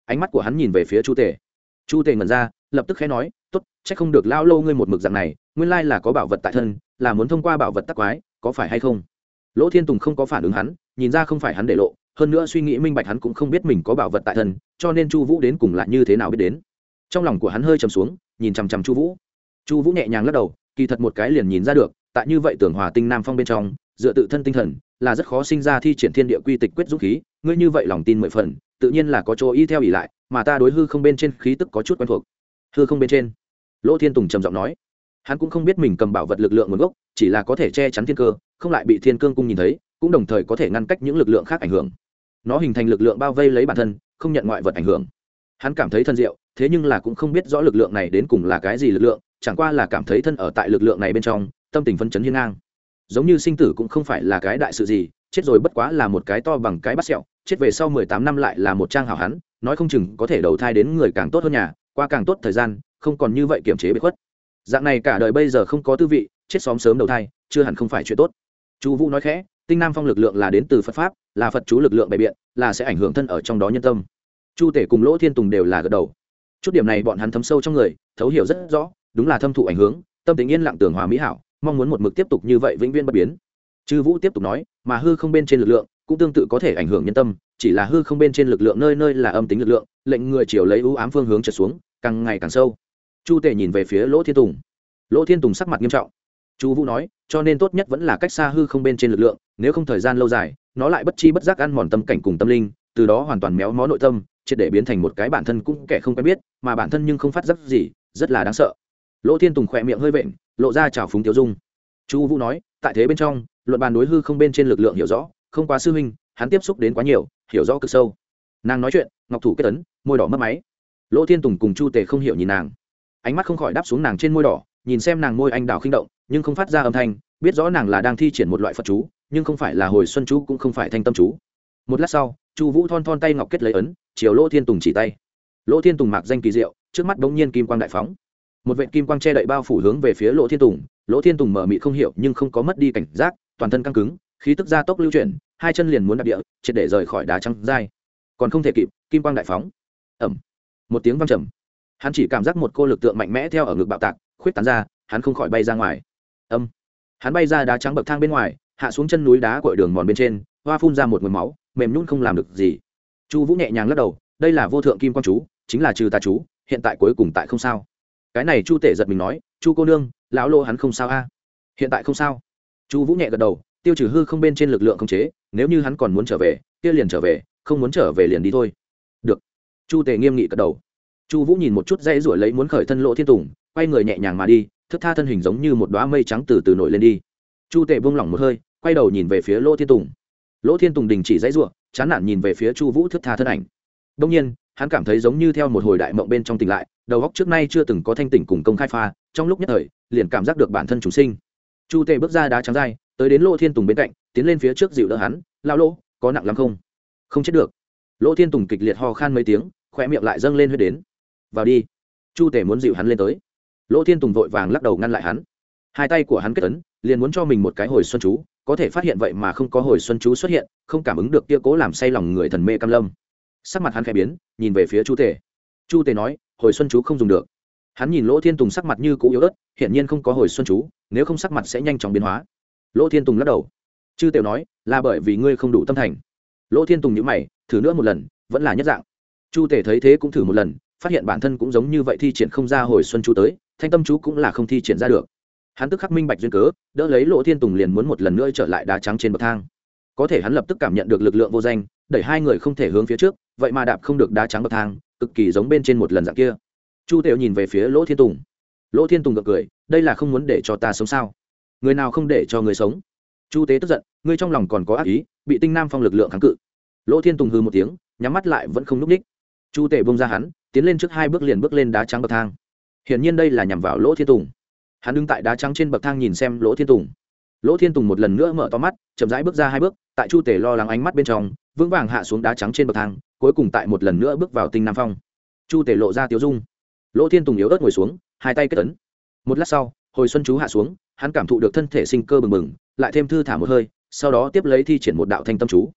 ánh mắt của hắn nhìn về phía chu tề. Chu tề ngẩn ra, lập tức khẽ nói, tốt, chắc không được lao lâu ngươi một mực dạng này, nguyên lai là có bảo vật tại thân, là muốn thông qua bảo vật tắc quái, có phải hay không? Lỗ Thiên Tùng không có phản ứng hắn, nhìn ra không phải hắn để lộ, hơn nữa suy nghĩ minh bạch hắn cũng không biết mình có bảo vật tại thân, cho nên Chu Vũ đến cùng là như thế nào biết đến. Trong lòng của hắn hơi trầm xuống, nhìn chằm chằm Chu Vũ. Chu Vũ nhẹ nhàng lắc đầu, kỳ thật một cái liền nhìn ra được, tại như vậy Tưởng Hòa Tinh Nam Phong bên trong, dựa tự thân tinh thần, là rất khó sinh ra thi triển thiên địa quy tịch quyết dũng khí, ngươi như vậy lòng tin mười phần, tự nhiên là có chỗ y theo ỷ lại, mà ta đối hư không bên trên khí tức có chút quen thuộc. Hư không bên trên? Lỗ Thiên Tùng trầm giọng nói. Hắn cũng không biết mình cầm bảo vật lực lượng nguồn gốc, chỉ là có thể che chắn thiên cơ, không lại bị Thiên Cương cung nhìn thấy, cũng đồng thời có thể ngăn cách những lực lượng khác ảnh hưởng. Nó hình thành lực lượng bao vây lấy bản thân, không nhận ngoại vật ảnh hưởng. Hắn cảm thấy thân diệu, thế nhưng là cũng không biết rõ lực lượng này đến cùng là cái gì lực lượng, chẳng qua là cảm thấy thân ở tại lực lượng này bên trong, tâm tình phấn chấn hiên ngang. Giống như sinh tử cũng không phải là cái đại sự gì, chết rồi bất quá là một cái to bằng cái bát sẹo, chết về sau mười tám năm lại là một trang hảo hán, nói không chừng có thể đầu thai đến người càng tốt hơn nhà, qua càng tốt thời gian, không còn như vậy kiềm chế bị khuất. Dạng này cả đời bây giờ không có tư vị, chết xóm sớm đầu thai, chưa hẳn không phải chuyện tốt. Chu Vũ nói khẽ, Tinh Nam Phong lực lượng là đến từ Phật pháp, là Phật chú lực lượng bày biện, là sẽ ảnh hưởng thân ở trong đó nhân tâm. Chu Tể cùng Lỗ Thiên Tùng đều là gật đầu. Chút điểm này bọn hắn thấm sâu trong người, thấu hiểu rất rõ, đúng là thâm thụ ảnh hưởng, tâm tình yên lặng tưởng hòa mỹ hảo, mong muốn một mực tiếp tục như vậy vĩnh viễn bất biến. Chư Vũ tiếp tục nói, mà hư không bên trên lực lượng cũng tương tự có thể ảnh hưởng nhân tâm, chỉ là hư không bên trên lực lượng nơi nơi là âm tính lực lượng, lệnh người chiều lấy ưu ám phương hướng trượt xuống, càng ngày càng sâu. Chu Tể nhìn về phía Lỗ Thiên Tùng. Lỗ Thiên Tùng sắc mặt nghiêm trọng. Chu Vũ nói, cho nên tốt nhất vẫn là cách xa hư không bên trên lực lượng, nếu không thời gian lâu dài, nó lại bất chi bất giác ăn mòn tâm cảnh cùng tâm linh, từ đó hoàn toàn méo mó nội tâm, triệt để biến thành một cái bản thân cũng kẻ không quen biết, mà bản thân nhưng không phát giác gì, rất là đáng sợ. Lỗ Thiên Tùng khẽ miệng hơi vện, lộ ra trào phúng tiêu dung. Chu Vũ nói, tại thế bên trong, luận bàn đối hư không bên trên lực lượng hiểu rõ, không quá sư huynh, hắn tiếp xúc đến quá nhiều, hiểu rõ cực sâu. Nàng nói chuyện, ngọc thủ kết ấn, môi đỏ mấp máy. Lỗ Thiên Tùng cùng Chu Tề không hiểu nhìn nàng, ánh mắt không khỏi đáp xuống nàng trên môi đỏ, nhìn xem nàng môi anh đào khinh động, nhưng không phát ra âm thanh, biết rõ nàng là đang thi triển một loại Phật chú, nhưng không phải là hồi xuân chú cũng không phải thanh tâm chú. Một lát sau, Chu Vũ thon thon tay ngọc kết lấy ấn, chiều Lỗ Thiên Tùng chỉ tay. Lỗ Thiên Tùng mạc danh kỳ diệu, trước mắt bỗng nhiên kim quang đại phóng. Một vệt kim quang che đậy bao phủ hướng về phía Lỗ Thiên Tùng, Lỗ Thiên Tùng mở mịt không hiểu nhưng không có mất đi cảnh giác, toàn thân căng cứng, khí tức gia tốc lưu chuyển, hai chân liền muốn đạp địa, triệt để rời khỏi đá trắng dai. Còn không thể kịp, kim quang đại phóng. Ầm. Một tiếng vang trầm. Hắn chỉ cảm giác một cô lực tượng mạnh mẽ theo ở ngực bạo tạc, khuyết tán ra, hắn không khỏi bay ra ngoài. Âm. Hắn bay ra đá trắng bậc thang bên ngoài, hạ xuống chân núi đá cội đường mòn bên trên, hoa phun ra một nguồn máu, mềm nhũn không làm được gì. Chu Vũ nhẹ nhàng lắc đầu, đây là vô thượng kim quang chú, chính là trừ tà chú, hiện tại cuối cùng tại không sao. Cái này Chu Tể giật mình nói, Chu cô nương, lão Lô hắn không sao a? Hiện tại không sao. Chu Vũ nhẹ gật đầu, tiêu trừ hư không bên trên lực lượng khống chế, nếu như hắn còn muốn trở về, kia liền trở về, không muốn trở về liền đi thôi. Được. Chu Tể nghiêm nghị gật đầu. Chu Vũ nhìn một chút dãy rủa lấy muốn khởi thân Lỗ Thiên Tùng, quay người nhẹ nhàng mà đi, thướt tha thân hình giống như một đóa mây trắng từ từ nổi lên đi. Chu Tể buông lỏng một hơi, quay đầu nhìn về phía Lỗ Thiên Tùng. Lỗ Thiên Tùng đình chỉ dãy rủa, chán nản nhìn về phía Chu Vũ thướt tha thân ảnh. Đương nhiên, hắn cảm thấy giống như theo một hồi đại mộng bên trong tỉnh lại, đầu óc trước nay chưa từng có thanh tỉnh cùng công khai pha, trong lúc nhất thời, liền cảm giác được bản thân chúng sinh. Chu Tể bước ra đá trắng dai, tới đến Lỗ Thiên Tùng bên cạnh, tiến lên phía trước dịu đỡ hắn, "Lão Lỗ, có nặng lắm không?" "Không chết được." Lỗ Thiên Tùng kịch liệt ho khan mấy tiếng, khóe miệng lại dâng lên huyết đến. "Vào đi." Chu Tể muốn dịu hắn lên tới. Lỗ Thiên Tùng vội vàng lắc đầu ngăn lại hắn. Hai tay của hắn kết ấn, liền muốn cho mình một cái hồi xuân chú, có thể phát hiện vậy mà không có hồi xuân chú xuất hiện, không cảm ứng được kia cố làm say lòng người thần mê cam lâm. Sắc mặt hắn khẽ biến, nhìn về phía Chu Tể. Chu Tể nói, hồi xuân chú không dùng được. Hắn nhìn Lỗ Thiên Tùng sắc mặt như cũ yếu ớt, hiển nhiên không có hồi xuân chú, nếu không sắc mặt sẽ nhanh chóng biến hóa. Lỗ Thiên Tùng lắc đầu. Chu Tể nói, là bởi vì ngươi không đủ tâm thành. Lỗ Thiên Tùng nhíu mày, thử nữa một lần, vẫn là nhất dạng. Chu Tể thấy thế cũng thử một lần, phát hiện bản thân cũng giống như vậy thi triển không ra hồi xuân chú tới, thanh tâm chú cũng là không thi triển ra được. Hắn tức khắc minh bạch duyên cớ, đỡ lấy Lỗ Thiên Tùng liền muốn một lần nữa trở lại đá trắng trên bậc thang. Có thể hắn lập tức cảm nhận được lực lượng vô danh, đẩy hai người không thể hướng phía trước, vậy mà đạp không được đá trắng bậc thang, cực kỳ giống bên trên một lần dạng kia. Chu Tể nhìn về phía Lỗ Thiên Tùng. Lỗ Thiên Tùng gật cười, đây là không muốn để cho ta sống sao? Người nào không để cho người sống? Chu Tế tức giận, ngươi trong lòng còn có ác ý, bị Tinh Nam Phong lực lượng kháng cự. Lỗ Thiên Tùng hừ một tiếng, nhắm mắt lại vẫn không nhúc nhích. Chu Tể buông ra hắn, tiến lên trước hai bước liền bước lên đá trắng bậc thang. Hiển nhiên đây là nhằm vào Lỗ Thiên Tùng. Hắn đứng tại đá trắng trên bậc thang nhìn xem Lỗ Thiên Tùng. Lỗ Thiên Tùng một lần nữa mở to mắt, chậm rãi bước ra hai bước, tại Chu Tể lo lắng ánh mắt bên trong, vững vàng hạ xuống đá trắng trên bậc thang, cuối cùng tại một lần nữa bước vào Tinh Nam Phong. Chu Tể lộ ra tiếu dung. Lỗ Thiên Tùng yếu ớt ngồi xuống, hai tay kết ấn. Một lát sau, hồi xuân chú hạ xuống, hắn cảm thụ được thân thể sinh cơ bừng bừng, lại thêm thư thả một hơi, sau đó tiếp lấy thi triển một đạo thanh tâm chú.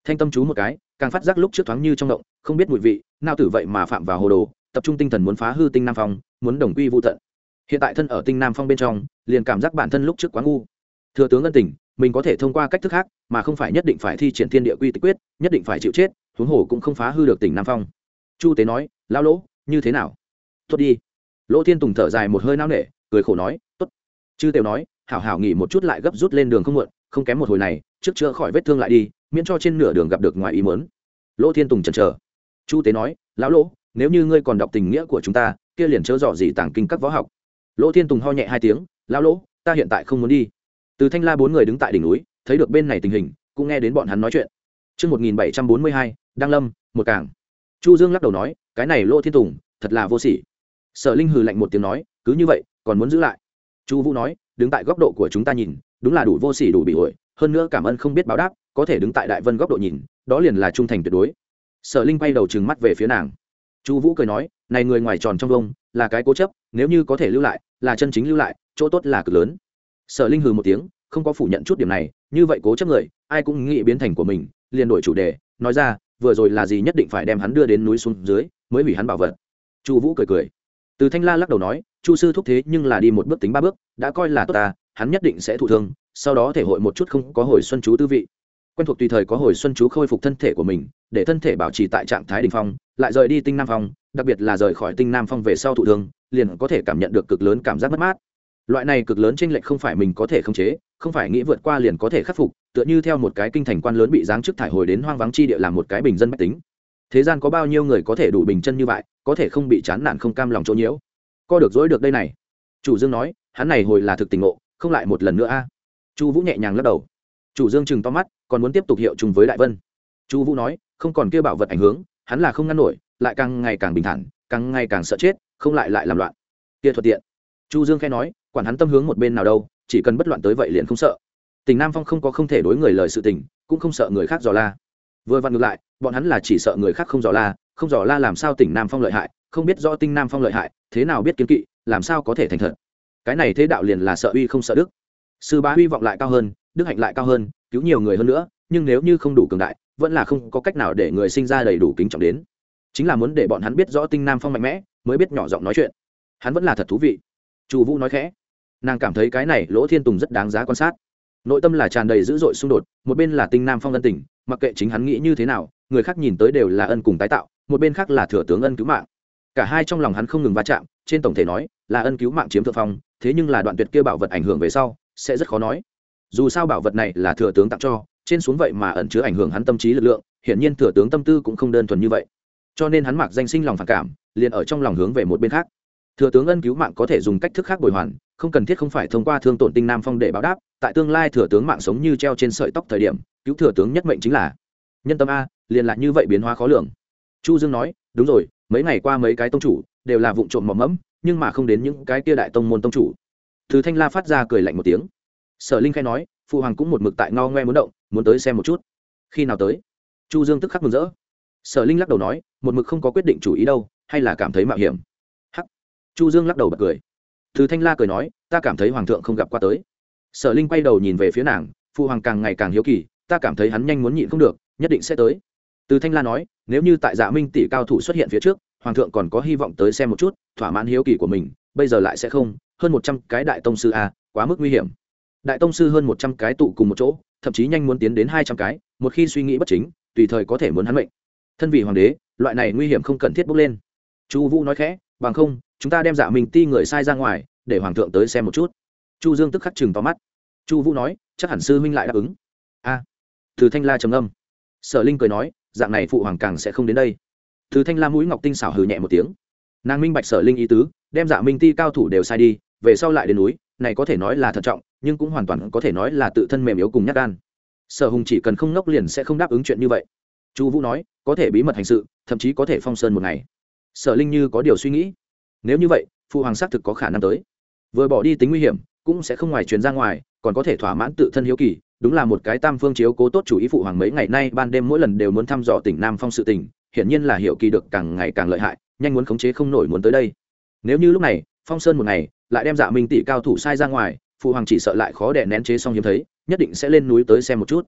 thanh tâm chú một cái càng phát giác lúc trước thoáng như trong động không biết mùi vị nao tử vậy mà phạm vào hồ đồ tập trung tinh thần muốn phá hư tinh nam phong muốn đồng quy vô tận. Hiện tại thân ở tinh nam phong bên trong liền cảm giác bản thân lúc trước quá ngu. Thừa tướng ân tình mình có thể thông qua cách thức khác mà không phải nhất định phải thi triển thiên địa quy tịch quyết nhất định phải chịu chết huống hồ cũng không phá hư được tỉnh nam phong. Chu Tế nói lão lỗ như thế nào tốt đi. Lỗ Thiên Tùng thở dài một hơi nao nể cười khổ nói tốt. Chư Tiểu nói hảo hảo nghỉ một chút lại gấp rút lên đường không muộn không kém một hồi này trước chữa khỏi vết thương lại đi miễn cho trên nửa đường gặp được ngoài ý muốn. Lỗ Thiên Tùng chần chờ. Chu Tế nói lão lỗ nếu như ngươi còn đọc tình nghĩa của chúng ta kia liền chớ dọ gì tàng kinh các võ học. Lỗ Thiên Tùng ho nhẹ hai tiếng lão lỗ ta hiện tại không muốn đi. Từ Thanh La bốn người đứng tại đỉnh núi thấy được bên này tình hình cũng nghe đến bọn hắn nói chuyện. Trước một nghìn bảy trăm bốn mươi hai Đăng Lâm một cảng. Chu Dương lắc đầu nói cái này Lỗ Thiên Tùng thật là vô sỉ. Sở Linh hừ lạnh một tiếng nói cứ như vậy còn muốn giữ lại. Chu Vũ nói đứng tại góc độ của chúng ta nhìn đúng là đủ vô sỉ đủ bị ổi hơn nữa cảm ơn không biết báo đáp có thể đứng tại Đại Vân góc độ nhìn đó liền là trung thành tuyệt đối. Sở Linh quay đầu trừng mắt về phía nàng. Chu Vũ cười nói này người ngoài tròn trong vông là cái cố chấp nếu như có thể lưu lại là chân chính lưu lại chỗ tốt là cực lớn. Sở Linh hừ một tiếng không có phủ nhận chút điểm này như vậy cố chấp người ai cũng nghĩ biến thành của mình liền đổi chủ đề nói ra vừa rồi là gì nhất định phải đem hắn đưa đến núi xuống dưới mới hủy hắn bảo vật. Chu Vũ cười cười. Từ Thanh La lắc đầu nói Chu sư thúc thế nhưng là đi một bước tính ba bước đã coi là tốt ta hắn nhất định sẽ thụ thương sau đó thể hội một chút không có hồi xuân chú tư vị quen thuộc tùy thời có hồi xuân chú khôi phục thân thể của mình để thân thể bảo trì tại trạng thái đỉnh phong lại rời đi tinh nam phong đặc biệt là rời khỏi tinh nam phong về sau thụ thương liền có thể cảm nhận được cực lớn cảm giác mất mát. Loại này cực lớn chênh lệch không phải mình có thể khống chế không phải nghĩ vượt qua liền có thể khắc phục tựa như theo một cái kinh thành quan lớn bị giáng chức thải hồi đến hoang vắng chi địa làm một cái bình dân bách tính. Thế gian có bao nhiêu người có thể đủ bình chân như vậy có thể không bị chán nản không cam lòng chỗ nhiễu co được dối được đây này. Chủ Dương nói hắn này hồi là thực tình ngộ không lại một lần nữa a. Chu Vũ nhẹ nhàng lắc đầu. Chủ Dương chừng to mắt còn muốn tiếp tục hiệu trùng với Đại Vân. Chu Vũ nói không còn kia bảo vật ảnh hưởng hắn là không ngăn nổi lại càng ngày càng bình thản càng ngày càng sợ chết không lại lại làm loạn kia thuận tiện. Chu Dương khẽ nói quản hắn tâm hướng một bên nào đâu chỉ cần bất loạn tới vậy liền không sợ. Tỉnh Nam Phong không có không thể đối người lời sự tình cũng không sợ người khác dò la vừa vặn ngược lại bọn hắn là chỉ sợ người khác không dò la không dò la làm sao tỉnh Nam Phong lợi hại không biết rõ tinh Nam Phong lợi hại thế nào biết kiến kỵ làm sao có thể thành thật. Cái này thế đạo liền là sợ uy không sợ đức. Sư bá hy vọng lại cao hơn đức hạnh lại cao hơn cứu nhiều người hơn nữa nhưng nếu như không đủ cường đại vẫn là không có cách nào để người sinh ra đầy đủ kính trọng đến. Chính là muốn để bọn hắn biết rõ tinh Nam Phong mạnh mẽ mới biết nhỏ giọng nói chuyện. Hắn vẫn là thật thú vị. Chu Vũ nói khẽ. Nàng cảm thấy cái này Lỗ Thiên Tùng rất đáng giá quan sát. Nội tâm là tràn đầy dữ dội xung đột, một bên là tinh Nam Phong ân tình, mặc kệ chính hắn nghĩ như thế nào, người khác nhìn tới đều là ân cùng tái tạo, một bên khác là thừa tướng ân cứu mạng. Cả hai trong lòng hắn không ngừng va chạm, trên tổng thể nói là ân cứu mạng chiếm thượng phong, thế nhưng là đoạn tuyệt kia bảo vật ảnh hưởng về sau, sẽ rất khó nói. Dù sao bảo vật này là thừa tướng tặng cho, trên xuống vậy mà ẩn chứa ảnh hưởng hắn tâm trí lực lượng, hiển nhiên thừa tướng tâm tư cũng không đơn thuần như vậy. Cho nên hắn mặc danh sinh lòng phản cảm, liền ở trong lòng hướng về một bên khác. Thừa tướng ân cứu mạng có thể dùng cách thức khác bồi hoàn, không cần thiết không phải thông qua thương tổn tinh Nam Phong để báo đáp, tại tương lai thừa tướng mạng sống như treo trên sợi tóc thời điểm, cứu thừa tướng nhất mệnh chính là nhân tâm a, liền lại như vậy biến hóa khó lường. Chu Dương nói, đúng rồi, mấy ngày qua mấy cái tông chủ đều là vụng trộm mò mẫm, nhưng mà không đến những cái kia đại tông môn tông chủ. Từ Thanh La phát ra cười lạnh một tiếng. Sở Linh khai nói, phụ hoàng cũng một mực tại ngao ngoe muốn động, muốn tới xem một chút. Khi nào tới? Chu Dương tức khắc mừng rỡ. Sở Linh lắc đầu nói, một mực không có quyết định chủ ý đâu, hay là cảm thấy mạo hiểm. Hắc. Chu Dương lắc đầu bật cười. Từ Thanh La cười nói, ta cảm thấy hoàng thượng không gặp qua tới. Sở Linh quay đầu nhìn về phía nàng, phụ hoàng càng ngày càng hiếu kỳ, ta cảm thấy hắn nhanh muốn nhịn không được, nhất định sẽ tới. Từ Thanh La nói, nếu như tại Dạ Minh tỷ cao thủ xuất hiện phía trước, hoàng thượng còn có hy vọng tới xem một chút, thỏa mãn hiếu kỳ của mình, bây giờ lại sẽ không, hơn một trăm cái đại tông sư a, quá mức nguy hiểm. Đại tông sư hơn một trăm cái tụ cùng một chỗ, thậm chí nhanh muốn tiến đến hai trăm cái, một khi suy nghĩ bất chính, tùy thời có thể muốn hắn mệnh. Thân vị hoàng đế, loại này nguy hiểm không cần thiết bốc lên. Chu Vũ nói khẽ, bằng không, chúng ta đem Dạ Minh ti người sai ra ngoài, để hoàng thượng tới xem một chút. Chu Dương tức khắc trừng to mắt. Chu Vũ nói, chắc hẳn sư huynh lại đáp ứng. A. Từ Thanh La trầm ngâm. Sở Linh cười nói, dạng này phụ hoàng càng sẽ không đến đây. Từ Thanh La mũi ngọc tinh xảo hừ nhẹ một tiếng. Nàng minh bạch Sở Linh ý tứ, đem Dạ Minh ti cao thủ đều sai đi, về sau lại đến núi, này có thể nói là thận trọng, nhưng cũng hoàn toàn có thể nói là tự thân mềm yếu cùng nhát gan. Sở Hùng chỉ cần không ngốc liền sẽ không đáp ứng chuyện như vậy. Chu Vũ nói, có thể bí mật hành sự, thậm chí có thể phong sơn một ngày. Sở Linh như có điều suy nghĩ. Nếu như vậy, phụ hoàng xác thực có khả năng tới. Vừa bỏ đi tính nguy hiểm, cũng sẽ không ngoài truyền ra ngoài, còn có thể thỏa mãn tự thân hiếu kỳ, đúng là một cái tam phương chiếu cố tốt chủ ý. Phụ hoàng mấy ngày nay ban đêm mỗi lần đều muốn thăm dò tỉnh Nam Phong sự tình, hiển nhiên là hiểu kỳ được càng ngày càng lợi hại, nhanh muốn khống chế không nổi muốn tới đây. Nếu như lúc này, phong sơn một ngày, lại đem Dạ Minh tỷ cao thủ sai ra ngoài, phụ hoàng chỉ sợ lại khó đè nén chế xong hiếm thấy, nhất định sẽ lên núi tới xem một chút.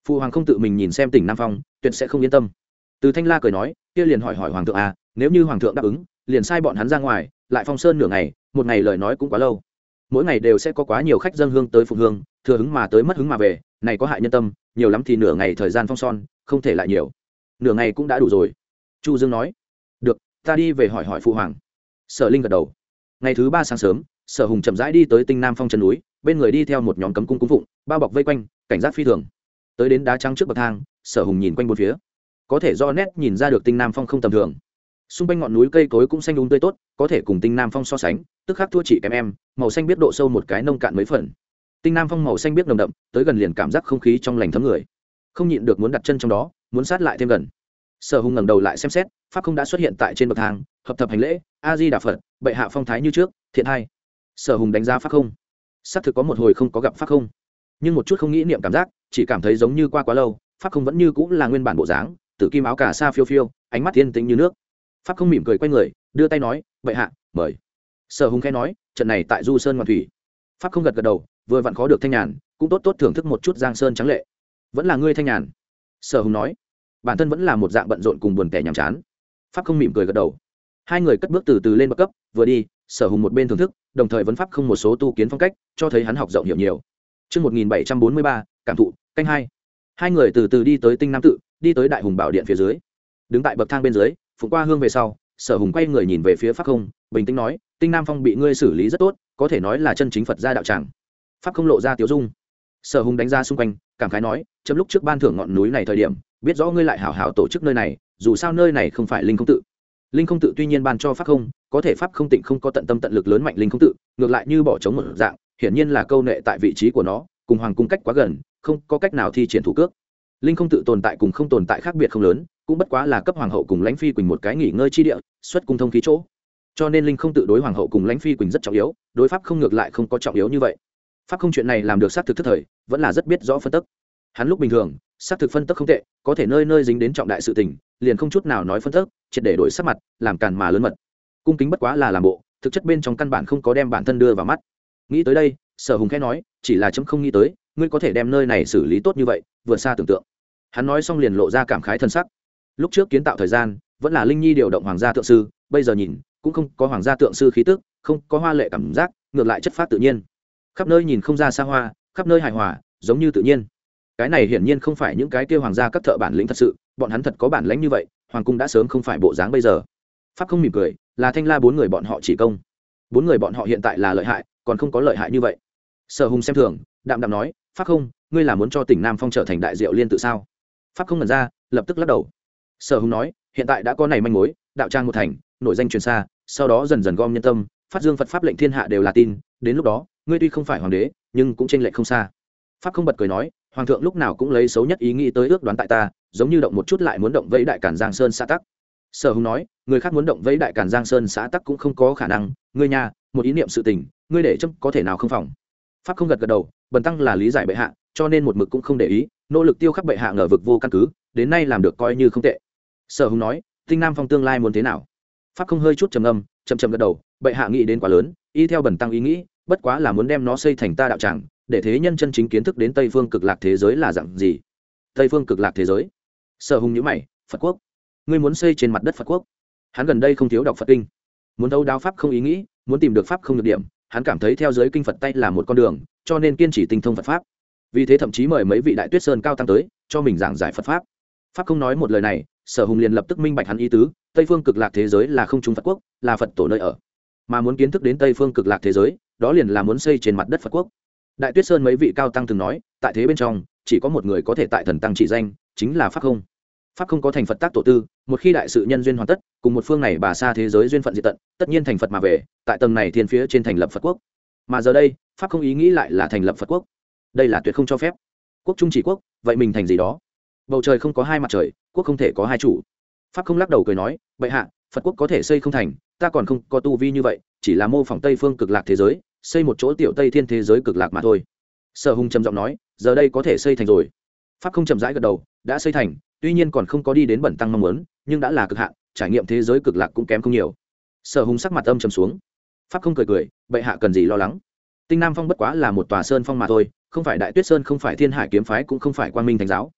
Phụ hoàng không tự mình nhìn xem tỉnh Nam Phong tuyệt sẽ không yên tâm. Từ Thanh La cười nói, kia liền hỏi hỏi hoàng thượng à, nếu như hoàng thượng đáp ứng liền sai bọn hắn ra ngoài lại phong sơn nửa ngày, một ngày lời nói cũng quá lâu. Mỗi ngày đều sẽ có quá nhiều khách dâng hương tới phục hương, thừa hứng mà tới mất hứng mà về, này có hại nhân tâm, nhiều lắm thì nửa ngày thời gian phong son, không thể lại nhiều. Nửa ngày cũng đã đủ rồi. Chu Dương nói, được, ta đi về hỏi hỏi phụ hoàng. Sở Linh gật đầu. Ngày thứ ba sáng sớm, Sở Hùng chậm rãi đi tới Tinh Nam Phong chân núi, bên người đi theo một nhóm cấm cung cung phụng, bao bọc vây quanh, cảnh giác phi thường. Tới đến đá trắng trước bậc thang, Sở Hùng nhìn quanh bốn phía, có thể do nét nhìn ra được Tinh Nam Phong không tầm thường. Xung quanh ngọn núi cây cối cũng xanh um tươi tốt, có thể cùng Tinh Nam Phong so sánh, tức khắc thua chỉ kém em, màu xanh biết độ sâu một cái nông cạn mấy phần. Tinh Nam Phong màu xanh biết nồng đậm, tới gần liền cảm giác không khí trong lành thấm người, không nhịn được muốn đặt chân trong đó, muốn sát lại thêm gần. Sở Hùng ngẩng đầu lại xem xét, pháp không đã xuất hiện tại trên bậc thang, hợp thập hành lễ, a di đà phật, bệ hạ phong thái như trước, thiện hai. Sở Hùng đánh giá pháp không, xác thực có một hồi không có gặp pháp không, nhưng một chút không nghĩ niệm cảm giác, chỉ cảm thấy giống như qua quá lâu, pháp không vẫn như cũng là nguyên bản bộ dáng, tử kim áo cà sa phiêu phiêu, ánh mắt thiên tĩnh như nước. Pháp không mỉm cười quay người, đưa tay nói, bệ hạ mời. Sở Hùng khẽ nói, trận này tại Du Sơn Ngoan Thủy. Pháp không gật gật đầu, vừa vặn khó được thanh nhàn, cũng tốt tốt thưởng thức một chút giang sơn trắng lệ. Vẫn là ngươi thanh nhàn. Sở Hùng nói, bản thân vẫn là một dạng bận rộn cùng buồn tẻ nhàm chán. Pháp không mỉm cười gật đầu. Hai người cất bước từ từ lên bậc cấp, vừa đi, Sở Hùng một bên thưởng thức, đồng thời vấn pháp không một số tu kiến phong cách, cho thấy hắn học rộng hiểu nhiều. Chương một nghìn bảy trăm bốn mươi ba, cảm thụ, canh hai. Hai người từ từ đi tới Tinh Nam tự, đi tới Đại Hùng Bảo Điện phía dưới. Đứng tại bậc thang bên dưới, phụng qua hương về sau, Sở Hùng quay người nhìn về phía pháp không, bình tĩnh nói, Tinh Nam Phong bị ngươi xử lý rất tốt, có thể nói là chân chính Phật gia đạo tràng. Pháp không lộ ra tiếu dung. Sở Hùng đánh ra xung quanh, cảm khái nói, chấm lúc trước ban thưởng ngọn núi này thời điểm, biết rõ ngươi lại hảo hảo tổ chức nơi này, dù sao nơi này không phải linh không tự. Linh không tự tuy nhiên ban cho pháp không, có thể pháp không tịnh không có tận tâm tận lực lớn mạnh linh không tự, ngược lại như bỏ trống một dạng, hiển nhiên là câu nệ tại vị trí của nó, cùng hoàng cung cách quá gần, không có cách nào thi triển thủ cước. Linh không tự tồn tại cùng không tồn tại khác biệt không lớn, cũng bất quá là cấp hoàng hậu cùng lãnh phi quỳnh một cái nghỉ ngơi chi địa, xuất cung thông khí chỗ. Cho nên linh không tự đối hoàng hậu cùng lãnh phi quỳnh rất trọng yếu, đối pháp không ngược lại không có trọng yếu như vậy. Pháp không chuyện này làm được xác thực thức thời, vẫn là rất biết rõ phân tích. Hắn lúc bình thường xác thực phân tích không tệ, có thể nơi nơi dính đến trọng đại sự tình, liền không chút nào nói phân tích, triệt để đổi sắc mặt, làm càn mà lớn mật. Cung kính bất quá là làm bộ, thực chất bên trong căn bản không có đem bản thân đưa vào mắt. Nghĩ tới đây, Sở Hùng khẽ nói, chỉ là chấm không nghĩ tới, ngươi có thể đem nơi này xử lý tốt như vậy, vượt xa tưởng tượng. Hắn nói xong liền lộ ra cảm khái thân sắc. Lúc trước kiến tạo thời gian, vẫn là Linh Nhi điều động hoàng gia tượng sư, bây giờ nhìn, cũng không có hoàng gia tượng sư khí tức, không có hoa lệ cảm giác, ngược lại chất phát tự nhiên. Khắp nơi nhìn không ra xa hoa, khắp nơi hài hòa, giống như tự nhiên. Cái này hiển nhiên không phải những cái kia hoàng gia các thợ bản lĩnh thật sự, bọn hắn thật có bản lĩnh như vậy, hoàng cung đã sớm không phải bộ dáng bây giờ. Pháp không mỉm cười, là Thanh La bốn người bọn họ chỉ công. Bốn người bọn họ hiện tại là lợi hại, còn không có lợi hại như vậy. Sở Hùng xem thường, đạm đạm nói, Pháp không, ngươi là muốn cho tỉnh Nam Phong trở thành đại diệu liên tự sao? Pháp không ngần ra, lập tức lắc đầu. Sở Hùng nói, hiện tại đã có này manh mối, đạo trang một thành, nổi danh truyền xa, sau đó dần dần gom nhân tâm, phát dương Phật pháp lệnh thiên hạ đều là tin, đến lúc đó, ngươi tuy không phải hoàng đế, nhưng cũng chênh lệch không xa. Pháp không bật cười nói, hoàng thượng lúc nào cũng lấy xấu nhất ý nghĩ tới ước đoán tại ta, giống như động một chút lại muốn động vẫy đại cản Giang Sơn xã tắc. Sở Hùng nói, người khác muốn động vẫy đại cản Giang Sơn xã tắc cũng không có khả năng, ngươi nha, một ý niệm sự tình, ngươi để chấm có thể nào không phòng. Pháp không gật gật đầu, bần tăng là lý giải bệ hạ, cho nên một mực cũng không để ý, nỗ lực tiêu khắc bệ hạ ngờ vực vô căn cứ, đến nay làm được coi như không tệ. Sở Hùng nói, Tinh Nam Phong tương lai muốn thế nào? Pháp không hơi chút trầm ngâm, chậm chậm gật đầu, bệ hạ nghĩ đến quá lớn, y theo bần tăng ý nghĩ, bất quá là muốn đem nó xây thành ta đạo tràng, để thế nhân chân chính kiến thức đến Tây Phương Cực Lạc thế giới là dạng gì. Tây Phương Cực Lạc thế giới? Sở Hùng nhíu mày, Phật quốc? Ngươi muốn xây trên mặt đất Phật quốc? Hắn gần đây không thiếu đọc Phật kinh, muốn thấu đáo pháp không ý nghĩ, muốn tìm được pháp không nhược điểm, hắn cảm thấy theo giới kinh Phật tay là một con đường, cho nên kiên trì tinh thông Phật pháp. Vì thế thậm chí mời mấy vị đại tuyết sơn cao tăng tới, cho mình giảng giải Phật pháp. Pháp không nói một lời này, Sở Hùng liền lập tức minh bạch hắn ý tứ, Tây Phương Cực Lạc thế giới là không trung Phật quốc, là Phật tổ nơi ở. Mà muốn kiến thức đến Tây Phương Cực Lạc thế giới, đó liền là muốn xây trên mặt đất Phật quốc. Đại tuyết sơn mấy vị cao tăng từng nói, tại thế bên trong, chỉ có một người có thể tại thần tăng chỉ danh, chính là Pháp không. Pháp không có thành Phật tác tổ tư, một khi đại sự nhân duyên hoàn tất, cùng một phương này bà xa thế giới duyên phận diệt tận, tất nhiên thành Phật mà về, tại tầng này thiên phía trên thành lập Phật quốc. Mà giờ đây, Pháp không ý nghĩ lại là thành lập Phật quốc. Đây là tuyệt không cho phép. Quốc trung chỉ quốc, vậy mình thành gì đó? Bầu trời không có hai mặt trời, quốc không thể có hai chủ. Pháp không lắc đầu cười nói, bệ hạ, Phật quốc có thể xây không thành, ta còn không có tu vi như vậy, chỉ là mô phỏng Tây Phương Cực Lạc thế giới, xây một chỗ tiểu Tây Thiên thế giới cực lạc mà thôi. Sở Hùng trầm giọng nói, giờ đây có thể xây thành rồi. Pháp không chậm rãi gật đầu, đã xây thành, tuy nhiên còn không có đi đến bẩn tăng mong muốn, nhưng đã là cực hạn, trải nghiệm thế giới cực lạc cũng kém không nhiều. Sở Hùng sắc mặt âm trầm xuống. Pháp không cười cười, bệ hạ cần gì lo lắng? Tinh Nam Phong bất quá là một tòa sơn phong mà thôi, không phải Đại Tuyết Sơn, không phải Thiên Hải kiếm phái, cũng không phải Quang Minh Thánh giáo,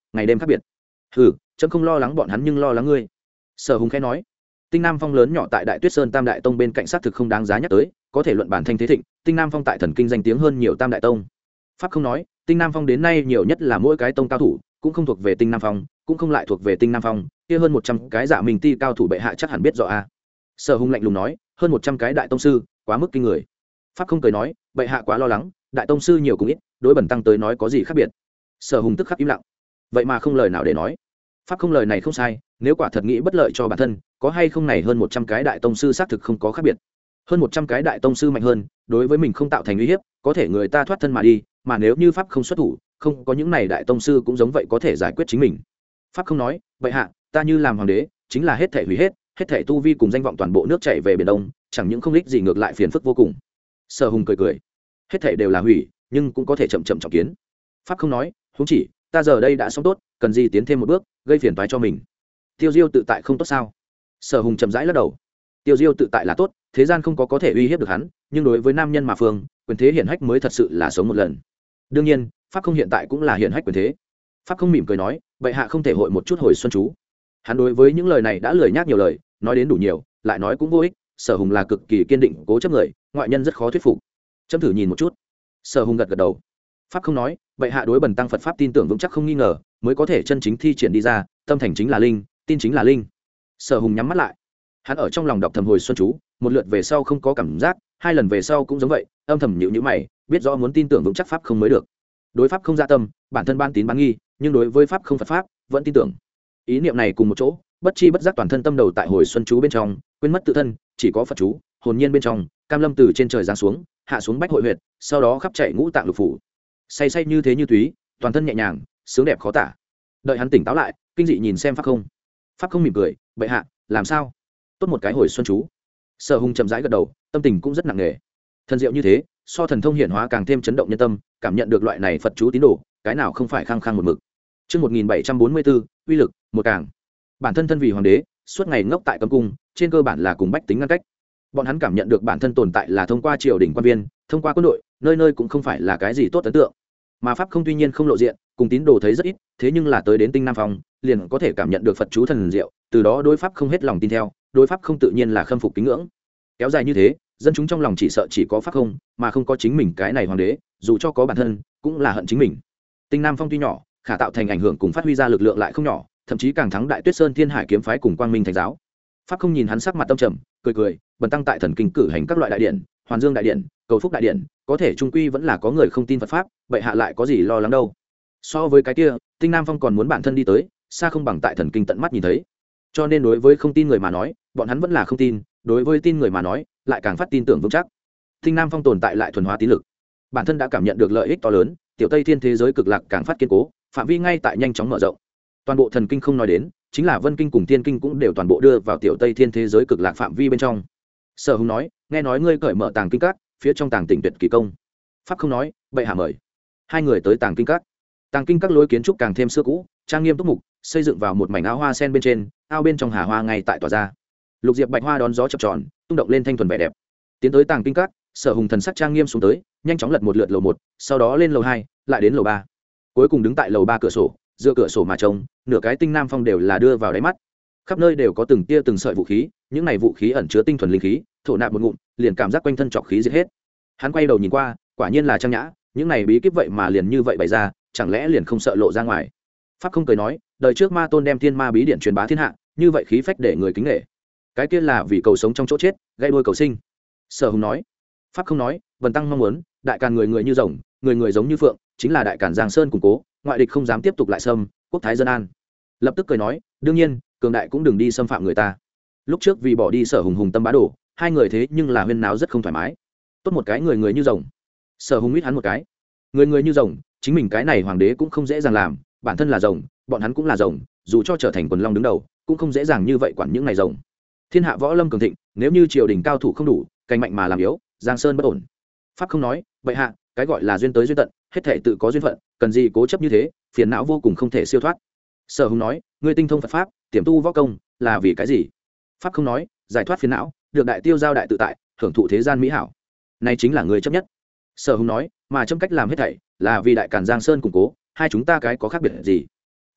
ngày đêm khác biệt. Ừ, chấm không lo lắng bọn hắn nhưng lo lắng ngươi. Sở Hùng khẽ nói. Tinh Nam Phong lớn nhỏ tại Đại Tuyết Sơn Tam Đại Tông bên cạnh xác thực không đáng giá nhắc tới, có thể luận bản thanh thế thịnh, Tinh Nam Phong tại thần kinh danh tiếng hơn nhiều Tam Đại Tông. Pháp không nói, Tinh Nam Phong đến nay nhiều nhất là mỗi cái tông cao thủ, cũng không thuộc về Tinh Nam Phong, cũng không lại thuộc về Tinh Nam Phong, kia hơn một trăm cái Dạ Minh Ti cao thủ bệ hạ chắc hẳn biết rõ a. Sở Hùng lạnh lùng nói, hơn một trăm cái đại tông sư, quá mức kinh người. Pháp không cười nói, bệ hạ quá lo lắng, đại tông sư nhiều cũng ít, đối bẩn tăng tới nói có gì khác biệt. Sở Hùng tức khắc im lặng, vậy mà không lời nào để nói. Pháp không lời này không sai, nếu quả thật nghĩ bất lợi cho bản thân, có hay không này hơn một trăm cái đại tông sư xác thực không có khác biệt. Hơn một trăm cái đại tông sư mạnh hơn, đối với mình không tạo thành uy hiếp, có thể người ta thoát thân mà đi, mà nếu như pháp không xuất thủ, không có những này đại tông sư cũng giống vậy có thể giải quyết chính mình. Pháp không nói, vậy hạ, ta như làm hoàng đế, chính là hết thể hủy hết, hết thể tu vi cùng danh vọng toàn bộ nước chảy về biển đông, chẳng những không ích gì ngược lại phiền phức vô cùng. Sở Hùng cười cười, hết thể đều là hủy, nhưng cũng có thể chậm chậm trọng kiến. Pháp không nói, huống chỉ, ta giờ đây đã xong tốt, cần gì tiến thêm một bước, gây phiền toái cho mình. Tiêu Diêu tự tại không tốt sao? Sở Hùng chậm rãi lắc đầu. Tiêu Diêu tự tại là tốt, thế gian không có có thể uy hiếp được hắn, nhưng đối với nam nhân mà phương, quyền thế hiển hách mới thật sự là sống một lần. Đương nhiên, pháp không hiện tại cũng là hiển hách quyền thế. Pháp không mỉm cười nói, vậy hạ không thể hội một chút hồi xuân chú. Hắn đối với những lời này đã lười nhác nhiều lời, nói đến đủ nhiều, lại nói cũng vô ích. Sở Hùng là cực kỳ kiên định cố chấp người, ngoại nhân rất khó thuyết phục. Chấm thử nhìn một chút. Sở Hùng gật gật đầu. Pháp không nói, vậy hạ đối bần tăng Phật pháp tin tưởng vững chắc không nghi ngờ, mới có thể chân chính thi triển đi ra, tâm thành chính là linh, tin chính là linh. Sở Hùng nhắm mắt lại, hắn ở trong lòng đọc thầm hồi xuân chú, một lượt về sau không có cảm giác, hai lần về sau cũng giống vậy, âm thầm nhíu nhíu mày, biết rõ muốn tin tưởng vững chắc pháp không mới được. Đối pháp không dạ tâm, bản thân ban tín bán nghi, nhưng đối với pháp không Phật pháp, vẫn tin tưởng. Ý niệm này cùng một chỗ, bất chi bất giác toàn thân tâm đầu tại hồi xuân chú bên trong, quên mất tự thân, chỉ có Phật chú, hồn nhiên bên trong, cam lâm từ trên trời giáng xuống, hạ xuống bách hội huyệt, sau đó khắp chạy ngũ tạng lục phủ. Say say như thế như túy, toàn thân nhẹ nhàng, sướng đẹp khó tả. Đợi hắn tỉnh táo lại, kinh dị nhìn xem pháp không. Pháp không mỉm cười, bệ hạ, làm sao? Tốt một cái hồi xuân chú. Sở Hùng chậm rãi gật đầu, tâm tình cũng rất nặng nề. Thần diệu như thế, so thần thông hiển hóa càng thêm chấn động nhân tâm, cảm nhận được loại này Phật chú tín đồ, cái nào không phải khăng khăng một mực. Chương một nghìn bảy trăm bốn mươi bốn, uy lực, một càng. Bản thân thân vì hoàng đế, suốt ngày ngốc tại cấm cung, trên cơ bản là cùng bách tính ngăn cách. Bọn hắn cảm nhận được bản thân tồn tại là thông qua triều đình quan viên, thông qua quân đội, nơi nơi cũng không phải là cái gì tốt ấn tượng. Mà pháp không tuy nhiên không lộ diện, cùng tín đồ thấy rất ít, thế nhưng là tới đến Tinh Nam Phong, liền có thể cảm nhận được Phật chú thần diệu, từ đó đối pháp không hết lòng tin theo, đối pháp không tự nhiên là khâm phục kính ngưỡng. Kéo dài như thế, dân chúng trong lòng chỉ sợ chỉ có pháp không, mà không có chính mình cái này hoàng đế, dù cho có bản thân, cũng là hận chính mình. Tinh Nam Phong tuy nhỏ, khả tạo thành ảnh hưởng cùng phát huy ra lực lượng lại không nhỏ, thậm chí càng thắng Đại Tuyết Sơn Thiên Hải kiếm phái cùng Quang Minh Thánh giáo. Pháp không nhìn hắn sắc mặt tâm trầm, cười cười, bần tăng tại thần kinh cử hành các loại đại điện, Hoàn Dương đại điện, Cầu Phúc đại điện, có thể trung quy vẫn là có người không tin Phật pháp, vậy hạ lại có gì lo lắng đâu. So với cái kia, Tinh Nam Phong còn muốn bản thân đi tới, xa không bằng tại thần kinh tận mắt nhìn thấy. Cho nên đối với không tin người mà nói, bọn hắn vẫn là không tin, đối với tin người mà nói, lại càng phát tin tưởng vững chắc. Tinh Nam Phong tồn tại lại thuần hóa tín lực, bản thân đã cảm nhận được lợi ích to lớn, tiểu Tây Thiên thế giới cực lạc càng phát kiên cố, phạm vi ngay tại nhanh chóng mở rộng. Toàn bộ thần kinh không nói đến, chính là Vân kinh cùng Thiên kinh cũng đều toàn bộ đưa vào tiểu Tây Thiên thế giới cực lạc phạm vi bên trong. Sở Hùng nói, nghe nói ngươi cởi mở tàng kinh các, phía trong tàng tỉnh tuyệt kỳ công. Pháp không nói, bệ hạ mời. Hai người tới tàng kinh các. Tàng kinh các lối kiến trúc càng thêm xưa cũ, trang nghiêm túc mục, xây dựng vào một mảnh ao hoa sen bên trên, ao bên trong hà hoa ngay tại tỏa ra. Lục diệp bạch hoa đón gió chập tròn, tung động lên thanh thuần vẻ đẹp. Tiến tới tàng kinh các, Sở Hùng thần sắc trang nghiêm xuống tới, nhanh chóng lật một lượt lầu một, sau đó lên lầu hai, lại đến lầu ba. Cuối cùng đứng tại lầu ba cửa sổ, dựa cửa sổ mà trông, nửa cái Tinh Nam Phong đều là đưa vào đáy mắt. Khắp nơi đều có từng tia từng sợi vũ khí, những này vũ khí ẩn chứa tinh thuần linh khí, thổ nạp một ngụm, liền cảm giác quanh thân trọc khí diệt hết. Hắn quay đầu nhìn qua, quả nhiên là trang nhã, những này bí kíp vậy mà liền như vậy bày ra, chẳng lẽ liền không sợ lộ ra ngoài. Pháp không cười nói, đời trước ma tôn đem thiên ma bí điển truyền bá thiên hạ, như vậy khí phách để người kính nể. Cái kia là vì cầu sống trong chỗ chết, gây đuôi cầu sinh. Sở Hùng nói. Pháp không nói, vần tăng mong muốn, đại càn người người như rồng, người người giống như phượng, chính là đại càn Giang Sơn củng cố, ngoại địch không dám tiếp tục lại xâm, quốc thái dân an. Lập tức cười nói, đương nhiên, cường đại cũng đừng đi xâm phạm người ta. Lúc trước vì bỏ đi Sở Hùng hùng tâm bá đồ, hai người thế nhưng là huyên náo rất không thoải mái. Tốt một cái người người như rồng. Sở Hùng mít hắn một cái. Người người như rồng, chính mình cái này hoàng đế cũng không dễ dàng làm, bản thân là rồng, bọn hắn cũng là rồng, dù cho trở thành quần long đứng đầu, cũng không dễ dàng như vậy quản những này rồng. Thiên hạ võ lâm cường thịnh, nếu như triều đình cao thủ không đủ, canh mạnh mà làm yếu, Giang Sơn bất ổn. Pháp không nói, vậy hạ, cái gọi là duyên tới duyên tận, hết thể tự có duyên phận, cần gì cố chấp như thế, phiền não vô cùng không thể siêu thoát. Sở Hùng nói, ngươi tinh thông Phật pháp, tiềm tu võ công, là vì cái gì? Pháp không nói, giải thoát phiền não, được đại tiêu giao đại tự tại, hưởng thụ thế gian mỹ hảo. Này chính là người chấp nhất. Sở Hùng nói, mà châm cách làm hết thảy là vì đại càn Giang Sơn củng cố, hai chúng ta cái có khác biệt gì?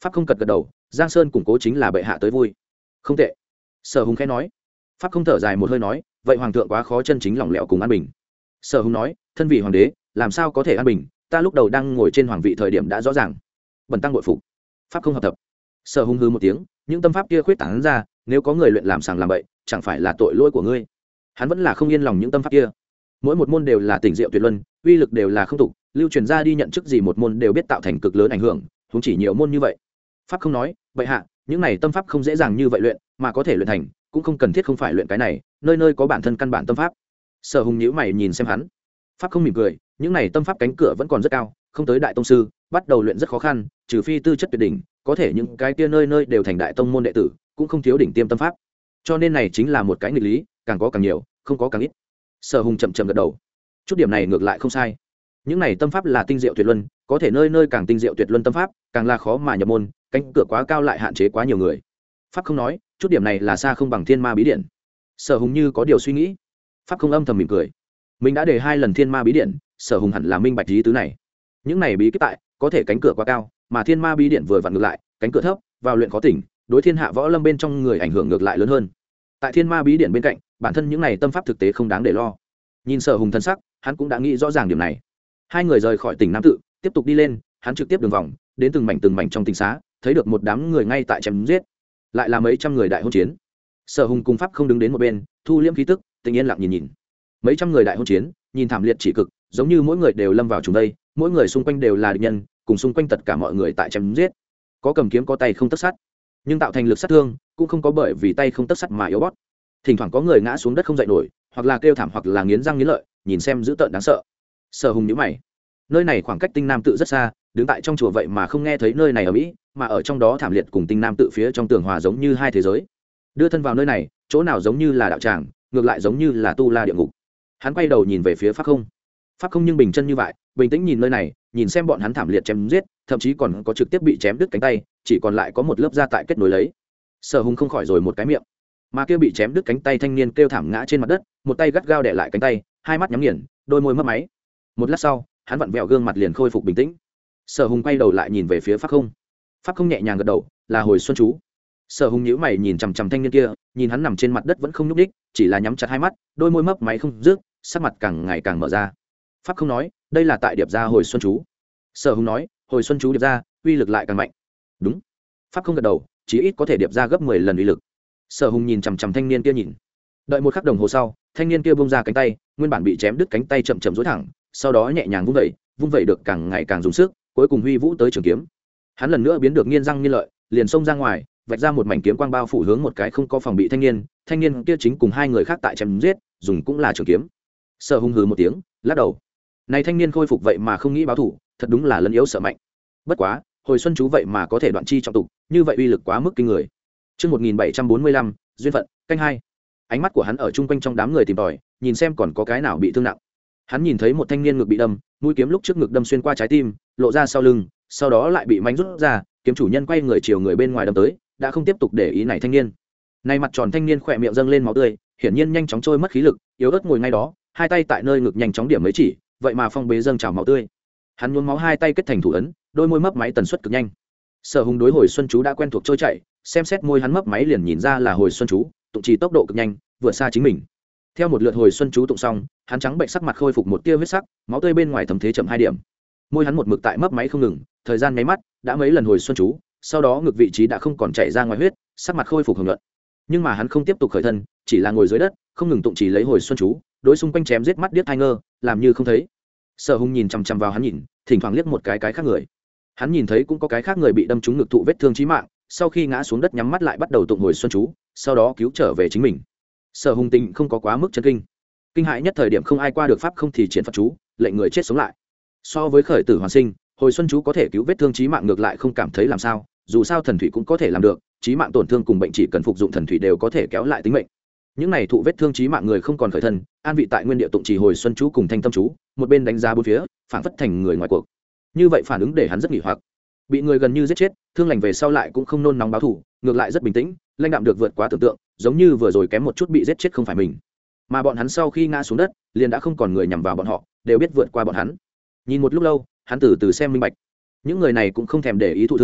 pháp không cật gật đầu, giang sơn củng cố chính là bệ hạ tới vui. Không tệ. Sở Hùng khẽ nói. Pháp không thở dài một hơi nói, vậy hoàng thượng quá khó chân chính lỏng lẻo cùng an bình. Sở Hùng nói, thân vị hoàng đế làm sao có thể an bình, ta lúc đầu đang ngồi trên hoàng vị thời điểm đã rõ ràng. Bần tăng bội phục. Pháp không hợp tập. Sở Hùng hừ một tiếng, những tâm pháp kia khuyết tán ra, nếu có người luyện làm sàng làm bậy, chẳng phải là tội lỗi của ngươi. Hắn vẫn là không yên lòng những tâm pháp kia. Mỗi một môn đều là tỉnh diệu tuyệt luân, uy lực đều là không tục, lưu truyền ra đi nhận chức gì một môn đều biết tạo thành cực lớn ảnh hưởng, huống chỉ nhiều môn như vậy. Pháp không nói, vậy hạ, những này tâm pháp không dễ dàng như vậy luyện, mà có thể luyện thành, cũng không cần thiết không phải luyện cái này, nơi nơi có bản thân căn bản tâm pháp. Sở Hùng nhíu mày nhìn xem hắn. Pháp không mỉm cười, những này tâm pháp cánh cửa vẫn còn rất cao, không tới đại tông sư, bắt đầu luyện rất khó khăn, trừ phi tư chất tuyệt đỉnh, có thể những cái kia nơi nơi đều thành đại tông môn đệ tử, cũng không thiếu đỉnh tiêm tâm pháp. Cho nên này chính là một cái nghịch lý, càng có càng nhiều, không có càng ít. Sở Hùng chậm chậm gật đầu. Chút điểm này ngược lại không sai. Những này tâm pháp là tinh diệu tuyệt luân, có thể nơi nơi càng tinh diệu tuyệt luân tâm pháp, càng là khó mà nhập môn, cánh cửa quá cao lại hạn chế quá nhiều người. Pháp không nói, chút điểm này là xa không bằng thiên ma bí điển. Sở Hùng như có điều suy nghĩ. Pháp không âm thầm mỉm cười. Mình đã để hai lần thiên ma bí điển, Sở Hùng hẳn là minh bạch ý tứ này. Những này bí kíp tại, có thể cánh cửa quá cao, mà thiên ma bí điển vừa vặn ngược lại, cánh cửa thấp, vào luyện khó tỉnh, đối thiên hạ võ lâm bên trong người ảnh hưởng ngược lại lớn hơn. Tại thiên ma bí điển bên cạnh, bản thân những này tâm pháp thực tế không đáng để lo. Nhìn Sở Hùng thân sắc, hắn cũng đã nghĩ rõ ràng điểm này. Hai người rời khỏi tỉnh Nam Tự, tiếp tục đi lên, hắn trực tiếp đường vòng, đến từng mảnh từng mảnh trong tỉnh xá, thấy được một đám người ngay tại chém giết, lại là mấy trăm người đại hôn chiến. Sở Hùng cùng pháp không đứng đến một bên, thu liễm khí tức, tình yên lặng nhìn nhìn. Mấy trăm người đại hôn chiến, nhìn thảm liệt chỉ cực, giống như mỗi người đều lâm vào trùng đây, mỗi người xung quanh đều là địch nhân, cùng xung quanh tất cả mọi người tại chém giết. Có cầm kiếm có tay không tấc sắt, nhưng tạo thành lực sát thương cũng không có bởi vì tay không tấc sắt mà yếu bớt. Thỉnh thoảng có người ngã xuống đất không dậy nổi, hoặc là kêu thảm hoặc là nghiến răng nghiến lợi, nhìn xem dữ tợn đáng sợ. Sở Hùng nhíu mày. Nơi này khoảng cách Tinh Nam Tự rất xa, đứng tại trong chùa vậy mà không nghe thấy nơi này ở mỹ, mà ở trong đó thảm liệt cùng Tinh Nam Tự phía trong tường hòa giống như hai thế giới. Đưa thân vào nơi này, chỗ nào giống như là đạo tràng, ngược lại giống như là tu la địa ngục. Hắn quay đầu nhìn về phía Pháp Không. Pháp Không nhưng bình chân như vậy, bình tĩnh nhìn nơi này, nhìn xem bọn hắn thảm liệt chém giết, thậm chí còn có trực tiếp bị chém đứt cánh tay, chỉ còn lại có một lớp da tại kết nối lấy. Sở Hùng không khỏi rồi một cái miệng. Mà kia bị chém đứt cánh tay thanh niên kêu thảm ngã trên mặt đất, một tay gắt gao đè lại cánh tay, hai mắt nhắm nghiền, đôi môi mấp máy. Một lát sau, hắn vặn vẹo gương mặt liền khôi phục bình tĩnh. Sở Hùng quay đầu lại nhìn về phía Pháp Không. Pháp Không nhẹ nhàng gật đầu, là hồi xuân chú. Sở Hùng nhíu mày nhìn chằm chằm thanh niên kia, nhìn hắn nằm trên mặt đất vẫn không nhúc nhích, chỉ là nhắm chặt hai mắt, đôi môi mấp máy không dứt, sắc mặt càng ngày càng mở ra. Pháp Không nói, đây là tại điệp ra hồi xuân chú. Sở Hùng nói, hồi xuân chú điệp ra, uy lực lại càng mạnh. Đúng. Pháp Không gật đầu, chí ít có thể điệp ra gấp mười lần uy lực. Sở Hùng nhìn chằm chằm thanh niên kia nhìn. Đợi một khắc đồng hồ sau, thanh niên kia buông ra cánh tay, nguyên bản bị chém đứt cánh tay chậm chậm duỗi thẳng, sau đó nhẹ nhàng vung vẩy, vung vẩy được càng ngày càng dùng sức, cuối cùng huy vũ tới trường kiếm. Hắn lần nữa biến được nghiên răng nghiên lợi, liền xông ra ngoài, vạch ra một mảnh kiếm quang bao phủ hướng một cái không có phòng bị thanh niên, thanh niên kia chính cùng hai người khác tại chém giết, dùng cũng là trường kiếm. Sở Hùng hừ một tiếng, lắc đầu. Này thanh niên khôi phục vậy mà không nghĩ báo thủ, thật đúng là lấn yếu sợ mạnh. Bất quá, hồi xuân chú vậy mà có thể đoạn chi trọng tục, như vậy uy lực quá mức kinh người. Chương một nghìn bảy trăm bốn mươi lăm, duyên phận, canh hai. Ánh mắt của hắn ở chung quanh trong đám người tìm tòi, nhìn xem còn có cái nào bị thương nặng. Hắn nhìn thấy một thanh niên ngực bị đâm, mũi kiếm lúc trước ngực đâm xuyên qua trái tim, lộ ra sau lưng, sau đó lại bị mánh rút ra, kiếm chủ nhân quay người chiều người bên ngoài đâm tới, đã không tiếp tục để ý này thanh niên. Này mặt tròn thanh niên khỏe miệng dâng lên máu tươi, hiển nhiên nhanh chóng trôi mất khí lực, yếu ớt ngồi ngay đó, hai tay tại nơi ngực nhanh chóng điểm mấy chỉ, vậy mà phong bế dâng trào máu tươi. Hắn nhuốm máu hai tay kết thành thủ ấn, đôi môi mấp máy tần suất cực nhanh. Sở Hùng đối hồi xuân chú đã quen thuộc trôi chảy, xem xét môi hắn mấp máy liền nhìn ra là hồi xuân chú, tụng trì tốc độ cực nhanh, vượt xa chính mình. Theo một lượt hồi xuân chú tụng xong, hắn trắng bệnh sắc mặt khôi phục một tia huyết sắc, máu tươi bên ngoài thấm thế chậm hai điểm. Môi hắn một mực tại mấp máy không ngừng, thời gian nháy mắt, đã mấy lần hồi xuân chú, sau đó ngực vị trí đã không còn chảy ra ngoài huyết, sắc mặt khôi phục hồng nhuận. Nhưng mà hắn không tiếp tục khởi thân, chỉ là ngồi dưới đất, không ngừng tụng chỉ lấy hồi xuân chú, đối xung quanh chém giết mắt điếc tai ngơ, làm như không thấy. Sở Hùng nhìn chằm chằm vào hắn nhìn, thỉnh thoảng liếc một cái cái khác người. Hắn nhìn thấy cũng có cái khác người bị đâm trúng ngực thụ vết thương chí mạng, sau khi ngã xuống đất nhắm mắt lại bắt đầu tụng hồi xuân chú, sau đó cứu trở về chính mình. Sở Hùng tình không có quá mức chấn kinh. Kinh hãi nhất thời điểm không ai qua được pháp không thì triển Phật chú, lệnh người chết sống lại. So với khởi tử hoàn sinh, hồi xuân chú có thể cứu vết thương chí mạng ngược lại không cảm thấy làm sao, dù sao thần thủy cũng có thể làm được, chí mạng tổn thương cùng bệnh chỉ cần phục dụng thần thủy đều có thể kéo lại tính mệnh. Những này thụ vết thương chí mạng người không còn khởi thân, an vị tại nguyên địa tụng trì hồi xuân chú cùng thanh tâm chú, một bên đánh giá bốn phía, phản phất thành người ngoài cuộc. Như vậy phản ứng để hắn rất nghỉ hoặc. Bị người gần như giết chết, thương lành về sau lại cũng không nôn nóng báo thù, ngược lại rất bình tĩnh, lãnh đạm được vượt quá tưởng tượng, giống như vừa rồi kém một chút bị giết chết không phải mình. Mà bọn hắn sau khi ngã xuống đất, liền đã không còn người nhằm vào bọn họ, đều biết vượt qua bọn hắn. Nhìn một lúc lâu, hắn từ từ xem minh bạch. Những người này cũng không thèm để ý thụ thương,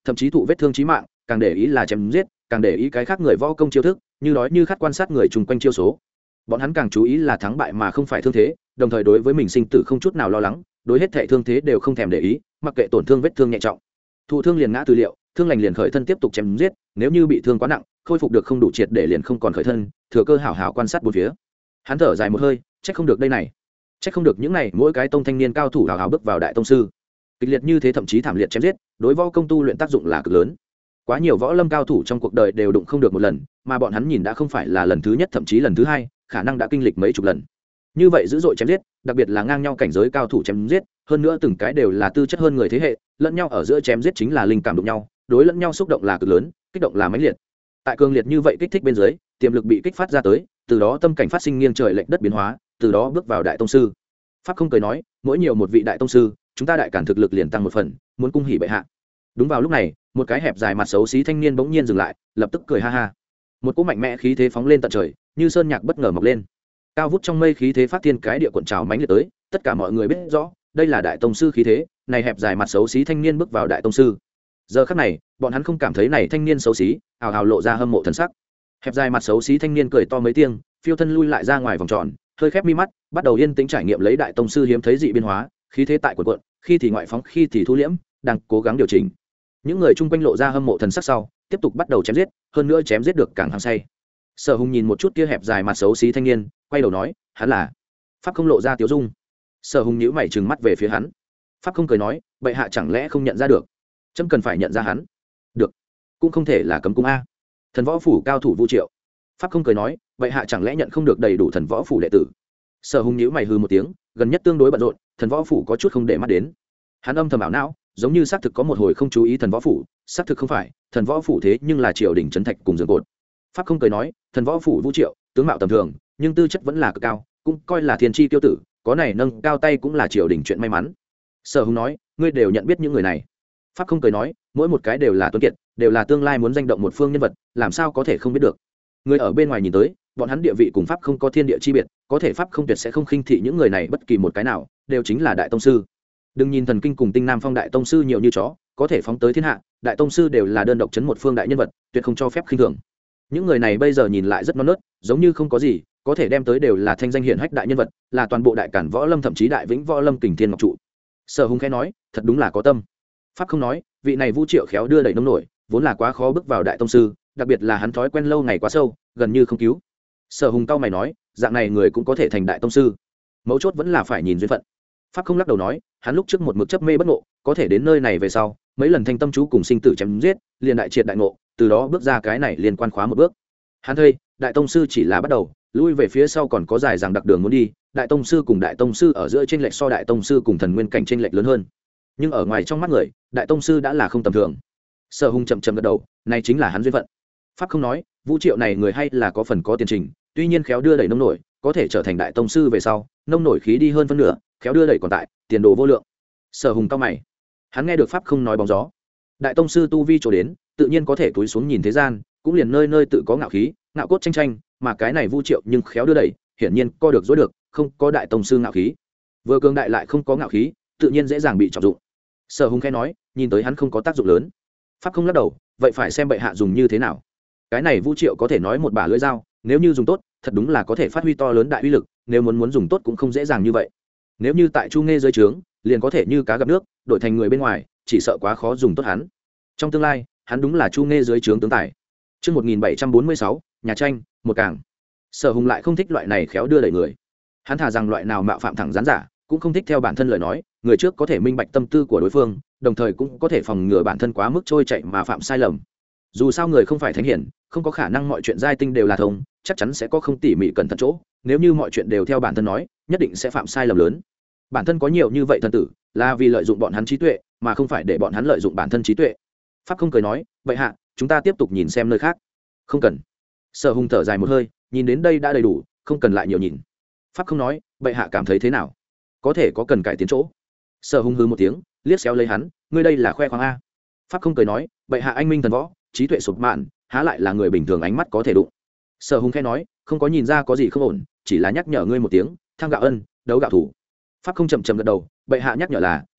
thậm chí thụ vết thương chí mạng, càng để ý là chém giết, càng để ý cái khác người võ công chiêu thức, như đói như khát quan sát người chung quanh chiêu số. Bọn hắn càng chú ý là thắng bại mà không phải thương thế, đồng thời đối với mình sinh tử không chút nào lo lắng, đối hết thảy thương thế đều không thèm để ý, mặc kệ tổn thương vết thương nhẹ trọng. Thụ thương liền ngã từ liệu, thương lành liền khởi thân tiếp tục chém giết, nếu như bị thương quá nặng, khôi phục được không đủ triệt để liền không còn khởi thân, thừa cơ hảo hảo quan sát bốn phía. Hắn thở dài một hơi, trách không được đây này, trách không được những này mỗi cái tông thanh niên cao thủ hào hào bước vào đại tông sư. Kịch liệt như thế thậm chí thảm liệt chém giết, đối võ công tu luyện tác dụng là cực lớn. Quá nhiều võ lâm cao thủ trong cuộc đời đều đụng không được một lần, mà bọn hắn nhìn đã không phải là lần thứ nhất thậm chí lần thứ hai, khả năng đã kinh lịch mấy chục lần. Như vậy dữ dội chém giết, đặc biệt là ngang nhau cảnh giới cao thủ chém giết, hơn nữa từng cái đều là tư chất hơn người thế hệ, lẫn nhau ở giữa chém giết chính là linh cảm đụng nhau, đối lẫn nhau xúc động là cực lớn, kích động là mãnh liệt. Tại cường liệt như vậy kích thích bên dưới, tiềm lực bị kích phát ra tới, từ đó tâm cảnh phát sinh nghiêng trời lệch đất biến hóa, từ đó bước vào đại tông sư. Pháp không cười nói, mỗi nhiều một vị đại tông sư, chúng ta đại cản thực lực liền tăng một phần, muốn cung hỉ bệ hạ. Đúng vào lúc này, một cái hẹp dài mặt xấu xí thanh niên bỗng nhiên dừng lại, lập tức cười ha ha. Một cỗ mạnh mẽ khí thế phóng lên tận trời, như sơn nhạc bất ngờ mọc lên. Cao vút trong mây khí thế phát thiên cái địa cuộn trào mãnh liệt tới, tất cả mọi người biết rõ, đây là đại tông sư khí thế, này hẹp dài mặt xấu xí thanh niên bước vào đại tông sư. Giờ khắc này, bọn hắn không cảm thấy này thanh niên xấu xí, ào ào lộ ra hâm mộ thần sắc. Hẹp dài mặt xấu xí thanh niên cười to mấy tiếng, phiêu thân lui lại ra ngoài vòng tròn, hơi khép mi mắt, bắt đầu yên tĩnh trải nghiệm lấy đại tông sư hiếm thấy dị biến hóa, khí thế tại cuộn cuộn, khi thì ngoại phóng, khi thì thu liễm, đang cố gắng điều chỉnh. Những người chung quanh lộ ra hâm mộ thần sắc sau, tiếp tục bắt đầu chém giết, hơn nữa chém giết được càng hăng say. Sở Hùng nhìn một chút kia hẹp dài mặt xấu xí thanh niên, quay đầu nói, hắn là Pháp không lộ ra tiếu dung. Sở Hùng nhíu mày trừng mắt về phía hắn. Pháp không cười nói, bệ hạ chẳng lẽ không nhận ra được? Chấm cần phải nhận ra hắn. Được, cũng không thể là cấm cung a. Thần võ phủ cao thủ Vu Triệu. Pháp không cười nói, bệ hạ chẳng lẽ nhận không được đầy đủ thần võ phủ đệ tử? Sở Hùng nhíu mày hừ một tiếng, gần nhất tương đối bận rộn, thần võ phủ có chút không để mắt đến. Hắn âm thầm ảo não, giống như xác thực có một hồi không chú ý thần võ phủ, xác thực không phải, thần võ phủ thế nhưng là triều đình trấn thạch cùng giường cột. Pháp không cười nói, thần võ phủ Vu Triệu, tướng mạo tầm thường, nhưng tư chất vẫn là cực cao, cũng coi là thiên chi tiêu tử, có này nâng cao tay cũng là triều đình chuyện may mắn. Sở Hùng nói, ngươi đều nhận biết những người này. Pháp không cười nói, mỗi một cái đều là tuấn kiệt, đều là tương lai muốn danh động một phương nhân vật, làm sao có thể không biết được. Người ở bên ngoài nhìn tới, bọn hắn địa vị cùng Pháp không có thiên địa chi biệt, có thể Pháp không tuyệt sẽ không khinh thị những người này bất kỳ một cái nào, đều chính là đại tông sư. Đừng nhìn thần kinh cùng tinh nam phong đại tông sư nhiều như chó, có thể phóng tới thiên hạ, đại tông sư đều là đơn độc chấn một phương đại nhân vật, tuyệt không cho phép khinh thường. Những người này bây giờ nhìn lại rất non nớt, giống như không có gì, có thể đem tới đều là thanh danh hiển hách đại nhân vật, là toàn bộ đại cản võ lâm thậm chí đại vĩnh võ lâm kình thiên ngọc trụ. Sở Hùng khẽ nói, thật đúng là có tâm. Pháp không nói, vị này Vu Triệu khéo đưa đẩy nông nổi, vốn là quá khó bước vào đại tông sư, đặc biệt là hắn thói quen lâu ngày quá sâu, gần như không cứu. Sở Hùng cao mày nói, dạng này người cũng có thể thành đại tông sư, mấu chốt vẫn là phải nhìn duyên phận. Pháp không lắc đầu nói, hắn lúc trước một mực chấp mê bất ngộ, có thể đến nơi này về sau, mấy lần thanh tâm chú cùng sinh tử chém giết, liền đại triệt đại ngộ, từ đó bước ra cái này liên quan khóa một bước. Hắn thấy, đại tông sư chỉ là bắt đầu, lui về phía sau còn có dài dằng đặc đường muốn đi, đại tông sư cùng đại tông sư ở giữa chênh lệch so đại tông sư cùng thần nguyên cảnh chênh lệch lớn hơn. Nhưng ở ngoài trong mắt người, đại tông sư đã là không tầm thường. Sở Hùng chậm chậm gật đầu, này chính là hắn duyên phận. Pháp không nói, Vũ Triệu này người hay là có phần có tiền trình, tuy nhiên khéo đưa đẩy nông nổi, có thể trở thành đại tông sư về sau, nông nổi khí đi hơn phân nửa, khéo đưa đẩy còn tại, tiền đồ vô lượng. Sở Hùng cao mày, hắn nghe được Pháp không nói bóng gió. Đại tông sư tu vi trổ đến, tự nhiên có thể cúi xuống nhìn thế gian, cũng liền nơi nơi tự có ngạo khí, ngạo cốt tranh tranh, mà cái này Vu Triệu nhưng khéo đưa đẩy, hiển nhiên co được dối được, không có đại tông sư ngạo khí. Vừa cường đại lại không có ngạo khí, tự nhiên dễ dàng bị trọng dụng. Sở Hùng khẽ nói, nhìn tới hắn không có tác dụng lớn. Pháp không lắc đầu, vậy phải xem bệ hạ dùng như thế nào. Cái này Vu Triệu có thể nói một bả lưỡi dao, nếu như dùng tốt, thật đúng là có thể phát huy to lớn đại uy lực, nếu muốn muốn dùng tốt cũng không dễ dàng như vậy. Nếu như tại Chu Nghê dưới trướng, liền có thể như cá gặp nước, đổi thành người bên ngoài, chỉ sợ quá khó dùng tốt hắn. Trong tương lai, hắn đúng là Chu Nghê dưới trướng tướng tài. Chương một nghìn bảy trăm bốn mươi sáu, nhà tranh, một cảng. Sở Hùng lại không thích loại này khéo đưa đẩy người. Hắn thà rằng loại nào mạo phạm thẳng rắn giả, cũng không thích theo bản thân lời nói, người trước có thể minh bạch tâm tư của đối phương, đồng thời cũng có thể phòng ngừa bản thân quá mức trôi chạy mà phạm sai lầm. Dù sao người không phải thánh hiển, không có khả năng mọi chuyện giai tinh đều là thông, chắc chắn sẽ có không tỉ mỉ cẩn thận chỗ, nếu như mọi chuyện đều theo bản thân nói, nhất định sẽ phạm sai lầm lớn. Bản thân có nhiều như vậy thần tử, là vì lợi dụng bọn hắn trí tuệ, mà không phải để bọn hắn lợi dụng bản thân trí tuệ. Pháp không cười nói, vậy hạ, chúng ta tiếp tục nhìn xem nơi khác. Không cần. Sở Hùng thở dài một hơi, nhìn đến đây đã đầy đủ, không cần lại nhiều nhìn. Pháp không nói, vậy hạ cảm thấy thế nào? Có thể có cần cải tiến chỗ. Sở Hùng hừ một tiếng, liếc xéo lấy hắn, ngươi đây là khoe khoang a. Pháp không cười nói, vậy hạ anh minh thần võ, trí tuệ sụp mạn, há lại là người bình thường ánh mắt có thể đụng. Sở Hùng khẽ nói, không có nhìn ra có gì không ổn, chỉ là nhắc nhở ngươi một tiếng, tham gạo ân, đấu gạo thủ. Pháp không chậm chậm gật đầu, bệ hạ nhắc nhở là,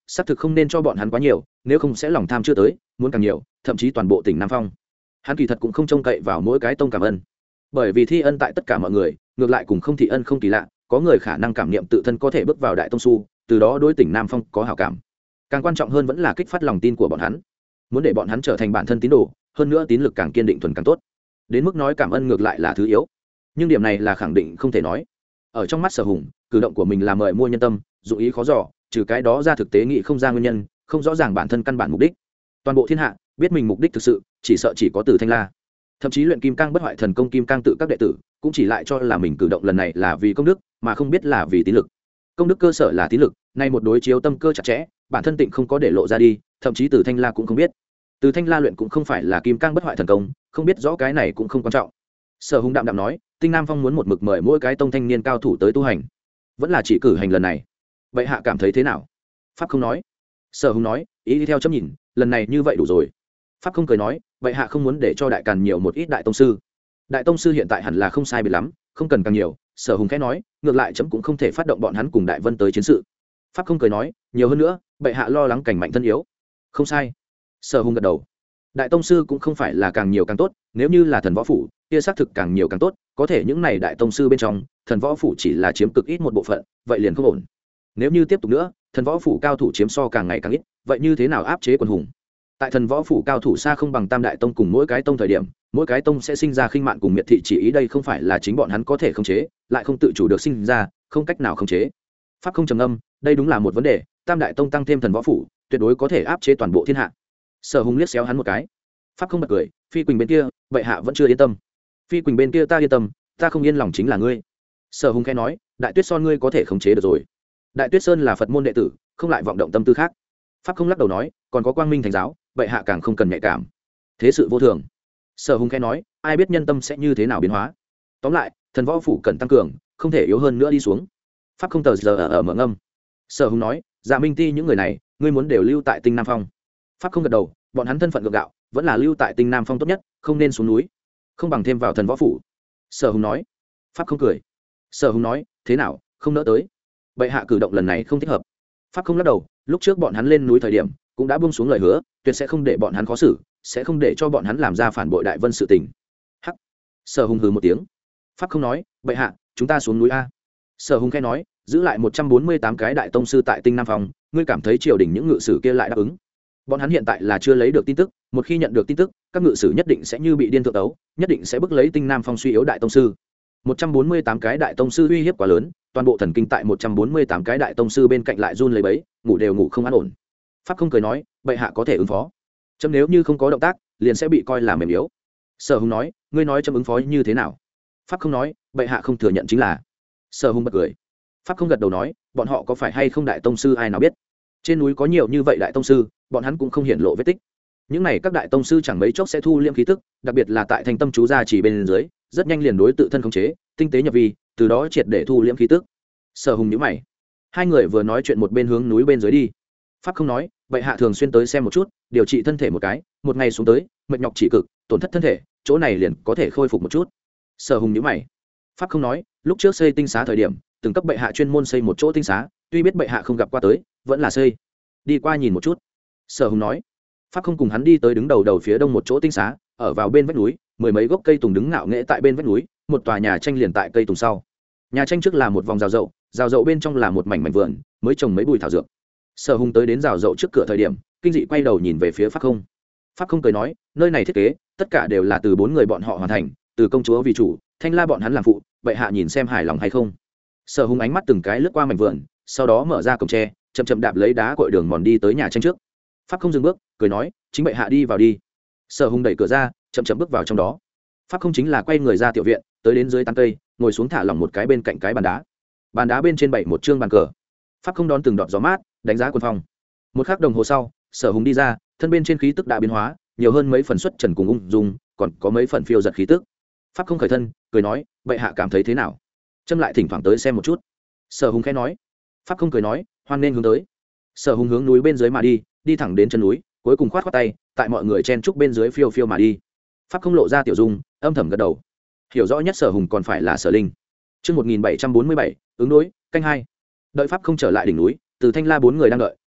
xác thực không nên cho bọn hắn quá nhiều, nếu không sẽ lòng tham chưa tới muốn càng nhiều, thậm chí toàn bộ tỉnh Nam Phong. Hắn kỳ thật cũng không trông cậy vào mỗi cái tông cảm ơn, bởi vì thi ân tại tất cả mọi người, ngược lại cùng không thị ân không kỳ lạ, có người khả năng cảm nghiệm tự thân có thể bước vào đại tông su, từ đó đối tỉnh Nam Phong có hảo cảm. Càng quan trọng hơn vẫn là kích phát lòng tin của bọn hắn, muốn để bọn hắn trở thành bản thân tín đồ, hơn nữa tín lực càng kiên định thuần càng tốt. Đến mức nói cảm ơn ngược lại là thứ yếu, nhưng điểm này là khẳng định không thể nói. Ở trong mắt Sở Hùng, cử động của mình là mời mua nhân tâm, dụng ý khó dò, trừ cái đó ra thực tế nghĩ không ra nguyên nhân, không rõ ràng bản thân căn bản mục đích. Toàn bộ thiên hạ biết mình mục đích thực sự chỉ sợ chỉ có Từ Thanh La, thậm chí luyện kim cang bất hoại thần công kim cang tự các đệ tử cũng chỉ lại cho là mình cử động lần này là vì công đức, mà không biết là vì tín lực. Công đức cơ sở là tín lực, nay một đối chiếu tâm cơ chặt chẽ, bản thân tịnh không có để lộ ra đi, thậm chí Từ Thanh La cũng không biết. Từ Thanh La luyện cũng không phải là kim cang bất hoại thần công, không biết rõ cái này cũng không quan trọng. Sở Hùng đạm đạm nói, Tinh Nam Phong muốn một mực mời mỗi cái tông thanh niên cao thủ tới tu hành, vẫn là chỉ cử hành lần này. Vậy hạ cảm thấy thế nào? Pháp không nói. Sở Hùng nói, ý đi theo chấm nhìn, lần này như vậy đủ rồi. Pháp không cười nói, vậy hạ không muốn để cho đại càn nhiều một ít đại tông sư. Đại tông sư hiện tại hẳn là không sai biệt lắm, không cần càng nhiều. Sở Hùng khẽ nói, ngược lại chấm cũng không thể phát động bọn hắn cùng Đại Vân tới chiến sự. Pháp không cười nói, nhiều hơn nữa, bệ hạ lo lắng cảnh mạnh thân yếu. Không sai. Sở Hùng gật đầu. Đại tông sư cũng không phải là càng nhiều càng tốt, nếu như là thần võ phủ, kia xác thực càng nhiều càng tốt, có thể những này đại tông sư bên trong, thần võ phủ chỉ là chiếm cực ít một bộ phận, vậy liền không ổn. Nếu như tiếp tục nữa, thần võ phủ cao thủ chiếm so càng ngày càng ít, vậy như thế nào áp chế quần hùng? Tại thần võ phủ cao thủ xa không bằng tam đại tông cùng mỗi cái tông thời điểm, mỗi cái tông sẽ sinh ra khinh mạn cùng miệt thị chỉ ý, đây không phải là chính bọn hắn có thể khống chế, lại không tự chủ được sinh ra, không cách nào khống chế. Pháp không trầm ngâm, đây đúng là một vấn đề, tam đại tông tăng thêm thần võ phủ, tuyệt đối có thể áp chế toàn bộ thiên hạ. Sở Hùng liếc xéo hắn một cái. Pháp không bật cười, Phi Quỳnh bên kia, vậy hạ vẫn chưa yên tâm. Phi Quỳnh bên kia ta yên tâm, ta không yên lòng chính là ngươi. Sở Hùng khẽ nói, Đại Tuyết Sơn ngươi có thể khống chế được rồi. Đại Tuyết Sơn là Phật môn đệ tử, không lại vọng động tâm tư khác. Pháp không lắc đầu nói, còn có Quang Minh Thánh giáo, vậy hạ càng không cần nhạy cảm. Thế sự vô thường. Sở Hùng khẽ nói, ai biết nhân tâm sẽ như thế nào biến hóa. Tóm lại, thần võ phủ cần tăng cường, không thể yếu hơn nữa đi xuống. Pháp không tờ giờ ở, ở mở ngâm. Sở Hùng nói, Dạ Minh Ti những người này, ngươi muốn đều lưu tại Tinh Nam Phong. Pháp không gật đầu, bọn hắn thân phận gượng gạo, vẫn là lưu tại Tinh Nam Phong tốt nhất, không nên xuống núi, không bằng thêm vào thần võ phủ. Sở Hùng nói. Pháp không cười. Sở Hùng nói, thế nào, không nỡ tới? Bệ hạ cử động lần này không thích hợp. Pháp không lắc đầu, lúc trước bọn hắn lên núi thời điểm cũng đã buông xuống lời hứa, tuyệt sẽ không để bọn hắn khó xử, sẽ không để cho bọn hắn làm ra phản bội Đại Vân sự tình. Hắc. Sở Hùng hừ một tiếng. Pháp không nói, bệ hạ, chúng ta xuống núi a. Sở Hùng khẽ nói, giữ lại một trăm bốn mươi tám cái đại tông sư tại Tinh Nam Phong, ngươi cảm thấy triều đình những ngự sử kia lại đáp ứng? Bọn hắn hiện tại là chưa lấy được tin tức, một khi nhận được tin tức, các ngự sử nhất định sẽ như bị điên thượng đấu, nhất định sẽ bức lấy Tinh Nam Phong suy yếu đại tông sư. một trăm bốn mươi tám cái đại tông sư uy hiếp quá lớn, toàn bộ thần kinh tại một trăm bốn mươi tám cái đại tông sư bên cạnh lại run lấy bấy, ngủ đều ngủ không an ổn. Pháp không cười nói, bệ hạ có thể ứng phó. Chấm nếu như không có động tác, liền sẽ bị coi là mềm yếu. Sở Hùng nói, ngươi nói chấm ứng phó như thế nào? Pháp không nói, bệ hạ không thừa nhận chính là. Sở Hùng bật cười. Pháp không gật đầu nói, bọn họ có phải hay không đại tông sư ai nào biết? Trên núi có nhiều như vậy đại tông sư, bọn hắn cũng không hiển lộ vết tích. Những này các đại tông sư chẳng mấy chốc sẽ thu liễm khí tức, đặc biệt là tại thành tâm chú gia chỉ bên dưới, rất nhanh liền đối tự thân khống chế, tinh tế nhập vi, từ đó triệt để thu liễm khí tức. Sở Hùng nhíu mày. Hai người vừa nói chuyện một bên hướng núi bên dưới đi. Pháp không nói, bệ hạ thường xuyên tới xem một chút, điều trị thân thể một cái, một ngày xuống tới, mệt nhọc chỉ cực, tổn thất thân thể, chỗ này liền có thể khôi phục một chút. Sở Hùng nhíu mày. Pháp không nói, lúc trước xây tinh xá thời điểm, từng cấp bệ hạ chuyên môn xây một chỗ tinh xá, tuy biết bệ hạ không gặp qua tới, vẫn là xây. Đi qua nhìn một chút. Sở Hùng nói. Pháp không cùng hắn đi tới đứng đầu đầu phía đông một chỗ tinh xá, ở vào bên vách núi, mười mấy gốc cây tùng đứng ngạo nghễ tại bên vách núi, một tòa nhà tranh liền tại cây tùng sau. Nhà tranh trước là một vòng rào rậu, rào rậu bên trong là một mảnh mảnh vườn, mới trồng mấy bụi thảo dược. Sở Hùng tới đến rào rậu trước cửa thời điểm, kinh dị quay đầu nhìn về phía Pháp không. Pháp không cười nói, nơi này thiết kế, tất cả đều là từ bốn người bọn họ hoàn thành, từ công chúa vì chủ, Thanh La bọn hắn làm phụ, bệ hạ nhìn xem hài lòng hay không. Sở Hùng ánh mắt từng cái lướt qua mảnh vườn, sau đó mở ra cổng tre, chậm chậm đạp lấy đá cội đường mòn đi tới nhà tranh trước. Pháp không dừng bước, cười nói, chính bệ hạ đi vào đi. Sở Hùng đẩy cửa ra, chậm chậm bước vào trong đó. Pháp không chính là quay người ra tiểu viện, tới đến dưới tán cây, ngồi xuống thả lỏng một cái bên cạnh cái bàn đá. Bàn đá bên trên bảy một chương bàn cờ. Pháp không đón từng đọt gió mát, đánh giá quân phong. Một khắc đồng hồ sau, Sở Hùng đi ra, thân bên trên khí tức đã biến hóa, nhiều hơn mấy phần xuất trần cùng ung dung, còn có mấy phần phiêu giật khí tức. Pháp không khởi thân, cười nói, bệ hạ cảm thấy thế nào? Châm lại thỉnh thoảng tới xem một chút. Sở Hùng khẽ nói. Pháp không cười nói, hoan nên hướng tới. Sở Hùng hướng núi bên dưới mà đi, đi thẳng đến chân núi, cuối cùng khoát khoát tay, tại mọi người chen trúc bên dưới phiêu phiêu mà đi. Pháp không lộ ra tiểu dung, âm thầm gật đầu. Hiểu rõ nhất Sở Hùng còn phải là Sở Linh. Chương một nghìn bảy trăm bốn mươi bảy, ứng đối, canh hai. Đợi Pháp không trở lại đỉnh núi, từ Thanh La bốn người đang đợi,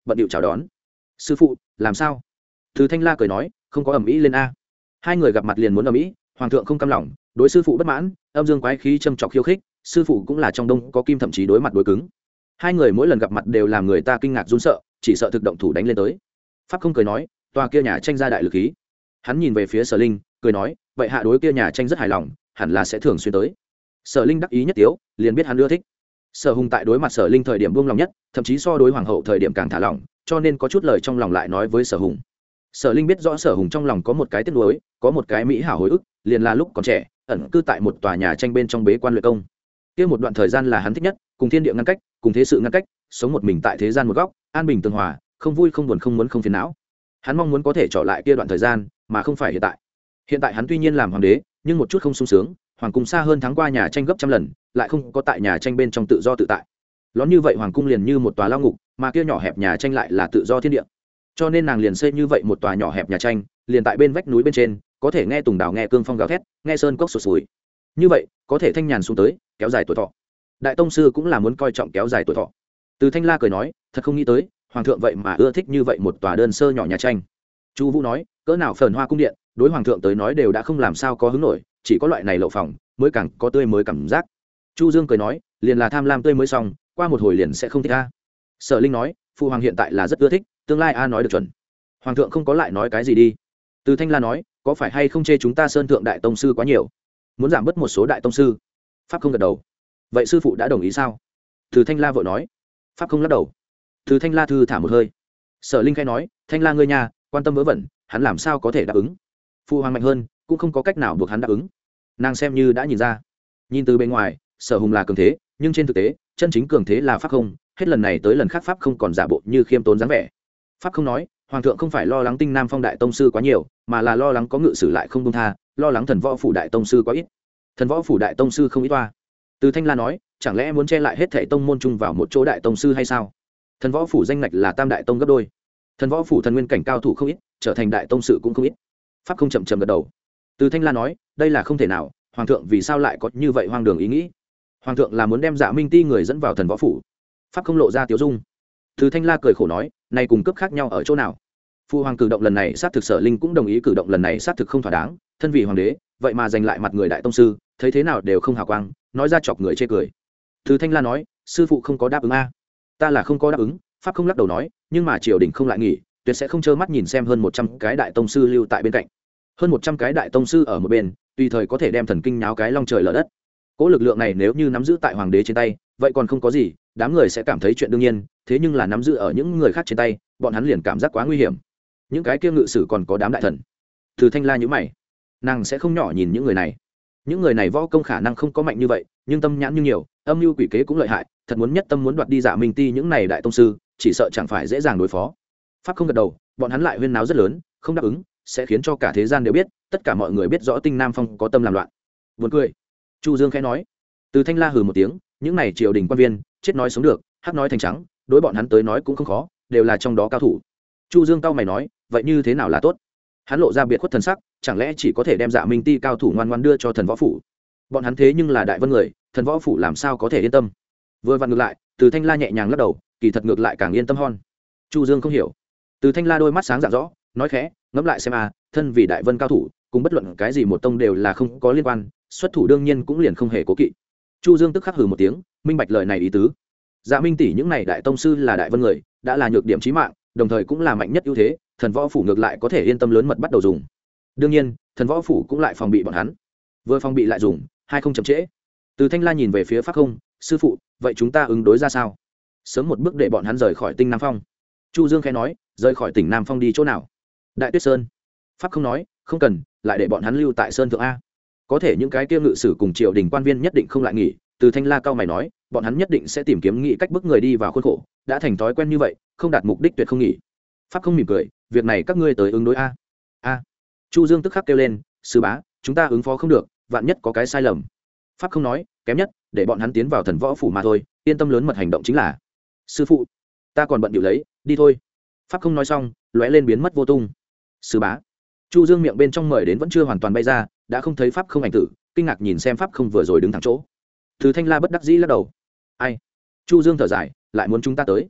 bận điệu chào đón. Sư phụ làm sao? Từ Thanh La cười nói, không có ầm ĩ lên a. Hai người gặp mặt liền muốn ầm ĩ, hoàng thượng không cam lòng, đối sư phụ bất mãn, âm dương quái khí châm chọc khiêu khích, sư phụ cũng là trong đông có kim, thậm chí đối mặt đối cứng. Hai người mỗi lần gặp mặt đều làm người ta kinh ngạc run sợ, chỉ sợ thực động thủ đánh lên tới. Pháp không cười nói, tòa kia nhà tranh ra đại lực khí. Hắn nhìn về phía Sở Linh, cười nói, vậy hạ đối kia nhà tranh rất hài lòng, hẳn là sẽ thường xuyên tới. Sở Linh đắc ý nhất tiếu, liền biết hắn ưa thích. Sở Hùng tại đối mặt Sở Linh thời điểm buông lòng nhất, thậm chí so đối hoàng hậu thời điểm càng thả lỏng, cho nên có chút lời trong lòng lại nói với Sở Hùng. Sở Linh biết rõ Sở Hùng trong lòng có một cái tiếc nuối, có một cái mỹ hảo hồi ức, liền là lúc còn trẻ, ẩn cư tại một tòa nhà tranh bên trong bế quan luyện công. Kia một đoạn thời gian là hắn thích nhất, cùng thiên địa ngăn cách, cùng thế sự ngăn cách, sống một mình tại thế gian một góc, an bình tường hòa, không vui không buồn không muốn không phiền não. Hắn mong muốn có thể trở lại kia đoạn thời gian, mà không phải hiện tại. Hiện tại hắn tuy nhiên làm hoàng đế, nhưng một chút không sung sướng, hoàng cung xa hơn thắng qua nhà tranh gấp trăm lần, lại không có tại nhà tranh bên trong tự do tự tại. Lón như vậy hoàng cung liền như một tòa lao ngục, mà kia nhỏ hẹp nhà tranh lại là tự do thiên địa. Cho nên nàng liền xây như vậy một tòa nhỏ hẹp nhà tranh, liền tại bên vách núi bên trên, có thể nghe tùng đào, nghe cương phong gào thét, nghe sơn cốc sụt sùi. Như vậy, có thể thanh nhàn xuống tới, kéo dài tuổi thọ. Đại tông sư cũng là muốn coi trọng kéo dài tuổi thọ. Từ Thanh La cười nói, thật không nghĩ tới, hoàng thượng vậy mà ưa thích như vậy một tòa đơn sơ nhỏ nhà tranh. Chu Vũ nói, cỡ nào phồn hoa cung điện, đối hoàng thượng tới nói đều đã không làm sao có hứng nổi, chỉ có loại này lậu phòng mới càng có tươi mới cảm giác. Chu Dương cười nói, liền là tham lam tươi mới xong, qua một hồi liền sẽ không thích a. Sở Linh nói, phụ hoàng hiện tại là rất ưa thích, tương lai a nói được chuẩn. Hoàng thượng không có lại nói cái gì đi. Từ Thanh La nói, có phải hay không chê chúng ta Sơn thượng đại tông sư quá nhiều, muốn giảm bớt một số đại tông sư? Pháp không gật đầu. Vậy sư phụ đã đồng ý sao? Từ Thanh La vội nói. Pháp không lắc đầu. Từ Thanh La thư thả một hơi. Sở Linh khai nói, Thanh La ngươi nhà quan tâm vớ vẩn, hắn làm sao có thể đáp ứng? Phụ hoàng mạnh hơn, cũng không có cách nào buộc hắn đáp ứng. Nàng xem như đã nhìn ra. Nhìn từ bên ngoài, Sở Hùng là cường thế, nhưng trên thực tế, chân chính cường thế là Pháp không, hết lần này tới lần khác Pháp không còn giả bộ như khiêm tốn dáng vẻ. Pháp không nói, hoàng thượng không phải lo lắng Tinh Nam Phong đại tông sư quá nhiều, mà là lo lắng có ngự sử lại không buông tha, lo lắng Thần Võ phủ đại tông sư quá ít. Thần Võ phủ đại tông sư không ít toa. Từ Thanh La nói, chẳng lẽ muốn che lại hết thảy tông môn chung vào một chỗ đại tông sư hay sao? Thần Võ phủ danh ngạch là tam đại tông gấp đôi. Thần Võ phủ thần nguyên cảnh cao thủ không ít, trở thành đại tông sư cũng không ít. Pháp không chậm chậm gật đầu. Từ Thanh La nói, đây là không thể nào, hoàng thượng vì sao lại có như vậy hoang đường ý nghĩ? Hoàng thượng là muốn đem Dạ Minh Ti người dẫn vào Thần Võ phủ. Pháp không lộ ra tiểu dung. Từ Thanh La cười khổ nói, này cùng cấp khác nhau ở chỗ nào? Phu hoàng cử động lần này sát thực Sở Linh cũng đồng ý cử động lần này sát thực không thỏa đáng, thân vị hoàng đế, vậy mà giành lại mặt người đại tông sư, thấy thế nào đều không hào quang, nói ra chọc người chê cười. Từ Thanh La nói, sư phụ không có đáp ứng a. Ta là không có đáp ứng. Pháp không lắc đầu nói, nhưng mà triều đình không lại nghỉ, tuyệt sẽ không trơ mắt nhìn xem hơn một trăm cái đại tông sư lưu tại bên cạnh. Hơn một trăm cái đại tông sư ở một bên, tùy thời có thể đem thần kinh nháo cái long trời lở đất. Cỗ lực lượng này nếu như nắm giữ tại hoàng đế trên tay, vậy còn không có gì, đám người sẽ cảm thấy chuyện đương nhiên, thế nhưng là nắm giữ ở những người khác trên tay, bọn hắn liền cảm giác quá nguy hiểm. Những cái kia ngự sử còn có đám đại thần. Từ Thanh La nhíu mày, nàng sẽ không nhỏ nhìn những người này. Những người này võ công khả năng không có mạnh như vậy, nhưng tâm nhãn như nhiều, âm mưu quỷ kế cũng lợi hại, thật muốn nhất tâm muốn đoạt đi Dạ Minh Ti những này đại tông sư, chỉ sợ chẳng phải dễ dàng đối phó. Pháp không gật đầu, bọn hắn lại huyên náo rất lớn, không đáp ứng, sẽ khiến cho cả thế gian đều biết, tất cả mọi người biết rõ Tinh Nam Phong có tâm làm loạn. Buồn cười. Chu Dương khẽ nói. Từ Thanh La hừ một tiếng, những này triều đình quan viên, chết nói sống được, hắc nói thành trắng, đối bọn hắn tới nói cũng không khó, đều là trong đó cao thủ. Chu Dương cau mày nói, vậy như thế nào là tốt? Hắn lộ ra biệt khuất thần sắc, chẳng lẽ chỉ có thể đem Dạ Minh Ti cao thủ ngoan ngoãn đưa cho Thần Võ phủ? Bọn hắn thế nhưng là đại vân người, Thần Võ phủ làm sao có thể yên tâm? Vừa vặn ngược lại, Từ Thanh La nhẹ nhàng lắc đầu, kỳ thật ngược lại càng yên tâm hơn. Chu Dương không hiểu. Từ Thanh La đôi mắt sáng rạng rõ, nói khẽ, ngẫm lại xem a, thân vì đại vân cao thủ, cùng bất luận cái gì một tông đều là không có liên quan, xuất thủ đương nhiên cũng liền không hề cố kỵ. Chu Dương tức khắc hừ một tiếng, minh bạch lời này ý tứ. Dạ Minh tỷ những này đại tông sư là đại vân người, đã là nhược điểm chí mạng, đồng thời cũng là mạnh nhất ưu thế, Thần Võ phủ ngược lại có thể yên tâm lớn mật bắt đầu dùng. Đương nhiên, Thần Võ phủ cũng lại phòng bị bọn hắn. Vừa phòng bị lại dùng, hai không chậm trễ. Từ Thanh La nhìn về phía Pháp Không, sư phụ, vậy chúng ta ứng đối ra sao? Sớm một bước để bọn hắn rời khỏi Tinh Nam Phong. Chu Dương khẽ nói, rời khỏi tỉnh Nam Phong đi chỗ nào? Đại Tuyết Sơn. Pháp Không nói, không cần, lại để bọn hắn lưu tại Sơn thượng a. Có thể những cái kia ngự sử cùng triều đình quan viên nhất định không lại nghỉ. Từ Thanh La cao mày nói, bọn hắn nhất định sẽ tìm kiếm nghị cách bức người đi vào khuôn khổ, đã thành thói quen như vậy, không đạt mục đích tuyệt không nghỉ. Pháp Không mỉm cười, việc này các ngươi tới ứng đối a. A. Chu Dương tức khắc kêu lên, sư bá, chúng ta ứng phó không được, vạn nhất có cái sai lầm. Pháp Không nói, kém nhất, để bọn hắn tiến vào Thần Võ phủ mà thôi, yên tâm lớn mật hành động chính là. Sư phụ, ta còn bận điệu lấy, đi thôi. Pháp Không nói xong, lóe lên biến mất vô tung. Sư bá. Chu Dương miệng bên trong mời đến vẫn chưa hoàn toàn bay ra, đã không thấy Pháp Không ảnh tử, kinh ngạc nhìn xem Pháp Không vừa rồi đứng thẳng chỗ. Từ Thanh La bất đắc dĩ lắc đầu. Ai? Chu Dương thở dài, lại muốn chúng ta tới.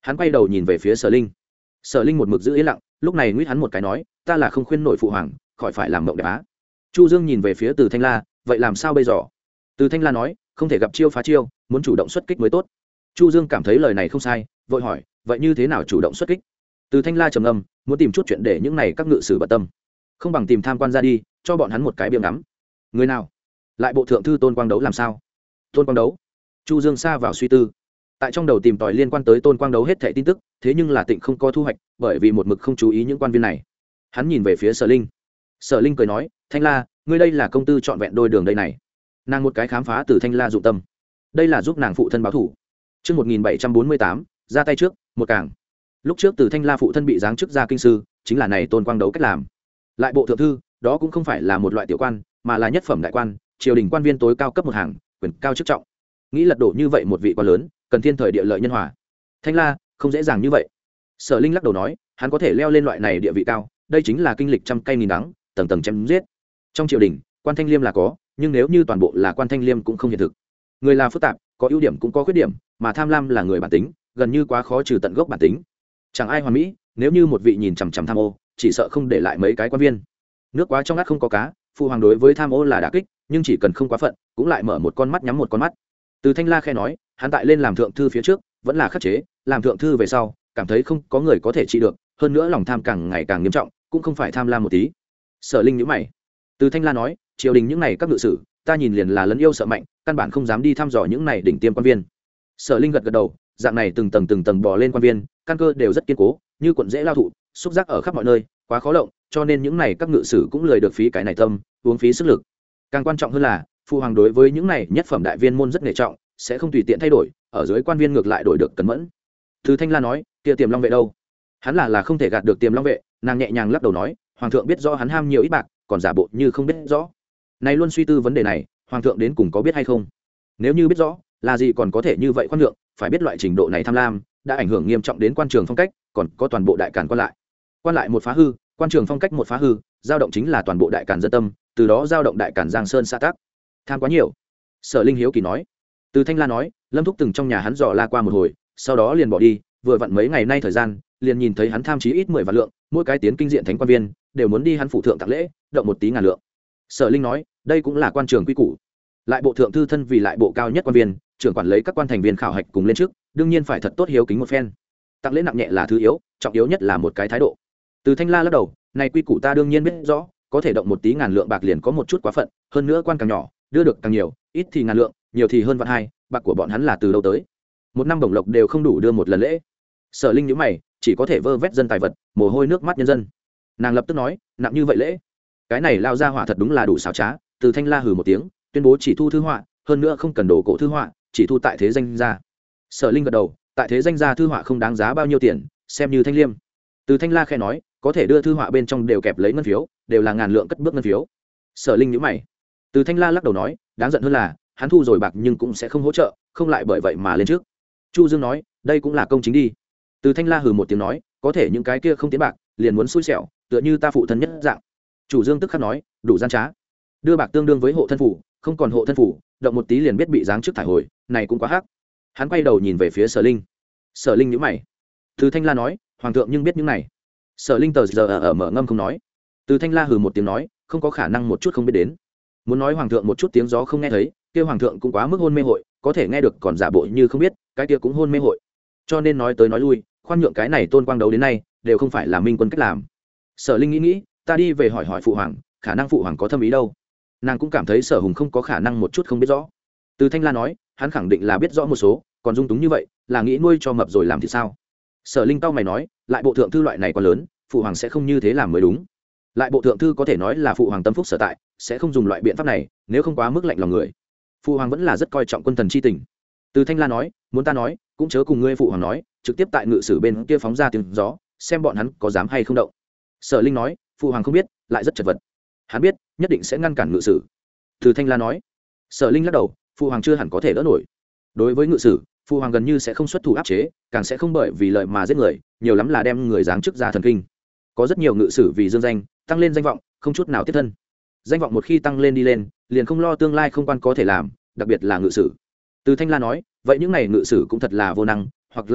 Hắn quay đầu nhìn về phía Sở Linh. Sở Linh một mực giữ yên lặng, lúc này nguyết hắn một cái nói, ta là không khuyên nổi phụ hoàng, khỏi phải làm mộng đẹp á. Chu Dương nhìn về phía Từ Thanh La, vậy làm sao bây giờ? Từ Thanh La nói, không thể gặp chiêu phá chiêu, muốn chủ động xuất kích mới tốt. Chu Dương cảm thấy lời này không sai, vội hỏi, vậy như thế nào chủ động xuất kích? Từ Thanh La trầm ngâm, muốn tìm chút chuyện để những này các ngự sử bận tâm, không bằng tìm tham quan ra đi, cho bọn hắn một cái biếng ngắm. Người nào? Lại bộ thượng thư Tôn Quang Đấu làm sao? Tôn Quang Đấu? Chu Dương xa vào suy tư, tại trong đầu tìm tòi liên quan tới Tôn Quang Đấu hết thảy tin tức, thế nhưng là Tịnh không có thu hoạch, bởi vì một mực không chú ý những quan viên này. Hắn nhìn về phía Sở Linh. Sở Linh cười nói, Thanh La, ngươi đây là công tư trọn vẹn đôi đường đây này. Nàng một cái khám phá từ Thanh La dụng tâm, đây là giúp nàng phụ thân báo thủ. Trước một nghìn bảy trăm bốn mươi tám, ra tay trước, một càng. Lúc trước từ Thanh La phụ thân bị giáng chức ra kinh sư, chính là này Tôn Quang Đấu cách làm. Lại bộ thượng thư, đó cũng không phải là một loại tiểu quan, mà là nhất phẩm đại quan, triều đình quan viên tối cao cấp một hàng, quyền cao chức trọng. Nghĩ lật đổ như vậy một vị quan lớn, cần thiên thời địa lợi nhân hòa. Thanh La, không dễ dàng như vậy. Sở Linh lắc đầu nói, hắn có thể leo lên loại này địa vị cao, đây chính là kinh lịch trăm cây nghìn đắng, tầng tầng chém giết. Trong triều đình, quan thanh liêm là có, nhưng nếu như toàn bộ là quan thanh liêm cũng không hiện thực. Người là phức tạp, có ưu điểm cũng có khuyết điểm, mà tham lam là người bản tính, gần như quá khó trừ tận gốc bản tính. Chẳng ai hoàn mỹ, nếu như một vị nhìn chằm chằm tham ô, chỉ sợ không để lại mấy cái quan viên. Nước quá trong ngắt không có cá, phụ hoàng đối với tham ô là đả kích, nhưng chỉ cần không quá phận, cũng lại mở một con mắt nhắm một con mắt. Từ Thanh La khe nói, hắn tại lên làm thượng thư phía trước, vẫn là khắc chế, làm thượng thư về sau, cảm thấy không có người có thể trị được, hơn nữa lòng tham càng ngày càng nghiêm trọng, cũng không phải tham lam một tí. Sở Linh nhíu mày. Từ Thanh La nói, triều đình những này các ngự sử, ta nhìn liền là lấn yêu sợ mạnh, căn bản không dám đi thăm dò những này đỉnh tiêm quan viên. Sở Linh gật gật đầu, dạng này từng tầng từng tầng bò lên quan viên, căn cơ đều rất kiên cố, như cuộn dễ lao thụ, xúc giác ở khắp mọi nơi, quá khó lộng, cho nên những này các ngự sử cũng lười được phí cái này tâm, uống phí sức lực. Càng quan trọng hơn là, phụ hoàng đối với những này nhất phẩm đại viên môn rất nể trọng, sẽ không tùy tiện thay đổi, ở dưới quan viên ngược lại đổi được cẩn mẫn. Từ Thanh La nói, kia Tiềm Long vệ đâu? Hắn là là không thể gạt được Tiềm Long vệ, nàng nhẹ nhàng lắc đầu nói, hoàng thượng biết rõ hắn ham nhiều ít bạc, còn giả bộ như không biết rõ. Này luôn suy tư vấn đề này, hoàng thượng đến cùng có biết hay không? Nếu như biết rõ, là gì còn có thể như vậy khoan nhượng, phải biết loại trình độ này tham lam, đã ảnh hưởng nghiêm trọng đến quan trường phong cách, còn có toàn bộ đại càn quan lại. Quan lại một phá hư, quan trường phong cách một phá hư, dao động chính là toàn bộ đại càn dân tâm, từ đó dao động đại càn Giang Sơn xã tắc. Tham quá nhiều. Sở Linh hiếu kỳ nói. Từ Thanh La nói, Lâm Thúc từng trong nhà hắn dò la qua một hồi, sau đó liền bỏ đi, vừa vặn mấy ngày nay thời gian, liền nhìn thấy hắn tham chí ít mười vạn lượng, mỗi cái tiến kinh diện thánh quan viên đều muốn đi hắn phụ thượng tặng lễ, động một tí ngàn lượng. Sở Linh nói, đây cũng là quan trường quy củ. Lại bộ thượng thư thân vì lại bộ cao nhất quan viên, trưởng quản lấy các quan thành viên khảo hạch cùng lên trước, đương nhiên phải thật tốt hiếu kính một phen. Tặng lễ nặng nhẹ là thứ yếu, trọng yếu nhất là một cái thái độ. Từ Thanh La lắc đầu, này quy củ ta đương nhiên biết rõ, có thể động một tí ngàn lượng bạc liền có một chút quá phận, hơn nữa quan càng nhỏ, đưa được càng nhiều, ít thì ngàn lượng, nhiều thì hơn vạn hai, bạc của bọn hắn là từ đâu tới? Một năm bổng lộc đều không đủ đưa một lần lễ. Sở Linh nhíu mày, chỉ có thể vơ vét dân tài vật, mồ hôi nước mắt nhân dân. Nàng lập tức nói, nặng như vậy lễ, cái này lao ra hỏa thật đúng là đủ xảo trá. Từ Thanh La hừ một tiếng, tuyên bố chỉ thu thư họa, hơn nữa không cần đổ cổ thư họa, chỉ thu tại thế danh gia. Sở Linh gật đầu, tại thế danh gia thư họa không đáng giá bao nhiêu tiền, xem như thanh liêm. Từ Thanh La khẽ nói, có thể đưa thư họa bên trong đều kẹp lấy ngân phiếu, đều là ngàn lượng cất bước ngân phiếu. Sở Linh nhíu mày. Từ Thanh La lắc đầu nói, đáng giận hơn là, hắn thu rồi bạc nhưng cũng sẽ không hỗ trợ, không lại bởi vậy mà lên trước. Chu Dương nói, đây cũng là công chính đi. Từ Thanh La hừ một tiếng nói, có thể những cái kia không tiến bạc, liền muốn xui xẻo, tựa như ta phụ thân nhất dạng. Chủ Dương tức khắc nói, đủ gian trá. Đưa bạc tương đương với hộ thân phủ, không còn hộ thân phủ, động một tí liền biết bị giáng trước thải hồi, này cũng quá hắc. Hắn quay đầu nhìn về phía Sở Linh. Sở Linh nhíu mày. Từ Thanh La nói, hoàng thượng nhưng biết những này. Sở Linh tờ giờ ở, ở mở ngâm không nói. Từ Thanh La hừ một tiếng nói, không có khả năng một chút không biết đến. Muốn nói hoàng thượng một chút tiếng gió không nghe thấy, kia hoàng thượng cũng quá mức hôn mê hội, có thể nghe được còn giả bộ như không biết, cái kia cũng hôn mê hội. Cho nên nói tới nói lui, khoan nhượng cái này Tôn Quang Đấu đến nay, đều không phải là minh quân cách làm. Sở Linh nghĩ nghĩ, ta đi về hỏi hỏi phụ hoàng, khả năng phụ hoàng có thâm ý đâu. Nàng cũng cảm thấy Sở Hùng không có khả năng một chút không biết rõ. Từ Thanh La nói, hắn khẳng định là biết rõ một số, còn dung túng như vậy, là nghĩ nuôi cho mập rồi làm thì sao? Sở Linh tao mày nói, lại bộ thượng thư loại này quá lớn, phụ hoàng sẽ không như thế làm mới đúng. Lại bộ thượng thư có thể nói là phụ hoàng tâm phúc sở tại, sẽ không dùng loại biện pháp này, nếu không quá mức lạnh lòng người. Phụ hoàng vẫn là rất coi trọng quân thần chi tình. Từ Thanh La nói, muốn ta nói, cũng chớ cùng ngươi phụ hoàng nói, trực tiếp tại ngự sử bên kia phóng ra tiếng gió, xem bọn hắn có dám hay không động. Sở Linh nói, phụ hoàng không biết, lại rất chật vật. Hắn biết, nhất định sẽ ngăn cản ngự sử. Từ Thanh La nói, Sở Linh lắc đầu, phụ hoàng chưa hẳn có thể đỡ nổi. Đối với ngự sử, phụ hoàng gần như sẽ không xuất thủ áp chế, càng sẽ không bởi vì lợi mà giết người, nhiều lắm là đem người giáng chức ra thần kinh. Có rất nhiều ngự sử vì dương danh, tăng lên danh vọng, không chút nào tiếp thân. Danh vọng một khi tăng lên đi lên, liền không lo tương lai không quan có thể làm, đặc biệt là ngự sử. Từ Thanh La nói, vậy những này ngự sử cũng thật là vô năng, hoặc là nói,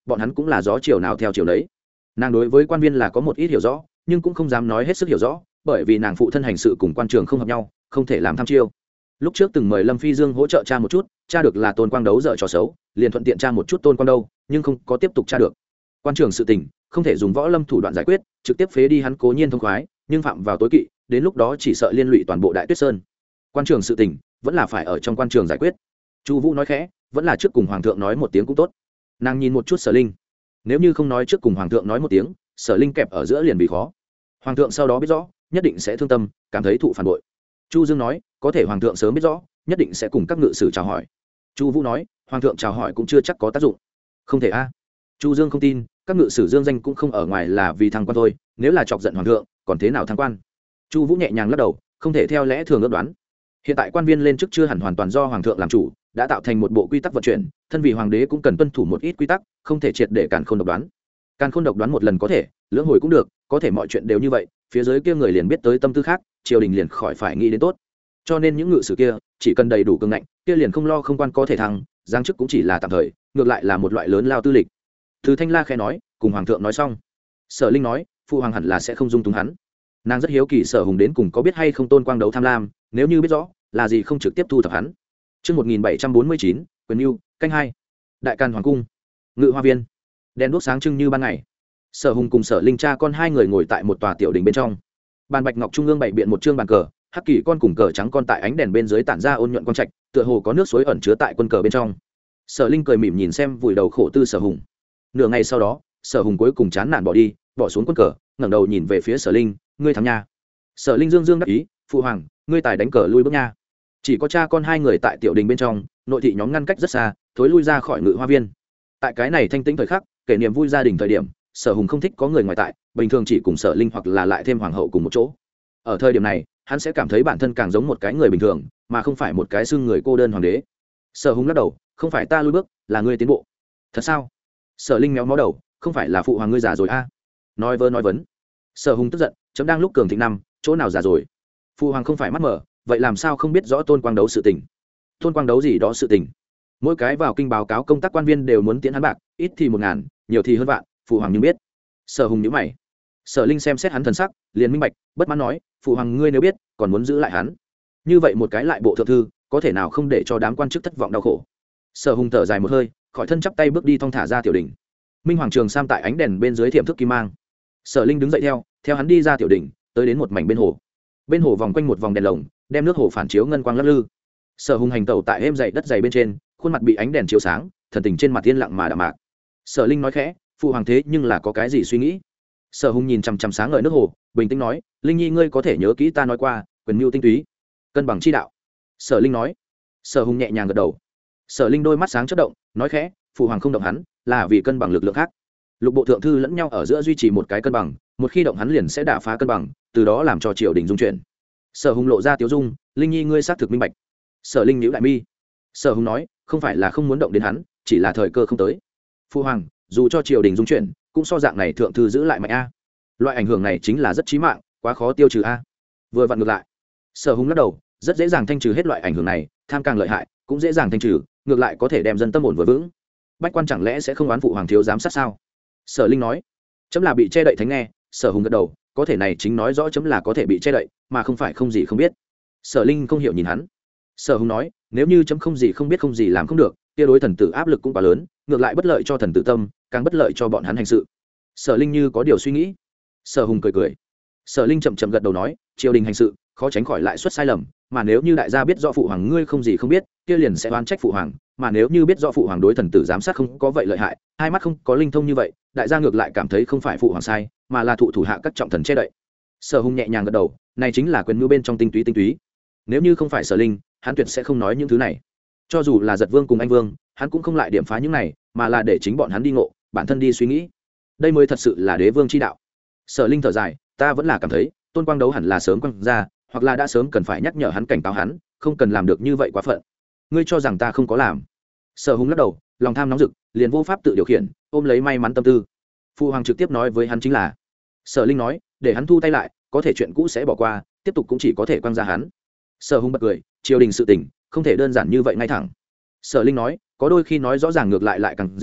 bọn hắn cũng là gió chiều nào theo chiều đấy. Nàng đối với quan viên là có một ít hiểu rõ, nhưng cũng không dám nói hết sức hiểu rõ, bởi vì nàng phụ thân hành sự cùng quan trường không hợp nhau, không thể làm tham chiêu. Lúc trước từng mời Lâm Phi Dương hỗ trợ tra một chút, tra được là Tôn Quang Đấu dở trò xấu, liền thuận tiện tra một chút Tôn Quang Đâu, nhưng không có tiếp tục tra được. Quan trường sự tình không thể dùng võ lâm thủ đoạn giải quyết, trực tiếp phế đi hắn cố nhiên thông khoái, nhưng phạm vào tối kỵ, đến lúc đó chỉ sợ liên lụy toàn bộ Đại Tuyết Sơn. Quan trường sự tình vẫn là phải ở trong quan trường giải quyết. Chu Vũ nói khẽ, vẫn là trước cùng hoàng thượng nói một tiếng cũng tốt. Nàng nhìn một chút Sở Linh, nếu như không nói trước cùng hoàng thượng nói một tiếng, Sở Linh kẹp ở giữa liền bị khó. Hoàng thượng sau đó biết rõ, nhất định sẽ thương tâm, cảm thấy thụ phản bội. Chu Dương nói, có thể hoàng thượng sớm biết rõ, nhất định sẽ cùng các ngự sử chào hỏi. Chu Vũ nói, hoàng thượng chào hỏi cũng chưa chắc có tác dụng. Không thể a. Chu Dương không tin, các ngự sử dương danh cũng không ở ngoài là vì thăng quan thôi, nếu là chọc giận hoàng thượng, còn thế nào thăng quan? Chu Vũ nhẹ nhàng lắc đầu, không thể theo lẽ thường ước đoán. Hiện tại quan viên lên chức chưa hẳn hoàn toàn do hoàng thượng làm chủ, đã tạo thành một bộ quy tắc vận chuyển, thân vì hoàng đế cũng cần tuân thủ một ít quy tắc, không thể triệt để càn khôn độc đoán. Càn khôn độc đoán một lần có thể, lưỡng hồi cũng được, có thể mọi chuyện đều như vậy, phía dưới kia người liền biết tới tâm tư khác, triều đình liền khỏi phải nghĩ đến tốt. Cho nên những ngự sử kia, chỉ cần đầy đủ cường ngạnh, kia liền không lo không quan có thể thăng, giáng chức cũng chỉ là tạm thời, ngược lại là một loại lớn lao tư lịch. Từ Thanh La khẽ nói, cùng hoàng thượng nói xong. Sở Linh nói, phụ hoàng hẳn là sẽ không dung túng hắn. Nàng rất hiếu kỳ Sở Hùng đến cùng có biết hay không Tôn Quang Đấu tham lam, nếu như biết rõ, là gì không trực tiếp thu thập hắn. Chương một nghìn bảy trăm bốn mươi chín, Quyền Nưu, canh hai. Đại Càn hoàng cung, Ngự Hoa viên. Đèn đuốc sáng trưng như ban ngày. Sở Hùng cùng Sở Linh cha con hai người ngồi tại một tòa tiểu đình bên trong. Bàn bạch ngọc trung ương bày biện một trương bàn cờ, hắc kỳ con cùng cờ trắng con tại ánh đèn bên dưới tản ra ôn nhuận quang trạch, tựa hồ có nước suối ẩn chứa tại quân cờ bên trong. Sở Linh cười mỉm nhìn xem vùi đầu khổ tư Sở Hùng. Nửa ngày sau đó, Sở Hùng cuối cùng chán nản bỏ đi, bỏ xuống quân cờ, ngẩng đầu nhìn về phía Sở Linh, ngươi thắng nha. Sở Linh dương dương đắc ý, phụ hoàng, ngươi tài đánh cờ lui bước nha. Chỉ có cha con hai người tại tiểu đình bên trong, nội thị nhóm ngăn cách rất xa, thối lui ra khỏi Ngự Hoa viên. Tại cái này thanh tĩnh thời khắc, kể niềm vui gia đình thời điểm, Sở Hùng không thích có người ngoài tại, bình thường chỉ cùng Sở Linh hoặc là lại thêm hoàng hậu cùng một chỗ. Ở thời điểm này, hắn sẽ cảm thấy bản thân càng giống một cái người bình thường, mà không phải một cái xưng người cô đơn hoàng đế. Sở Hùng lắc đầu, không phải ta lui bước, là ngươi tiến bộ. Thật sao? Sở Linh méo mó đầu, không phải là phụ hoàng ngươi già rồi a? À? Nói vơ nói vấn. Sở Hùng tức giận, chấm đang lúc cường thịnh năm, chỗ nào già rồi? Phụ hoàng không phải mắt mở, vậy làm sao không biết rõ Tôn Quang Đấu sự tình? Tôn Quang Đấu gì đó sự tình? Mỗi cái vào kinh báo cáo công tác quan viên đều muốn tiến hắn bạc, ít thì một ngàn, nhiều thì hơn vạn, phụ hoàng nhưng biết. Sở Hùng nhíu mày. Sở Linh xem xét hắn thần sắc, liền minh bạch, bất mãn nói, phụ hoàng ngươi nếu biết, còn muốn giữ lại hắn. Như vậy một cái lại bộ thượng thư, có thể nào không để cho đám quan chức thất vọng đau khổ. Sở Hùng thở dài một hơi, khỏi thân chắp tay bước đi thong thả ra tiểu đỉnh. Minh Hoàng Trường Sam tại ánh đèn bên dưới thiểm thức kim mang. Sở Linh đứng dậy theo, theo hắn đi ra tiểu đỉnh, tới đến một mảnh bên hồ. Bên hồ vòng quanh một vòng đèn lồng, đem nước hồ phản chiếu ngân quang lắc lư. Sở Hùng hành tẩu tại êm dày đất dày bên trên, khuôn mặt bị ánh đèn chiếu sáng, thần tình trên mặt yên lặng mà đạm mạc. Sở Linh nói khẽ, phụ hoàng thế nhưng là có cái gì suy nghĩ? Sở Hùng nhìn chằm chằm sáng ngời nước hồ, bình tĩnh nói, Linh nhi ngươi có thể nhớ kỹ ta nói qua, quyền mưu tinh túy, cân bằng chi đạo. Sở Linh nói. Sở Hùng nhẹ nhàng gật đầu. Sở Linh đôi mắt sáng chớp động, nói khẽ, phụ hoàng không động hắn, là vì cân bằng lực lượng khác. Lục bộ thượng thư lẫn nhau ở giữa duy trì một cái cân bằng, một khi động hắn liền sẽ đả phá cân bằng, từ đó làm cho triều đình dung chuyển. Sở Hùng lộ ra tiếu dung, Linh nhi ngươi xác thực minh bạch. Sở Linh nhíu lại mi. Sở Hùng nói, không phải là không muốn động đến hắn, chỉ là thời cơ không tới. Phụ hoàng, dù cho triều đình dung chuyển, cũng so dạng này thượng thư giữ lại mạnh a. Loại ảnh hưởng này chính là rất chí mạng, quá khó tiêu trừ a. Vừa vặn ngược lại. Sở Hùng lắc đầu, rất dễ dàng thanh trừ hết loại ảnh hưởng này, tham càng lợi hại, cũng dễ dàng thanh trừ, ngược lại có thể đem dân tâm ổn vừa vững. Bách quan chẳng lẽ sẽ không oán phụ hoàng thiếu giám sát sao? Sở Linh nói. Chấm là bị che đậy thánh nghe. Sở Hùng gật đầu, có thể này chính nói rõ chấm là có thể bị che đậy, mà không phải không gì không biết. Sở Linh không hiểu nhìn hắn. Sở Hùng nói, nếu như chấm không gì không biết không gì làm không được, kia đối thần tử áp lực cũng quá lớn, ngược lại bất lợi cho thần tử tâm, càng bất lợi cho bọn hắn hành sự. Sở Linh như có điều suy nghĩ. Sở Hùng cười cười. Sở Linh chậm chậm gật đầu nói, triều đình hành sự khó tránh khỏi lại xuất sai lầm, mà nếu như đại gia biết rõ phụ hoàng ngươi không gì không biết, kia liền sẽ oán trách phụ hoàng, mà nếu như biết rõ phụ hoàng đối thần tử giám sát không có vậy lợi hại, hai mắt không có linh thông như vậy, đại gia ngược lại cảm thấy không phải phụ hoàng sai, mà là thụ thủ hạ các trọng thần che đậy. Sở Hùng nhẹ nhàng gật đầu, này chính là quyền mưu bên trong tinh túy tinh túy. Nếu như không phải Sở Linh, hắn tuyệt sẽ không nói những thứ này. Cho dù là Giật Vương cùng Anh Vương, hắn cũng không lại điểm phá những này, mà là để chính bọn hắn đi ngộ, bản thân đi suy nghĩ. Đây mới thật sự là đế vương chi đạo. Sở Linh thở dài, ta vẫn là cảm thấy Tôn Quang Đấu hẳn là sớm quăng ra, hoặc là đã sớm cần phải nhắc nhở hắn, cảnh cáo hắn, không cần làm được như vậy quá phận. Ngươi cho rằng ta không có làm? Sở Hùng lắc đầu, lòng tham nóng rực, liền vô pháp tự điều khiển, ôm lấy may mắn tâm tư. Phụ hoàng trực tiếp nói với hắn chính là. Sở Linh nói, để hắn thu tay lại, có thể chuyện cũ sẽ bỏ qua, tiếp tục cũng chỉ có thể quăng ra hắn. Sở Hùng bật cười, triều đình sự tình không thể đơn giản như vậy ngay thẳng. Sở Linh nói, có đôi khi nói rõ ràng ngược lại lại càng dễ,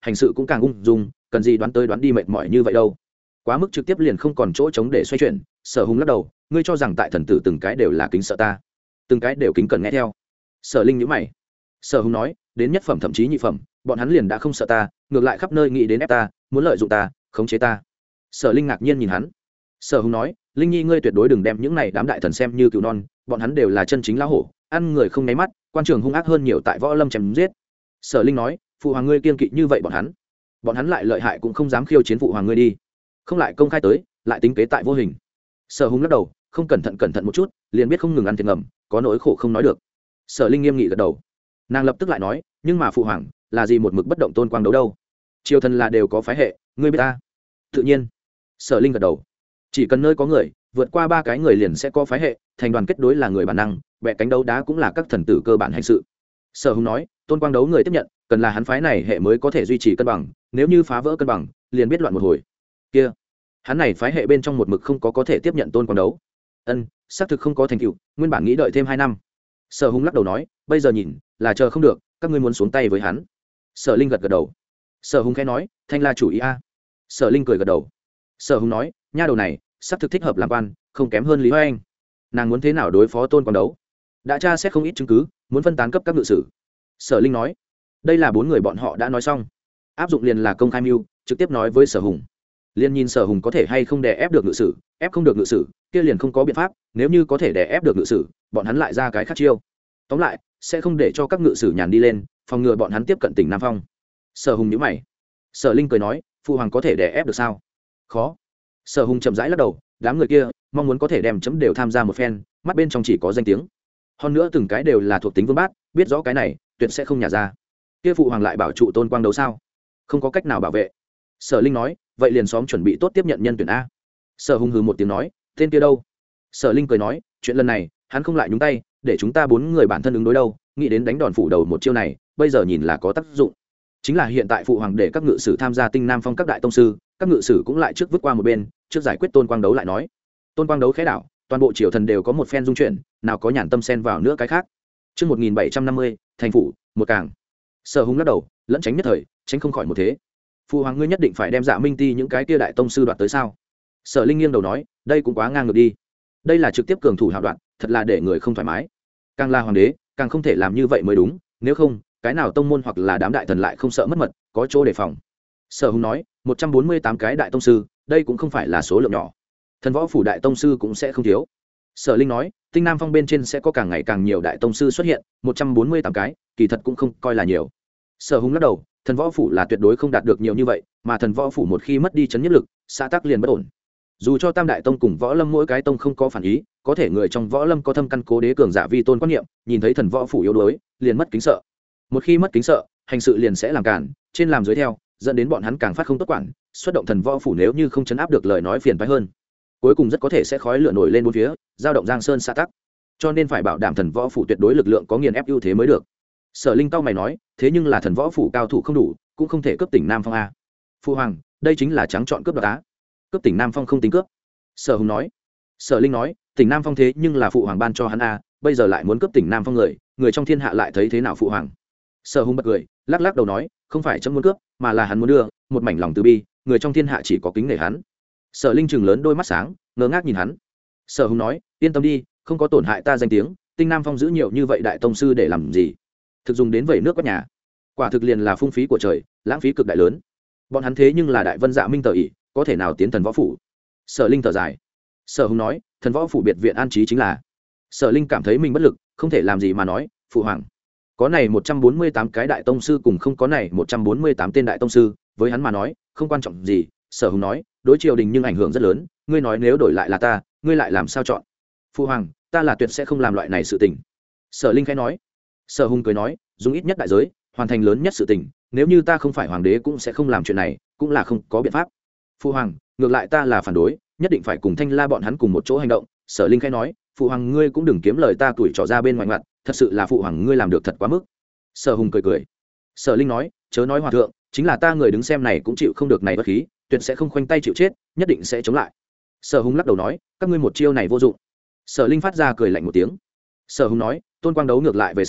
hành sự cũng càng ung dung, cần gì đoán tới đoán đi mệt mỏi như vậy đâu. Quá mức trực tiếp liền không còn chỗ trống để xoay chuyển. Sở Hùng lắc đầu, ngươi cho rằng tại thần tử từng cái đều là kính sợ ta, từng cái đều kính cần nghe theo. Sở Linh nhíu mày. Sở Hùng nói, đến nhất phẩm thậm chí nhị phẩm, bọn hắn liền đã không sợ ta, ngược lại khắp nơi nghĩ đến ép ta, muốn lợi dụng ta, khống chế ta. Sở Linh ngạc nhiên nhìn hắn. Sở Hùng nói, Linh Nhi ngươi tuyệt đối đừng đem những này đám đại thần xem như cừu non, bọn hắn đều là chân chính lão hổ, ăn người không nháy mắt, quan trường hung ác hơn nhiều tại võ lâm chém giết. Sở Linh nói, phụ hoàng ngươi kiên kỵ như vậy bọn hắn, bọn hắn lại lợi hại cũng không dám khiêu chiến phụ hoàng ngươi đi, không lại công khai tới, lại tính kế tại vô hình. Sở Hùng lắc đầu, không cẩn thận cẩn thận một chút, liền biết không ngừng ăn thiệt ngầm, có nỗi khổ không nói được. Sở Linh nghiêm nghị gật đầu. Nàng lập tức lại nói, nhưng mà phụ hoàng là gì một mực bất động tôn quang đấu đâu, triều thần là đều có phái hệ, ngươi biết ta. Tự nhiên. Sở Linh gật đầu. Chỉ cần nơi có người, vượt qua ba cái người liền sẽ có phái hệ, thành đoàn kết đối là người bản năng, bẻ cánh đấu đá cũng là các thần tử cơ bản hành sự. Sở Hùng nói, tôn quang đấu người tiếp nhận, cần là hắn phái này hệ mới có thể duy trì cân bằng, nếu như phá vỡ cân bằng, liền biết loạn một hồi. Kia, hắn này phái hệ bên trong một mực không có có thể tiếp nhận tôn quang đấu. Ân, xác thực không có thành tựu, nguyên bản nghĩ đợi thêm hai năm. Sở Hùng lắc đầu nói, bây giờ nhìn, là chờ không được, các ngươi muốn xuống tay với hắn. Sở Linh gật gật đầu. Sở Hùng khẽ nói, thanh la chủ ý a. Sở Linh cười gật đầu. Sở Hùng nói, nha đầu này sắp thực thích hợp làm quan, không kém hơn Lý Hoài Anh. Nàng muốn thế nào đối phó tôn quang đấu, đã tra xét không ít chứng cứ, muốn phân tán cấp các ngự sử. Sở Linh nói, đây là bốn người bọn họ đã nói xong, áp dụng liền là công khai mưu, trực tiếp nói với Sở Hùng, liền nhìn Sở Hùng có thể hay không đè ép được ngự sử, ép không được ngự sử kia liền không có biện pháp, nếu như có thể đè ép được ngự sử, bọn hắn lại ra cái khác chiêu. Tóm lại sẽ không để cho các ngự sử nhàn đi lên, phòng ngừa bọn hắn tiếp cận tỉnh Nam Phong. Sở Hùng nhíu mày. Sở Linh cười nói, phụ hoàng có thể đè ép được sao? Khó. Sở Hùng chậm rãi lắc đầu, đám người kia mong muốn có thể đem chấm đều tham gia một phen, mắt bên trong chỉ có danh tiếng, hơn nữa từng cái đều là thuộc tính vương bát, biết rõ cái này tuyệt sẽ không nhả ra. Kia phụ hoàng lại bảo trụ tôn quang đấu sao? Không có cách nào bảo vệ. Sở Linh nói, vậy liền xóm chuẩn bị tốt tiếp nhận nhân tuyển a. Sở Hùng hừ một tiếng nói, tên kia đâu? Sở Linh cười nói, chuyện lần này hắn không lại nhúng tay, để chúng ta bốn người bản thân ứng đối đâu, nghĩ đến đánh đòn phủ đầu một chiêu này, bây giờ nhìn là có tác dụng. Chính là hiện tại phụ hoàng để các ngự sử tham gia tinh Nam Phong các đại tông sư, các ngự sử cũng lại trước vứt qua một bên, trước giải quyết tôn quang đấu lại nói. Tôn quang đấu khẽ đảo, toàn bộ triều thần đều có một phen dung chuyển, nào có nhàn tâm xen vào nữa cái khác. Trước một nghìn bảy trăm năm mươi, thành phủ, một càng. Sở Hùng lắc đầu, lẫn tránh nhất thời, tránh không khỏi một thế. Phụ hoàng ngươi nhất định phải đem Dạ Minh Ti những cái kia đại tông sư đoạt tới sao? Sở Linh nghiêng đầu nói, đây cũng quá ngang ngược đi. Đây là trực tiếp cường thủ hạo đoạn, thật là để người không thoải mái. Càng là hoàng đế, càng không thể làm như vậy mới đúng, nếu không, cái nào tông môn hoặc là đám đại thần lại không sợ mất mật, có chỗ đề phòng. Sở Hùng nói, một trăm bốn mươi tám cái đại tông sư, đây cũng không phải là số lượng nhỏ. Thần võ phủ đại tông sư cũng sẽ không thiếu. Sở Linh nói, tinh Nam Phong bên trên sẽ có càng ngày càng nhiều đại tông sư xuất hiện, một trăm bốn mươi tám cái, kỳ thật cũng không coi là nhiều. Sở Hùng lắc đầu, thần võ phủ là tuyệt đối không đạt được nhiều như vậy, mà thần võ phủ một khi mất đi chấn nhất lực, xã tắc liền bất ổn. Dù cho tam đại tông cùng võ lâm mỗi cái tông không có phản ý, có thể người trong võ lâm có thâm căn cố đế cường giả vi tôn quan niệm, nhìn thấy thần võ phủ yếu đuối, liền mất kính sợ. Một khi mất kính sợ, hành sự liền sẽ làm cản, trên làm dưới theo, dẫn đến bọn hắn càng phát không tốt quản, xuất động thần võ phủ nếu như không chấn áp được lời nói phiền phái hơn, cuối cùng rất có thể sẽ khói lửa nổi lên bốn phía, giao động giang sơn xã tắc. Cho nên phải bảo đảm thần võ phủ tuyệt đối lực lượng có nghiền ép ưu thế mới được. Sở Linh cao mày nói, thế nhưng là thần võ phủ cao thủ không đủ, cũng không thể cướp tỉnh Nam Phong a. Phu hoàng, đây chính là trắng chọn cướp đoạt á. Cướp tỉnh Nam Phong không tính cướp. Sở Hùng nói. Sở Linh nói, tỉnh Nam Phong thế nhưng là phụ hoàng ban cho hắn a, bây giờ lại muốn cướp tỉnh Nam Phong người, người trong thiên hạ lại thấy thế nào phụ hoàng? Sở Hùng bật cười, lắc lắc đầu nói, không phải chấm muốn cướp, mà là hắn muốn đưa, một mảnh lòng từ bi, người trong thiên hạ chỉ có kính nể hắn. Sở Linh chừng lớn đôi mắt sáng, ngơ ngác nhìn hắn. Sở Hùng nói, yên tâm đi, không có tổn hại ta danh tiếng, tinh Nam Phong giữ nhiều như vậy đại tông sư để làm gì? Thực dùng đến vẩy nước quét nhà, quả thực liền là phung phí của trời, lãng phí cực đại lớn. Bọn hắn thế nhưng là đại vân dạ minh tờ ỷ, có thể nào tiến thần võ phủ? Sở Linh thở dài. Sở Hùng nói, thần võ phủ biệt viện an trí chính là. Sở Linh cảm thấy mình bất lực, không thể làm gì mà nói, phụ hoàng, có này một trăm bốn mươi tám cái đại tông sư cùng không có này một trăm bốn mươi tám tên đại tông sư, với hắn mà nói, không quan trọng gì. Sở Hùng nói, đối triều đình nhưng ảnh hưởng rất lớn, ngươi nói nếu đổi lại là ta, ngươi lại làm sao chọn? Phụ hoàng, ta là tuyệt sẽ không làm loại này sự tình. Sở Linh khẽ nói. Sở Hùng cười nói, dùng ít nhất đại giới, hoàn thành lớn nhất sự tình, nếu như ta không phải hoàng đế cũng sẽ không làm chuyện này, cũng là không có biện pháp. Phụ hoàng, ngược lại ta là phản đối, nhất định phải cùng Thanh La bọn hắn cùng một chỗ hành động. Sở Linh khẽ nói, phụ hoàng ngươi cũng đừng kiếm lời ta tuổi trò ra bên ngoài mặt, thật sự là phụ hoàng ngươi làm được thật quá mức. Sở Hùng cười cười. Sở Linh nói, chớ nói hòa thượng, chính là ta người đứng xem này cũng chịu không được này bất khí, tuyệt sẽ không khoanh tay chịu chết, nhất định sẽ chống lại. Sở Hùng lắc đầu nói, các ngươi một chiêu này vô dụng. Sở Linh phát ra cười lạnh một tiếng. Sở Hùng nói, tôn quang đấu ngược lại về sau,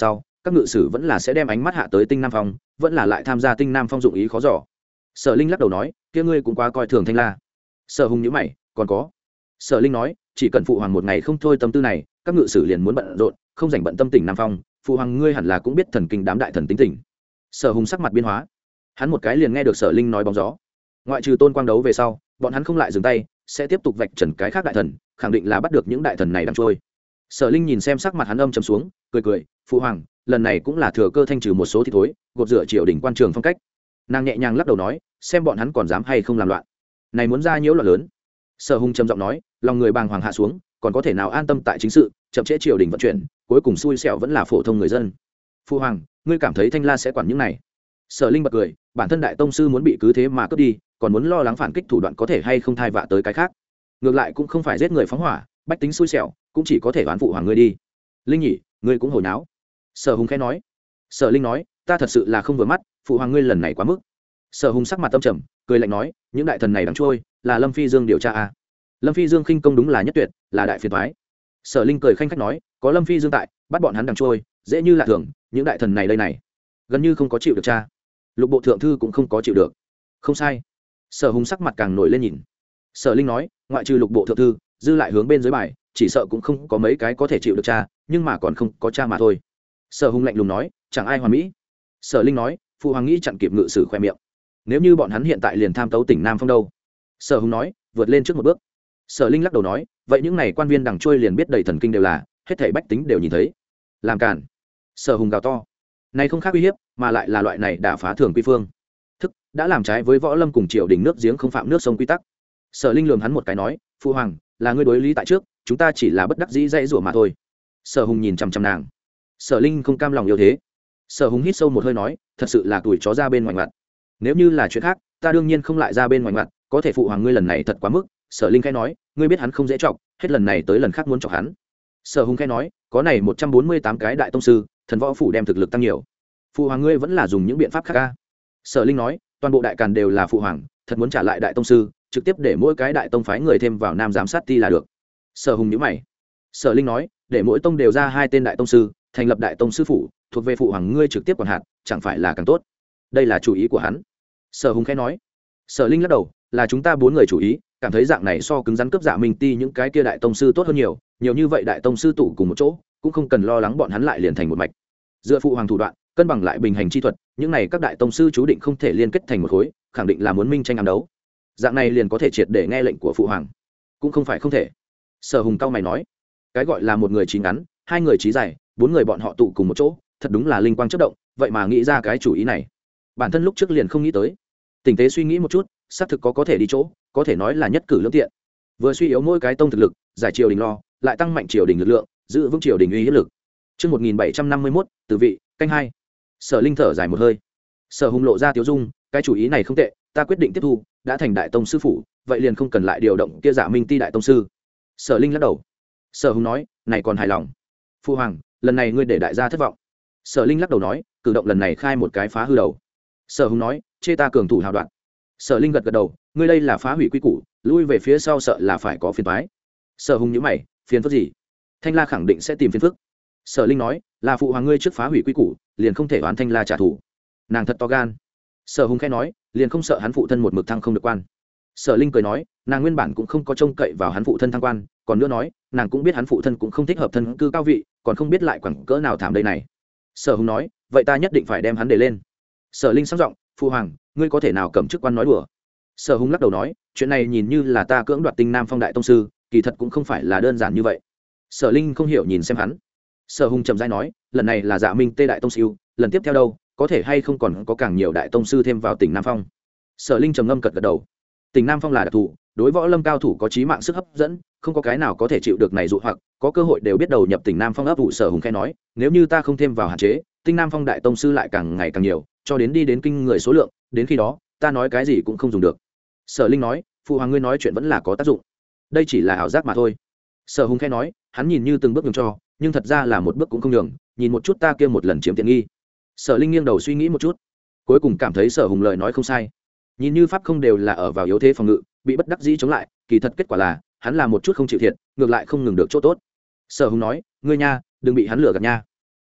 các ngự sử vẫn là sẽ đem ánh mắt hạ tới tinh nam phong, vẫn là lại tham gia tinh nam phong dụng ý khó giỏ. Sở Linh lắc đầu nói, kia ngươi cũng quá coi thường Thanh La. Sở Hùng nhíu mày, còn có. Sở Linh nói, chỉ cần phụ hoàng một ngày không thôi tâm tư này, các ngự sử liền muốn bận rộn, không dành bận tâm tỉnh nam phong, phụ hoàng ngươi hẳn là cũng biết thần kinh đám đại thần tính tình. Sở Hùng sắc mặt biến hóa, hắn một cái liền nghe được Sở Linh nói bóng gió. Ngoại trừ Tôn Quang đấu về sau, bọn hắn không lại dừng tay, sẽ tiếp tục vạch trần cái khác đại thần, khẳng định là bắt được những đại thần này đang trôi. Sở Linh nhìn xem sắc mặt hắn âm trầm xuống, cười cười, phụ hoàng, lần này cũng là thừa cơ thanh trừ một số thì thối, gột rửa triều đình quan trường phong cách. Nàng nhẹ nhàng lắc đầu nói, xem bọn hắn còn dám hay không làm loạn, này muốn ra nhiễu loạn lớn. Sở Hùng trầm giọng nói, lòng người bàng hoàng hạ xuống, còn có thể nào an tâm tại chính sự, chậm trễ triều đình vận chuyển, cuối cùng xui xẻo vẫn là phổ thông người dân. Phụ hoàng, ngươi cảm thấy Thanh La sẽ quản những này? Sở Linh bật cười, bản thân đại tông sư muốn bị cứ thế mà cướp đi, còn muốn lo lắng phản kích thủ đoạn có thể hay không thai vạ tới cái khác. Ngược lại cũng không phải giết người phóng hỏa, bách tính xui xẻo, cũng chỉ có thể oán phụ hoàng ngươi đi. Linh nhỉ, ngươi cũng hồi náo. Sở Hùng khẽ nói. Sở Linh nói, ta thật sự là không vừa mắt, phụ hoàng ngươi lần này quá mức. Sở Hùng sắc mặt tâm trầm, cười lạnh nói, những đại thần này đáng trôi, là Lâm Phi Dương điều tra à? Lâm Phi Dương khinh công đúng là nhất tuyệt, là đại phiền toái. Sở Linh cười khanh khách nói, có Lâm Phi Dương tại, bắt bọn hắn đằng trôi, dễ như lạ thường, những đại thần này đây này, gần như không có chịu được cha. Lục bộ thượng thư cũng không có chịu được. Không sai. Sở Hùng sắc mặt càng nổi lên nhìn. Sở Linh nói, ngoại trừ lục bộ thượng thư, dư lại hướng bên dưới bài, chỉ sợ cũng không có mấy cái có thể chịu được cha, nhưng mà còn không có cha mà thôi. Sở Hùng lạnh lùng nói, chẳng ai hoàn mỹ. Sở Linh nói, phụ hoàng nghĩ chặn kịp ngự sử khoe miệng, nếu như bọn hắn hiện tại liền tham tấu tỉnh Nam Phong đâu? Sở Hùng nói, vượt lên trước một bước. Sở Linh lắc đầu nói, vậy những này quan viên đằng trôi liền biết đầy thần kinh đều là, hết thảy bách tính đều nhìn thấy. Làm cản. Sở Hùng gào to, này không khác uy hiếp, mà lại là loại này đã phá thường quy phương thức, đã làm trái với võ lâm cùng triều đình nước giếng không phạm nước sông quy tắc. Sở Linh lườm hắn một cái nói, phụ hoàng, là ngươi đối lý tại trước, chúng ta chỉ là bất đắc dĩ dãy rủa mà thôi. Sở Hùng nhìn chằm chằm nàng. Sở Linh không cam lòng yêu thế. Sở Hùng hít sâu một hơi nói, thật sự là tuổi chó ra bên ngoài mặt. Nếu như là chuyện khác, ta đương nhiên không lại ra bên ngoài mặt, có thể phụ hoàng ngươi lần này thật quá mức. Sở Linh khẽ nói, ngươi biết hắn không dễ chọc, hết lần này tới lần khác muốn chọc hắn. Sở Hùng khẽ nói, có này một trăm bốn mươi tám cái đại tông sư, thần võ phủ đem thực lực tăng nhiều, phụ hoàng ngươi vẫn là dùng những biện pháp khác ca. Sở Linh nói, toàn bộ đại càn đều là phụ hoàng, thật muốn trả lại đại tông sư, trực tiếp để mỗi cái đại tông phái người thêm vào nam giám sát ti là được. Sở Hùng nhíu mày. Sở Linh nói, để mỗi tông đều ra hai tên đại tông sư, thành lập đại tông sư phủ, thuộc về phụ hoàng ngươi trực tiếp quản hạt, chẳng phải là càng tốt? Đây là chủ ý của hắn. Sở Hùng khẽ nói. Sở Linh lắc đầu, là chúng ta bốn người chủ ý, cảm thấy dạng này so cứng rắn cướp dạ minh ti những cái kia đại tông sư tốt hơn nhiều, nhiều như vậy đại tông sư tụ cùng một chỗ, cũng không cần lo lắng bọn hắn lại liền thành một mạch. Dựa phụ hoàng thủ đoạn, cân bằng lại bình hành chi thuật, những này các đại tông sư chú định không thể liên kết thành một khối, khẳng định là muốn minh tranh ám đấu. Dạng này liền có thể triệt để nghe lệnh của phụ hoàng, cũng không phải không thể. Sở Hùng cao mày nói, cái gọi là một người trí ngắn, hai người trí dài, bốn người bọn họ tụ cùng một chỗ, thật đúng là linh quang chớp động, vậy mà nghĩ ra cái chủ ý này. Bản thân lúc trước liền không nghĩ tới. Tỉnh tế suy nghĩ một chút, xác thực có có thể đi chỗ, có thể nói là nhất cử lưỡng tiện. Vừa suy yếu mỗi cái tông thực lực, giải triều đình lo, lại tăng mạnh triều đình lực lượng, giữ vững triều đình uy hiếp lực. Chương một nghìn bảy trăm năm mươi mốt, từ vị, canh hai. Sở Linh thở dài một hơi. Sở Hùng lộ ra tiếu dung, cái chủ ý này không tệ, ta quyết định tiếp thu, đã thành đại tông sư phủ, vậy liền không cần lại điều động kia Dạ Minh ti đại tông sư. Sở Linh lắc đầu. Sở Hùng nói, này còn hài lòng. Phu hoàng, lần này ngươi để đại gia thất vọng. Sở Linh lắc đầu nói, cử động lần này khai một cái phá hư đầu. Sở Hùng nói, chê ta cường thủ hào đoạn. Sở Linh gật gật đầu, ngươi đây là phá hủy quy củ, lui về phía sau sợ là phải có phiền toái. Sở Hùng nhíu mày, phiền phức gì? Thanh La khẳng định sẽ tìm phiền phức. Sở Linh nói, là phụ hoàng ngươi trước phá hủy quy củ, liền không thể oán Thanh La trả thù. Nàng thật to gan. Sở Hùng khẽ nói, liền không sợ hắn phụ thân một mực thăng không được quan. Sở Linh cười nói, nàng nguyên bản cũng không có trông cậy vào hắn phụ thân thăng quan, còn nữa nói, nàng cũng biết hắn phụ thân cũng không thích hợp thân cư cao vị, còn không biết lại quẳng cỡ nào thảm đây này. Sở Hùng nói, vậy ta nhất định phải đem hắn để lên. Sở Linh sang giọng, phụ hoàng, ngươi có thể nào cầm chức quan nói đùa? Sở Hùng lắc đầu nói, chuyện này nhìn như là ta cưỡng đoạt Tinh Nam Phong đại tông sư, kỳ thật cũng không phải là đơn giản như vậy. Sở Linh không hiểu nhìn xem hắn. Sở Hùng trầm rãi nói, lần này là Dạ Minh tê đại tông sư, lần tiếp theo đâu, có thể hay không còn có càng nhiều đại tông sư thêm vào tỉnh Nam Phong? Sở Linh trầm ngâm cật gật đầu. Tỉnh Nam Phong là đặc thù, đối võ lâm cao thủ có chí mạng sức hấp dẫn, không có cái nào có thể chịu được này dụ hoặc, có cơ hội đều biết đầu nhập tỉnh Nam Phong ấp ủ. Sở Hùng khẽ nói, nếu như ta không thêm vào hạn chế, Tinh Nam Phong đại tông sư lại càng ngày càng nhiều, cho đến đi đến kinh người số lượng, đến khi đó, ta nói cái gì cũng không dùng được. Sở Linh nói, phụ hoàng ngươi nói chuyện vẫn là có tác dụng, đây chỉ là ảo giác mà thôi. Sở Hùng khẽ nói, hắn nhìn như từng bước nhường cho, nhưng thật ra là một bước cũng không nhường, nhìn một chút ta kia một lần chiếm tiện nghi. Sở Linh nghiêng đầu suy nghĩ một chút, cuối cùng cảm thấy Sở Hùng lời nói không sai. Nhìn như pháp không đều là ở vào yếu thế phòng ngự, bị bất đắc dĩ chống lại, kỳ thật kết quả là hắn làm một chút không chịu thiệt, ngược lại không ngừng được chỗ tốt. Sở Hùng nói, ngươi nha, đừng bị hắn lừa gạt nha.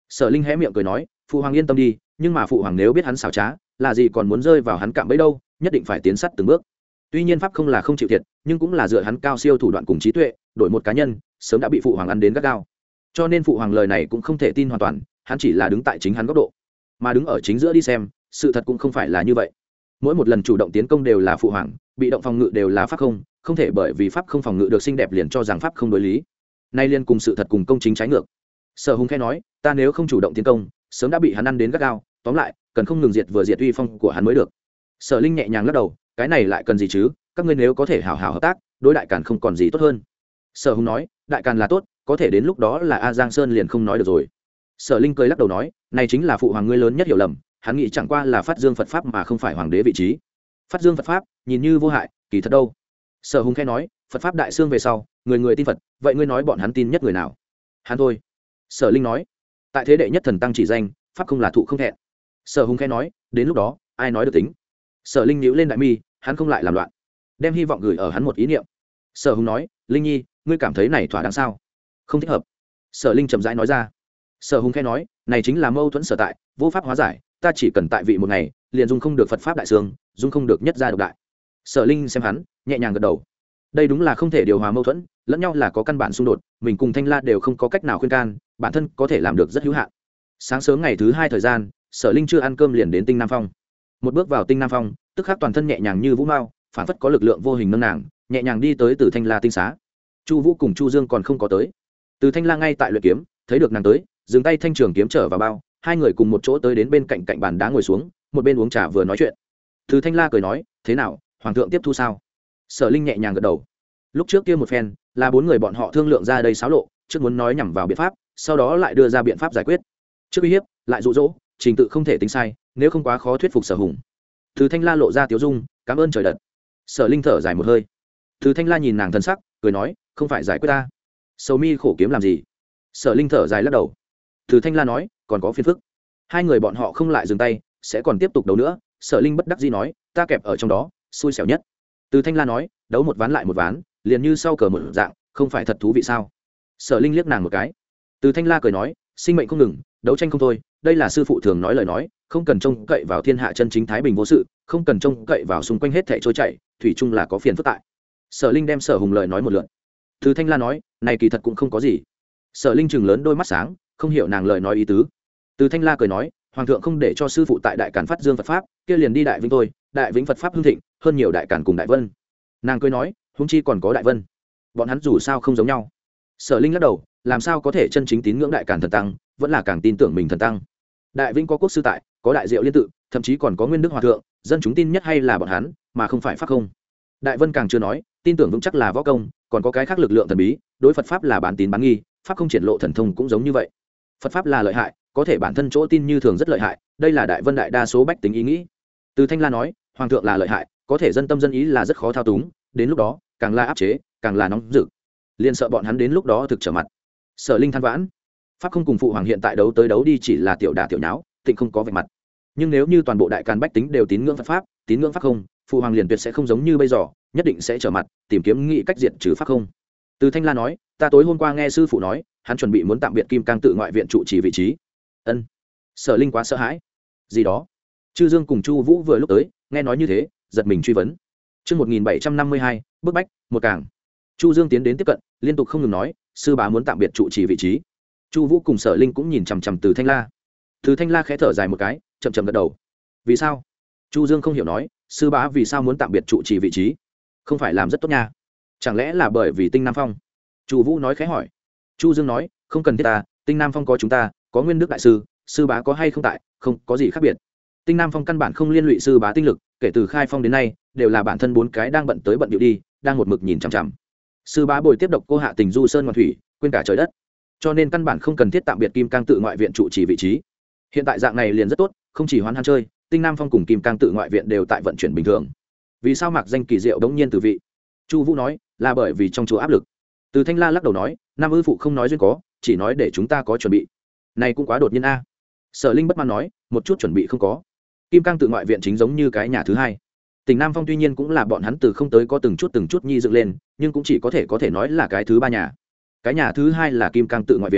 Sở Linh hé miệng cười nói, phụ hoàng yên tâm đi, nhưng mà phụ hoàng nếu biết hắn xảo trá, là gì còn muốn rơi vào hắn cạm bẫy đâu, nhất định phải tiến sát từng bước. Tuy nhiên pháp không là không chịu thiệt, nhưng cũng là dựa hắn cao siêu thủ đoạn cùng trí tuệ, đổi một cá nhân, sớm đã bị phụ hoàng ăn đến gắt gao. Cho nên phụ hoàng lời này cũng không thể tin hoàn toàn, hắn chỉ là đứng tại chính hắn góc độ, mà đứng ở chính giữa đi xem, sự thật cũng không phải là như vậy. Mỗi một lần chủ động tiến công đều là phụ hoàng, bị động phòng ngự đều là pháp không, không thể bởi vì pháp không phòng ngự được xinh đẹp liền cho rằng pháp không đối lý. Nay liên cùng sự thật cùng công chính trái ngược. Sở Hùng khẽ nói, ta nếu không chủ động tiến công, sớm đã bị hắn ăn đến gắt gao, tóm lại, cần không ngừng diệt vừa diệt uy phong của hắn mới được. Sở Linh nhẹ nhàng lắc đầu, cái này lại cần gì chứ, các ngươi nếu có thể hảo hảo hợp tác, đối đại càn không còn gì tốt hơn. Sở Hùng nói, đại càn là tốt, có thể đến lúc đó là A Giang Sơn liền không nói được rồi. Sở Linh cười lắc đầu nói, này chính là phụ hoàng ngươi lớn nhất hiểu lầm, hắn nghĩ chẳng qua là phát dương Phật pháp mà không phải hoàng đế vị trí. Phát dương Phật pháp, nhìn như vô hại, kỳ thật đâu. Sở Hùng khẽ nói, Phật pháp đại xương về sau, người người tin Phật, vậy ngươi nói bọn hắn tin nhất người nào? Hắn thôi. Sở Linh nói, tại thế đệ nhất thần tăng chỉ danh, pháp không là thụ không thẹn. Sở Hùng khẽ nói, đến lúc đó, ai nói được tính? Sở Linh nhíu lên đại mi, hắn không lại làm loạn, đem hy vọng gửi ở hắn một ý niệm. Sở Hùng nói, Linh nhi, ngươi cảm thấy này thỏa đáng sao? Không thích hợp. Sở Linh chậm rãi nói ra. Sở Hùng khẽ nói, này chính là mâu thuẫn sở tại, vô pháp hóa giải, ta chỉ cần tại vị một ngày, liền dung không được Phật pháp đại sương, dung không được nhất gia độc đại. Sở Linh xem hắn, nhẹ nhàng gật đầu. Đây đúng là không thể điều hòa mâu thuẫn, lẫn nhau là có căn bản xung đột, mình cùng Thanh La đều không có cách nào khuyên can, bản thân có thể làm được rất hữu hạn. Sáng sớm ngày thứ hai thời gian, Sở Linh chưa ăn cơm liền đến Tinh Nam Phong. Một bước vào Tinh Nam Phong, tức khắc toàn thân nhẹ nhàng như vũ mao, phản phất có lực lượng vô hình nâng nàng, nhẹ nhàng đi tới Từ Thanh La tinh xá. Chu Vũ cùng Chu Dương còn không có tới. Từ Thanh La ngay tại luyện kiếm, thấy được nàng tới, dừng tay thanh trường kiếm trở vào bao, hai người cùng một chỗ tới đến bên cạnh cạnh bàn đá ngồi xuống, một bên uống trà vừa nói chuyện. Từ Thanh La cười nói, thế nào, hoàng thượng tiếp thu sao? Sở Linh nhẹ nhàng gật đầu. Lúc trước kia một phen, là bốn người bọn họ thương lượng ra đây xáo lộ, trước muốn nói nhằm vào biện pháp, sau đó lại đưa ra biện pháp giải quyết. Trước uy hiếp, lại dụ dỗ, trình tự không thể tính sai, nếu không quá khó thuyết phục Sở Hùng. Từ Thanh La lộ ra tiếu dung, cảm ơn trời đất. Sở Linh thở dài một hơi. Từ Thanh La nhìn nàng thân sắc, cười nói, không phải giải quyết ta. Sầu mi khổ kiếm làm gì? Sở Linh thở dài lắc đầu. Từ Thanh La nói, còn có phiền phức. Hai người bọn họ không lại dừng tay, sẽ còn tiếp tục đấu nữa. Sở Linh bất đắc dĩ nói, ta kẹp ở trong đó, xui xẻo nhất. Từ Thanh La nói, đấu một ván lại một ván, liền như sau cờ một dạng, không phải thật thú vị sao? Sở Linh liếc nàng một cái. Từ Thanh La cười nói, sinh mệnh không ngừng, đấu tranh không thôi, đây là sư phụ thường nói lời nói, không cần trông cậy vào thiên hạ chân chính thái bình vô sự, không cần trông cậy vào xung quanh hết thảy trôi chảy, thủy chung là có phiền phức tại. Sở Linh đem Sở Hùng lời nói một lượt. Từ Thanh La nói, này kỳ thật cũng không có gì. Sở Linh chừng lớn đôi mắt sáng, không hiểu nàng lời nói ý tứ. Từ Thanh La cười nói, hoàng thượng không để cho sư phụ tại đại càn phát dương Phật pháp, kia liền đi đại vĩnh thôi, đại vĩnh Phật pháp hưng thịnh, hơn nhiều đại càn cùng đại vân. Nàng cười nói, huống chi còn có đại vân, bọn hắn dù sao không giống nhau. Sở Linh lắc đầu, làm sao có thể chân chính tín ngưỡng đại càn thần tăng, vẫn là càng tin tưởng mình thần tăng. Đại vĩnh có quốc sư tại, có đại diệu liên tự, thậm chí còn có nguyên đức hòa thượng, dân chúng tin nhất hay là bọn hắn, mà không phải pháp không. Đại vân càng chưa nói, tin tưởng vững chắc là võ công, còn có cái khác lực lượng thần bí, đối Phật pháp là bán tín bán nghi, pháp không triển lộ thần thông cũng giống như vậy. Phật pháp là lợi hại, có thể bản thân chỗ tin như thường rất lợi hại, đây là đại vân đại đa số bách tính ý nghĩ. Từ Thanh La nói, hoàng thượng là lợi hại, có thể dân tâm dân ý là rất khó thao túng, đến lúc đó càng là áp chế, càng là nóng rực, liền sợ bọn hắn đến lúc đó thực trở mặt. Sở Linh than vãn, pháp không cùng phụ hoàng hiện tại đấu tới đấu đi chỉ là tiểu đả tiểu nháo, tịnh không có vạch mặt. Nhưng nếu như toàn bộ đại càn bách tính đều tín ngưỡng Phật pháp, tín ngưỡng pháp không, phụ hoàng liền tuyệt sẽ không giống như bây giờ, nhất định sẽ trở mặt, tìm kiếm nghị cách diệt trừ pháp không. Từ Thanh La nói, ta tối hôm qua nghe sư phụ nói, hắn chuẩn bị muốn tạm biệt Kim Cang tự ngoại viện trụ trì vị trí. Ân. Sở Linh quá sợ hãi. Gì đó? Chư Dương cùng Chu Vũ vừa lúc tới, nghe nói như thế, giật mình truy vấn. Chương một nghìn bảy trăm năm mươi hai, bức bách, một càng. Chu Dương tiến đến tiếp cận, liên tục không ngừng nói, sư bá muốn tạm biệt trụ trì vị trí. Chu Vũ cùng Sở Linh cũng nhìn chằm chằm Từ Thanh La. Từ Thanh La khẽ thở dài một cái, chậm chậm gật đầu. Vì sao? Chu Dương không hiểu nói, sư bá vì sao muốn tạm biệt trụ trì vị trí? Không phải làm rất tốt nha? Chẳng lẽ là bởi vì Tinh Nam Phong? Chu Vũ nói khẽ hỏi. Chu Dương nói, không cần thiết ta, Tinh Nam Phong có chúng ta, có Nguyên Đức đại sư, sư bá có hay không tại, không có gì khác biệt. Tinh Nam Phong căn bản không liên lụy sư bá tinh lực, kể từ khai phong đến nay, đều là bản thân bốn cái đang bận tới bận điệu đi, đang một mực nhìn chằm chằm. Sư bá bồi tiếp độc cô hạ tình du sơn ngoan thủy, quên cả trời đất. Cho nên căn bản không cần thiết tạm biệt Kim Cang tự ngoại viện trụ trì vị trí. Hiện tại dạng này liền rất tốt, không chỉ hoán han chơi, Tinh Nam Phong cùng Kim Cang tự ngoại viện đều tại vận chuyển bình thường. Vì sao mặc danh kỳ diệu đống nhiên từ vị? Chu Vũ nói, là bởi vì trong chùa áp lực. Từ Thanh La lắc đầu nói, Nam ư phụ không nói duyên có, chỉ nói để chúng ta có chuẩn bị. Này cũng quá đột nhiên a. Sở Linh bất mãn nói, một chút chuẩn bị không có. Kim Cang tự ngoại viện chính giống như cái nhà thứ hai. Tỉnh Nam Phong tuy nhiên cũng là bọn hắn từ không tới có từng chút từng chút nhi dựng lên, nhưng cũng chỉ có thể có thể nói là cái thứ ba nhà. Cái nhà thứ hai là Kim Cang tự ngoại viện.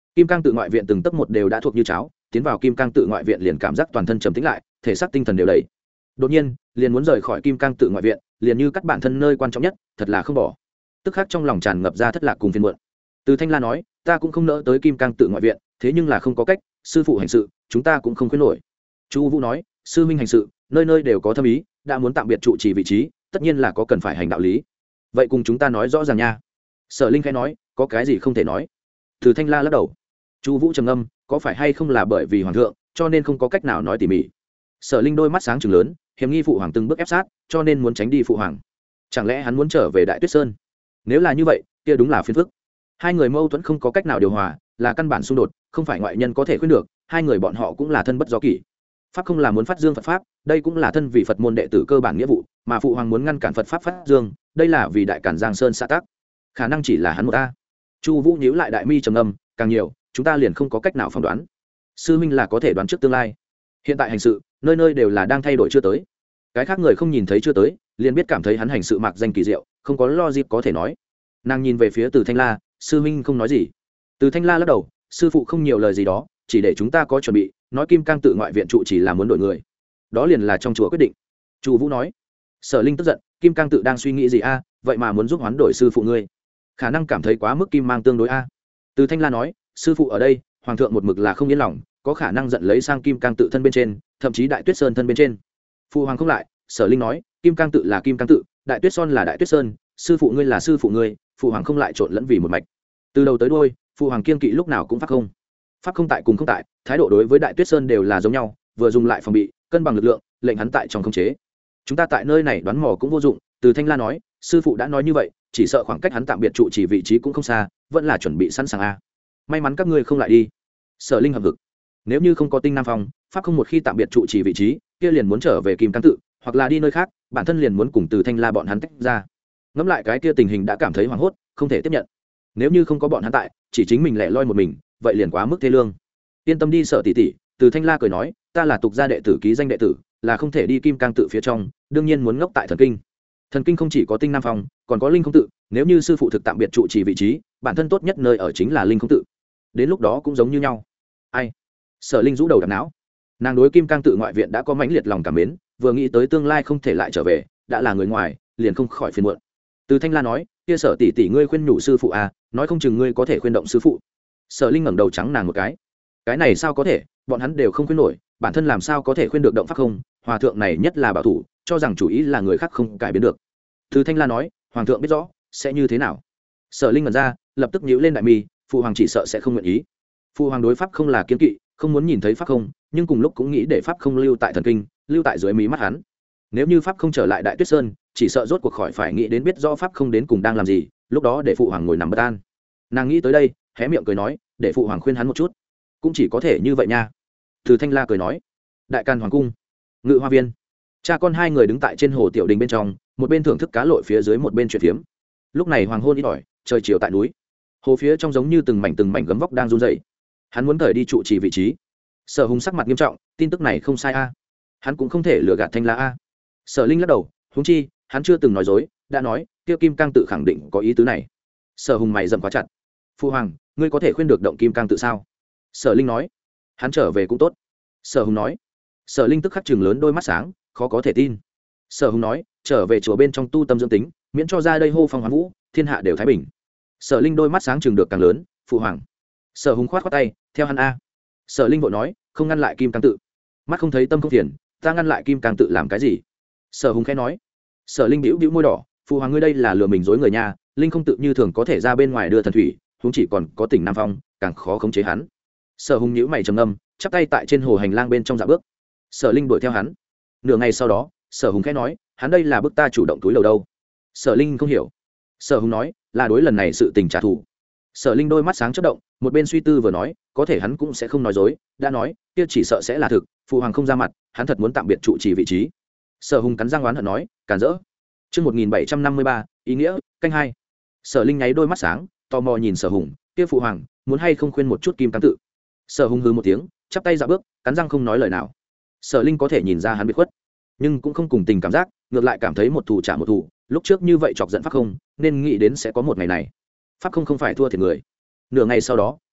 Kim Cang tự ngoại viện từng tấc một đều đã thuộc như cháo, tiến vào Kim Cang tự ngoại viện liền cảm giác toàn thân trầm tĩnh lại, thể xác tinh thần đều đầy. Đột nhiên, liền muốn rời khỏi Kim Cang tự ngoại viện, liền như cắt bản thân nơi quan trọng nhất, thật là không bỏ. Tức khắc trong lòng tràn ngập ra thất lạc cùng phiền muộn. Từ Thanh La nói, ta cũng không nỡ tới Kim Cang tự ngoại viện, thế nhưng là không có cách, sư phụ hành sự, chúng ta cũng không khuyến nổi. Chu Vũ nói, sư minh hành sự, nơi nơi đều có thâm ý, đã muốn tạm biệt trụ trì vị trí, tất nhiên là có cần phải hành đạo lý. Vậy cùng chúng ta nói rõ ràng nha. Sở Linh khẽ nói, có cái gì không thể nói. Từ Thanh La lắc đầu. Chu Vũ trầm ngâm, có phải hay không là bởi vì hoàng thượng, cho nên không có cách nào nói tỉ mỉ. Sở Linh đôi mắt sáng trừng lớn, hiểm nghi phụ hoàng từng bước ép sát, cho nên muốn tránh đi phụ hoàng. Chẳng lẽ hắn muốn trở về Đại Tuyết Sơn? Nếu là như vậy, kia đúng là phiền phức. Hai người mâu thuẫn không có cách nào điều hòa, là căn bản xung đột, không phải ngoại nhân có thể khuyên được, hai người bọn họ cũng là thân bất do kỷ. Pháp không là muốn phát dương Phật pháp, đây cũng là thân vì Phật môn đệ tử cơ bản nghĩa vụ, mà phụ hoàng muốn ngăn cản Phật pháp phát dương, đây là vì đại cản Giang Sơn xã tắc. Khả năng chỉ là hắn một a. Chu Vũ nhíu lại đại mi trầm ngâm, càng nhiều, chúng ta liền không có cách nào phỏng đoán. Sư minh là có thể đoán trước tương lai. Hiện tại hành sự, nơi nơi đều là đang thay đổi chưa tới. Cái khác người không nhìn thấy chưa tới, liền biết cảm thấy hắn hành sự mạc danh kỳ diệu, không có logic có thể nói. Nàng nhìn về phía Từ Thanh La, sư minh không nói gì. Từ Thanh La lắc đầu, sư phụ không nhiều lời gì đó, chỉ để chúng ta có chuẩn bị, nói Kim Cang tự ngoại viện trụ chỉ là muốn đổi người. Đó liền là trong chùa quyết định. Chu Vũ nói. Sở Linh tức giận, Kim Cang tự đang suy nghĩ gì a, vậy mà muốn giúp hoán đổi sư phụ ngươi. Khả năng cảm thấy quá mức kim mang tương đối a. Từ Thanh La nói, sư phụ ở đây, hoàng thượng một mực là không yên lòng, có khả năng giận lấy sang Kim Cang tự thân bên trên, thậm chí Đại Tuyết Sơn thân bên trên. Phụ hoàng không lại, Sở Linh nói, Kim Cang tự là Kim Cang tự, Đại Tuyết Sơn là Đại Tuyết Sơn, sư phụ ngươi là sư phụ ngươi, phụ hoàng không lại trộn lẫn vì một mạch. Từ đầu tới đuôi, phụ hoàng kiên kỵ lúc nào cũng pháp không. Pháp không tại cùng không tại, thái độ đối với Đại Tuyết Sơn đều là giống nhau, vừa dùng lại phòng bị, cân bằng lực lượng, lệnh hắn tại trong khống chế. Chúng ta tại nơi này đoán mò cũng vô dụng, Từ Thanh La nói, sư phụ đã nói như vậy, chỉ sợ khoảng cách hắn tạm biệt trụ chỉ vị trí cũng không xa, vẫn là chuẩn bị sẵn sàng a. May mắn các ngươi không lại đi. Sở Linh hợp vực. Nếu như không có Tinh Nam Phong, pháp không một khi tạm biệt trụ chỉ vị trí, kia liền muốn trở về Kim Cang tự, hoặc là đi nơi khác, bản thân liền muốn cùng Từ Thanh La bọn hắn tách ra. Ngẫm lại cái kia tình hình đã cảm thấy hoảng hốt, không thể tiếp nhận. Nếu như không có bọn hắn tại, chỉ chính mình lẻ loi một mình, vậy liền quá mức thê lương. Yên tâm đi Sở tỷ tỷ, Từ Thanh La cười nói, ta là tục gia đệ tử ký danh đệ tử, là không thể đi Kim Cang tự phía trong, đương nhiên muốn ngốc tại thần kinh. Thần kinh không chỉ có Tinh Nam Phong, còn có Linh Không tự, nếu như sư phụ thực tạm biệt trụ trì vị trí, bản thân tốt nhất nơi ở chính là Linh Không tự. Đến lúc đó cũng giống như nhau. Ai? Sở Linh rũ đầu đập não. Nàng đối Kim Cang tự ngoại viện đã có mãnh liệt lòng cảm mến, vừa nghĩ tới tương lai không thể lại trở về, đã là người ngoài, liền không khỏi phiền muộn. Từ Thanh La nói, kia Sở tỷ tỷ ngươi khuyên nhủ sư phụ à, nói không chừng ngươi có thể khuyên động sư phụ. Sở Linh ngẩng đầu trắng nàng một cái. Cái này sao có thể, bọn hắn đều không khuyên nổi, bản thân làm sao có thể khuyên được động pháp không? Hòa thượng này nhất là bảo thủ, cho rằng chủ ý là người khác không cải biến được. Từ Thanh La nói, hoàng thượng biết rõ sẽ như thế nào. Sở Linh ngẩn ra, lập tức nhíu lên đại mi, phụ hoàng chỉ sợ sẽ không nguyện ý. Phụ hoàng đối pháp không là kiên kỵ, không muốn nhìn thấy pháp không, nhưng cùng lúc cũng nghĩ để pháp không lưu tại thần kinh, lưu tại dưới mí mắt hắn. Nếu như pháp không trở lại Đại Tuyết Sơn, chỉ sợ rốt cuộc khỏi phải nghĩ đến biết rõ pháp không đến cùng đang làm gì, lúc đó để phụ hoàng ngồi nằm bất an. Nàng nghĩ tới đây, hé miệng cười nói, để phụ hoàng khuyên hắn một chút, cũng chỉ có thể như vậy nha. Từ Thanh La cười nói, đại can hoàng cung, Ngự Hoa viên, cha con hai người đứng tại trên hồ tiểu đình bên trong, một bên thưởng thức cá lội phía dưới một bên chuyện phiếm. Lúc này hoàng hôn ít ỏi, trời chiều tại núi, hồ phía trong giống như từng mảnh từng mảnh gấm vóc đang run rẩy. Hắn muốn thời đi trụ trì vị trí. Sở Hùng sắc mặt nghiêm trọng, tin tức này không sai a. Hắn cũng không thể lừa gạt Thanh La a. Sở Linh lắc đầu, huống chi hắn chưa từng nói dối, đã nói kia Kim Cang tự khẳng định có ý tứ này. Sở Hùng mày dậm quá chặt. Phu hoàng, ngươi có thể khuyên được động Kim Cang tự sao? Sở Linh nói. Hắn trở về cũng tốt. Sở Hùng nói. Sở Linh tức khắc chừng lớn đôi mắt sáng, khó có thể tin. Sở Hùng nói, trở về chùa bên trong tu tâm dưỡng tính, miễn cho ra đây hô phong hoán vũ, thiên hạ đều thái bình. Sở Linh đôi mắt sáng chừng được càng lớn, phụ hoàng. Sở Hùng khoát khoát tay, theo hắn a. Sở Linh vội nói, không ngăn lại Kim Cang tự. Mắt không thấy tâm không phiền, ta ngăn lại Kim Cang tự làm cái gì? Sở Hùng khẽ nói. Sở Linh bĩu bĩu môi đỏ, phụ hoàng ngươi đây là lừa mình dối người nhà, Linh không tự như thường có thể ra bên ngoài đưa thần thủy, huống chỉ còn có tỉnh Nam Phong, càng khó khống chế hắn. Sở Hùng nhíu mày trầm ngâm, chắp tay tại trên hồ hành lang bên trong dạ bước. Sở Linh đuổi theo hắn. Nửa ngày sau đó, Sở Hùng khẽ nói, hắn đây là bức ta chủ động túi lầu đâu? Sở Linh không hiểu. Sở Hùng nói, là đối lần này sự tình trả thù. Sở Linh đôi mắt sáng chớp động, một bên suy tư vừa nói, có thể hắn cũng sẽ không nói dối, đã nói, kia chỉ sợ sẽ là thực, phụ hoàng không ra mặt, hắn thật muốn tạm biệt trụ trì vị trí. Sở Hùng cắn răng oán hận nói, cản rỡ. Chương một nghìn bảy trăm năm mươi ba, ý nghĩa, canh hai. Sở Linh nháy đôi mắt sáng, tò mò nhìn Sở Hùng, kia phụ hoàng, muốn hay không khuyên một chút Kim Cang tự. Sở Hùng hừ một tiếng, chắp tay dạo bước, cắn răng không nói lời nào. Sở Linh có thể nhìn ra hắn bị khuất, nhưng cũng không cùng tình cảm giác, ngược lại cảm thấy một thù trả một thù, lúc trước như vậy chọc giận pháp không, nên nghĩ đến sẽ có một ngày này. Pháp không không phải thua thiệt người. Nửa ngày sau đó,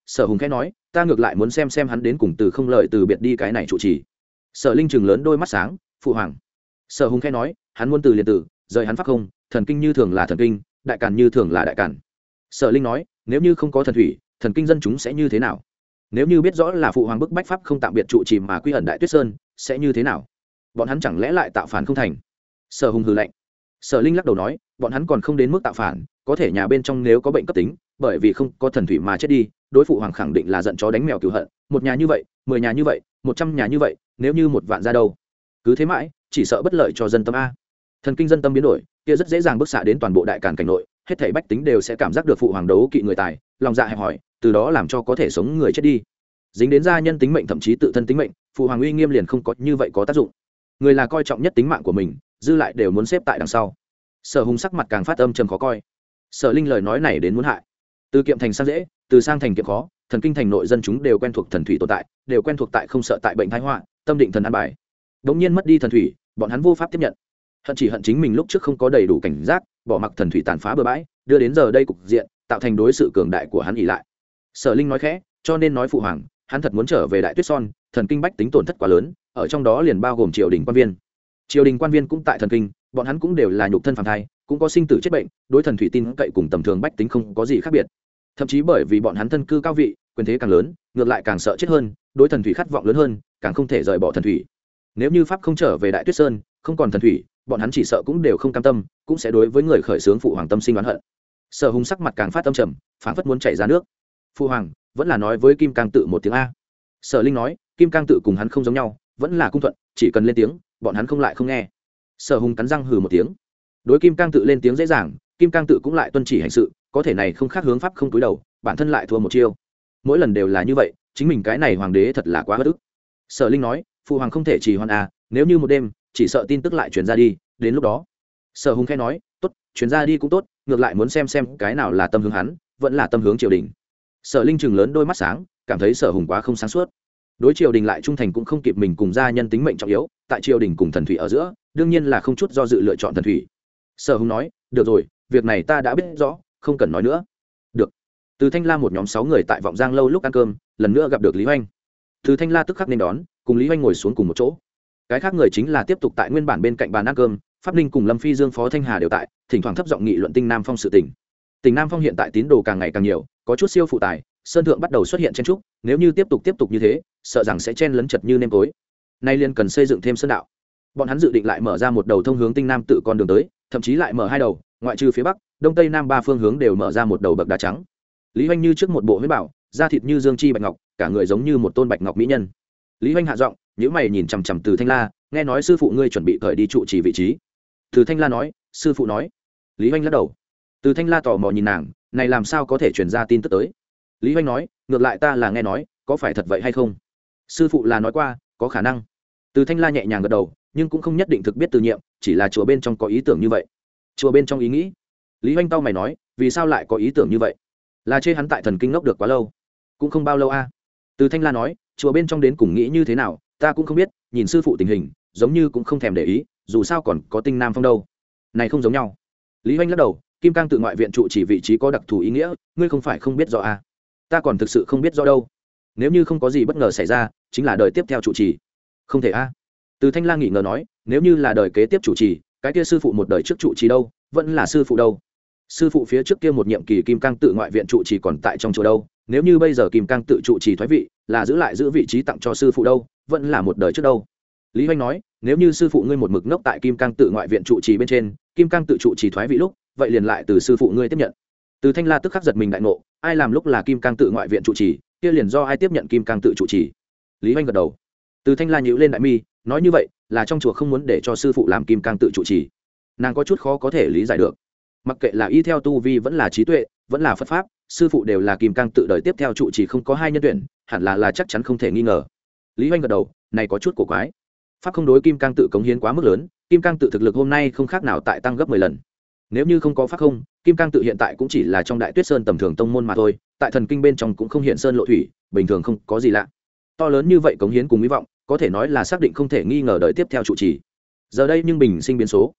Sở Hùng khẽ nói, ta ngược lại muốn xem xem hắn đến cùng từ không lợi từ biệt đi cái này trụ trì. Sở Linh chừng lớn đôi mắt sáng, phụ hoàng. Sở Hùng khẽ nói, hắn muốn từ liền từ, rời hắn pháp không, thần kinh như thường là thần kinh, đại càn như thường là đại càn. Sở Linh nói, nếu như không có thần thủy, thần kinh dân chúng sẽ như thế nào? Nếu như biết rõ là phụ hoàng bức bách pháp không tạm biệt trụ trì mà quy ẩn Đại Tuyết Sơn, sẽ như thế nào? Bọn hắn chẳng lẽ lại tạo phản không thành? Sở Hùng hừ lạnh. Sở Linh lắc đầu nói, bọn hắn còn không đến mức tạo phản, có thể nhà bên trong nếu có bệnh cấp tính, bởi vì không có thần thủy mà chết đi, đối phụ hoàng khẳng định là giận chó đánh mèo cừu hận, một nhà như vậy, mười nhà như vậy, một trăm nhà như vậy, nếu như một vạn ra đâu? Cứ thế mãi, chỉ sợ bất lợi cho dân tâm a. Thần kinh dân tâm biến đổi, kia rất dễ dàng bức xạ đến toàn bộ đại càn cảnh nội, hết thảy bách tính đều sẽ cảm giác được phụ hoàng đấu kỵ người tài, lòng dạ hẹp hòi, từ đó làm cho có thể sống người chết đi. Dính đến gia nhân tính mệnh thậm chí tự thân tính mệnh, phụ hoàng uy nghiêm liền không có như vậy có tác dụng. Người là coi trọng nhất tính mạng của mình, dư lại đều muốn xếp tại đằng sau. Sở Hùng sắc mặt càng phát âm trầm khó coi. Sở Linh lời nói này đến muốn hại. Từ kiệm thành sang dễ, từ sang thành kiệm khó, thần kinh thành nội dân chúng đều quen thuộc thần thủy tồn tại, đều quen thuộc tại không sợ tại bệnh thái họa, tâm định thần an bài. Đống nhiên mất đi thần thủy, bọn hắn vô pháp tiếp nhận. Hận chỉ hận chính mình lúc trước không có đầy đủ cảnh giác, bỏ mặc thần thủy tàn phá bừa bãi, đưa đến giờ đây cục diện, tạo thành đối sự cường đại của hắn ỷ lại. Sở Linh nói khẽ, cho nên nói phụ hoàng, hắn thật muốn trở về Đại Tuyết Son, thần kinh bách tính tổn thất quá lớn, ở trong đó liền bao gồm triều đình quan viên. Triều đình quan viên cũng tại thần kinh, bọn hắn cũng đều là nhục thân phàm thai, cũng có sinh tử chết bệnh, đối thần thủy tin cậy cùng tầm thường bách tính không có gì khác biệt. Thậm chí bởi vì bọn hắn thân cư cao vị, quyền thế càng lớn, ngược lại càng sợ chết hơn, đối thần thủy khát vọng lớn hơn, càng không thể rời bỏ thần thủy. Nếu như pháp không trở về Đại Tuyết Sơn, không còn thần thủy, bọn hắn chỉ sợ cũng đều không cam tâm, cũng sẽ đối với người khởi xướng phụ hoàng tâm sinh oán hận. Sở Hùng sắc mặt càng phát âm trầm, phảng phất muốn chảy ra nước. Phụ hoàng vẫn là nói với Kim Cang Tự một tiếng a. Sở Linh nói, Kim Cang Tự cùng hắn không giống nhau, vẫn là cung thuận, chỉ cần lên tiếng, bọn hắn không lại không nghe. Sở Hùng cắn răng hừ một tiếng. Đối Kim Cang Tự lên tiếng dễ dàng, Kim Cang Tự cũng lại tuân chỉ hành sự, có thể này không khác hướng pháp không túi đầu, bản thân lại thua một chiêu. Mỗi lần đều là như vậy, chính mình cái này hoàng đế thật là quá bất ức. Sở Linh nói, phụ hoàng không thể trì hoãn à, nếu như một đêm, chỉ sợ tin tức lại truyền ra đi, đến lúc đó. Sở Hùng khẽ nói, tốt, truyền ra đi cũng tốt, ngược lại muốn xem xem cái nào là tâm hướng hắn, vẫn là tâm hướng triều đình. Sở Linh chừng lớn đôi mắt sáng, cảm thấy Sở Hùng quá không sáng suốt. Đối triều đình lại trung thành cũng không kịp mình cùng gia nhân tính mệnh trọng yếu, tại triều đình cùng thần thủy ở giữa, đương nhiên là không chút do dự lựa chọn thần thủy. Sở Hùng nói, được rồi, việc này ta đã biết rõ, không cần nói nữa. Được. Từ Thanh La một nhóm sáu người tại Vọng Giang lâu lúc ăn cơm, lần nữa gặp được Lý Hoành. Từ Thanh La tức khắc nên đón, cùng Lý Hoành ngồi xuống cùng một chỗ. Cái khác người chính là tiếp tục tại nguyên bản bên cạnh bàn ăn cơm, Pháp Ninh cùng Lâm Phi Dương Phó Thanh Hà đều tại, thỉnh thoảng thấp giọng nghị luận Tinh Nam Phong sự tình. Tỉnh Nam Phong hiện tại tín đồ càng ngày càng nhiều, có chút siêu phụ tài, sơn thượng bắt đầu xuất hiện chen trúc, nếu như tiếp tục tiếp tục như thế, sợ rằng sẽ chen lấn chật như nêm tối. Nay liên cần xây dựng thêm sơn đạo. Bọn hắn dự định lại mở ra một đầu thông hướng Tinh Nam tự con đường tới, thậm chí lại mở hai đầu, ngoại trừ phía bắc, đông tây nam ba phương hướng đều mở ra một đầu bậc đá trắng. Lý Hoành như trước một bộ huyết bảo, da thịt như dương chi bạch ngọc, cả người giống như một tôn bạch ngọc mỹ nhân. Lý Hoành hạ giọng, nhíu mày nhìn chằm chằm Từ Thanh La, nghe nói sư phụ ngươi chuẩn bị cởi đi trụ trì vị trí. Từ Thanh La nói, sư phụ nói. Lý Hoành lắc đầu. Từ Thanh La tò mò nhìn nàng, này làm sao có thể truyền ra tin tức tới? Lý Hoành nói, ngược lại ta là nghe nói, có phải thật vậy hay không? Sư phụ là nói qua, có khả năng. Từ Thanh La nhẹ nhàng gật đầu, nhưng cũng không nhất định thực biết từ nhiệm, chỉ là chùa bên trong có ý tưởng như vậy. Chùa bên trong ý nghĩ? Lý Hoành tao mày nói, vì sao lại có ý tưởng như vậy? Là chê hắn tại thần kinh ngốc được quá lâu? Cũng không bao lâu a. À. Từ Thanh La nói, chùa bên trong đến cùng nghĩ như thế nào, ta cũng không biết, nhìn sư phụ tình hình, giống như cũng không thèm để ý, dù sao còn có Tinh Nam Phong đâu. Này không giống nhau. Lý Hoành lắc đầu, Kim Cang tự ngoại viện trụ chỉ vị trí có đặc thù ý nghĩa, ngươi không phải không biết rõ à? Ta còn thực sự không biết rõ đâu. Nếu như không có gì bất ngờ xảy ra, chính là đời tiếp theo trụ trì. Không thể a. À? Từ Thanh La nghỉ ngờ nói, nếu như là đời kế tiếp trụ trì, cái kia sư phụ một đời trước trụ trì đâu, vẫn là sư phụ đâu. Sư phụ phía trước kia một nhiệm kỳ Kim Cang tự ngoại viện trụ trì còn tại trong chùa đâu, nếu như bây giờ Kim Cang tự trụ trì thoái vị, là giữ lại giữ vị trí tặng cho sư phụ đâu, vẫn là một đời trước đâu. Lý Hoành nói, nếu như sư phụ ngươi một mực ngốc tại Kim Cang tự ngoại viện trụ trì bên trên, Kim Cang tự trụ trì thoái vị lúc, vậy liền lại từ sư phụ ngươi tiếp nhận. Từ Thanh La tức khắc giật mình đại ngộ, ai làm lúc là Kim Cang tự ngoại viện trụ trì, kia liền do ai tiếp nhận Kim Cang tự trụ trì. Lý Hoành gật đầu. Từ Thanh La nhíu lên đại mi, nói như vậy, là trong chùa không muốn để cho sư phụ làm Kim Cang tự trụ trì. Nàng có chút khó có thể lý giải được. Mặc kệ là y theo tu vi vẫn là trí tuệ, vẫn là Phật pháp, sư phụ đều là Kim Cang tự đời tiếp theo trụ trì không có hai nhân tuyển, hẳn là là chắc chắn không thể nghi ngờ. Lý Hoành gật đầu, này có chút cổ quái. Pháp không đối Kim Cang tự cống hiến quá mức lớn, Kim Cang tự thực lực hôm nay không khác nào tại tăng gấp mười lần. Nếu như không có pháp không, Kim Cang tự hiện tại cũng chỉ là trong Đại Tuyết Sơn tầm thường tông môn mà thôi, tại thần kinh bên trong cũng không hiện sơn lộ thủy, bình thường không có gì lạ. To lớn như vậy cống hiến cùng hy vọng, có thể nói là xác định không thể nghi ngờ đợi tiếp theo trụ trì. Giờ đây nhưng bình sinh biến số.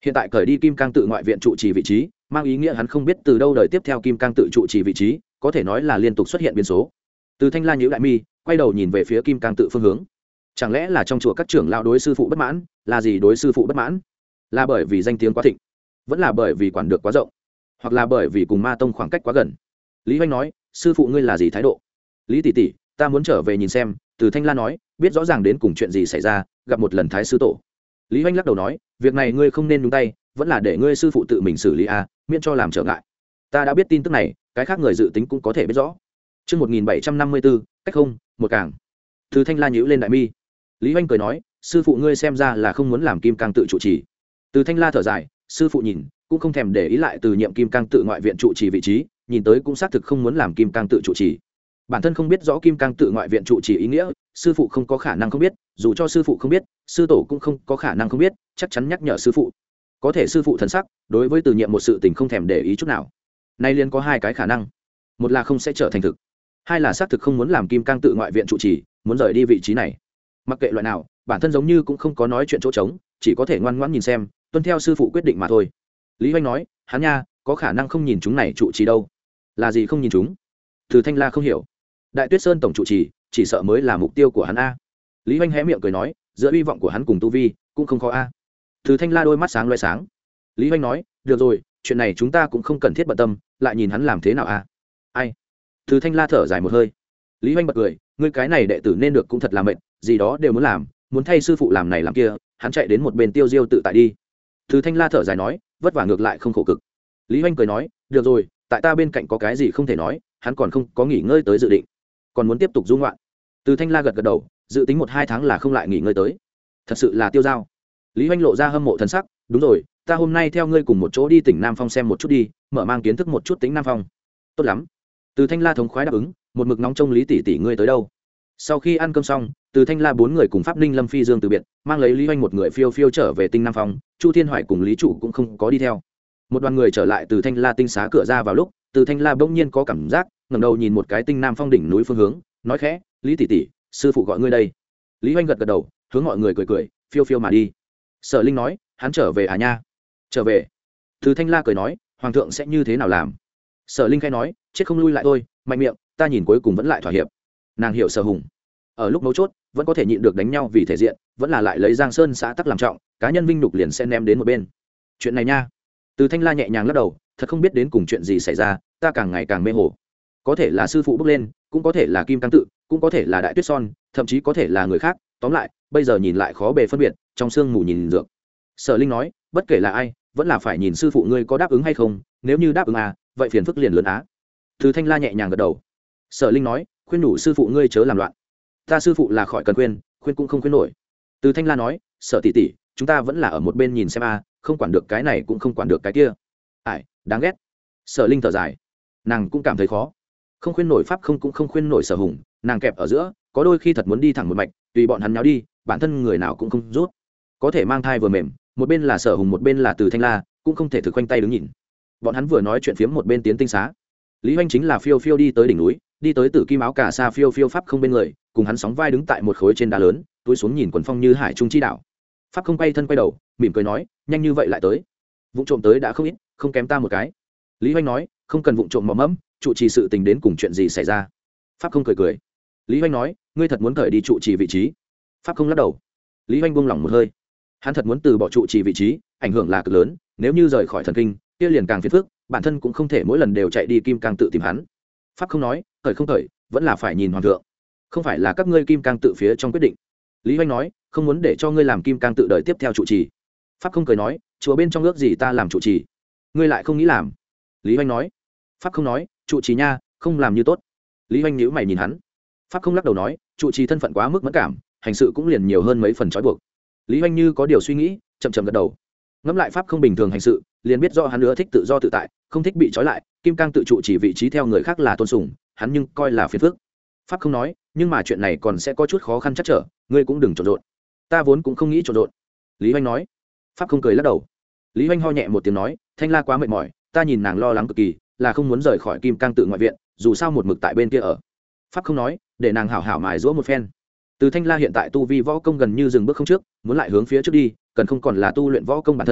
hiện tại cởi đi kim cang tự ngoại viện trụ trì vị trí, mang ý nghĩa hắn không biết từ đâu đời tiếp theo kim cang tự trụ trì vị trí, có thể nói là liên tục xuất hiện biến số. Từ Thanh La nhíu đại mi, quay đầu nhìn về phía kim cang tự phương hướng. Chẳng lẽ là trong chùa các trưởng lão đối sư phụ bất mãn? Là gì đối sư phụ bất mãn? Là bởi vì danh tiếng quá thịnh, vẫn là bởi vì quản được quá rộng, hoặc là bởi vì cùng ma tông khoảng cách quá gần? Lý Hoành nói, sư phụ ngươi là gì thái độ? Lý tỷ tỷ, ta muốn trở về nhìn xem. Từ Thanh La nói, biết rõ ràng đến cùng chuyện gì xảy ra, gặp một lần thái sư tổ. Lý Hoành lắc đầu nói, việc này ngươi không nên nhúng tay, vẫn là để ngươi sư phụ tự mình xử lý a, miễn cho làm trở ngại. Ta đã biết tin tức này, cái khác người dự tính cũng có thể biết rõ. Chương một nghìn bảy trăm năm mươi bốn, cách không, một càng. Từ Thanh La nhíu lên đại mi. Lý Hoành cười nói, sư phụ ngươi xem ra là không muốn làm kim cang tự trụ trì. Từ Thanh La thở dài, sư phụ nhìn cũng không thèm để ý lại từ nhiệm kim cang tự ngoại viện trụ trì vị trí, nhìn tới cũng xác thực không muốn làm kim cang tự trụ trì. Bản thân không biết rõ kim cang tự ngoại viện trụ trì ý nghĩa, sư phụ không có khả năng không biết, dù cho sư phụ không biết, sư tổ cũng không có khả năng không biết, chắc chắn nhắc nhở sư phụ. Có thể sư phụ thần sắc đối với từ nhiệm một sự tình không thèm để ý chút nào. Nay liền có hai cái khả năng, một là không sẽ trở thành thực, hai là xác thực không muốn làm kim cang tự ngoại viện trụ trì, muốn rời đi vị trí này. Mặc kệ loại nào, bản thân giống như cũng không có nói chuyện chỗ trống, chỉ có thể ngoan ngoãn nhìn xem, tuân theo sư phụ quyết định mà thôi. Lý Hoành nói, hắn nha, có khả năng không nhìn chúng này trụ trì đâu. Là gì không nhìn chúng? Từ Thanh La không hiểu. Đại Tuyết Sơn tổng trụ trì, chỉ sợ mới là mục tiêu của hắn a. Lý Hoành hé miệng cười nói, giữa hy vọng của hắn cùng tu vi cũng không khó a. Từ Thanh La đôi mắt sáng loé sáng. Lý Hoành nói, được rồi, chuyện này chúng ta cũng không cần thiết bận tâm, lại nhìn hắn làm thế nào a. Ai? Từ Thanh La thở dài một hơi. Lý Hoành bật cười, ngươi cái này đệ tử nên được cũng thật là mệt, gì đó đều muốn làm, muốn thay sư phụ làm này làm kia, hắn chạy đến một bên tiêu diêu tự tại đi. Từ Thanh La thở dài nói, vất vả ngược lại không khổ cực. Lý Hoành cười nói, được rồi, tại ta bên cạnh có cái gì không thể nói, hắn còn không có nghỉ ngơi tới dự định, còn muốn tiếp tục du ngoạn. Từ Thanh La gật gật đầu, dự tính một hai tháng là không lại nghỉ ngơi tới. Thật sự là tiêu dao. Lý Hoành lộ ra hâm mộ thần sắc, đúng rồi, ta hôm nay theo ngươi cùng một chỗ đi tỉnh Nam Phong xem một chút đi, mở mang kiến thức một chút tính Nam Phong. Tốt lắm. Từ Thanh La thống khoái đáp ứng, một mực nóng trông Lý tỷ tỷ ngươi tới đâu. Sau khi ăn cơm xong, Từ Thanh La bốn người cùng Pháp Ninh Lâm Phi Dương từ biệt, mang lấy Lý Hoành một người phiêu phiêu trở về tinh Nam Phong, Chu Thiên Hoài cùng Lý Chủ cũng không có đi theo. Một đoàn người trở lại Từ Thanh La tinh xá cửa ra vào lúc, Từ Thanh La bỗng nhiên có cảm giác, ngẩng đầu nhìn một cái tinh Nam Phong đỉnh núi phương hướng, nói khẽ, Lý tỷ tỷ, sư phụ gọi ngươi đây. Lý Hoành gật gật đầu, hướng mọi người cười cười, phiêu phiêu mà đi. Sở Linh nói, hắn trở về à nha? Trở về. Từ Thanh La cười nói, hoàng thượng sẽ như thế nào làm? Sở Linh khẽ nói, chết không lui lại thôi, mạnh miệng, ta nhìn cuối cùng vẫn lại thỏa hiệp. Nàng hiểu Sở Hùng, ở lúc mấu chốt vẫn có thể nhịn được đánh nhau vì thể diện, vẫn là lại lấy Giang Sơn xã tắc làm trọng, cá nhân vinh nhục liền sẽ ném đến một bên. Chuyện này nha. Từ Thanh La nhẹ nhàng lắc đầu, thật không biết đến cùng chuyện gì xảy ra, ta càng ngày càng mê hồ. Có thể là sư phụ bước lên, cũng có thể là Kim Cang tự, cũng có thể là Đại Tuyết Son, thậm chí có thể là người khác, tóm lại, bây giờ nhìn lại khó bề phân biệt, trong sương mù nhìn dược. Sở Linh nói, bất kể là ai, vẫn là phải nhìn sư phụ ngươi có đáp ứng hay không, nếu như đáp ứng à, vậy phiền phức liền lớn á. Từ Thanh La nhẹ nhàng gật đầu. Sở Linh nói, khuyên nhủ sư phụ ngươi chớ làm loạn. Ta sư phụ là khỏi cần khuyên, khuyên cũng không khuyên nổi. Từ Thanh La nói, Sở tỷ tỷ, chúng ta vẫn là ở một bên nhìn xem a, không quản được cái này cũng không quản được cái kia. Ai, đáng ghét. Sở Linh thở dài, nàng cũng cảm thấy khó, không khuyên nổi pháp không cũng không khuyên nổi Sở Hùng, nàng kẹp ở giữa, có đôi khi thật muốn đi thẳng một mạch, tùy bọn hắn nháo đi, bản thân người nào cũng không rút. Có thể mang thai vừa mềm, một bên là Sở Hùng một bên là Từ Thanh La, cũng không thể thực quanh tay đứng nhìn. Bọn hắn vừa nói chuyện phiếm một bên tiến tinh xá. Lý Hoành chính là phiêu phiêu đi tới đỉnh núi, đi tới Tử Kim áo cà sa phiêu phiêu pháp không bên người, cùng hắn sóng vai đứng tại một khối trên đá lớn, túi xuống nhìn quần phong như hải trung chi đảo. Pháp không quay thân quay đầu, mỉm cười nói, nhanh như vậy lại tới. Vụng trộm tới đã không ít, không kém ta một cái. Lý Hoành nói, không cần vụng trộm mò mẫm, trụ trì sự tình đến cùng chuyện gì xảy ra. Pháp không cười cười. Lý Hoành nói, ngươi thật muốn cởi đi trụ trì vị trí. Pháp không lắc đầu. Lý Hoành buông lỏng một hơi. Hắn thật muốn từ bỏ trụ trì vị trí, ảnh hưởng là cực lớn, nếu như rời khỏi thần kinh, kia liền càng phiền phức, bản thân cũng không thể mỗi lần đều chạy đi Kim Cang tự tìm hắn. Pháp không nói, cởi không cởi, vẫn là phải nhìn hoàng thượng, không phải là các ngươi Kim Cang tự phía trong quyết định. Lý Hoành nói, không muốn để cho ngươi làm Kim Cang tự đời tiếp theo trụ trì. Pháp không cười nói, chùa bên trong ước gì ta làm trụ trì, ngươi lại không nghĩ làm. Lý Hoành nói. Pháp không nói, trụ trì nha, không làm như tốt. Lý Hoành nhíu mày nhìn hắn. Pháp không lắc đầu nói, trụ trì thân phận quá mức mẫn cảm, hành sự cũng liền nhiều hơn mấy phần trói buộc. Lý Hoành như có điều suy nghĩ, chậm chậm gật đầu. Ngẫm lại Pháp không bình thường hành sự, liền biết rõ hắn nữa thích tự do tự tại, không thích bị trói lại. Kim Cang tự trụ chỉ vị trí theo người khác là tôn sùng, hắn nhưng coi là phiền phức. Pháp không nói, nhưng mà chuyện này còn sẽ có chút khó khăn chắc trở, ngươi cũng đừng trộn rộn. Ta vốn cũng không nghĩ trộn rộn. Lý Hoành nói. Pháp không cười lắc đầu. Lý Hoành ho nhẹ một tiếng nói, Thanh La quá mệt mỏi, ta nhìn nàng lo lắng cực kỳ, là không muốn rời khỏi Kim Cang tự ngoại viện, dù sao một mực tại bên kia ở. Pháp không nói, để nàng hảo hảo mài giũa một phen. Từ Thanh La hiện tại tu vi võ công gần như dừng bước không trước, muốn lại hướng phía trước đi, cần không còn là tu luyện võ công bản thân,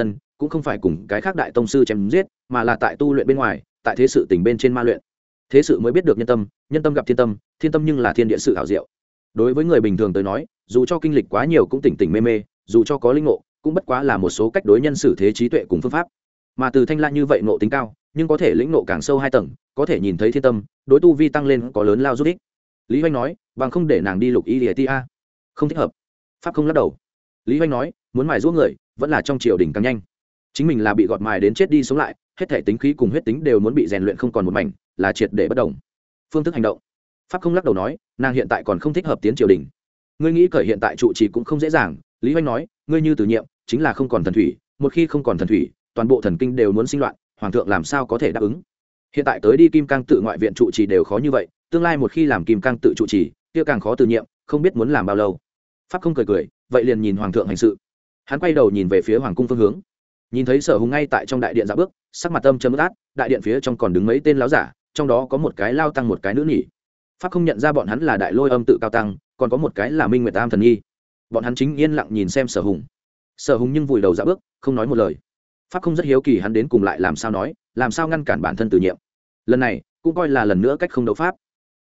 cũng không phải cùng cái khác đại tông sư chém giết, mà là tại tu luyện bên ngoài, tại thế sự tình bên trên ma luyện. Thế sự mới biết được nhân tâm, nhân tâm gặp thiên tâm, thiên tâm nhưng là thiên địa sự hảo diệu. Đối với người bình thường tới nói, dù cho kinh lịch quá nhiều cũng tỉnh tỉnh mê mê, dù cho có linh ngộ, cũng bất quá là một số cách đối nhân xử thế trí tuệ cùng phương pháp. Mà từ Thanh La như vậy ngộ tính cao, nhưng có thể lĩnh ngộ càng sâu hai tầng, có thể nhìn thấy thiên tâm, đối tu vi tăng lên có lớn lao giúp ích. Lý Hoành nói, bằng không để nàng đi lục y liệt a, không thích hợp. Pháp không lắc đầu. Lý Hoành nói, muốn mài giũa người, vẫn là trong triều đình càng nhanh. Chính mình là bị gọt mài đến chết đi sống lại, hết thể tính khí cùng huyết tính đều muốn bị rèn luyện không còn một mảnh, là triệt để bất động. Phương thức hành động. Pháp không lắc đầu nói, nàng hiện tại còn không thích hợp tiến triều đình. Ngươi nghĩ cởi hiện tại trụ trì cũng không dễ dàng. Lý Hoành nói, ngươi như từ nhiệm, chính là không còn thần thủy, một khi không còn thần thủy, toàn bộ thần kinh đều muốn sinh loạn, hoàng thượng làm sao có thể đáp ứng. Hiện tại tới đi kim cang tự ngoại viện trụ trì đều khó như vậy, tương lai một khi làm kim cang tự trụ trì, kia càng khó từ nhiệm, không biết muốn làm bao lâu. Pháp không cười cười, vậy liền nhìn hoàng thượng hành sự. Hắn quay đầu nhìn về phía hoàng cung phương hướng, nhìn thấy Sở Hùng ngay tại trong đại điện dạo bước, sắc mặt âm trầm ướt át, đại điện phía trong còn đứng mấy tên lão giả, trong đó có một cái lao tăng một cái nữ nhỉ. Pháp không nhận ra bọn hắn là đại lôi âm tự cao tăng, còn có một cái là Minh Nguyệt Tam thần nhi. Bọn hắn chính yên lặng nhìn xem Sở Hùng. Sở Hùng nhưng vùi đầu dạo bước, không nói một lời. Pháp không rất hiếu kỳ hắn đến cùng lại làm sao nói, làm sao ngăn cản bản thân từ nhiệm. Lần này cũng coi là lần nữa cách không đấu pháp.